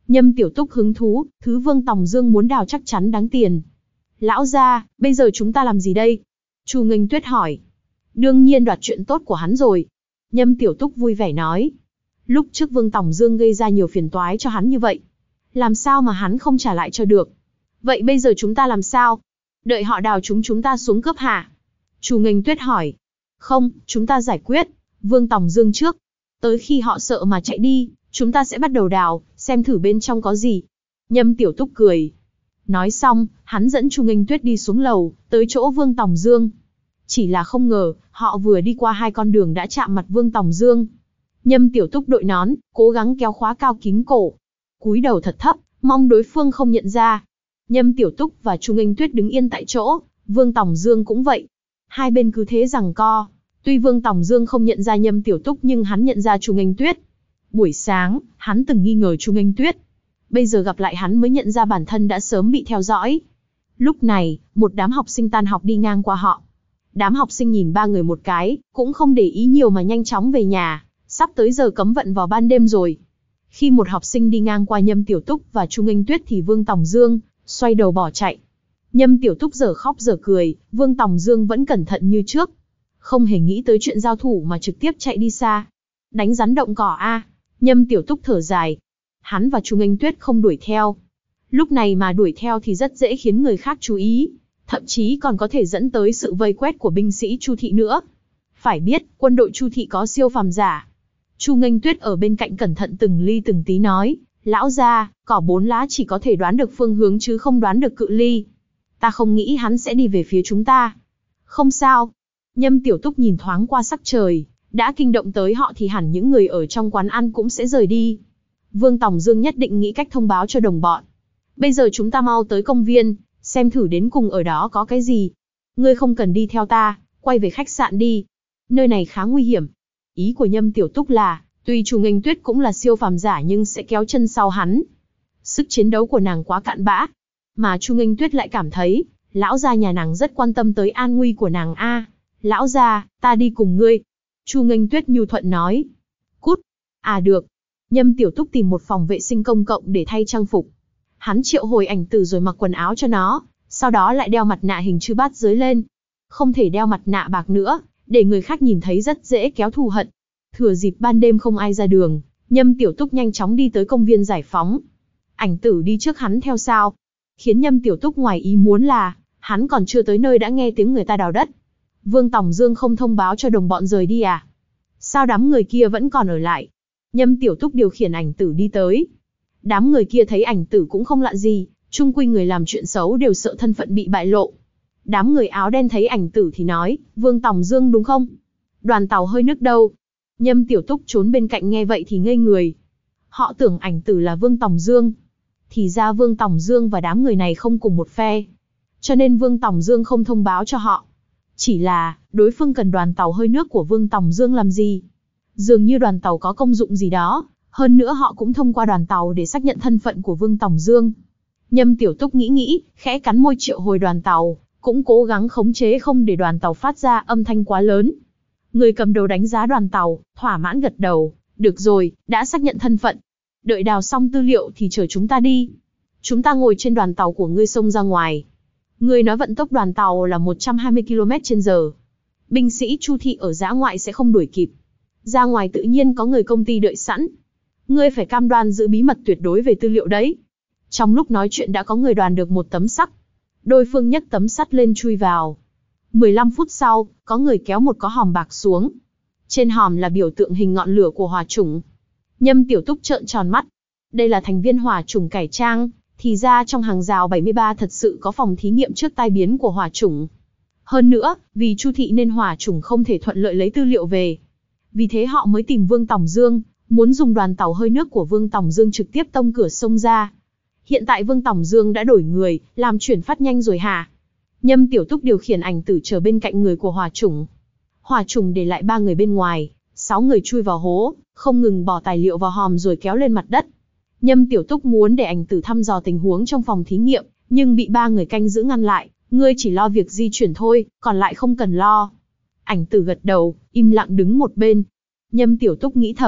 Nhâm Tiểu Túc hứng thú, thứ Vương Tòng Dương muốn đào chắc chắn đáng tiền. Lão gia, bây giờ chúng ta làm gì đây? Chu Nghênh Tuyết hỏi. Đương nhiên đoạt chuyện tốt của hắn rồi. Nhâm Tiểu Túc vui vẻ nói. Lúc trước Vương Tòng Dương gây ra nhiều phiền toái cho hắn như vậy. Làm sao mà hắn không trả lại cho được? Vậy bây giờ chúng ta làm sao? Đợi họ đào chúng chúng ta xuống cướp hả? Chu Nghênh Tuyết hỏi. Không, chúng ta giải quyết Vương Tòng Dương trước. Tới khi họ sợ mà chạy đi, chúng ta sẽ bắt đầu đào, xem thử bên trong có gì. Nhâm Tiểu Túc cười. Nói xong, hắn dẫn Chu Nghênh Tuyết đi xuống lầu, tới chỗ Vương Tòng Dương. Chỉ là không ngờ, họ vừa đi qua hai con đường đã chạm mặt Vương Tòng Dương. Nhâm Tiểu Túc đội nón, cố gắng kéo khóa cao kín cổ. Cúi đầu thật thấp, mong đối phương không nhận ra. Nhâm Tiểu Túc và Chu Nghênh Tuyết đứng yên tại chỗ, Vương Tòng Dương cũng vậy. Hai bên cứ thế giằng co. Tuy Vương Tòng Dương không nhận ra Nhâm Tiểu Túc nhưng hắn nhận ra Chu Nghênh Tuyết. Buổi sáng, hắn từng nghi ngờ Chu Nghênh Tuyết. Bây giờ gặp lại hắn mới nhận ra bản thân đã sớm bị theo dõi. Lúc này, một đám học sinh tan học đi ngang qua họ. Đám học sinh nhìn ba người một cái, cũng không để ý nhiều mà nhanh chóng về nhà. Sắp tới giờ cấm vận vào ban đêm rồi. Khi một học sinh đi ngang qua Nhâm Tiểu Túc và Chu Nghênh Tuyết thì Vương Tòng Dương xoay đầu bỏ chạy. Nhâm Tiểu Túc giờ khóc giờ cười, Vương Tòng Dương vẫn cẩn thận như trước. Không hề nghĩ tới chuyện giao thủ mà trực tiếp chạy đi xa. Đánh rắn động cỏ a. Nhâm Tiểu Túc thở dài. Hắn và Chu Nghênh Tuyết không đuổi theo. Lúc này mà đuổi theo thì rất dễ khiến người khác chú ý. Thậm chí còn có thể dẫn tới sự vây quét của binh sĩ Chu thị nữa. Phải biết, quân đội Chu thị có siêu phàm giả. Chu Nghênh Tuyết ở bên cạnh cẩn thận từng ly từng tí nói. Lão gia, cỏ bốn lá chỉ có thể đoán được phương hướng chứ không đoán được cự ly. Ta không nghĩ hắn sẽ đi về phía chúng ta. Không sao. Nhâm Tiểu Túc nhìn thoáng qua sắc trời. Đã kinh động tới họ thì hẳn những người ở trong quán ăn cũng sẽ rời đi. Vương Tòng Dương nhất định nghĩ cách thông báo cho đồng bọn. Bây giờ chúng ta mau tới công viên, xem thử đến cùng ở đó có cái gì. Ngươi không cần đi theo ta, quay về khách sạn đi. Nơi này khá nguy hiểm. Ý của Nhâm Tiểu Túc là, tuy Chu Nghênh Tuyết cũng là siêu phàm giả nhưng sẽ kéo chân sau hắn. Sức chiến đấu của nàng quá cạn bã. Mà Chu Nghênh Tuyết lại cảm thấy, lão gia nhà nàng rất quan tâm tới an nguy của nàng a. Lão gia, ta đi cùng ngươi. Chu Nghênh Tuyết nhu thuận nói. Cút. À được. Nhâm Tiểu Túc tìm một phòng vệ sinh công cộng để thay trang phục. Hắn triệu hồi ảnh tử rồi mặc quần áo cho nó, sau đó lại đeo mặt nạ hình chữ bát dưới lên. Không thể đeo mặt nạ bạc nữa, để người khác nhìn thấy rất dễ kéo thù hận. Thừa dịp ban đêm không ai ra đường, Nhâm Tiểu Túc nhanh chóng đi tới công viên Giải Phóng. Ảnh tử đi trước hắn theo sau. Khiến Nhâm Tiểu Túc ngoài ý muốn là, hắn còn chưa tới nơi đã nghe tiếng người ta đào đất. Vương Tòng Dương không thông báo cho đồng bọn rời đi à? Sao đám người kia vẫn còn ở lại? Nhâm Tiểu Túc điều khiển ảnh tử đi tới. Đám người kia thấy ảnh tử cũng không lạ gì, chung quy người làm chuyện xấu đều sợ thân phận bị bại lộ. Đám người áo đen thấy ảnh tử thì nói, Vương Tòng Dương đúng không? Đoàn tàu hơi nước đâu? Nhâm Tiểu Túc trốn bên cạnh nghe vậy thì ngây người. Họ tưởng ảnh tử là Vương Tòng Dương. Thì ra Vương Tòng Dương và đám người này không cùng một phe. Cho nên Vương Tòng Dương không thông báo cho họ. Chỉ là, đối phương cần đoàn tàu hơi nước của Vương Tòng Dương làm gì? Dường như đoàn tàu có công dụng gì đó, hơn nữa họ cũng thông qua đoàn tàu để xác nhận thân phận của Vương Tòng Dương. Nhâm Tiểu Túc nghĩ nghĩ, khẽ cắn môi triệu hồi đoàn tàu, cũng cố gắng khống chế không để đoàn tàu phát ra âm thanh quá lớn. Người cầm đầu đánh giá đoàn tàu, thỏa mãn gật đầu, được rồi, đã xác nhận thân phận. Đợi đào xong tư liệu thì chở chúng ta đi. Chúng ta ngồi trên đoàn tàu của ngươi xông ra ngoài. Ngươi nói vận tốc đoàn tàu là một trăm hai mươi ki lô mét trên giờ. Binh sĩ Chu thị ở dã ngoại sẽ không đuổi kịp. Ra ngoài tự nhiên có người công ty đợi sẵn. Ngươi phải cam đoan giữ bí mật tuyệt đối về tư liệu đấy. Trong lúc nói chuyện đã có người đoán được một tấm sắt. Đối phương nhấc tấm sắt lên chui vào. mười lăm phút sau, có người kéo một có hòm bạc xuống. Trên hòm là biểu tượng hình ngọn lửa của hỏa chủng. Nhâm Tiểu Túc trợn tròn mắt. Đây là thành viên hỏa chủng cải trang, thì ra trong hàng rào bảy mươi ba thật sự có phòng thí nghiệm trước tai biến của hỏa chủng. Hơn nữa, vì Chu thị nên hỏa chủng không thể thuận lợi lấy tư liệu về. Vì thế họ mới tìm Vương Tòng Dương, muốn dùng đoàn tàu hơi nước của Vương Tòng Dương trực tiếp tông cửa sông ra. Hiện tại Vương Tòng Dương đã đổi người, làm chuyển phát nhanh rồi hả? Nhâm Tiểu Túc điều khiển ảnh tử chờ bên cạnh người của hỏa chủng. Hỏa chủng để lại ba người bên ngoài, sáu người chui vào hố, không ngừng bỏ tài liệu vào hòm rồi kéo lên mặt đất. Nhâm Tiểu Túc muốn để ảnh tử thăm dò tình huống trong phòng thí nghiệm, nhưng bị ba người canh giữ ngăn lại. Ngươi chỉ lo việc di chuyển thôi, còn lại không cần lo. Ảnh tử gật đầu, im lặng đứng một bên. Nhâm Tiểu Túc nghĩ thầm,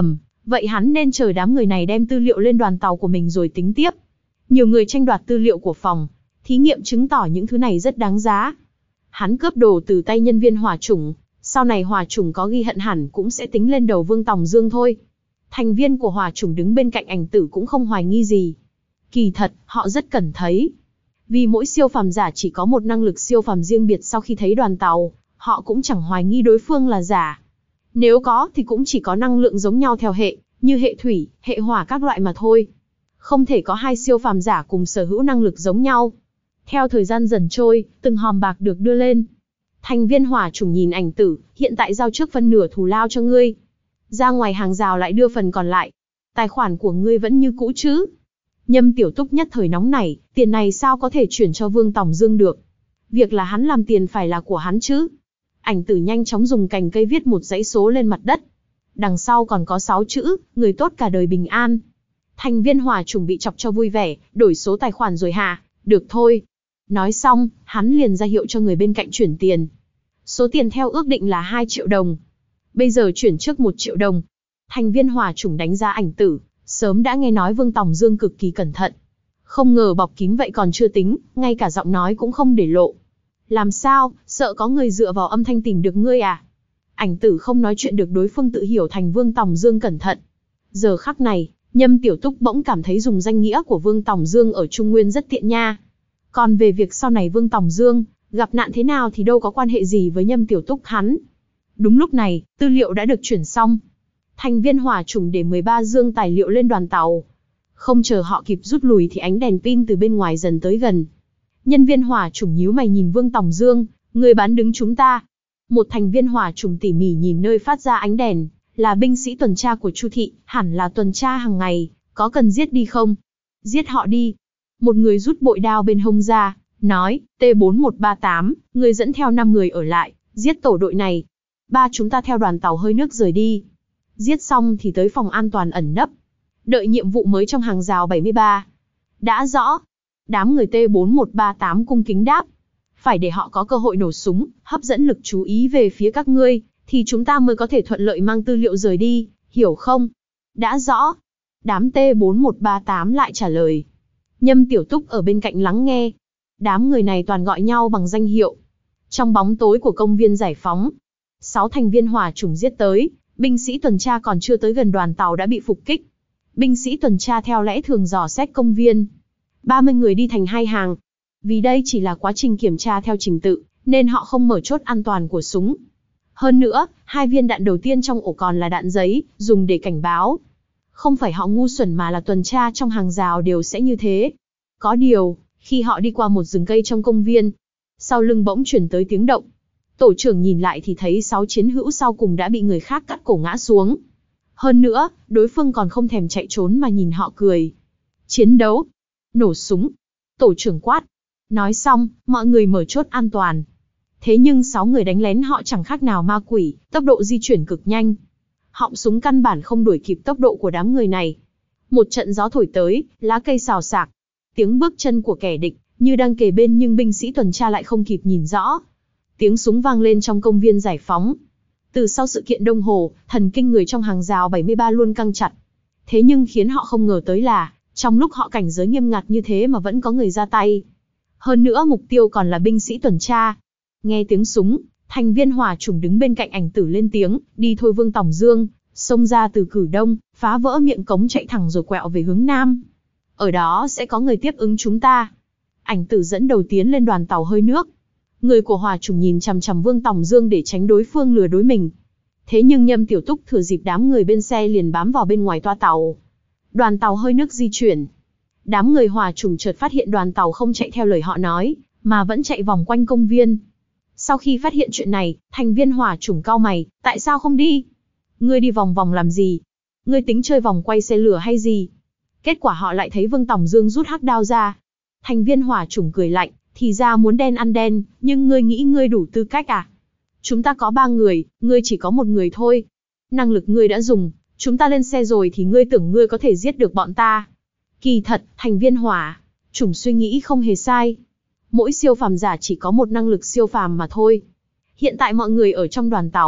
Vậy hắn nên chờ đám người này đem tư liệu lên đoàn tàu của mình rồi tính tiếp. Nhiều người tranh đoạt tư liệu của phòng thí nghiệm chứng tỏ những thứ này rất đáng giá. Hắn cướp đồ từ tay nhân viên hỏa chủng, sau này hỏa chủng có ghi hận hẳn cũng sẽ tính lên đầu Vương Tòng Dương thôi. Thành viên của hỏa chủng đứng bên cạnh Ảnh Tử cũng không hoài nghi gì. Kỳ thật, họ rất cần thấy. Vì mỗi siêu phàm giả chỉ có một năng lực siêu phàm riêng biệt, sau khi thấy đoàn tàu, họ cũng chẳng hoài nghi đối phương là giả. Nếu có thì cũng chỉ có năng lượng giống nhau theo hệ, như hệ thủy, hệ hỏa các loại mà thôi. Không thể có hai siêu phàm giả cùng sở hữu năng lực giống nhau. Theo thời gian dần trôi, từng hòm bạc được đưa lên. Thành viên hỏa chủng nhìn Ảnh Tử, hiện tại giao trước phân nửa thù lao cho ngươi. Ra ngoài hàng rào lại đưa phần còn lại. Tài khoản của ngươi vẫn như cũ chứ? Nhâm Tiểu Túc nhất thời nóng nảy, tiền này sao có thể chuyển cho Vương Tòng Dương được? Việc là hắn làm tiền phải là của hắn chứ. Ảnh Tử nhanh chóng dùng cành cây viết một dãy số lên mặt đất. Đằng sau còn có sáu chữ, người tốt cả đời bình an. Thành viên hỏa chủng bị chọc cho vui vẻ, đổi số tài khoản rồi hả? Được thôi. Nói xong, hắn liền ra hiệu cho người bên cạnh chuyển tiền. Số tiền theo ước định là hai triệu đồng. Bây giờ chuyển trước một triệu đồng. Thành viên hỏa chủng đánh giá Ảnh Tử, sớm đã nghe nói Vương Tòng Dương cực kỳ cẩn thận. Không ngờ bọc kín vậy còn chưa tính, ngay cả giọng nói cũng không để lộ. Làm sao, sợ có người dựa vào âm thanh tìm được ngươi à? Ảnh Tử không nói chuyện được, đối phương tự hiểu thành Vương Tòng Dương cẩn thận. Giờ khắc này, Nhâm Tiểu Túc bỗng cảm thấy dùng danh nghĩa của Vương Tòng Dương ở Trung Nguyên rất tiện nha. Còn về việc sau này Vương Tòng Dương gặp nạn thế nào thì đâu có quan hệ gì với Nhâm Tiểu Túc hắn. Đúng lúc này, tư liệu đã được chuyển xong. Thành viên hỏa chủng để mười ba dương tài liệu lên đoàn tàu. Không chờ họ kịp rút lui thì ánh đèn pin từ bên ngoài dần tới gần. Nhân viên hỏa chủng nhíu mày nhìn Vương Tòng Dương, người bán đứng chúng ta. Một thành viên hỏa chủng tỉ mỉ nhìn nơi phát ra ánh đèn, là binh sĩ tuần tra của Chu thị, hẳn là tuần tra hàng ngày, có cần giết đi không? Giết họ đi. Một người rút bội đao bên hông ra, nói, T bốn một ba tám, người dẫn theo năm người ở lại, giết tổ đội này. Ba chúng ta theo đoàn tàu hơi nước rời đi. Giết xong thì tới phòng an toàn ẩn nấp. Đợi nhiệm vụ mới trong hàng rào bảy mươi ba. Đã rõ. Đám người T bốn một ba tám cung kính đáp. Phải để họ có cơ hội nổ súng, hấp dẫn lực chú ý về phía các ngươi, thì chúng ta mới có thể thuận lợi mang tư liệu rời đi, hiểu không? Đã rõ. Đám T bốn một ba tám lại trả lời. Nhâm Tiểu Túc ở bên cạnh lắng nghe. Đám người này toàn gọi nhau bằng danh hiệu. Trong bóng tối của công viên Giải Phóng, sáu thành viên hỏa chủng giết tới, binh sĩ tuần tra còn chưa tới gần đoàn tàu đã bị phục kích. Binh sĩ tuần tra theo lẽ thường dò xét công viên. ba mươi người đi thành hai hàng. Vì đây chỉ là quá trình kiểm tra theo trình tự, nên họ không mở chốt an toàn của súng. Hơn nữa, hai viên đạn đầu tiên trong ổ còn là đạn giấy, dùng để cảnh báo. Không phải họ ngu xuẩn mà là tuần tra trong hàng rào đều sẽ như thế. Có điều, khi họ đi qua một rừng cây trong công viên, sau lưng bỗng chuyển tới tiếng động. Tổ trưởng nhìn lại thì thấy sáu chiến hữu sau cùng đã bị người khác cắt cổ ngã xuống. Hơn nữa, đối phương còn không thèm chạy trốn mà nhìn họ cười. Chiến đấu. Nổ súng. Tổ trưởng quát. Nói xong, mọi người mở chốt an toàn. Thế nhưng sáu người đánh lén họ chẳng khác nào ma quỷ, tốc độ di chuyển cực nhanh. Họng súng căn bản không đuổi kịp tốc độ của đám người này. Một trận gió thổi tới, lá cây xào xạc. Tiếng bước chân của kẻ địch, như đang kề bên nhưng binh sĩ tuần tra lại không kịp nhìn rõ. Tiếng súng vang lên trong công viên Giải Phóng. Từ sau sự kiện Đông Hồ, thần kinh người trong hàng rào bảy mươi ba luôn căng chặt. Thế nhưng khiến họ không ngờ tới là, trong lúc họ cảnh giới nghiêm ngặt như thế mà vẫn có người ra tay. Hơn nữa mục tiêu còn là binh sĩ tuần tra. Nghe tiếng súng, thành viên hỏa chủng đứng bên cạnh Ảnh Tử lên tiếng, đi thôi Vương Tòng Dương, xông ra từ cử đông, phá vỡ miệng cống chạy thẳng rồi quẹo về hướng nam. Ở đó sẽ có người tiếp ứng chúng ta. Ảnh Tử dẫn đầu tiến lên đoàn tàu hơi nước. Người của hỏa chủng nhìn chằm chằm Vương Tòng Dương để tránh đối phương lừa đối mình. Thế nhưng Nhâm Tiểu Túc thừa dịp đám người bên xe liền bám vào bên ngoài toa tàu. Đoàn tàu hơi nước di chuyển. Đám người hỏa chủng chợt phát hiện đoàn tàu không chạy theo lời họ nói, mà vẫn chạy vòng quanh công viên. Sau khi phát hiện chuyện này, thành viên hỏa chủng cau mày, tại sao không đi? Ngươi đi vòng vòng làm gì? Ngươi tính chơi vòng quay xe lửa hay gì? Kết quả họ lại thấy Vương Tòng Dương rút hắc đao ra. Thành viên hỏa chủng cười lạnh, thì ra muốn đen ăn đen, nhưng ngươi nghĩ ngươi đủ tư cách à? Chúng ta có ba người, ngươi chỉ có một người thôi. Năng lực ngươi đã dùng, chúng ta lên xe rồi thì ngươi tưởng ngươi có thể giết được bọn ta. Kỳ thật, thành viên hỏa chủng suy nghĩ không hề sai. Mỗi siêu phàm giả chỉ có một năng lực siêu phàm mà thôi. Hiện tại mọi người ở trong đoàn tàu,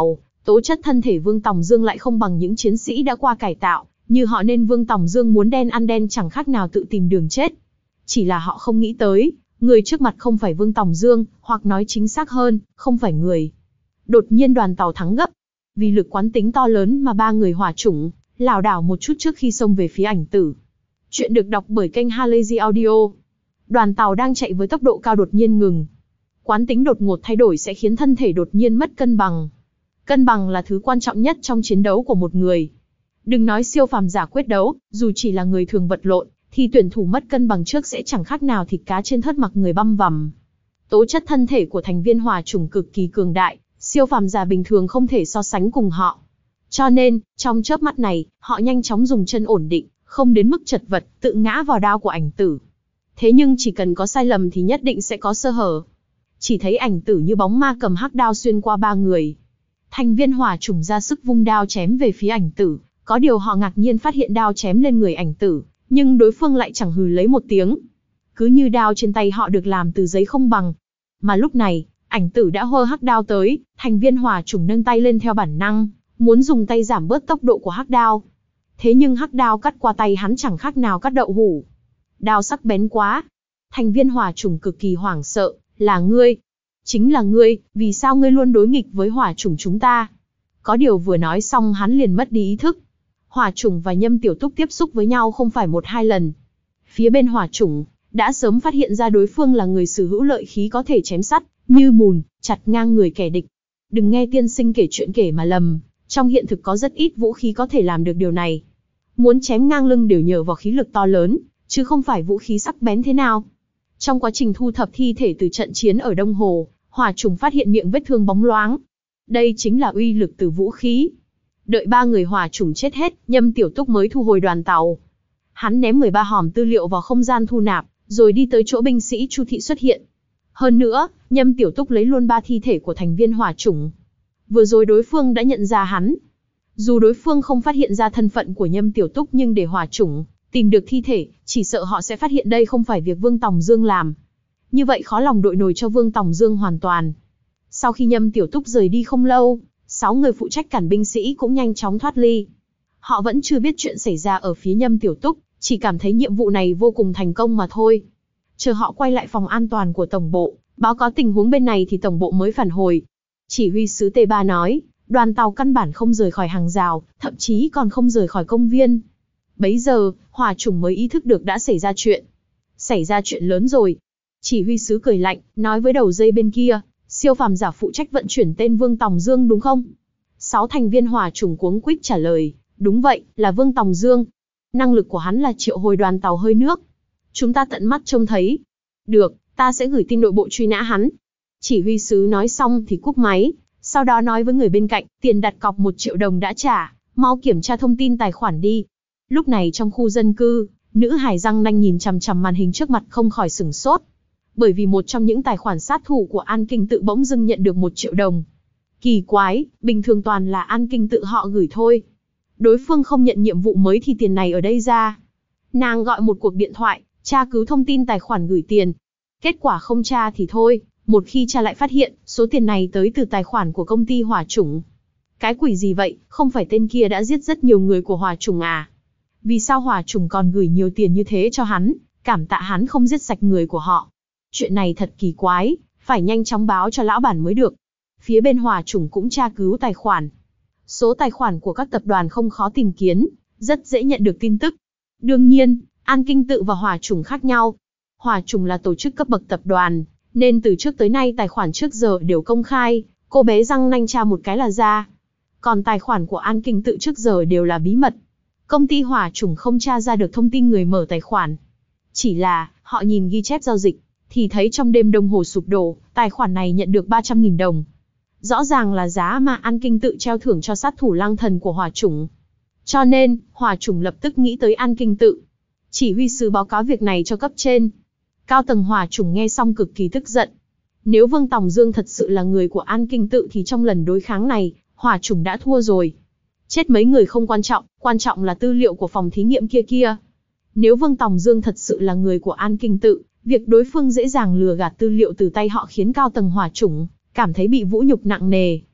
Tố chất thân thể Vương Tòng Dương lại không bằng những chiến sĩ đã qua cải tạo, như họ nên Vương Tòng Dương muốn đen ăn đen chẳng khác nào tự tìm đường chết. Chỉ là họ không nghĩ tới, người trước mặt không phải Vương Tòng Dương, hoặc nói chính xác hơn, không phải người. Đột nhiên đoàn tàu thắng gấp. Vì lực quán tính to lớn mà ba người hỏa chủng, lảo đảo một chút trước khi xông về phía ảnh tử. Chuyện được đọc bởi kênh Halazy Audio. Đoàn tàu đang chạy với tốc độ cao đột nhiên ngừng. Quán tính đột ngột thay đổi sẽ khiến thân thể đột nhiên mất cân bằng. Cân bằng là thứ quan trọng nhất trong chiến đấu của một người. Đừng nói siêu phàm giả quyết đấu, dù chỉ là người thường vật lộn, thì tuyển thủ mất cân bằng trước sẽ chẳng khác nào thịt cá trên thớt mặc người băm vằm. Tố chất thân thể của thành viên hỏa chủng cực kỳ cường đại, siêu phàm giả bình thường không thể so sánh cùng họ. Cho nên, trong chớp mắt này, họ nhanh chóng dùng chân ổn định, không đến mức chật vật, tự ngã vào đao của ảnh tử. Thế nhưng chỉ cần có sai lầm thì nhất định sẽ có sơ hở. Chỉ thấy ảnh tử như bóng ma cầm hắc đao xuyên qua ba người. Thành viên hỏa chủng ra sức vung đao chém về phía ảnh tử, có điều họ ngạc nhiên phát hiện đao chém lên người ảnh tử, nhưng đối phương lại chẳng hừ lấy một tiếng. Cứ như đao trên tay họ được làm từ giấy không bằng. Mà lúc này, ảnh tử đã hơ hắc đao tới, thành viên hỏa chủng nâng tay lên theo bản năng, muốn dùng tay giảm bớt tốc độ của hắc đao. Thế nhưng hắc đao cắt qua tay hắn chẳng khác nào cắt đậu hũ. Đao sắc bén quá. Thành viên hỏa chủng cực kỳ hoảng sợ, là ngươi. Chính là ngươi, vì sao ngươi luôn đối nghịch với hỏa chủng chúng ta? Có điều vừa nói xong hắn liền mất đi ý thức. Hỏa chủng và Nhâm Tiểu Túc tiếp xúc với nhau không phải một hai lần. Phía bên hỏa chủng, đã sớm phát hiện ra đối phương là người sở hữu lợi khí có thể chém sắt, như bùn, chặt ngang người kẻ địch. Đừng nghe tiên sinh kể chuyện kể mà lầm, trong hiện thực có rất ít vũ khí có thể làm được điều này. Muốn chém ngang lưng đều nhờ vào khí lực to lớn, chứ không phải vũ khí sắc bén thế nào. Trong quá trình thu thập thi thể từ trận chiến ở Đông Hồ, hỏa chủng phát hiện miệng vết thương bóng loáng. Đây chính là uy lực từ vũ khí. Đợi ba người hỏa chủng chết hết, Nhâm Tiểu Túc mới thu hồi đoàn tàu. Hắn ném mười ba hòm tư liệu vào không gian thu nạp, rồi đi tới chỗ binh sĩ Chu Thị xuất hiện. Hơn nữa, Nhâm Tiểu Túc lấy luôn ba thi thể của thành viên hỏa chủng. Vừa rồi đối phương đã nhận ra hắn. Dù đối phương không phát hiện ra thân phận của Nhâm Tiểu Túc nhưng để hỏa chủng tìm được thi thể, chỉ sợ họ sẽ phát hiện đây không phải việc Vương Tòng Dương làm. Như vậy khó lòng đội nổi cho Vương Tòng Dương hoàn toàn. Sau khi Nhâm Tiểu Túc rời đi không lâu, sáu người phụ trách cản binh sĩ cũng nhanh chóng thoát ly. Họ vẫn chưa biết chuyện xảy ra ở phía Nhâm Tiểu Túc, chỉ cảm thấy nhiệm vụ này vô cùng thành công mà thôi. Chờ họ quay lại phòng an toàn của tổng bộ, báo cáo tình huống bên này thì tổng bộ mới phản hồi. Chỉ huy sứ T ba nói, đoàn tàu căn bản không rời khỏi hàng rào, thậm chí còn không rời khỏi công viên. Bấy giờ, hỏa chủng mới ý thức được đã xảy ra chuyện. Xảy ra chuyện lớn rồi. Chỉ huy sứ cười lạnh, nói với đầu dây bên kia, siêu phàm giả phụ trách vận chuyển tên Vương Tòng Dương đúng không? Sáu thành viên hỏa chủng cuống quýt trả lời, đúng vậy, là Vương Tòng Dương. Năng lực của hắn là triệu hồi đoàn tàu hơi nước. Chúng ta tận mắt trông thấy. Được, ta sẽ gửi tin nội bộ truy nã hắn. Chỉ huy sứ nói xong thì cúp máy, sau đó nói với người bên cạnh, tiền đặt cọc một triệu đồng đã trả, mau kiểm tra thông tin tài khoản đi. Lúc này trong khu dân cư, nữ hài răng nanh nhìn chằm chằm màn hình trước mặt không khỏi sửng sốt. Bởi vì một trong những tài khoản sát thủ của An Kinh Tự bỗng dưng nhận được một triệu đồng. Kỳ quái, bình thường toàn là An Kinh Tự họ gửi thôi. Đối phương không nhận nhiệm vụ mới thì tiền này ở đây ra. Nàng gọi một cuộc điện thoại, tra cứu thông tin tài khoản gửi tiền. Kết quả không tra thì thôi, một khi tra lại phát hiện, số tiền này tới từ tài khoản của công ty hỏa chủng. Cái quỷ gì vậy, không phải tên kia đã giết rất nhiều người của hỏa chủng à? Vì sao hỏa chủng còn gửi nhiều tiền như thế cho hắn, cảm tạ hắn không giết sạch người của họ? Chuyện này thật kỳ quái, phải nhanh chóng báo cho lão bản mới được. Phía bên hỏa chủng cũng tra cứu tài khoản. Số tài khoản của các tập đoàn không khó tìm kiếm, rất dễ nhận được tin tức. Đương nhiên, An Kinh Tự và hỏa chủng khác nhau. Hỏa chủng là tổ chức cấp bậc tập đoàn, nên từ trước tới nay tài khoản trước giờ đều công khai, cô bé răng nanh tra một cái là ra. Còn tài khoản của An Kinh Tự trước giờ đều là bí mật. Công ty hỏa chủng không tra ra được thông tin người mở tài khoản. Chỉ là, họ nhìn ghi chép giao dịch, thì thấy trong đêm đồng hồ sụp đổ, tài khoản này nhận được ba trăm nghìn đồng. Rõ ràng là giá mà An Kinh Tự treo thưởng cho sát thủ lang thần của hỏa chủng. Cho nên, hỏa chủng lập tức nghĩ tới An Kinh Tự. Chỉ huy sứ báo cáo việc này cho cấp trên. Cao tầng hỏa chủng nghe xong cực kỳ tức giận. Nếu Vương Tòng Dương thật sự là người của An Kinh Tự thì trong lần đối kháng này, hỏa chủng đã thua rồi. Chết mấy người không quan trọng, quan trọng là tư liệu của phòng thí nghiệm kia kia. Nếu Vương Tòng Dương thật sự là người của An Kinh Tự, việc đối phương dễ dàng lừa gạt tư liệu từ tay họ khiến cao tầng hỏa chủng cảm thấy bị vũ nhục nặng nề.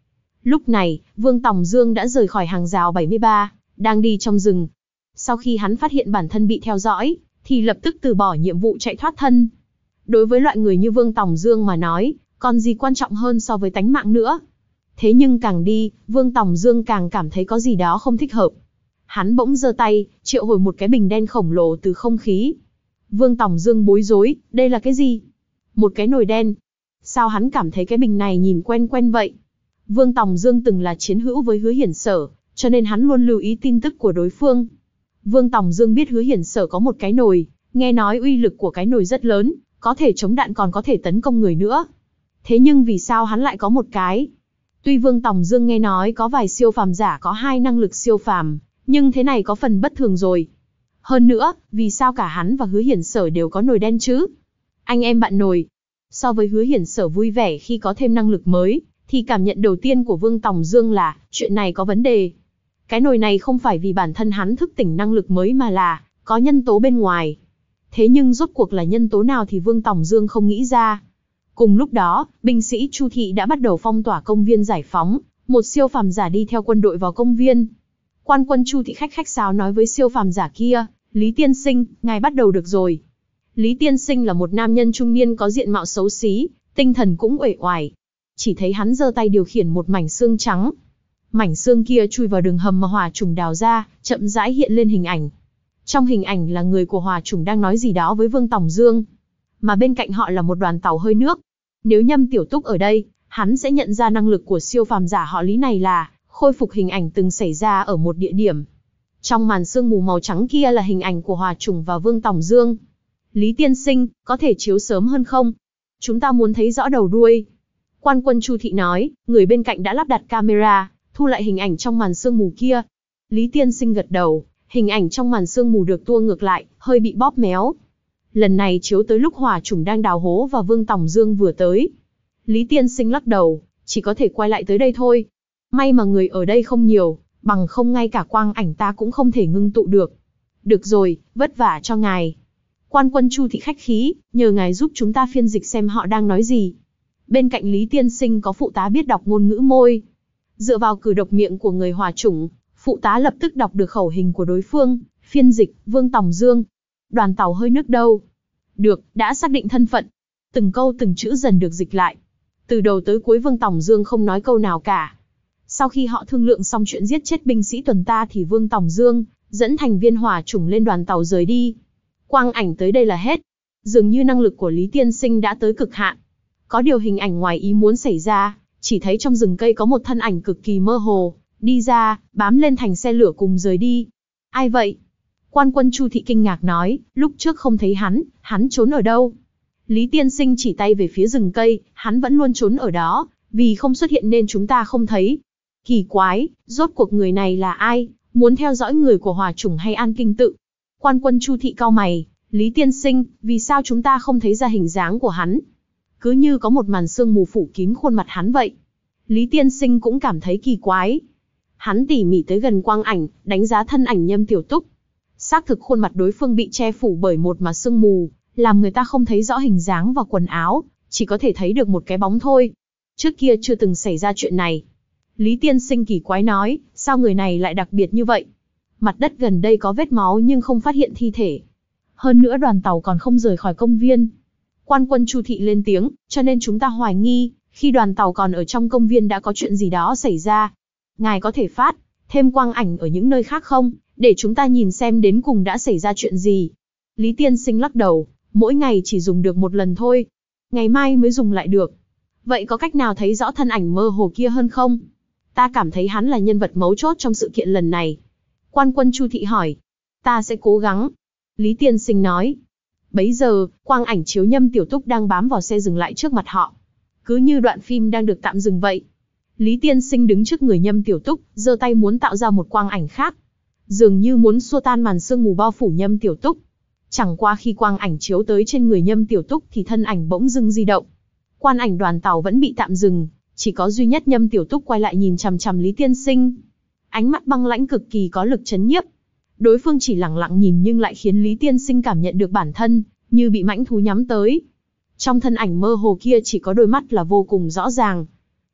Lúc này, Vương Tòng Dương đã rời khỏi hàng rào bảy mươi ba, đang đi trong rừng. Sau khi hắn phát hiện bản thân bị theo dõi, thì lập tức từ bỏ nhiệm vụ chạy thoát thân. Đối với loại người như Vương Tòng Dương mà nói, còn gì quan trọng hơn so với tánh mạng nữa. Thế nhưng càng đi, Vương Tòng Dương càng cảm thấy có gì đó không thích hợp. Hắn bỗng giơ tay, triệu hồi một cái bình đen khổng lồ từ không khí. Vương Tòng Dương bối rối, đây là cái gì? Một cái nồi đen. Sao hắn cảm thấy cái bình này nhìn quen quen vậy? Vương Tòng Dương từng là chiến hữu với Hứa Hiển Sở, cho nên hắn luôn lưu ý tin tức của đối phương. Vương Tòng Dương biết Hứa Hiển Sở có một cái nồi, nghe nói uy lực của cái nồi rất lớn, có thể chống đạn còn có thể tấn công người nữa. Thế nhưng vì sao hắn lại có một cái? Tuy Vương Tòng Dương nghe nói có vài siêu phàm giả có hai năng lực siêu phàm, nhưng thế này có phần bất thường rồi. Hơn nữa, vì sao cả hắn và Hứa Hiển Sở đều có nồi đen chứ? Anh em bạn nồi. So với Hứa Hiển Sở vui vẻ khi có thêm năng lực mới, thì cảm nhận đầu tiên của Vương Tòng Dương là, chuyện này có vấn đề. Cái nồi này không phải vì bản thân hắn thức tỉnh năng lực mới mà là, có nhân tố bên ngoài. Thế nhưng rốt cuộc là nhân tố nào thì Vương Tòng Dương không nghĩ ra. Cùng lúc đó, binh sĩ Chu Thị đã bắt đầu phong tỏa công viên Giải Phóng, một siêu phàm giả đi theo quân đội vào công viên. Quan quân Chu Thị khách khách sáo nói với siêu phàm giả kia, Lý Tiên Sinh, ngài bắt đầu được rồi. Lý Tiên Sinh là một nam nhân trung niên có diện mạo xấu xí, tinh thần cũng uể oải. Chỉ thấy hắn giơ tay điều khiển một mảnh xương trắng. Mảnh xương kia chui vào đường hầm mà hỏa trùng đào ra, chậm rãi hiện lên hình ảnh. Trong hình ảnh là người của hỏa trùng đang nói gì đó với Vương Tòng Dương. Mà bên cạnh họ là một đoàn tàu hơi nước. Nếu Nhâm Tiểu Túc ở đây, hắn sẽ nhận ra năng lực của siêu phàm giả họ Lý này là khôi phục hình ảnh từng xảy ra ở một địa điểm. Trong màn sương mù màu trắng kia là hình ảnh của hỏa trùng và Vương Tòng Dương. Lý Tiên Sinh, có thể chiếu sớm hơn không? Chúng ta muốn thấy rõ đầu đuôi. Quan quân Chu Thị nói, người bên cạnh đã lắp đặt camera, thu lại hình ảnh trong màn sương mù kia. Lý Tiên Sinh gật đầu, hình ảnh trong màn sương mù được tua ngược lại, hơi bị bóp méo. Lần này chiếu tới lúc hỏa trùng đang đào hố và Vương Tòng Dương vừa tới. Lý Tiên Sinh lắc đầu, chỉ có thể quay lại tới đây thôi. May mà người ở đây không nhiều, bằng không ngay cả quang ảnh ta cũng không thể ngưng tụ được. Được rồi, vất vả cho ngài. Quan quân Chu Thị khách khí, nhờ ngài giúp chúng ta phiên dịch xem họ đang nói gì. Bên cạnh Lý Tiên Sinh có phụ tá biết đọc ngôn ngữ môi. Dựa vào cử độc miệng của người hỏa chủng, phụ tá lập tức đọc được khẩu hình của đối phương, phiên dịch, Vương Tòng Dương. Đoàn tàu hơi nước đâu? Được, đã xác định thân phận. Từng câu từng chữ dần được dịch lại. Từ đầu tới cuối Vương Tòng Dương không nói câu nào cả. Sau khi họ thương lượng xong chuyện giết chết binh sĩ tuần ta thì Vương Tòng Dương dẫn thành viên hỏa chủng lên đoàn tàu rời đi. Quang ảnh tới đây là hết. Dường như năng lực của Lý Tiên Sinh đã tới cực hạn. Có điều hình ảnh ngoài ý muốn xảy ra, chỉ thấy trong rừng cây có một thân ảnh cực kỳ mơ hồ, đi ra, bám lên thành xe lửa cùng rời đi. Ai vậy? Quan quân Chu Thị kinh ngạc nói, lúc trước không thấy hắn, hắn trốn ở đâu? Lý Tiên Sinh chỉ tay về phía rừng cây, hắn vẫn luôn trốn ở đó, vì không xuất hiện nên chúng ta không thấy. Kỳ quái, rốt cuộc người này là ai, muốn theo dõi người của hỏa chủng hay An Kinh Tự? Quan quân Chu Thị cau mày, Lý Tiên Sinh, vì sao chúng ta không thấy ra hình dáng của hắn? Cứ như có một màn sương mù phủ kín khuôn mặt hắn vậy. Lý Tiên Sinh cũng cảm thấy kỳ quái. Hắn tỉ mỉ tới gần quang ảnh, đánh giá thân ảnh Nhâm Tiểu Túc. Xác thực khuôn mặt đối phương bị che phủ bởi một màn sương mù, làm người ta không thấy rõ hình dáng và quần áo, chỉ có thể thấy được một cái bóng thôi. Trước kia chưa từng xảy ra chuyện này. Lý Tiên Sinh kỳ quái nói, sao người này lại đặc biệt như vậy? Mặt đất gần đây có vết máu nhưng không phát hiện thi thể. Hơn nữa đoàn tàu còn không rời khỏi công viên. Quan quân Chu Thị lên tiếng, cho nên chúng ta hoài nghi, khi đoàn tàu còn ở trong công viên đã có chuyện gì đó xảy ra. Ngài có thể phát thêm quang ảnh ở những nơi khác không, để chúng ta nhìn xem đến cùng đã xảy ra chuyện gì. Lý Tiên Sinh lắc đầu, mỗi ngày chỉ dùng được một lần thôi. Ngày mai mới dùng lại được. Vậy có cách nào thấy rõ thân ảnh mơ hồ kia hơn không? Ta cảm thấy hắn là nhân vật mấu chốt trong sự kiện lần này. Quan quân Chu Thị hỏi. Ta sẽ cố gắng. Lý Tiên Sinh nói. Bấy giờ, quang ảnh chiếu Nhâm Tiểu Túc đang bám vào xe dừng lại trước mặt họ. Cứ như đoạn phim đang được tạm dừng vậy. Lý Tiên Sinh đứng trước người Nhâm Tiểu Túc, giơ tay muốn tạo ra một quang ảnh khác. Dường như muốn xua tan màn sương mù bao phủ Nhâm Tiểu Túc. Chẳng qua khi quang ảnh chiếu tới trên người Nhâm Tiểu Túc thì thân ảnh bỗng dưng di động. Quan ảnh đoàn tàu vẫn bị tạm dừng, chỉ có duy nhất Nhâm Tiểu Túc quay lại nhìn chằm chằm Lý Tiên Sinh. Ánh mắt băng lãnh cực kỳ có lực chấn nhiếp. Đối phương chỉ lặng lặng nhìn nhưng lại khiến Lý Tiên Sinh cảm nhận được bản thân như bị mãnh thú nhắm tới. Trong thân ảnh mơ hồ kia chỉ có đôi mắt là vô cùng rõ ràng.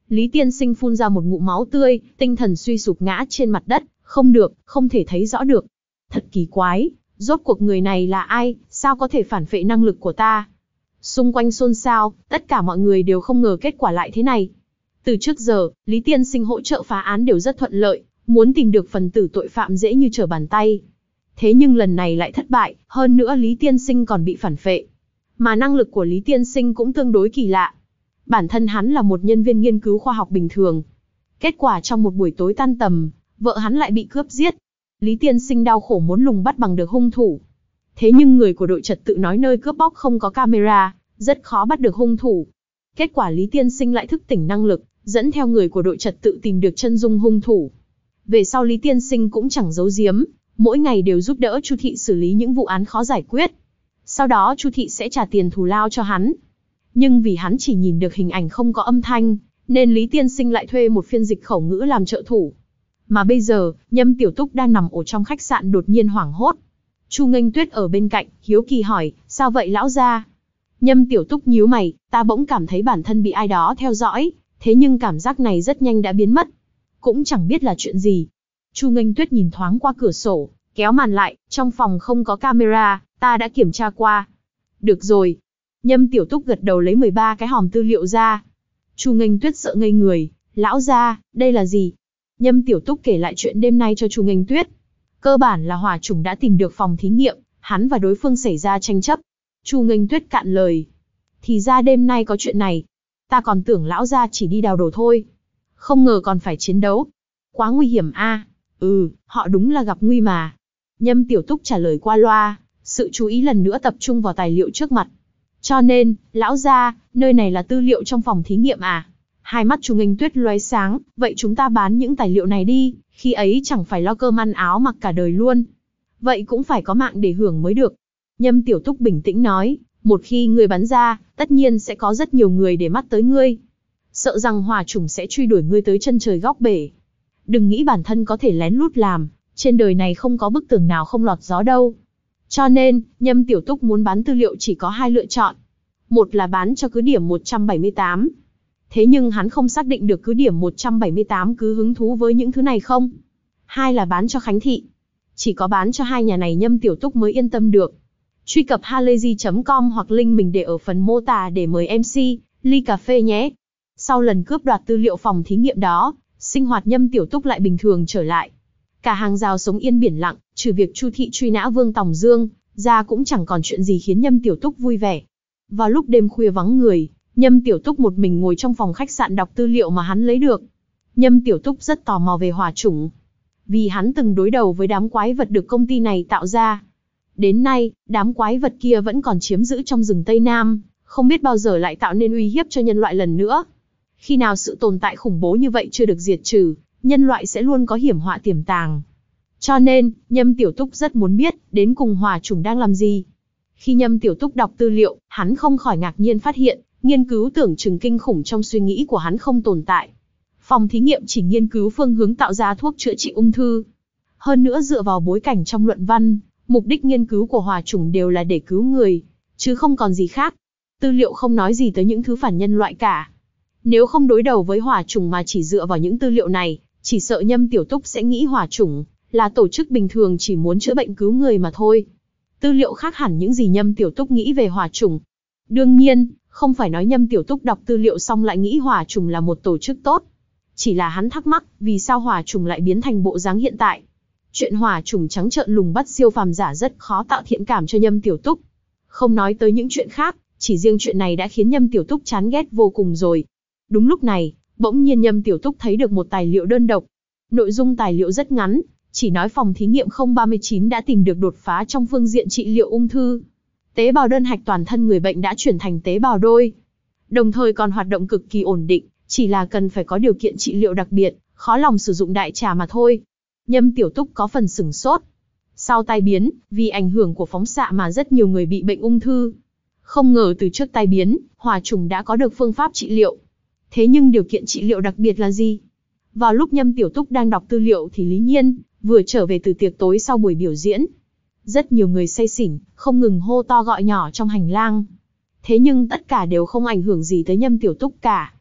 Lý Tiên Sinh phun ra một ngụm máu tươi, tinh thần suy sụp ngã trên mặt đất, không được, không thể thấy rõ được. Thật kỳ quái, rốt cuộc người này là ai, sao có thể phản phệ năng lực của ta? Xung quanh xôn xao, tất cả mọi người đều không ngờ kết quả lại thế này. Từ trước giờ, Lý Tiên Sinh hỗ trợ phá án đều rất thuận lợi, muốn tìm được phần tử tội phạm dễ như trở bàn tay. Thế nhưng lần này lại thất bại, hơn nữa Lý Tiên Sinh còn bị phản phệ. Mà năng lực của Lý Tiên Sinh cũng tương đối kỳ lạ. Bản thân hắn là một nhân viên nghiên cứu khoa học bình thường. Kết quả trong một buổi tối tan tầm, vợ hắn lại bị cướp giết. Lý Tiên Sinh đau khổ muốn lùng bắt bằng được hung thủ. Thế nhưng người của đội trật tự nói nơi cướp bóc không có camera, rất khó bắt được hung thủ. Kết quả Lý Tiên Sinh lại thức tỉnh năng lực, dẫn theo người của đội trật tự tìm được chân dung hung thủ. Về sau Lý Tiên Sinh cũng chẳng giấu giếm, mỗi ngày đều giúp đỡ Chu Thị xử lý những vụ án khó giải quyết. Sau đó Chu Thị sẽ trả tiền thù lao cho hắn. Nhưng vì hắn chỉ nhìn được hình ảnh không có âm thanh, nên Lý Tiên Sinh lại thuê một phiên dịch khẩu ngữ làm trợ thủ. Mà bây giờ, Nhâm Tiểu Túc đang nằm ở trong khách sạn đột nhiên hoảng hốt. Chu Nghênh Tuyết ở bên cạnh, hiếu kỳ hỏi, sao vậy lão gia? Nhâm Tiểu Túc nhíu mày, ta bỗng cảm thấy bản thân bị ai đó theo dõi, thế nhưng cảm giác này rất nhanh đã biến mất. Cũng chẳng biết là chuyện gì. Chu Nghênh Tuyết nhìn thoáng qua cửa sổ, kéo màn lại, trong phòng không có camera, ta đã kiểm tra qua. Được rồi. Nhâm Tiểu Túc gật đầu lấy mười ba cái hòm tư liệu ra. Chu Nghênh Tuyết sợ ngây người, lão gia, đây là gì? Nhâm Tiểu Túc kể lại chuyện đêm nay cho Chu Nghênh Tuyết. Cơ bản là Hỏa Chủng đã tìm được phòng thí nghiệm, hắn và đối phương xảy ra tranh chấp. Chu Nghênh Tuyết cạn lời. Thì ra đêm nay có chuyện này. Ta còn tưởng lão gia chỉ đi đào đồ thôi. Không ngờ còn phải chiến đấu. Quá nguy hiểm a. À? Ừ, họ đúng là gặp nguy mà. Nhâm Tiểu Túc trả lời qua loa, sự chú ý lần nữa tập trung vào tài liệu trước mặt. Cho nên, lão gia, nơi này là tư liệu trong phòng thí nghiệm à? Hai mắt Chu Nghênh Tuyết lóe sáng, vậy chúng ta bán những tài liệu này đi, khi ấy chẳng phải lo cơm ăn áo mặc cả đời luôn. Vậy cũng phải có mạng để hưởng mới được. Nhâm Tiểu Túc bình tĩnh nói, một khi ngươi bán ra, tất nhiên sẽ có rất nhiều người để mắt tới ngươi. Sợ rằng Hỏa Chủng sẽ truy đuổi ngươi tới chân trời góc bể. Đừng nghĩ bản thân có thể lén lút làm, trên đời này không có bức tường nào không lọt gió đâu. Cho nên, Nhâm Tiểu Túc muốn bán tư liệu chỉ có hai lựa chọn. Một là bán cho cứ điểm một trăm bảy mươi tám. Thế nhưng hắn không xác định được cứ điểm một trăm bảy mươi tám cứ hứng thú với những thứ này không. Hai là bán cho Khánh Thị. Chỉ có bán cho hai nhà này Nhâm Tiểu Túc mới yên tâm được. Truy cập halayzi chấm com hoặc link mình để ở phần mô tả để mời em xê, ly cà phê nhé. Sau lần cướp đoạt tư liệu phòng thí nghiệm đó, sinh hoạt Nhâm Tiểu Túc lại bình thường trở lại. Cả hàng rào sống yên biển lặng, trừ việc Chu Thị truy nã Vương Tòng Dương, ra cũng chẳng còn chuyện gì khiến Nhâm Tiểu Túc vui vẻ. Vào lúc đêm khuya vắng người, Nhâm Tiểu Túc một mình ngồi trong phòng khách sạn đọc tư liệu mà hắn lấy được. Nhâm Tiểu Túc rất tò mò về Hỏa Chủng. Vì hắn từng đối đầu với đám quái vật được công ty này tạo ra. Đến nay, đám quái vật kia vẫn còn chiếm giữ trong rừng Tây Nam, không biết bao giờ lại tạo nên uy hiếp cho nhân loại lần nữa. Khi nào sự tồn tại khủng bố như vậy chưa được diệt trừ, nhân loại sẽ luôn có hiểm họa tiềm tàng. Cho nên, Nhâm Tiểu Túc rất muốn biết, đến cùng Hỏa Chủng đang làm gì. Khi Nhâm Tiểu Túc đọc tư liệu, hắn không khỏi ngạc nhiên phát hiện, nghiên cứu tưởng chừng kinh khủng trong suy nghĩ của hắn không tồn tại. Phòng thí nghiệm chỉ nghiên cứu phương hướng tạo ra thuốc chữa trị ung thư. Hơn nữa dựa vào bối cảnh trong luận văn, mục đích nghiên cứu của Hỏa Chủng đều là để cứu người, chứ không còn gì khác. Tư liệu không nói gì tới những thứ phản nhân loại cả. Nếu không đối đầu với Hỏa Chủng mà chỉ dựa vào những tư liệu này, chỉ sợ Nhâm Tiểu Túc sẽ nghĩ Hỏa Chủng là tổ chức bình thường chỉ muốn chữa bệnh cứu người mà thôi. Tư liệu khác hẳn những gì Nhâm Tiểu Túc nghĩ về Hỏa Chủng. Đương nhiên, không phải nói Nhâm Tiểu Túc đọc tư liệu xong lại nghĩ Hỏa Chủng là một tổ chức tốt. Chỉ là hắn thắc mắc, vì sao Hỏa Chủng lại biến thành bộ dáng hiện tại. Chuyện Hỏa Chủng trắng trợn lùng bắt siêu phàm giả rất khó tạo thiện cảm cho Nhâm Tiểu Túc. Không nói tới những chuyện khác, chỉ riêng chuyện này đã khiến Nhâm Tiểu Túc chán ghét vô cùng rồi. Đúng lúc này, bỗng nhiên Nhâm Tiểu Túc thấy được một tài liệu đơn độc. Nội dung tài liệu rất ngắn, chỉ nói phòng thí nghiệm không ba chín đã tìm được đột phá trong phương diện trị liệu ung thư. Tế bào đơn hạch toàn thân người bệnh đã chuyển thành tế bào đôi. Đồng thời còn hoạt động cực kỳ ổn định, chỉ là cần phải có điều kiện trị liệu đặc biệt, khó lòng sử dụng đại trà mà thôi. Nhâm Tiểu Túc có phần sửng sốt. Sau tai biến, vì ảnh hưởng của phóng xạ mà rất nhiều người bị bệnh ung thư. Không ngờ từ trước tai biến, Hỏa Chủng đã có được phương pháp trị liệu. Thế nhưng điều kiện trị liệu đặc biệt là gì? Vào lúc Nhâm Tiểu Túc đang đọc tư liệu thì Lý Nhiên vừa trở về từ tiệc tối sau buổi biểu diễn. Rất nhiều người say xỉn, không ngừng hô to gọi nhỏ trong hành lang. Thế nhưng tất cả đều không ảnh hưởng gì tới Nhâm Tiểu Túc cả.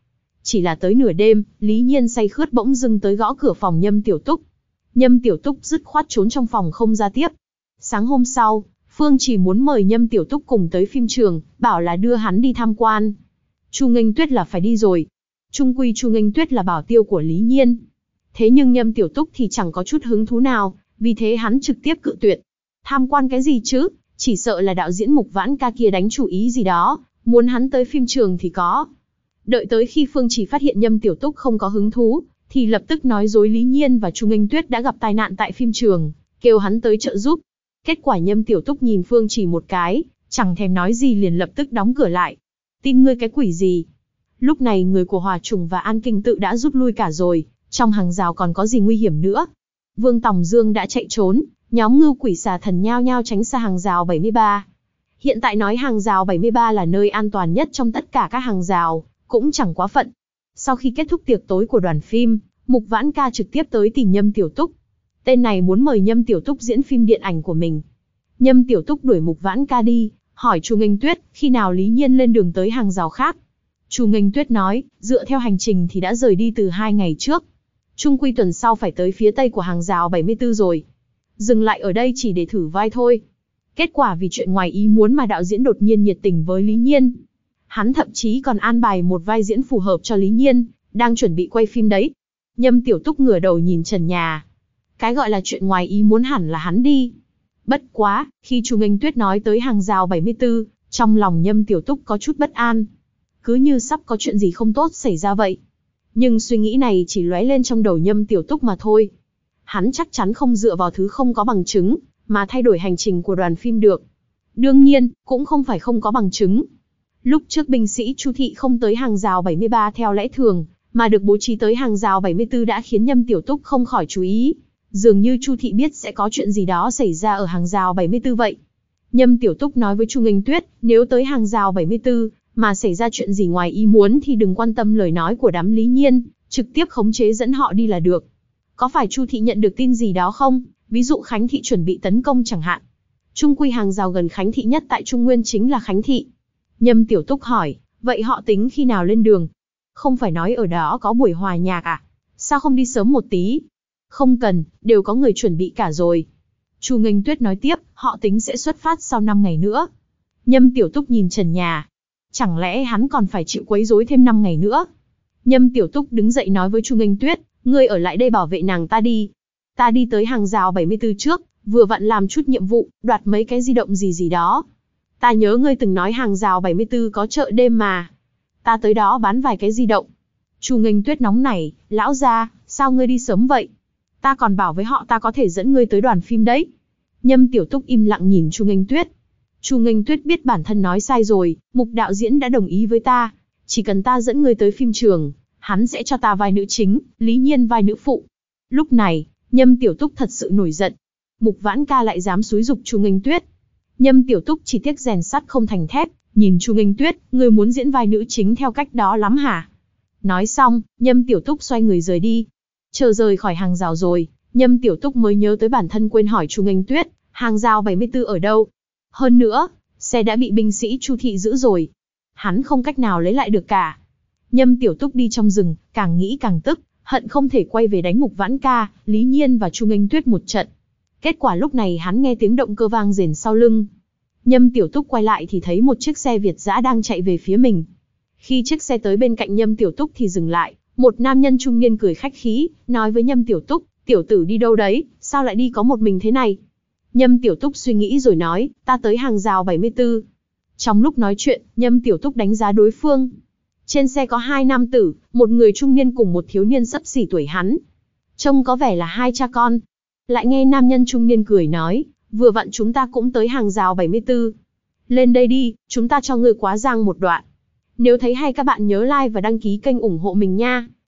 Chỉ là tới nửa đêm, Lý Nhiên say khướt bỗng dưng tới gõ cửa phòng Nhâm Tiểu Túc. Nhâm Tiểu Túc dứt khoát trốn trong phòng không ra tiếp. Sáng hôm sau, Phương Chỉ muốn mời Nhâm Tiểu Túc cùng tới phim trường, bảo là đưa hắn đi tham quan. Chu Nghênh Tuyết là phải đi rồi. Chung quy Chu Nghênh Tuyết là bảo tiêu của Lý Nhiên. Thế nhưng Nhâm Tiểu Túc thì chẳng có chút hứng thú nào, vì thế hắn trực tiếp cự tuyệt. Tham quan cái gì chứ, chỉ sợ là đạo diễn Mục Vãn Ca kia đánh chủ ý gì đó, muốn hắn tới phim trường thì có. Đợi tới khi Phương Chỉ phát hiện Nhâm Tiểu Túc không có hứng thú, thì lập tức nói dối Lý Nhiên và Chu Nghênh Tuyết đã gặp tai nạn tại phim trường, kêu hắn tới trợ giúp. Kết quả Nhâm Tiểu Túc nhìn Phương Chỉ một cái, chẳng thèm nói gì liền lập tức đóng cửa lại. Tin ngươi cái quỷ gì? Lúc này người của Hòa Trùng và An Kinh Tự đã rút lui cả rồi, trong hàng rào còn có gì nguy hiểm nữa. Vương Tòng Dương đã chạy trốn, nhóm Ngưu Quỷ Xà Thần nhao nhao tránh xa hàng rào bảy mươi ba. Hiện tại nói hàng rào bảy mươi ba là nơi an toàn nhất trong tất cả các hàng rào, cũng chẳng quá phận. Sau khi kết thúc tiệc tối của đoàn phim, Mục Vãn Ca trực tiếp tới tìm Nhâm Tiểu Túc. Tên này muốn mời Nhâm Tiểu Túc diễn phim điện ảnh của mình. Nhâm Tiểu Túc đuổi Mục Vãn Ca đi, hỏi Chu Nghênh Tuyết khi nào Lý Nhiên lên đường tới hàng rào khác. Chu Nghênh Tuyết nói, dựa theo hành trình thì đã rời đi từ hai ngày trước. Chung quy tuần sau phải tới phía tây của hàng rào bảy mươi tư rồi. Dừng lại ở đây chỉ để thử vai thôi. Kết quả vì chuyện ngoài ý muốn mà đạo diễn đột nhiên nhiệt tình với Lý Nhiên. Hắn thậm chí còn an bài một vai diễn phù hợp cho Lý Nhiên, đang chuẩn bị quay phim đấy. Nhâm Tiểu Túc ngửa đầu nhìn trần nhà. Cái gọi là chuyện ngoài ý muốn hẳn là hắn đi. Bất quá, khi Chu Nghênh Tuyết nói tới hàng rào bảy mươi tư, trong lòng Nhâm Tiểu Túc có chút bất an. Cứ như sắp có chuyện gì không tốt xảy ra vậy. Nhưng suy nghĩ này chỉ lóe lên trong đầu Nhâm Tiểu Túc mà thôi. Hắn chắc chắn không dựa vào thứ không có bằng chứng, mà thay đổi hành trình của đoàn phim được. Đương nhiên, cũng không phải không có bằng chứng. Lúc trước binh sĩ Chu Thị không tới hàng rào bảy mươi ba theo lẽ thường, mà được bố trí tới hàng rào bảy mươi tư đã khiến Nhâm Tiểu Túc không khỏi chú ý. Dường như Chu Thị biết sẽ có chuyện gì đó xảy ra ở hàng rào bảy mươi tư vậy. Nhâm Tiểu Túc nói với Chu Nghênh Tuyết, nếu tới hàng rào bảy mươi tư, mà xảy ra chuyện gì ngoài ý muốn thì đừng quan tâm lời nói của đám Lý Nhiên, trực tiếp khống chế dẫn họ đi là được. Có phải Chu Thị nhận được tin gì đó không? Ví dụ Khánh Thị chuẩn bị tấn công chẳng hạn. Chung quy hàng rào gần Khánh Thị nhất tại Trung Nguyên chính là Khánh Thị. Nhâm Tiểu Túc hỏi, vậy họ tính khi nào lên đường? Không phải nói ở đó có buổi hòa nhạc à? Sao không đi sớm một tí? Không cần, đều có người chuẩn bị cả rồi. Chu Nghênh Tuyết nói tiếp, họ tính sẽ xuất phát sau năm ngày nữa. Nhâm Tiểu Túc nhìn trần nhà. Chẳng lẽ hắn còn phải chịu quấy rối thêm năm ngày nữa? Nhâm Tiểu Túc đứng dậy nói với Chu Nghênh Tuyết, ngươi ở lại đây bảo vệ nàng ta đi. Ta đi tới hàng rào bảy mươi tư trước, vừa vặn làm chút nhiệm vụ, đoạt mấy cái di động gì gì đó. Ta nhớ ngươi từng nói hàng rào bảy mươi tư có chợ đêm mà. Ta tới đó bán vài cái di động. Chu Nghênh Tuyết nóng nảy, lão gia, sao ngươi đi sớm vậy? Ta còn bảo với họ ta có thể dẫn ngươi tới đoàn phim đấy. Nhâm Tiểu Túc im lặng nhìn Chu Nghênh Tuyết. Chu Nghênh Tuyết biết bản thân nói sai rồi, Mục đạo diễn đã đồng ý với ta. Chỉ cần ta dẫn ngươi tới phim trường, hắn sẽ cho ta vai nữ chính, Lý Nhiên vai nữ phụ. Lúc này, Nhâm Tiểu Túc thật sự nổi giận. Mục Vãn Ca lại dám xúi giục Chu Nghênh Tuyết. Nhâm Tiểu Túc chỉ tiếc rèn sắt không thành thép, nhìn Chu Nghênh Tuyết, ngươi muốn diễn vai nữ chính theo cách đó lắm hả? Nói xong, Nhâm Tiểu Túc xoay người rời đi. Chờ rời khỏi hàng rào rồi, Nhâm Tiểu Túc mới nhớ tới bản thân quên hỏi Chu Nghênh Tuyết, hàng rào bảy mươi tư ở đâu? Hơn nữa, xe đã bị binh sĩ Chu Thị giữ rồi. Hắn không cách nào lấy lại được cả. Nhâm Tiểu Túc đi trong rừng, càng nghĩ càng tức, hận không thể quay về đánh Mục Vãn Ca, Lý Nhiên và Chu Nghênh Tuyết một trận. Kết quả lúc này hắn nghe tiếng động cơ vang rền sau lưng. Nhâm Tiểu Túc quay lại thì thấy một chiếc xe Việt dã đang chạy về phía mình. Khi chiếc xe tới bên cạnh Nhâm Tiểu Túc thì dừng lại, một nam nhân trung niên cười khách khí, nói với Nhâm Tiểu Túc, tiểu tử đi đâu đấy, sao lại đi có một mình thế này? Nhâm Tiểu Túc suy nghĩ rồi nói, ta tới hàng rào bảy mươi tư. Trong lúc nói chuyện, Nhâm Tiểu Túc đánh giá đối phương. Trên xe có hai nam tử, một người trung niên cùng một thiếu niên xấp xỉ tuổi hắn. Trông có vẻ là hai cha con. Lại nghe nam nhân trung niên cười nói, vừa vặn chúng ta cũng tới hàng rào bảy mươi tư. Lên đây đi, chúng ta cho ngươi quá giang một đoạn. Nếu thấy hay các bạn nhớ like và đăng ký kênh ủng hộ mình nha.